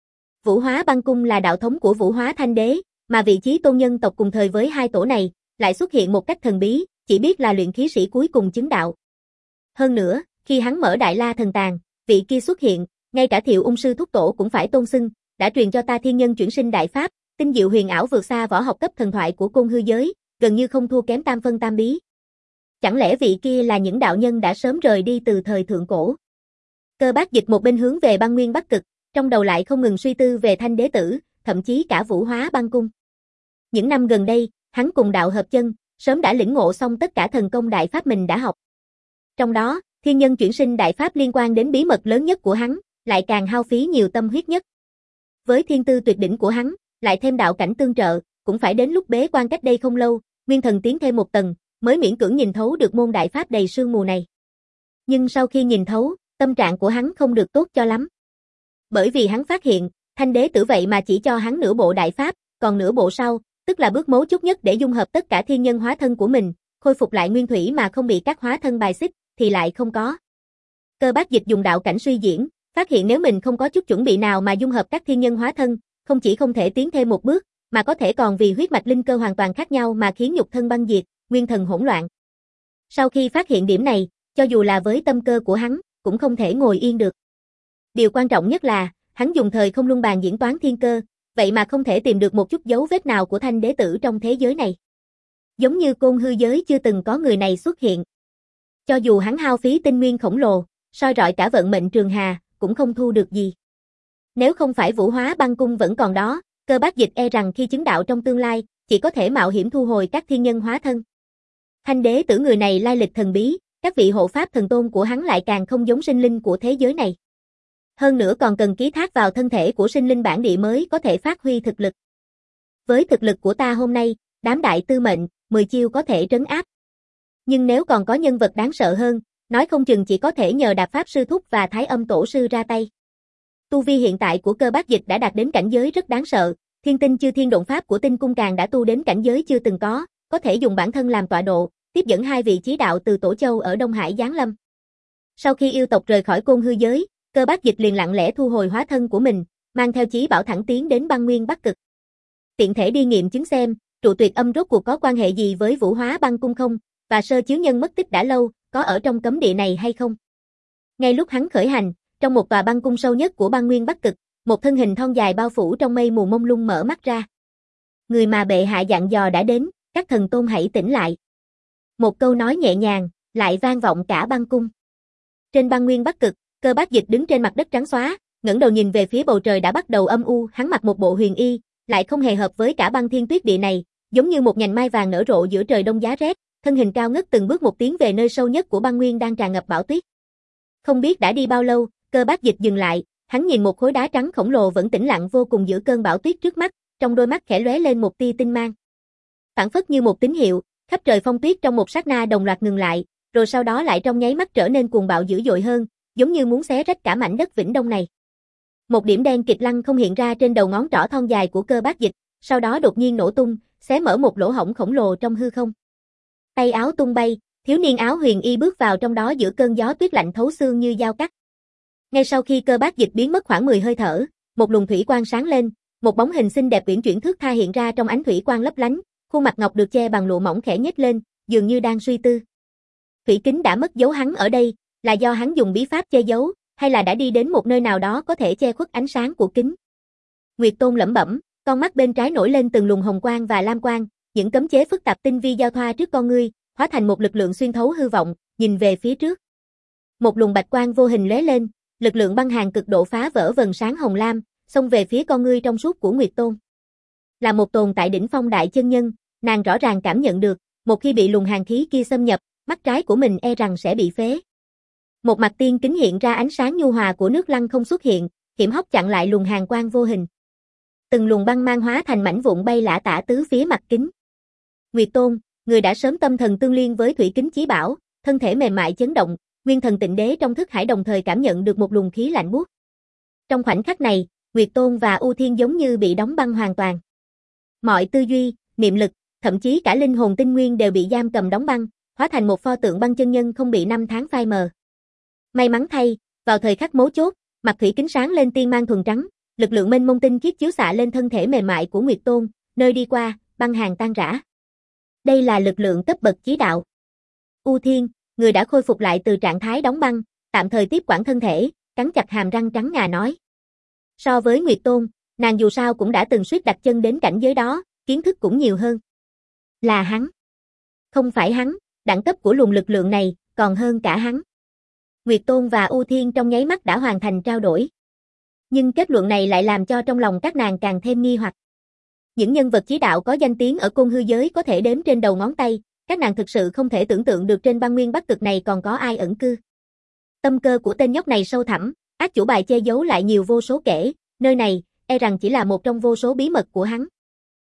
Vũ Hóa Băng Cung là đạo thống của Vũ Hóa Thanh đế, mà vị chí tôn nhân tộc cùng thời với hai tổ này, lại xuất hiện một cách thần bí, chỉ biết là luyện khí sĩ cuối cùng chứng đạo. Hơn nữa, khi hắn mở Đại La Thần Tàng, vị kia xuất hiện, ngay cả Thiệu Ung sư thúc tổ cũng phải tôn xưng, đã truyền cho ta thiên nhân chuyển sinh đại pháp, tinh diệu huyền ảo vượt xa võ học cấp thần thoại của côn hư giới, gần như không thua kém tam phân tam bí. Chẳng lẽ vị kia là những đạo nhân đã sớm rời đi từ thời thượng cổ? Cơ Bác Dịch một bên hướng về băng nguyên Bắc Cực, trong đầu lại không ngừng suy tư về Thanh đế tử, thậm chí cả Vũ Hóa Băng Cung. Những năm gần đây, hắn cùng đạo hợp chân, sớm đã lĩnh ngộ xong tất cả thần công đại pháp mình đã học. Trong đó, thiên nhân chuyển sinh đại pháp liên quan đến bí mật lớn nhất của hắn, lại càng hao phí nhiều tâm huyết nhất. Với thiên tư tuyệt đỉnh của hắn, lại thêm đạo cảnh tương trợ, cũng phải đến lúc bế quan cách đây không lâu, nguyên thần tiến thêm một tầng, mới miễn cưỡng nhìn thấu được môn đại pháp đầy sương mù này. Nhưng sau khi nhìn thấu, tâm trạng của hắn không được tốt cho lắm. Bởi vì hắn phát hiện, Thanh đế tử vậy mà chỉ cho hắn nửa bộ đại pháp, còn nửa bộ sau, tức là bước mấu chốt nhất để dung hợp tất cả thiên nhân hóa thân của mình, khôi phục lại nguyên thủy mà không bị các hóa thân bài xích, thì lại không có. Cơ Bác Dịch dùng đạo cảnh suy diễn, phát hiện nếu mình không có chút chuẩn bị nào mà dung hợp các thiên nhân hóa thân, không chỉ không thể tiến thêm một bước, mà có thể còn vì huyết mạch linh cơ hoàn toàn khác nhau mà khiến nhục thân băng diệt, nguyên thần hỗn loạn. Sau khi phát hiện điểm này, cho dù là với tâm cơ của hắn, cũng không thể ngồi yên được. Điều quan trọng nhất là, hắn dùng thời không luân bàn diễn toán thiên cơ, vậy mà không thể tìm được một chút dấu vết nào của Thanh đế tử trong thế giới này. Giống như côn hư giới chưa từng có người này xuất hiện. Cho dù hắn hao phí tinh nguyên khổng lồ, soi rọi cả vận mệnh trường hà, cũng không thu được gì. Nếu không phải Vũ Hóa Băng Cung vẫn còn đó, Cơ Bác Dịch e rằng khi chứng đạo trong tương lai, chỉ có thể mạo hiểm thu hồi các thiên nhân hóa thân. Thanh đế tử người này lai lịch thần bí, các vị hộ pháp thần tôn của hắn lại càng không giống sinh linh của thế giới này. Hơn nữa còn cần ký thác vào thân thể của sinh linh bản địa mới có thể phát huy thực lực. Với thực lực của ta hôm nay, đám đại tư mệnh, mười chiêu có thể trấn áp. Nhưng nếu còn có nhân vật đáng sợ hơn, nói không chừng chỉ có thể nhờ Đạp Pháp Sư Thúc và Thái Âm Tổ Sư ra tay. Tu vi hiện tại của Cơ Bác Dịch đã đạt đến cảnh giới rất đáng sợ, Thiên Tinh Chư Thiên Độn Pháp của Tinh Cung càng đã tu đến cảnh giới chưa từng có, có thể dùng bản thân làm tọa độ, tiếp dẫn hai vị chí đạo từ Tổ Châu ở Đông Hải giáng lâm. Sau khi yêu tộc rời khỏi Côn Hư giới, Cơ Bác Dịch liền lặng lẽ thu hồi hóa thân của mình, mang theo chí bảo thẳng tiến đến băng nguyên Bắc Cực. Tiện thể đi nghiệm chứng xem, trụ tuyệt âm rốt cuộc có quan hệ gì với Vũ Hóa Băng Cung không, và sơ chiếu nhân mất tích đã lâu, có ở trong cấm địa này hay không. Ngay lúc hắn khởi hành, trong một tòa băng cung sâu nhất của băng nguyên Bắc Cực, một thân hình thon dài bao phủ trong mây mù mông lung mở mắt ra. Người mà bệ hạ dặn dò đã đến, các thần tôn hãy tỉnh lại. Một câu nói nhẹ nhàng, lại vang vọng cả băng cung. Trên băng nguyên Bắc Cực, Cơ Bác Dịch đứng trên mặt đất trắng xóa, ngẩng đầu nhìn về phía bầu trời đã bắt đầu âm u, hắn mặc một bộ huyền y, lại không hề hợp với cả băng thiên tuyết địa này, giống như một nhành mai vàng nở rộ giữa trời đông giá rét, thân hình cao ngất từng bước một tiến về nơi sâu nhất của băng nguyên đang tràn ngập bão tuyết. Không biết đã đi bao lâu, Cơ Bác Dịch dừng lại, hắn nhìn một khối đá trắng khổng lồ vẫn tĩnh lặng vô cùng giữa cơn bão tuyết trước mắt, trong đôi mắt khẽ lóe lên một tia tinh mang. Phảng phất như một tín hiệu, khắp trời phong tuyết trong một sát na đồng loạt ngừng lại, rồi sau đó lại trong nháy mắt trở nên cuồng bạo dữ dội hơn, giống như muốn xé rách cả mảnh đất Vĩnh Đông này. Một điểm đen kịch lăng không hiện ra trên đầu ngón trỏ thon dài của Cơ Bác Dịch, sau đó đột nhiên nổ tung, xé mở một lỗ hổng khổng lồ trong hư không. Tay áo tung bay, thiếu niên áo huyền y bước vào trong đó giữa cơn gió tuyết lạnh thấu xương như dao cắt. Ngay sau khi Cơ Bác Dịch biến mất khoảng mười hơi thở, một luồng thủy quang sáng lên, một bóng hình xinh đẹp uyển chuyển thướt tha hiện ra trong ánh thủy quang lấp lánh, khuôn mặt ngọc được che bằng lụa mỏng khẽ nhếch lên, dường như đang suy tư. Thủy Kính đã mất dấu hắn ở đây, là do hắn dùng bí pháp che giấu, hay là đã đi đến một nơi nào đó có thể che khuất ánh sáng của kính. Nguyệt Tôn lẩm bẩm, con mắt bên trái nổi lên từng luồng hồng quang và lam quang, những cấm chế phức tạp tinh vi giao thoa trước con ngươi, hóa thành một lực lượng xuyên thấu hư vọng, nhìn về phía trước. Một luồng bạch quang vô hình lóe lên, lực lượng băng hàn cực độ phá vỡ vầng sáng hồng lam, xông về phía con ngươi trong suốt của Nguyệt Tôn. Là một tồn tại đỉnh phong đại chân nhân, nàng rõ ràng cảm nhận được, một khi bị luồng hàn khí kia xâm nhập, mắt trái của mình e rằng sẽ bị phế. Một mặt tiên kính hiện ra ánh sáng nhu hòa của nước lăng không xuất hiện, hiểm hóc chặn lại luồng hàn quang vô hình. Từng luồng băng mang hóa thành mảnh vụn bay lả tả tứ phía mặt kính. Nguyệt Tôn, người đã sớm tâm thần tương liên với thủy kính chí bảo, thân thể mềm mại chấn động, nguyên thần tịnh đế trong thức hải đồng thời cảm nhận được một luồng khí lạnh buốt. Trong khoảnh khắc này, Nguyệt Tôn và U Thiên giống như bị đóng băng hoàn toàn. Mọi tư duy, niệm lực, thậm chí cả linh hồn tinh nguyên đều bị giam cầm đóng băng, hóa thành một pho tượng băng chân nhân không bị năm tháng phai mờ. May mắn thay, vào thời khắc mấu chốt, mặt thủy kính sáng lên tiên mang thuần trắng, lực lượng mênh mông tinh khiết chiếu xạ lên thân thể mềm mại của Nguyệt Tôn, nơi đi qua, băng hàn tan rã. Đây là lực lượng cấp bậc chí đạo. U Thiên, người đã khôi phục lại từ trạng thái đóng băng, tạm thời tiếp quản thân thể, cắn chặt hàm răng trắng ngà nói. So với Nguyệt Tôn, nàng dù sao cũng đã từng suýt đặt chân đến cảnh giới đó, kiến thức cũng nhiều hơn. Là hắn. Không phải hắn, đẳng cấp của luồng lực lượng này, còn hơn cả hắn. Nguyệt Tôn và U Thiên trong nháy mắt đã hoàn thành trao đổi. Nhưng kết luận này lại làm cho trong lòng các nàng càng thêm nghi hoặc. Những nhân vật chí đạo có danh tiếng ở Côn Hư giới có thể đếm trên đầu ngón tay, các nàng thực sự không thể tưởng tượng được trên băng nguyên Bắc Cực này còn có ai ẩn cư. Tâm cơ của tên nhóc này sâu thẳm, ác chủ bài che giấu lại nhiều vô số kể, nơi này, e rằng chỉ là một trong vô số bí mật của hắn.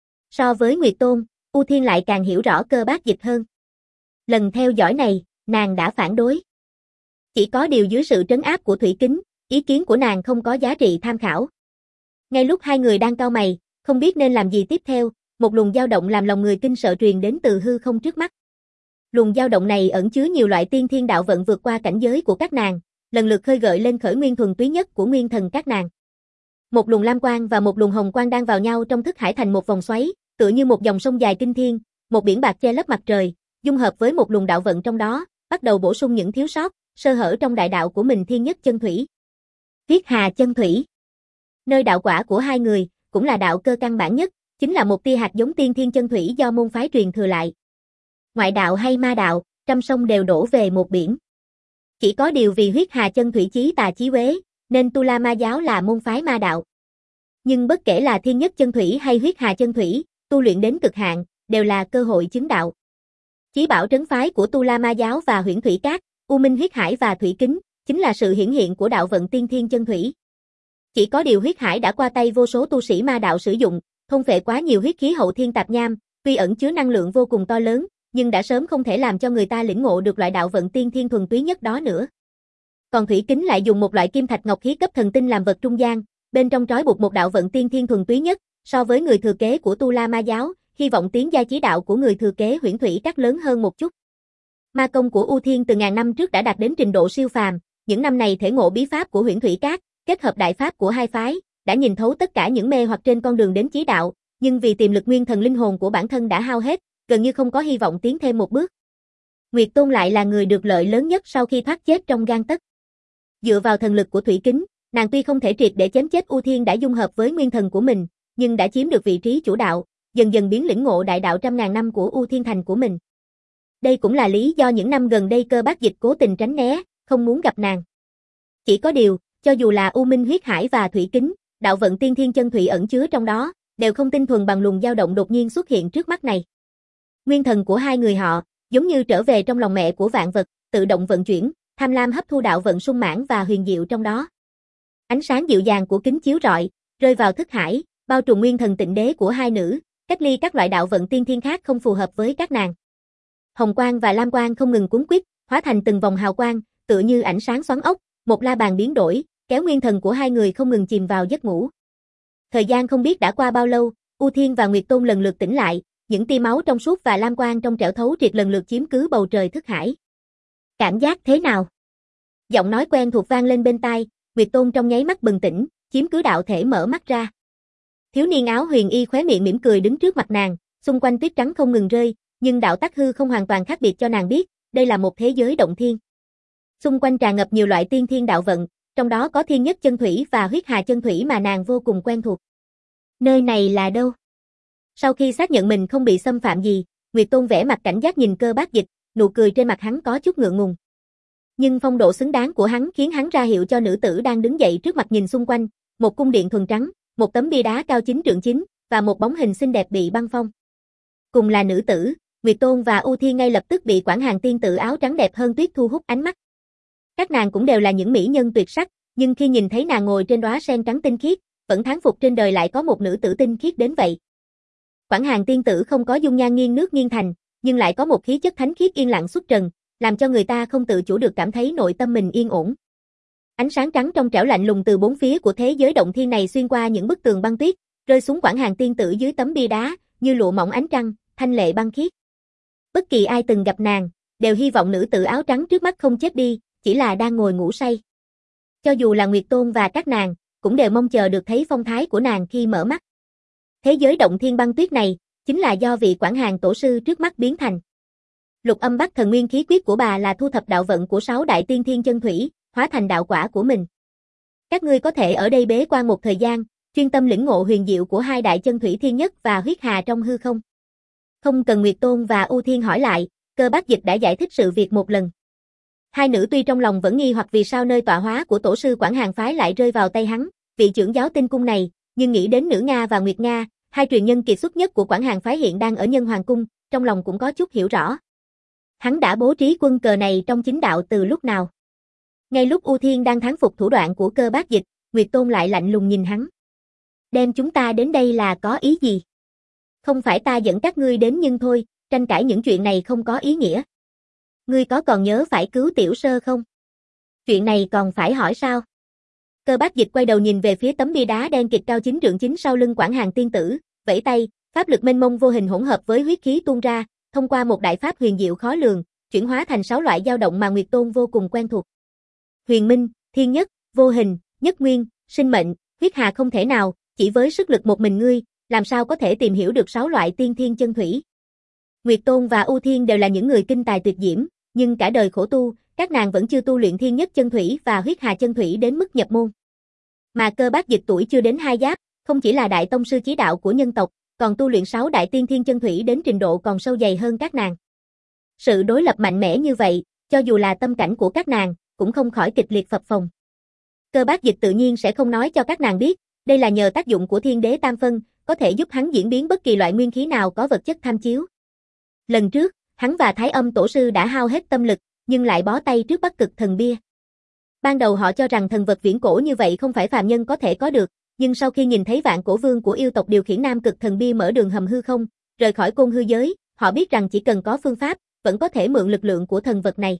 So với Nguyệt Tôn, U Thiên lại càng hiểu rõ Cơ Bác Dịch hơn. Lần theo dõi này, nàng đã phản đối. Chỉ có điều dưới sự trấn áp của thủy kính, ý kiến của nàng không có giá trị tham khảo. Ngay lúc hai người đang cau mày, không biết nên làm gì tiếp theo, một luồng dao động làm lòng người kinh sợ truyền đến từ hư không trước mắt. Luồng dao động này ẩn chứa nhiều loại tiên thiên đạo vận vượt qua cảnh giới của các nàng, lần lượt khơi gợi lên khởi nguyên thuần túy nhất của nguyên thần các nàng. Một luồng lam quang và một luồng hồng quang đang vào nhau trong thức hải thành một vòng xoáy, tựa như một dòng sông dài kinh thiên, một biển bạc che lấp mặt trời, dung hợp với một luồng đạo vận trong đó, bắt đầu bổ sung những thiếu sót, sơ hở trong đại đạo của mình thiên nhất chân thủy. Huyết Hà chân thủy. Nơi đạo quả của hai người, cũng là đạo cơ căn bản nhất, chính là một tia hạt giống tiên thiên chân thủy do môn phái truyền thừa lại. Ngoại đạo hay ma đạo, trăm sông đều đổ về một biển. Chỉ có điều vì Huyết Hà chân thủy chí tà chí uế, nên Tu La Ma giáo là môn phái ma đạo. Nhưng bất kể là Thiên Nhất Chân Thủy hay Huyết Hà Chân Thủy, tu luyện đến cực hạn, đều là cơ hội chứng đạo. Chí bảo trấn phái của Tu La Ma giáo và Huyễn Thủy Các, U Minh Huyết Hải và Thủy Kính, chính là sự hiển hiện của đạo vận tiên thiên chân thủy. Chỉ có điều huyết hải đã qua tay vô số tu sĩ ma đạo sử dụng, thôn phệ quá nhiều huyết khí hậu thiên tạp nham, tuy ẩn chứa năng lượng vô cùng to lớn, nhưng đã sớm không thể làm cho người ta lĩnh ngộ được loại đạo vận tiên thiên thuần túy nhất đó nữa. Còn Thủy Kính lại dùng một loại kim thạch ngọc khí cấp thần tinh làm vật trung gian, bên trong trói buộc một đạo vận tiên thiên thuần túy nhất, so với người thừa kế của Tu La Ma giáo, hy vọng tiến gia chí đạo của người thừa kế Huyễn Thủy Các lớn hơn một chút. Ma công của U Thiên từ ngàn năm trước đã đạt đến trình độ siêu phàm, những năm này thể ngộ bí pháp của Huyễn Thủy Các, kết hợp đại pháp của hai phái, đã nhìn thấu tất cả những mê hoặc trên con đường đến chí đạo, nhưng vì tiềm lực nguyên thần linh hồn của bản thân đã hao hết, gần như không có hy vọng tiến thêm một bước. Nguyệt Tôn lại là người được lợi lớn nhất sau khi thoát chết trong gang tấc. Dựa vào thần lực của Thủy Kính, nàng tuy không thể triệt để chém chết U Thiên đã dung hợp với nguyên thần của mình, nhưng đã chiếm được vị trí chủ đạo, dần dần biến lĩnh ngộ đại đạo trăm ngàn năm của U Thiên thành của mình. Đây cũng là lý do những năm gần đây Cơ Bác Dịch cố tình tránh né, không muốn gặp nàng. Chỉ có điều, cho dù là U Minh Huyết Hải và Thủy Kính, đạo vận tiên thiên chân thủy ẩn chứa trong đó, đều không tinh thuần bằng luồng dao động đột nhiên xuất hiện trước mắt này. Nguyên thần của hai người họ, giống như trở về trong lòng mẹ của vạn vật, tự động vận chuyển, tham lam hấp thu đạo vận sung mãn và huyền diệu trong đó. Ánh sáng dịu dàng của kính chiếu rọi, rơi vào thức hải, bao trùm nguyên thần tịnh đế của hai nữ, cách ly các loại đạo vận tiên thiên khác không phù hợp với các nàng. Hồng quang và lam quang không ngừng cuốn quýt, hóa thành từng vòng hào quang, tựa như ánh sáng xoắn ốc, một la bàn biến đổi, kéo nguyên thần của hai người không ngừng chìm vào giấc ngủ. Thời gian không biết đã qua bao lâu, U Thiên và Nguyệt Tôn lần lượt tỉnh lại, những tia máu trong suốt và lam quang trong trẻo thấu triệt lần lượt chiếm cứ bầu trời thức hải. Cảm giác thế nào? Giọng nói quen thuộc vang lên bên tai, Nguyệt Tôn trong nháy mắt bừng tỉnh, chiếm cứ đạo thể mở mắt ra. Thiếu niên áo huyền y khóe miệng mỉm cười đứng trước mặt nàng, xung quanh tuyết trắng không ngừng rơi, nhưng đạo tắc hư không hoàn toàn khác biệt cho nàng biết, đây là một thế giới động thiên. Xung quanh tràn ngập nhiều loại tiên thiên đạo vận, trong đó có Thiên Nhất Chân Thủy và Huyết Hà Chân Thủy mà nàng vô cùng quen thuộc. Nơi này là đâu? Sau khi xác nhận mình không bị xâm phạm gì, Nguyệt Tôn vẻ mặt cảnh giác nhìn Cơ Bác Dịch, nụ cười trên mặt hắn có chút ngượng ngùng. Nhưng phong độ xứng đáng của hắn khiến hắn ra hiệu cho nữ tử đang đứng dậy trước mặt nhìn xung quanh, một cung điện thuần trắng, một tấm bia đá cao chín trượng chín, và một bóng hình xinh đẹp bị băng phong. Cùng là nữ tử, Nguyệt Tôn và U Thiên ngay lập tức bị quản hàng tiên tử áo trắng đẹp hơn tuyết thu hút ánh mắt. Các nàng cũng đều là những mỹ nhân tuyệt sắc, nhưng khi nhìn thấy nàng ngồi trên đóa sen trắng tinh khiết, vẫn thán phục trên đời lại có một nữ tử tinh khiết đến vậy. Quản hàng tiên tử không có dung nhan nghiêng nước nghiêng thành, nhưng lại có một khí chất thánh khiết yên lặng xuất trần, làm cho người ta không tự chủ được cảm thấy nội tâm mình yên ổn. Ánh sáng trắng trong trẻo lạnh lùng từ bốn phía của thế giới động thiên này xuyên qua những bức tường băng tuyết, rơi xuống quản hàng tiên tử dưới tấm bia đá, như lụa mỏng ánh trăng, thanh lệ băng khiết. Bất kỳ ai từng gặp nàng, đều hy vọng nữ tử áo trắng trước mắt không chết đi, chỉ là đang ngồi ngủ say. Cho dù là Nguyệt Tôn và các nàng, cũng đều mong chờ được thấy phong thái của nàng khi mở mắt. Thế giới động thiên băng tuyết này, chính là do vị quản hàng tổ sư trước mắt biến thành. Lục âm bắc thần nguyên khí quyết của bà là thu thập đạo vận của sáu đại tiên thiên chân thủy, hóa thành đạo quả của mình. Các ngươi có thể ở đây bế quan một thời gian, chuyên tâm lĩnh ngộ huyền diệu của hai đại chân thủy Thiên Nhất và Huyết Hà trong hư không. Không cần Nguyệt Tôn và U Thiên hỏi lại, Cơ Bác Dịch đã giải thích sự việc một lần. Hai nữ tuy trong lòng vẫn nghi hoặc vì sao nơi tọa hóa của tổ sư quản hàng phái lại rơi vào tay hắn, vị trưởng giáo tinh cung này, nhưng nghĩ đến Nữ Nga và Nguyệt Nga, hai truyền nhân kiệt xuất nhất của quản hàng phái hiện đang ở Nhân Hoàng cung, trong lòng cũng có chút hiểu rõ. Hắn đã bố trí quân cờ này trong chính đạo từ lúc nào? Ngay lúc U Thiên đang thán phục thủ đoạn của Cơ Bác Dịch, Nguyệt Tôn lại lạnh lùng nhìn hắn. Đem chúng ta đến đây là có ý gì? Không phải ta dẫn các ngươi đến nhưng thôi, tranh cãi những chuyện này không có ý nghĩa. Ngươi có còn nhớ phải cứu tiểu sơ không? Chuyện này còn phải hỏi sao? Cơ Bác Dịch quay đầu nhìn về phía tấm bia đá đen kịt cao chín trượng chín sau lưng quản hàng tiên tử, vẫy tay, pháp lực mênh mông vô hình hỗn hợp với huyết khí tuôn ra, thông qua một đại pháp huyền diệu khó lường, chuyển hóa thành sáu loại dao động mà Nguyệt Tôn vô cùng quen thuộc. Huyền minh, thiên nhất, vô hình, nhất nguyên, sinh mệnh, huyết hà không thể nào, chỉ với sức lực một mình ngươi, làm sao có thể tìm hiểu được sáu loại tiên thiên chân thủy. Nguyệt Tôn và U Thiên đều là những người kinh tài tuyệt diễm, nhưng cả đời khổ tu, các nàng vẫn chưa tu luyện thiên nhất chân thủy và huyết hà chân thủy đến mức nhập môn. Mà Cơ Bác Dịch tuổi chưa đến hai giáp, không chỉ là đại tông sư chí đạo của nhân tộc, còn tu luyện sáu đại tiên thiên chân thủy đến trình độ còn sâu dày hơn các nàng. Sự đối lập mạnh mẽ như vậy, cho dù là tâm cảnh của các nàng, cũng không khỏi kịch liệt phập phồng. Cơ Bác Dịch tự nhiên sẽ không nói cho các nàng biết, đây là nhờ tác dụng của Thiên Đế Tam Phân, có thể giúp hắn diễn biến bất kỳ loại nguyên khí nào có vật chất tham chiếu. Lần trước, hắn và Thái Âm Tổ sư đã hao hết tâm lực, nhưng lại bó tay trước Bắc Cực Thần Bia. Ban đầu họ cho rằng thần vật viễn cổ như vậy không phải phàm nhân có thể có được, nhưng sau khi nhìn thấy Vạn Cổ Vương của yêu tộc điều khiển Nam Cực Thần Bia mở đường hầm hư không, rời khỏi côn hư giới, họ biết rằng chỉ cần có phương pháp, vẫn có thể mượn lực lượng của thần vật này.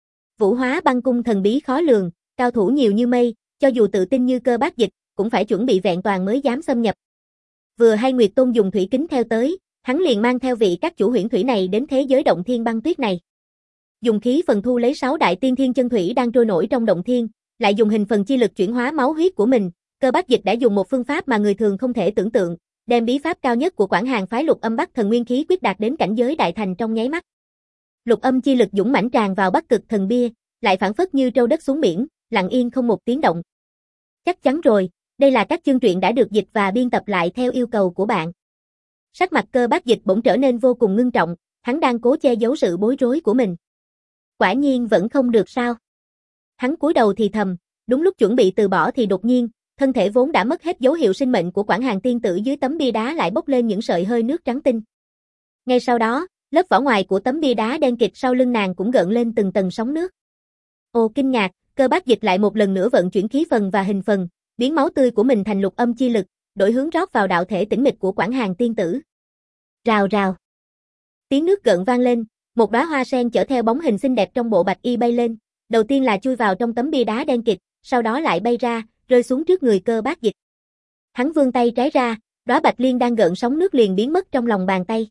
Vũ Hóa Băng Cung thần bí khó lường, cao thủ nhiều như mây, cho dù tự tin như Cơ Bác Dịch, cũng phải chuẩn bị vẹn toàn mới dám xâm nhập. Vừa hay Nguyệt Tôn dùng thủy kính theo tới, hắn liền mang theo vị các chủ huyễn thủy này đến thế giới động thiên băng tuyết này. Dùng khí phần thu lấy sáu đại tiên thiên chân thủy đang trôi nổi trong động thiên, lại dùng hình phần chi lực chuyển hóa máu huyết của mình, Cơ Bác Dịch đã dùng một phương pháp mà người thường không thể tưởng tượng, đem bí pháp cao nhất của Quảng Hàn phái Lục Âm Bắc Thần Nguyên Khí quyết đạt đến cảnh giới đại thành trong nháy mắt. Lục âm chi lực dũng mãnh tràn vào Bắc Cực Thần Bia, lại phảng phất như trâu đất xuống biển, lặng yên không một tiếng động. Chắc chắn rồi, đây là các chương truyện đã được dịch và biên tập lại theo yêu cầu của bạn. Sắc mặt Cơ Bác Dịch bỗng trở nên vô cùng ngưng trọng, hắn đang cố che giấu sự bối rối của mình. Quả nhiên vẫn không được sao? Hắn cúi đầu thì thầm, đúng lúc chuẩn bị từ bỏ thì đột nhiên, thân thể vốn đã mất hết dấu hiệu sinh mệnh của Quảng Hàn tiên tử dưới tấm bia đá lại bốc lên những sợi hơi nước trắng tinh. Ngay sau đó, lớp vỏ ngoài của tấm bia đá đen kịt sau lưng nàng cũng gợn lên từng tầng sóng nước. Ồ kinh ngạc, Cơ Bác Dịch lại một lần nữa vận chuyển khí phần và hình phần, biến máu tươi của mình thành lục âm chi lực, đổi hướng rót vào đạo thể tĩnh mịch của Quảng Hàn tiên tử. Rào rào. Tiếng nước gợn vang lên, một đóa hoa sen chở theo bóng hình xinh đẹp trong bộ bạch y bay lên, đầu tiên là chui vào trong tấm bia đá đen kịt, sau đó lại bay ra, rơi xuống trước người Cơ Bác Dịch. Hắn vươn tay trái ra, đóa bạch liên đang gợn sóng nước liền biến mất trong lòng bàn tay.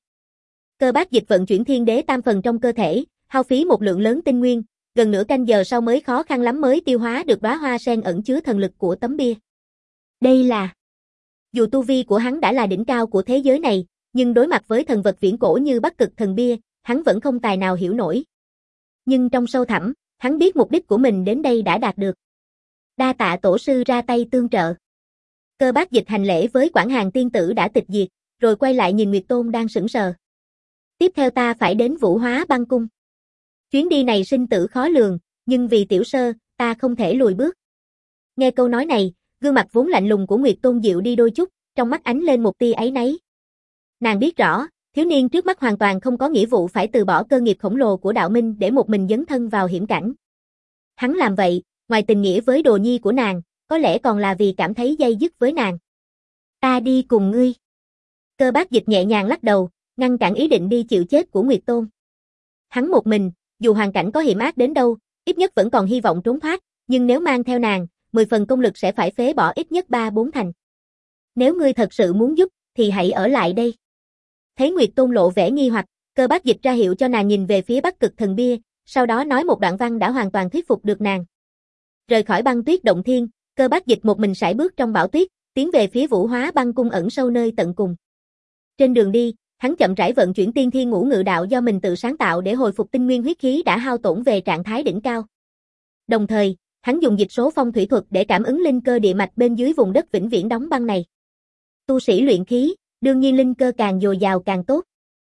Cơ Bác Dịch vận chuyển Thiên Đế Tam Phần trong cơ thể, hao phí một lượng lớn tinh nguyên, gần nửa canh giờ sau mới khó khăn lắm mới tiêu hóa được đóa hoa sen ẩn chứa thần lực của tấm bia. Đây là... Dù tu vi của hắn đã là đỉnh cao của thế giới này, nhưng đối mặt với thần vật viễn cổ như Bắc Cực Thần Bia, hắn vẫn không tài nào hiểu nổi. Nhưng trong sâu thẳm, hắn biết mục đích của mình đến đây đã đạt được. Đa tạ tổ sư ra tay tương trợ. Cơ Bác Dịch hành lễ với Quảng Hàn tiên tử đã tịch diệt, rồi quay lại nhìn Nguyệt Tôn đang sững sờ. Tiếp theo ta phải đến Vũ Hóa Băng Cung. Chuyến đi này sinh tử khó lường, nhưng vì tiểu sơ, ta không thể lùi bước. Nghe câu nói này, gương mặt vốn lạnh lùng của Nguyệt Tôn dịu đi đôi chút, trong mắt ánh lên một tia áy náy. Nàng biết rõ, thiếu niên trước mắt hoàn toàn không có nghĩa vụ phải từ bỏ cơ nghiệp khổng lồ của đạo minh để một mình dấn thân vào hiểm cảnh. Hắn làm vậy, ngoài tình nghĩa với đồ nhi của nàng, có lẽ còn là vì cảm thấy day dứt với nàng. Ta đi cùng ngươi. Cơ Bác Dịch nhẹ nhàng lắc đầu, ngăn cản ý định đi chịu chết của Nguyệt Tôn. Hắn một mình, dù hoàn cảnh có hiểm ác đến đâu, ít nhất vẫn còn hy vọng trốn thoát, nhưng nếu mang theo nàng, mười phần công lực sẽ phải phế bỏ ít nhất ba bốn thành. Nếu ngươi thật sự muốn giúp, thì hãy ở lại đây. Thấy Nguyệt Tôn lộ vẻ nghi hoặc, Cơ Bác Dịch ra hiệu cho nàng nhìn về phía Bắc Cực Thần Bia, sau đó nói một đoạn văn đã hoàn toàn thuyết phục được nàng. Rời khỏi băng tuyết động thiên, Cơ Bác Dịch một mình sải bước trong bão tuyết, tiến về phía Vũ Hóa Băng Cung ẩn sâu nơi tận cùng. Trên đường đi, hắn chậm rãi vận chuyển Tiên Thiên Ngũ Ngự Đạo do mình tự sáng tạo để hồi phục tinh nguyên huyết khí đã hao tổn về trạng thái đỉnh cao. Đồng thời, hắn dùng dịch số phong thủy thuật để cảm ứng linh cơ địa mạch bên dưới vùng đất vĩnh viễn đóng băng này. Tu sĩ luyện khí, đương nhiên linh cơ càng dồi dào càng tốt.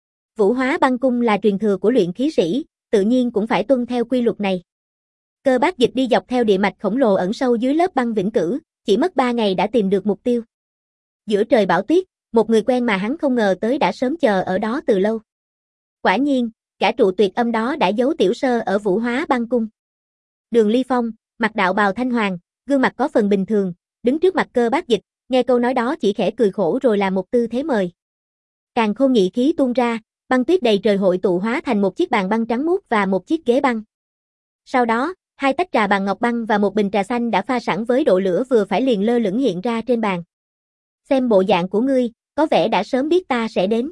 Vũ Hóa Băng Cung là truyền thừa của luyện khí sĩ, tự nhiên cũng phải tuân theo quy luật này. Cơ Bác Dịch đi dọc theo địa mạch khổng lồ ẩn sâu dưới lớp băng vĩnh cửu, chỉ mất ba ngày đã tìm được mục tiêu. Giữa trời bão tuyết, một người quen mà hắn không ngờ tới đã sớm chờ ở đó từ lâu. Quả nhiên, cả trụ tuyệt âm đó đã giấu tiểu sơ ở Vũ Hóa Băng Cung. Đường Ly Phong, mặc đạo bào thanh hoàng, gương mặt có phần bình thường, đứng trước mặt Cơ Bác Dịch, nghe câu nói đó chỉ khẽ cười khổ rồi làm một tư thế mời. Càng khôn nghị khí tuôn ra, băng tuyết đầy trời hội tụ hóa thành một chiếc bàn băng trắng muốt và một chiếc ghế băng. Sau đó, hai tách trà bằng ngọc băng và một bình trà xanh đã pha sẵn với độ lửa vừa phải liền lơ lửng hiện ra trên bàn. Xem bộ dạng của ngươi, có vẻ đã sớm biết ta sẽ đến.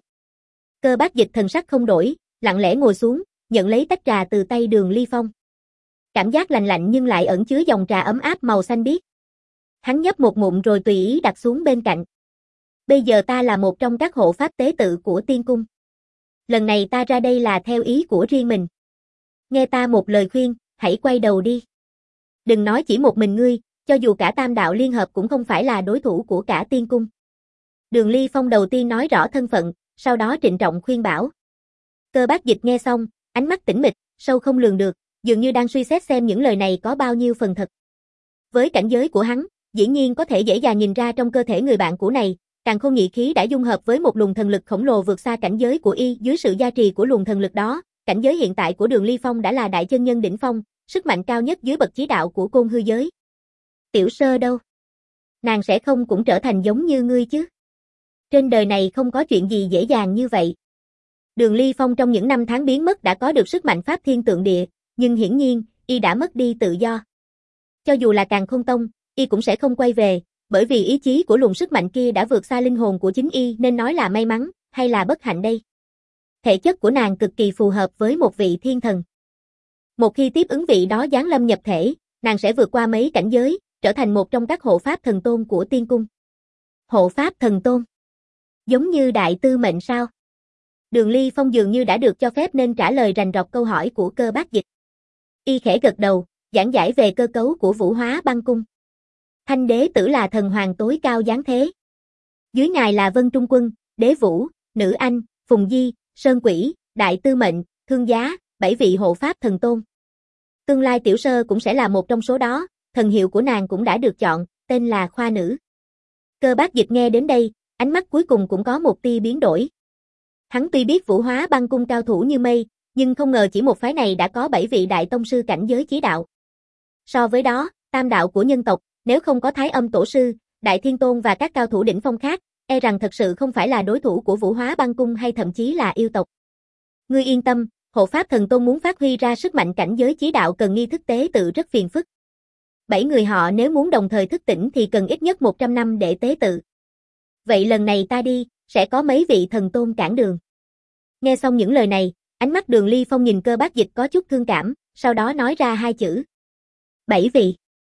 Cơ Bác Dịch thần sắc không đổi, lặng lẽ ngồi xuống, nhận lấy tách trà từ tay Đường Ly Phong. Cảm giác lạnh lạnh nhưng lại ẩn chứa dòng trà ấm áp màu xanh biếc. Hắn nhấp một ngụm rồi tùy ý đặt xuống bên cạnh. Bây giờ ta là một trong các hộ pháp tế tự của tiên cung. Lần này ta ra đây là theo ý của riêng mình. Nghe ta một lời khuyên, hãy quay đầu đi. Đừng nói chỉ một mình ngươi, cho dù cả tam đạo liên hợp cũng không phải là đối thủ của cả tiên cung. Đường Ly Phong đầu tiên nói rõ thân phận, sau đó trịnh trọng khuyên bảo. Cơ Bác Dịch nghe xong, ánh mắt tĩnh mịch, sâu không lường được, dường như đang suy xét xem những lời này có bao nhiêu phần thật. Với cảnh giới của hắn, dĩ nhiên có thể dễ dàng nhìn ra trong cơ thể người bạn cũ này, Càn Khôn Nhị Khí đã dung hợp với một luồng thần lực khổng lồ vượt xa cảnh giới của y, dưới sự gia trì của luồng thần lực đó, cảnh giới hiện tại của Đường Ly Phong đã là đại chân nhân đỉnh phong, sức mạnh cao nhất dưới bậc chí đạo của Côn Hư giới. Tiểu Sơ đâu? Nàng sẽ không cũng trở thành giống như ngươi chứ? Trên đời này không có chuyện gì dễ dàng như vậy. Đường Ly Phong trong những năm tháng biến mất đã có được sức mạnh pháp thiên tượng địa, nhưng hiển nhiên, y đã mất đi tự do. Cho dù là Càn Khôn Tông, y cũng sẽ không quay về, bởi vì ý chí của luồng sức mạnh kia đã vượt xa linh hồn của chính y, nên nói là may mắn, hay là bất hạnh đây. Thể chất của nàng cực kỳ phù hợp với một vị thiên thần. Một khi tiếp ứng vị đó giáng lâm nhập thể, nàng sẽ vượt qua mấy cảnh giới, trở thành một trong các hộ pháp thần tôn của tiên cung. Hộ pháp thần tôn? Giống như đại tư mệnh sao? Đường Ly Phong dường như đã được cho phép nên trả lời rành rọt câu hỏi của Cơ Bác Dịch. Y khẽ gật đầu, giảng giải về cơ cấu của Vũ Hóa Băng Cung. Thanh đế tử là thần hoàng tối cao giáng thế. Dưới ngài là Vân Trung Quân, Đế Vũ, Nữ Anh, Phùng Di, Sơn Quỷ, Đại Tư Mệnh, Thương Giá, bảy vị hộ pháp thần tôn. Tương lai Tiểu Sơ cũng sẽ là một trong số đó, thần hiệu của nàng cũng đã được chọn, tên là Khoa Nữ. Cơ Bác Dịch nghe đến đây, ánh mắt cuối cùng cũng có một tia biến đổi. Hắn tuy biết Vũ Hóa Băng Cung cao thủ như mây, nhưng không ngờ chỉ một phái này đã có bảy vị đại tông sư cảnh giới chí đạo. So với đó, tam đạo của nhân tộc, nếu không có Thái Âm Tổ Sư, Đại Thiên Tôn và các cao thủ đỉnh phong khác, e rằng thật sự không phải là đối thủ của Vũ Hóa Băng Cung hay thậm chí là yêu tộc. Ngươi yên tâm, hộ pháp thần tôn muốn phát huy ra sức mạnh cảnh giới chí đạo cần nghi thức tế tự rất phiền phức. Bảy người họ nếu muốn đồng thời thức tỉnh thì cần ít nhất một trăm năm để tế tự. Vậy lần này ta đi, sẽ có mấy vị thần tôn cản đường. Nghe xong những lời này, ánh mắt Đường Ly Phong nhìn Cơ Bác Dịch có chút thương cảm, sau đó nói ra hai chữ. Bảy vị.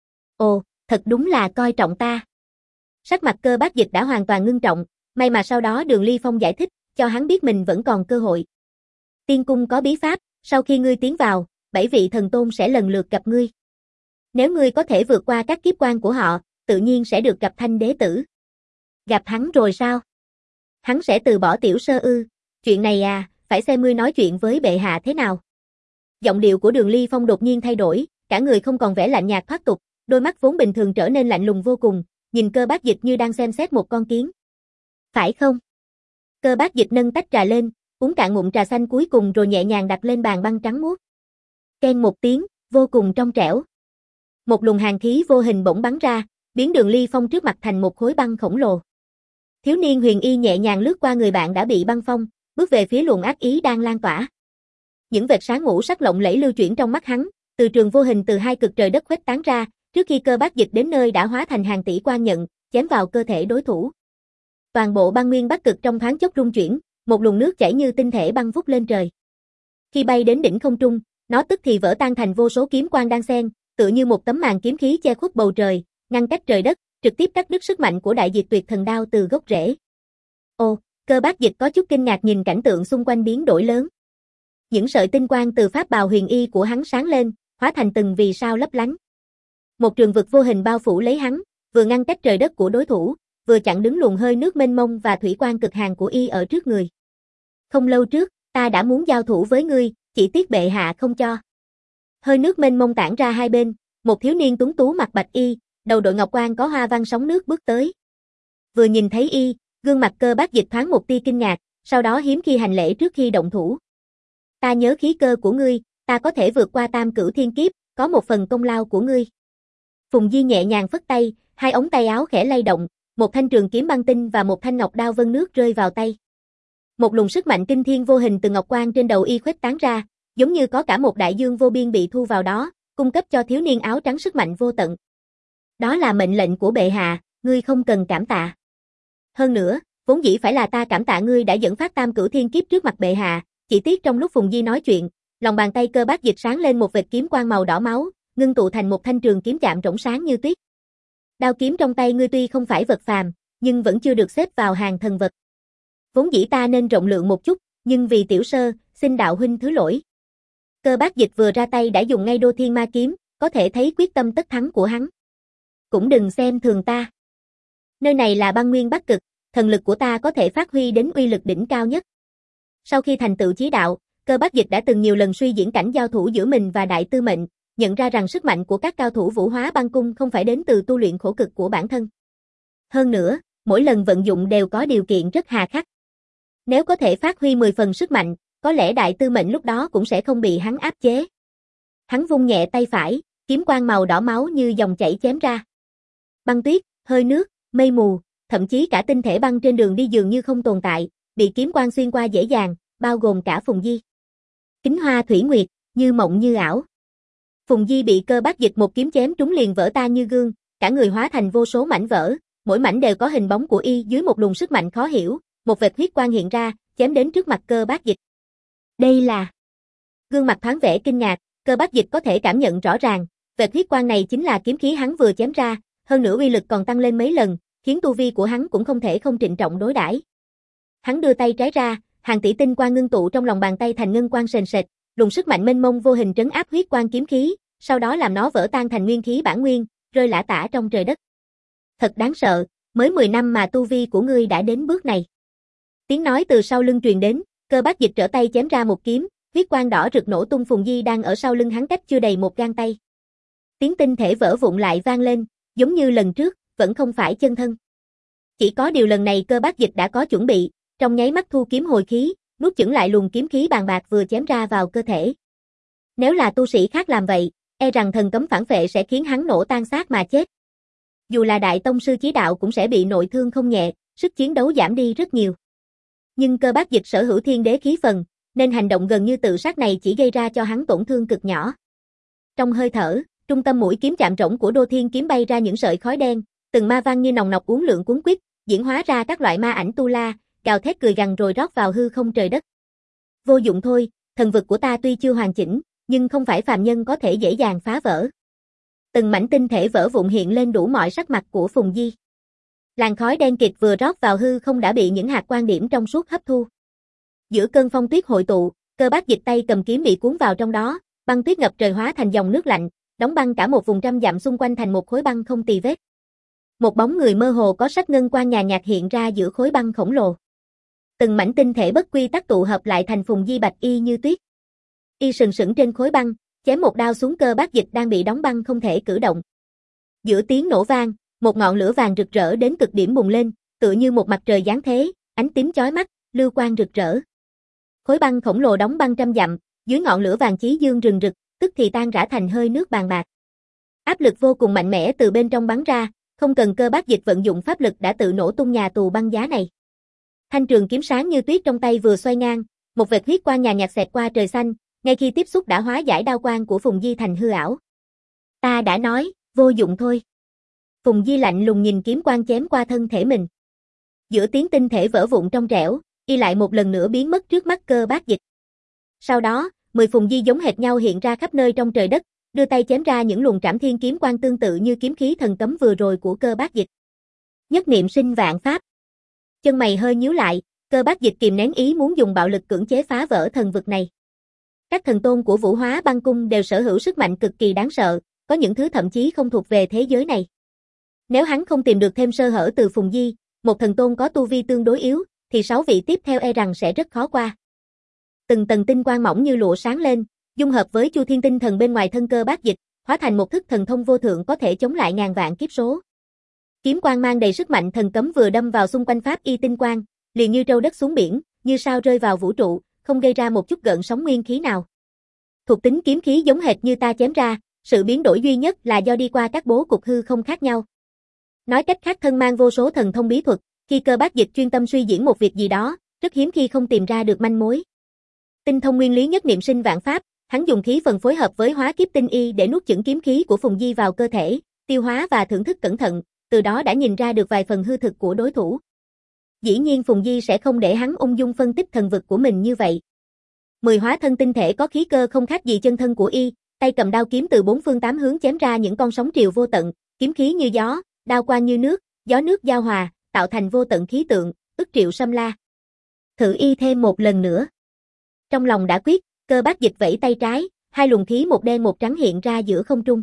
Ồ, thật đúng là coi trọng ta. Sắc mặt Cơ Bác Dịch đã hoàn toàn ngưng trọng, may mà sau đó Đường Ly Phong giải thích, cho hắn biết mình vẫn còn cơ hội. Tiên cung có bí pháp, sau khi ngươi tiến vào, bảy vị thần tôn sẽ lần lượt gặp ngươi. Nếu ngươi có thể vượt qua các kiếp quan của họ, tự nhiên sẽ được gặp Thanh đế tử. Gặp hắn rồi sao? Hắn sẽ từ bỏ Tiểu Sơ ư? Chuyện này à, phải xem ngươi nói chuyện với bệ hạ thế nào. Giọng điệu của Đường Ly Phong đột nhiên thay đổi, cả người không còn vẻ lạnh nhạt thoát tục, đôi mắt vốn bình thường trở nên lạnh lùng vô cùng, nhìn Cơ Bác Dịch như đang xem xét một con kiến. Phải không? Cơ Bác Dịch nâng tách trà lên, uống cạn ngụm trà xanh cuối cùng rồi nhẹ nhàng đặt lên bàn băng trắng muốt. Keng một tiếng, vô cùng trong trẻo. Một luồng hàn khí vô hình bỗng bắn ra, biến Đường Ly Phong trước mặt thành một khối băng khổng lồ. Thiếu niên Huyền Y nhẹ nhàng lướt qua người bạn đã bị băng phong, bước về phía luồng ác ý đang lan tỏa. Những vệt sáng ngũ sắc lộng lẫy lưu chuyển trong mắt hắn, từ trường vô hình từ hai cực trời đất khuếch tán ra, trước khi Cơ Bác Dịch đến nơi đã hóa thành hàng tỷ quan nhận, chém vào cơ thể đối thủ. Toàn bộ băng nguyên Bắc Cực trong thoáng chốc rung chuyển, một luồng nước chảy như tinh thể băng vút lên trời. Khi bay đến đỉnh không trung, nó tức thì vỡ tan thành vô số kiếm quang đan xen, tựa như một tấm màn kiếm khí che khuất bầu trời, ngăn cách trời đất, trực tiếp cắt đứt sức mạnh của Đại Diệt Tuyệt Thần Đao từ gốc rễ. Ồ, Cơ Bác Dịch có chút kinh ngạc nhìn cảnh tượng xung quanh biến đổi lớn. Những sợi tinh quang từ pháp bào huyền y của hắn sáng lên, hóa thành từng vì sao lấp lánh. Một trường vực vô hình bao phủ lấy hắn, vừa ngăn cách trời đất của đối thủ, vừa chặn đứng luồng hơi nước mênh mông và thủy quang cực hàn của y ở trước người. Không lâu trước, ta đã muốn giao thủ với ngươi, chỉ tiếc bệ hạ không cho. Hơi nước mênh mông tản ra hai bên, một thiếu niên tuấn tú mặc bạch y, đầu đội ngọc quan có hoa văn sóng nước bước tới. Vừa nhìn thấy y, gương mặt Cơ Bác Dịch thoáng một tia kinh ngạc, sau đó hiếm khi hành lễ trước khi động thủ. Ta nhớ khí cơ của ngươi, ta có thể vượt qua tam cửu thiên kiếp, có một phần công lao của ngươi. Phùng Di nhẹ nhàng phất tay, hai ống tay áo khẽ lay động, một thanh trường kiếm băng tinh và một thanh ngọc đao vân nước rơi vào tay. Một luồng sức mạnh kinh thiên vô hình từ ngọc quan trên đầu y khuếch tán ra, giống như có cả một đại dương vô biên bị thu vào đó, cung cấp cho thiếu niên áo trắng sức mạnh vô tận. Đó là mệnh lệnh của bệ hạ, ngươi không cần cảm tạ. Hơn nữa, vốn dĩ phải là ta cảm tạ ngươi đã dẫn phát tam cửu thiên kiếp trước mặt bệ hạ, chỉ tiếc trong lúc Phùng Di nói chuyện, lòng bàn tay Cơ Bác Dịch sáng lên một vệt kiếm quang màu đỏ máu, ngưng tụ thành một thanh trường kiếm chạm rỗng sáng như tuyết. Đao kiếm trong tay ngươi tuy không phải vật phàm, nhưng vẫn chưa được xếp vào hàng thần vật. Vốn dĩ ta nên rộng lượng một chút, nhưng vì Tiểu Sơ, xin đạo huynh thứ lỗi. Cơ Bác Dịch vừa ra tay đã dùng ngay Đô Thiên Ma kiếm, có thể thấy quyết tâm tất thắng của hắn. Cũng đừng xem thường ta. Nơi này là băng nguyên Bắc Cực, thần lực của ta có thể phát huy đến uy lực đỉnh cao nhất. Sau khi thành tựu chí đạo, Cơ Bác Dịch đã từng nhiều lần suy diễn cảnh giao thủ giữa mình và Đại Tư Mệnh, nhận ra rằng sức mạnh của các cao thủ Vũ Hóa Băng Cung không phải đến từ tu luyện khổ cực của bản thân. Hơn nữa, mỗi lần vận dụng đều có điều kiện rất hà khắc. Nếu có thể phát huy mười phần sức mạnh, có lẽ Đại Tư Mệnh lúc đó cũng sẽ không bị hắn áp chế. Hắn vung nhẹ tay phải, kiếm quang màu đỏ máu như dòng chảy chém ra. Băng tuyết, hơi nước, mây mù, thậm chí cả tinh thể băng trên đường đi dường như không tồn tại, bị kiếm quang xuyên qua dễ dàng, bao gồm cả Phùng Di. Kính Hoa Thủy Nguyệt, như mộng như ảo. Phùng Di bị Cơ Bác Dịch một kiếm chém trúng liền vỡ tan như gương, cả người hóa thành vô số mảnh vỡ, mỗi mảnh đều có hình bóng của y dưới một luồng sức mạnh khó hiểu, một vệt huyết quang hiện ra, chém đến trước mặt Cơ Bác Dịch. Đây là... Gương mặt thoáng vẻ kinh ngạc, Cơ Bác Dịch có thể cảm nhận rõ ràng, vệt huyết quang này chính là kiếm khí hắn vừa chém ra, hơn nữa uy lực còn tăng lên mấy lần, khiến tu vi của hắn cũng không thể không trịnh trọng đối đãi. Hắn đưa tay trái ra, hàng tỷ tinh quang ngưng tụ trong lòng bàn tay thành ngân quang sền sệt, luồng sức mạnh mênh mông vô hình trấn áp huyết quang kiếm khí, sau đó làm nó vỡ tan thành nguyên khí bản nguyên, rơi lả tả trong trời đất. Thật đáng sợ, mới mười năm mà tu vi của ngươi đã đến bước này. Tiếng nói từ sau lưng truyền đến, Cơ Bác Dịch trở tay chém ra một kiếm, huyết quang đỏ rực nổ tung. Phùng Di đang ở sau lưng hắn cách chưa đầy một gang tay. Tiếng tinh thể vỡ vụn lại vang lên, giống như lần trước, vẫn không phải chân thân. Chỉ có điều lần này Cơ Bác Dịch đã có chuẩn bị, trong nháy mắt thu kiếm hồi khí, nuốt chửng lại luồng kiếm khí bàn bạc vừa chém ra vào cơ thể. Nếu là tu sĩ khác làm vậy, e rằng thần cấm phản phệ sẽ khiến hắn nổ tan xác mà chết. Dù là đại tông sư chí đạo cũng sẽ bị nội thương không nhẹ, sức chiến đấu giảm đi rất nhiều. Nhưng Cơ Bác Dịch sở hữu thiên đế khí phần, nên hành động gần như tự sát này chỉ gây ra cho hắn tổn thương cực nhỏ. Trong hơi thở, trung tâm mũi kiếm chạm rỗng của Đô Thiên kiếm bay ra những sợi khói đen, từng ma văn như nòng nọc uốn lượn cuốn quýt, diễn hóa ra các loại ma ảnh tu la, gào thét cười gằn rồi rót vào hư không trời đất. Vô dụng thôi, thần vực của ta tuy chưa hoàn chỉnh, nhưng không phải phàm nhân có thể dễ dàng phá vỡ. Từng mảnh tinh thể vỡ vụn hiện lên đủ mọi sắc mặt của Phùng Di. Làn khói đen kịt vừa rót vào hư không đã bị những hạt quang điểm trong suốt hấp thu. Giữa cơn phong tuyết hội tụ, Cơ Bác Dịch tay cầm kiếm bị cuốn vào trong đó, băng tuyết ngập trời hóa thành dòng nước lạnh, đóng băng cả một vùng trăm dặm xung quanh thành một khối băng không tì vết. Một bóng người mơ hồ có sắc ngân quang nhàn nhạt hiện ra giữa khối băng khổng lồ. Từng mảnh tinh thể bất quy tắc tụ hợp lại thành Phùng Di bạch y như tuyết. Y sừng sững trên khối băng, chém một đao xuống Cơ Bác Dịch đang bị đóng băng không thể cử động. Giữa tiếng nổ vang, một ngọn lửa vàng rực rỡ đến cực điểm bùng lên, tựa như một mặt trời giáng thế, ánh tím chói mắt, lưu quang rực rỡ. Khối băng khổng lồ đóng băng trăm dặm, dưới ngọn lửa vàng chí dương rừng rực, tức thì tan rã thành hơi nước bàn bạc. Áp lực vô cùng mạnh mẽ từ bên trong bắn ra, không cần Cơ Bác Dịch vận dụng pháp lực đã tự nổ tung nhà tù băng giá này. Thanh trường kiếm sáng như tuyết trong tay vừa xoay ngang, một vệt huyết quang nhàn nhạt xẹt qua trời xanh, ngay khi tiếp xúc đã hóa giải đao quang của Phùng Di thành hư ảo. Ta đã nói, vô dụng thôi. Phùng Di lạnh lùng nhìn kiếm quang chém qua thân thể mình. Giữa tiếng tinh thể vỡ vụn trong trẻo, y lại một lần nữa biến mất trước mắt Cơ Bác Dịch. Sau đó, mười Phùng Di giống hệt nhau hiện ra khắp nơi trong trời đất, đưa tay chém ra những luồng trảm thiên kiếm quang tương tự như kiếm khí thần cấm vừa rồi của Cơ Bác Dịch. Nhất niệm sinh vạn pháp. Chân mày hơi nhíu lại, Cơ Bác Dịch kìm nén ý muốn dùng bạo lực cưỡng chế phá vỡ thần vực này. Các thần tôn của Vũ Hóa Băng Cung đều sở hữu sức mạnh cực kỳ đáng sợ, có những thứ thậm chí không thuộc về thế giới này. Nếu hắn không tìm được thêm sơ hở từ Phùng Di, một thần tôn có tu vi tương đối yếu, thì sáu vị tiếp theo e rằng sẽ rất khó qua. Từng tầng tinh quang mỏng như lụa sáng lên, dung hợp với Chu Thiên tinh thần bên ngoài thân Cơ Bác Dịch, hóa thành một thức thần thông vô thượng có thể chống lại ngàn vạn kiếp số. Kiếm quang mang đầy sức mạnh thần cấm vừa đâm vào xung quanh pháp y tinh quang, liền như trâu đất xuống biển, như sao rơi vào vũ trụ, không gây ra một chút gợn sóng nguyên khí nào. Thuộc tính kiếm khí giống hệt như ta chém ra, sự biến đổi duy nhất là do đi qua các bố cục hư không khác nhau. Nói cách khác, thân mang vô số thần thông bí thuật, khi Cơ Bác Dịch chuyên tâm suy diễn một việc gì đó, rất hiếm khi không tìm ra được manh mối. Tinh thông nguyên lý nhất niệm sinh vạn pháp, hắn dùng khí phần phối hợp với hóa kiếp tinh y để nuốt chửng kiếm khí của Phùng Di vào cơ thể, tiêu hóa và thưởng thức cẩn thận, từ đó đã nhìn ra được vài phần hư thực của đối thủ. Dĩ nhiên Phùng Di sẽ không để hắn ung dung phân tích thần vực của mình như vậy. Mười hóa thân tinh thể có khí cơ không khác gì chân thân của y, tay cầm đao kiếm từ bốn phương tám hướng chém ra những con sóng triều vô tận, kiếm khí như gió, đao quang như nước, gió nước giao hòa, tạo thành vô tận khí tượng, ức triệu xâm la. Thử y thêm một lần nữa. Trong lòng đã quyết, Cơ Bác Dịch vẫy tay trái, hai luồng khí một đen một trắng hiện ra giữa không trung.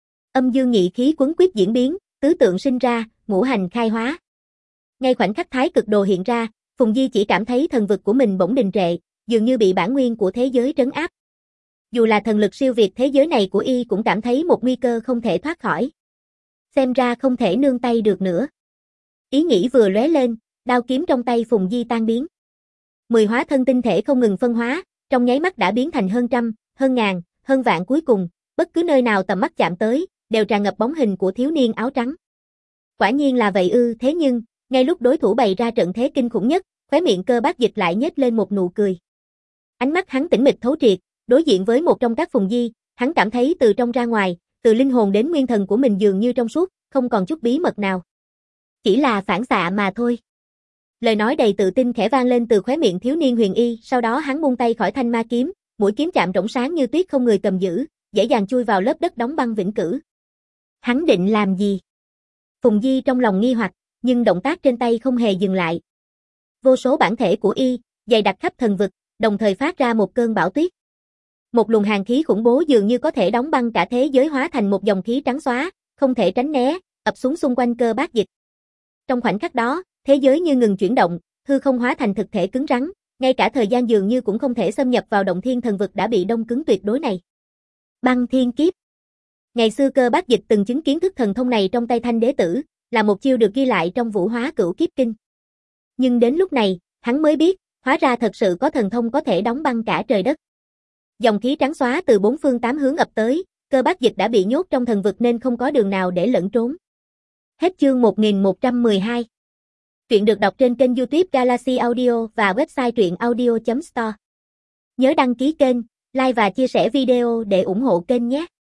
Âm dương nhị khí quấn quýt diễn biến, tứ tượng sinh ra, ngũ hành khai hóa. Ngay khoảnh khắc thái cực đồ hiện ra, Phùng Di chỉ cảm thấy thần vực của mình bỗng đình trệ, dường như bị bản nguyên của thế giới trấn áp. Dù là thần lực siêu việt thế giới này của y cũng cảm thấy một nguy cơ không thể thoát khỏi. Xem ra không thể nương tay được nữa. Ý nghĩ vừa lóe lên, đao kiếm trong tay Phùng Di tan biến. Mười hóa thân tinh thể không ngừng phân hóa, trong nháy mắt đã biến thành hơn trăm, hơn ngàn, hơn vạn cuối cùng, bất cứ nơi nào tầm mắt chạm tới, đều tràn ngập bóng hình của thiếu niên áo trắng. Quả nhiên là vậy ư, thế nhưng, ngay lúc đối thủ bày ra trận thế kinh khủng nhất, khóe miệng Cơ Bác Dịch lại nhếch lên một nụ cười. Ánh mắt hắn tĩnh mịch thấu triệt, đối diện với một trong các Phùng Di, hắn cảm thấy từ trong ra ngoài, từ linh hồn đến nguyên thần của mình dường như trong suốt, không còn chút bí mật nào. Chỉ là phản xạ mà thôi. Lời nói đầy tự tin khẽ vang lên từ khóe miệng thiếu niên Huyền Y, sau đó hắn buông tay khỏi thanh ma kiếm, mũi kiếm chạm rỗng sáng như tuyết không người cầm giữ, dễ dàng chui vào lớp đất đóng băng vĩnh cửu. Hắn định làm gì? Phùng Di trong lòng nghi hoặc, nhưng động tác trên tay không hề dừng lại. Vô số bản thể của y, dày đặc khắp thần vực, đồng thời phát ra một cơn bão tuyết. Một luồng hàn khí khủng bố dường như có thể đóng băng cả thế giới hóa thành một dòng khí trắng xóa, không thể tránh né, ập xuống xung quanh Cơ Bác Dịch. Trong khoảnh khắc đó, thế giới như ngừng chuyển động, hư không hóa thành thực thể cứng rắn, ngay cả thời gian dường như cũng không thể xâm nhập vào động thiên thần vực đã bị đông cứng tuyệt đối này. Băng thiên kiếp. Ngày xưa Cơ Bác Dịch từng chứng kiến thức thần thông này trong tay Thanh Đế Tử, là một chiêu được ghi lại trong Vũ Hóa Cửu Kiếp Kinh. Nhưng đến lúc này, hắn mới biết, hóa ra thật sự có thần thông có thể đóng băng cả trời đất. Dòng khí trắng xóa từ bốn phương tám hướng ập tới, Cơ Bác Dịch đã bị nhốt trong thần vực nên không có đường nào để lẫn trốn. Hết chương một nghìn một trăm mười hai. Truyện được đọc trên kênh YouTube Galaxy Audio và website truyện audio chấm store. Nhớ đăng ký kênh, like và chia sẻ video để ủng hộ kênh nhé.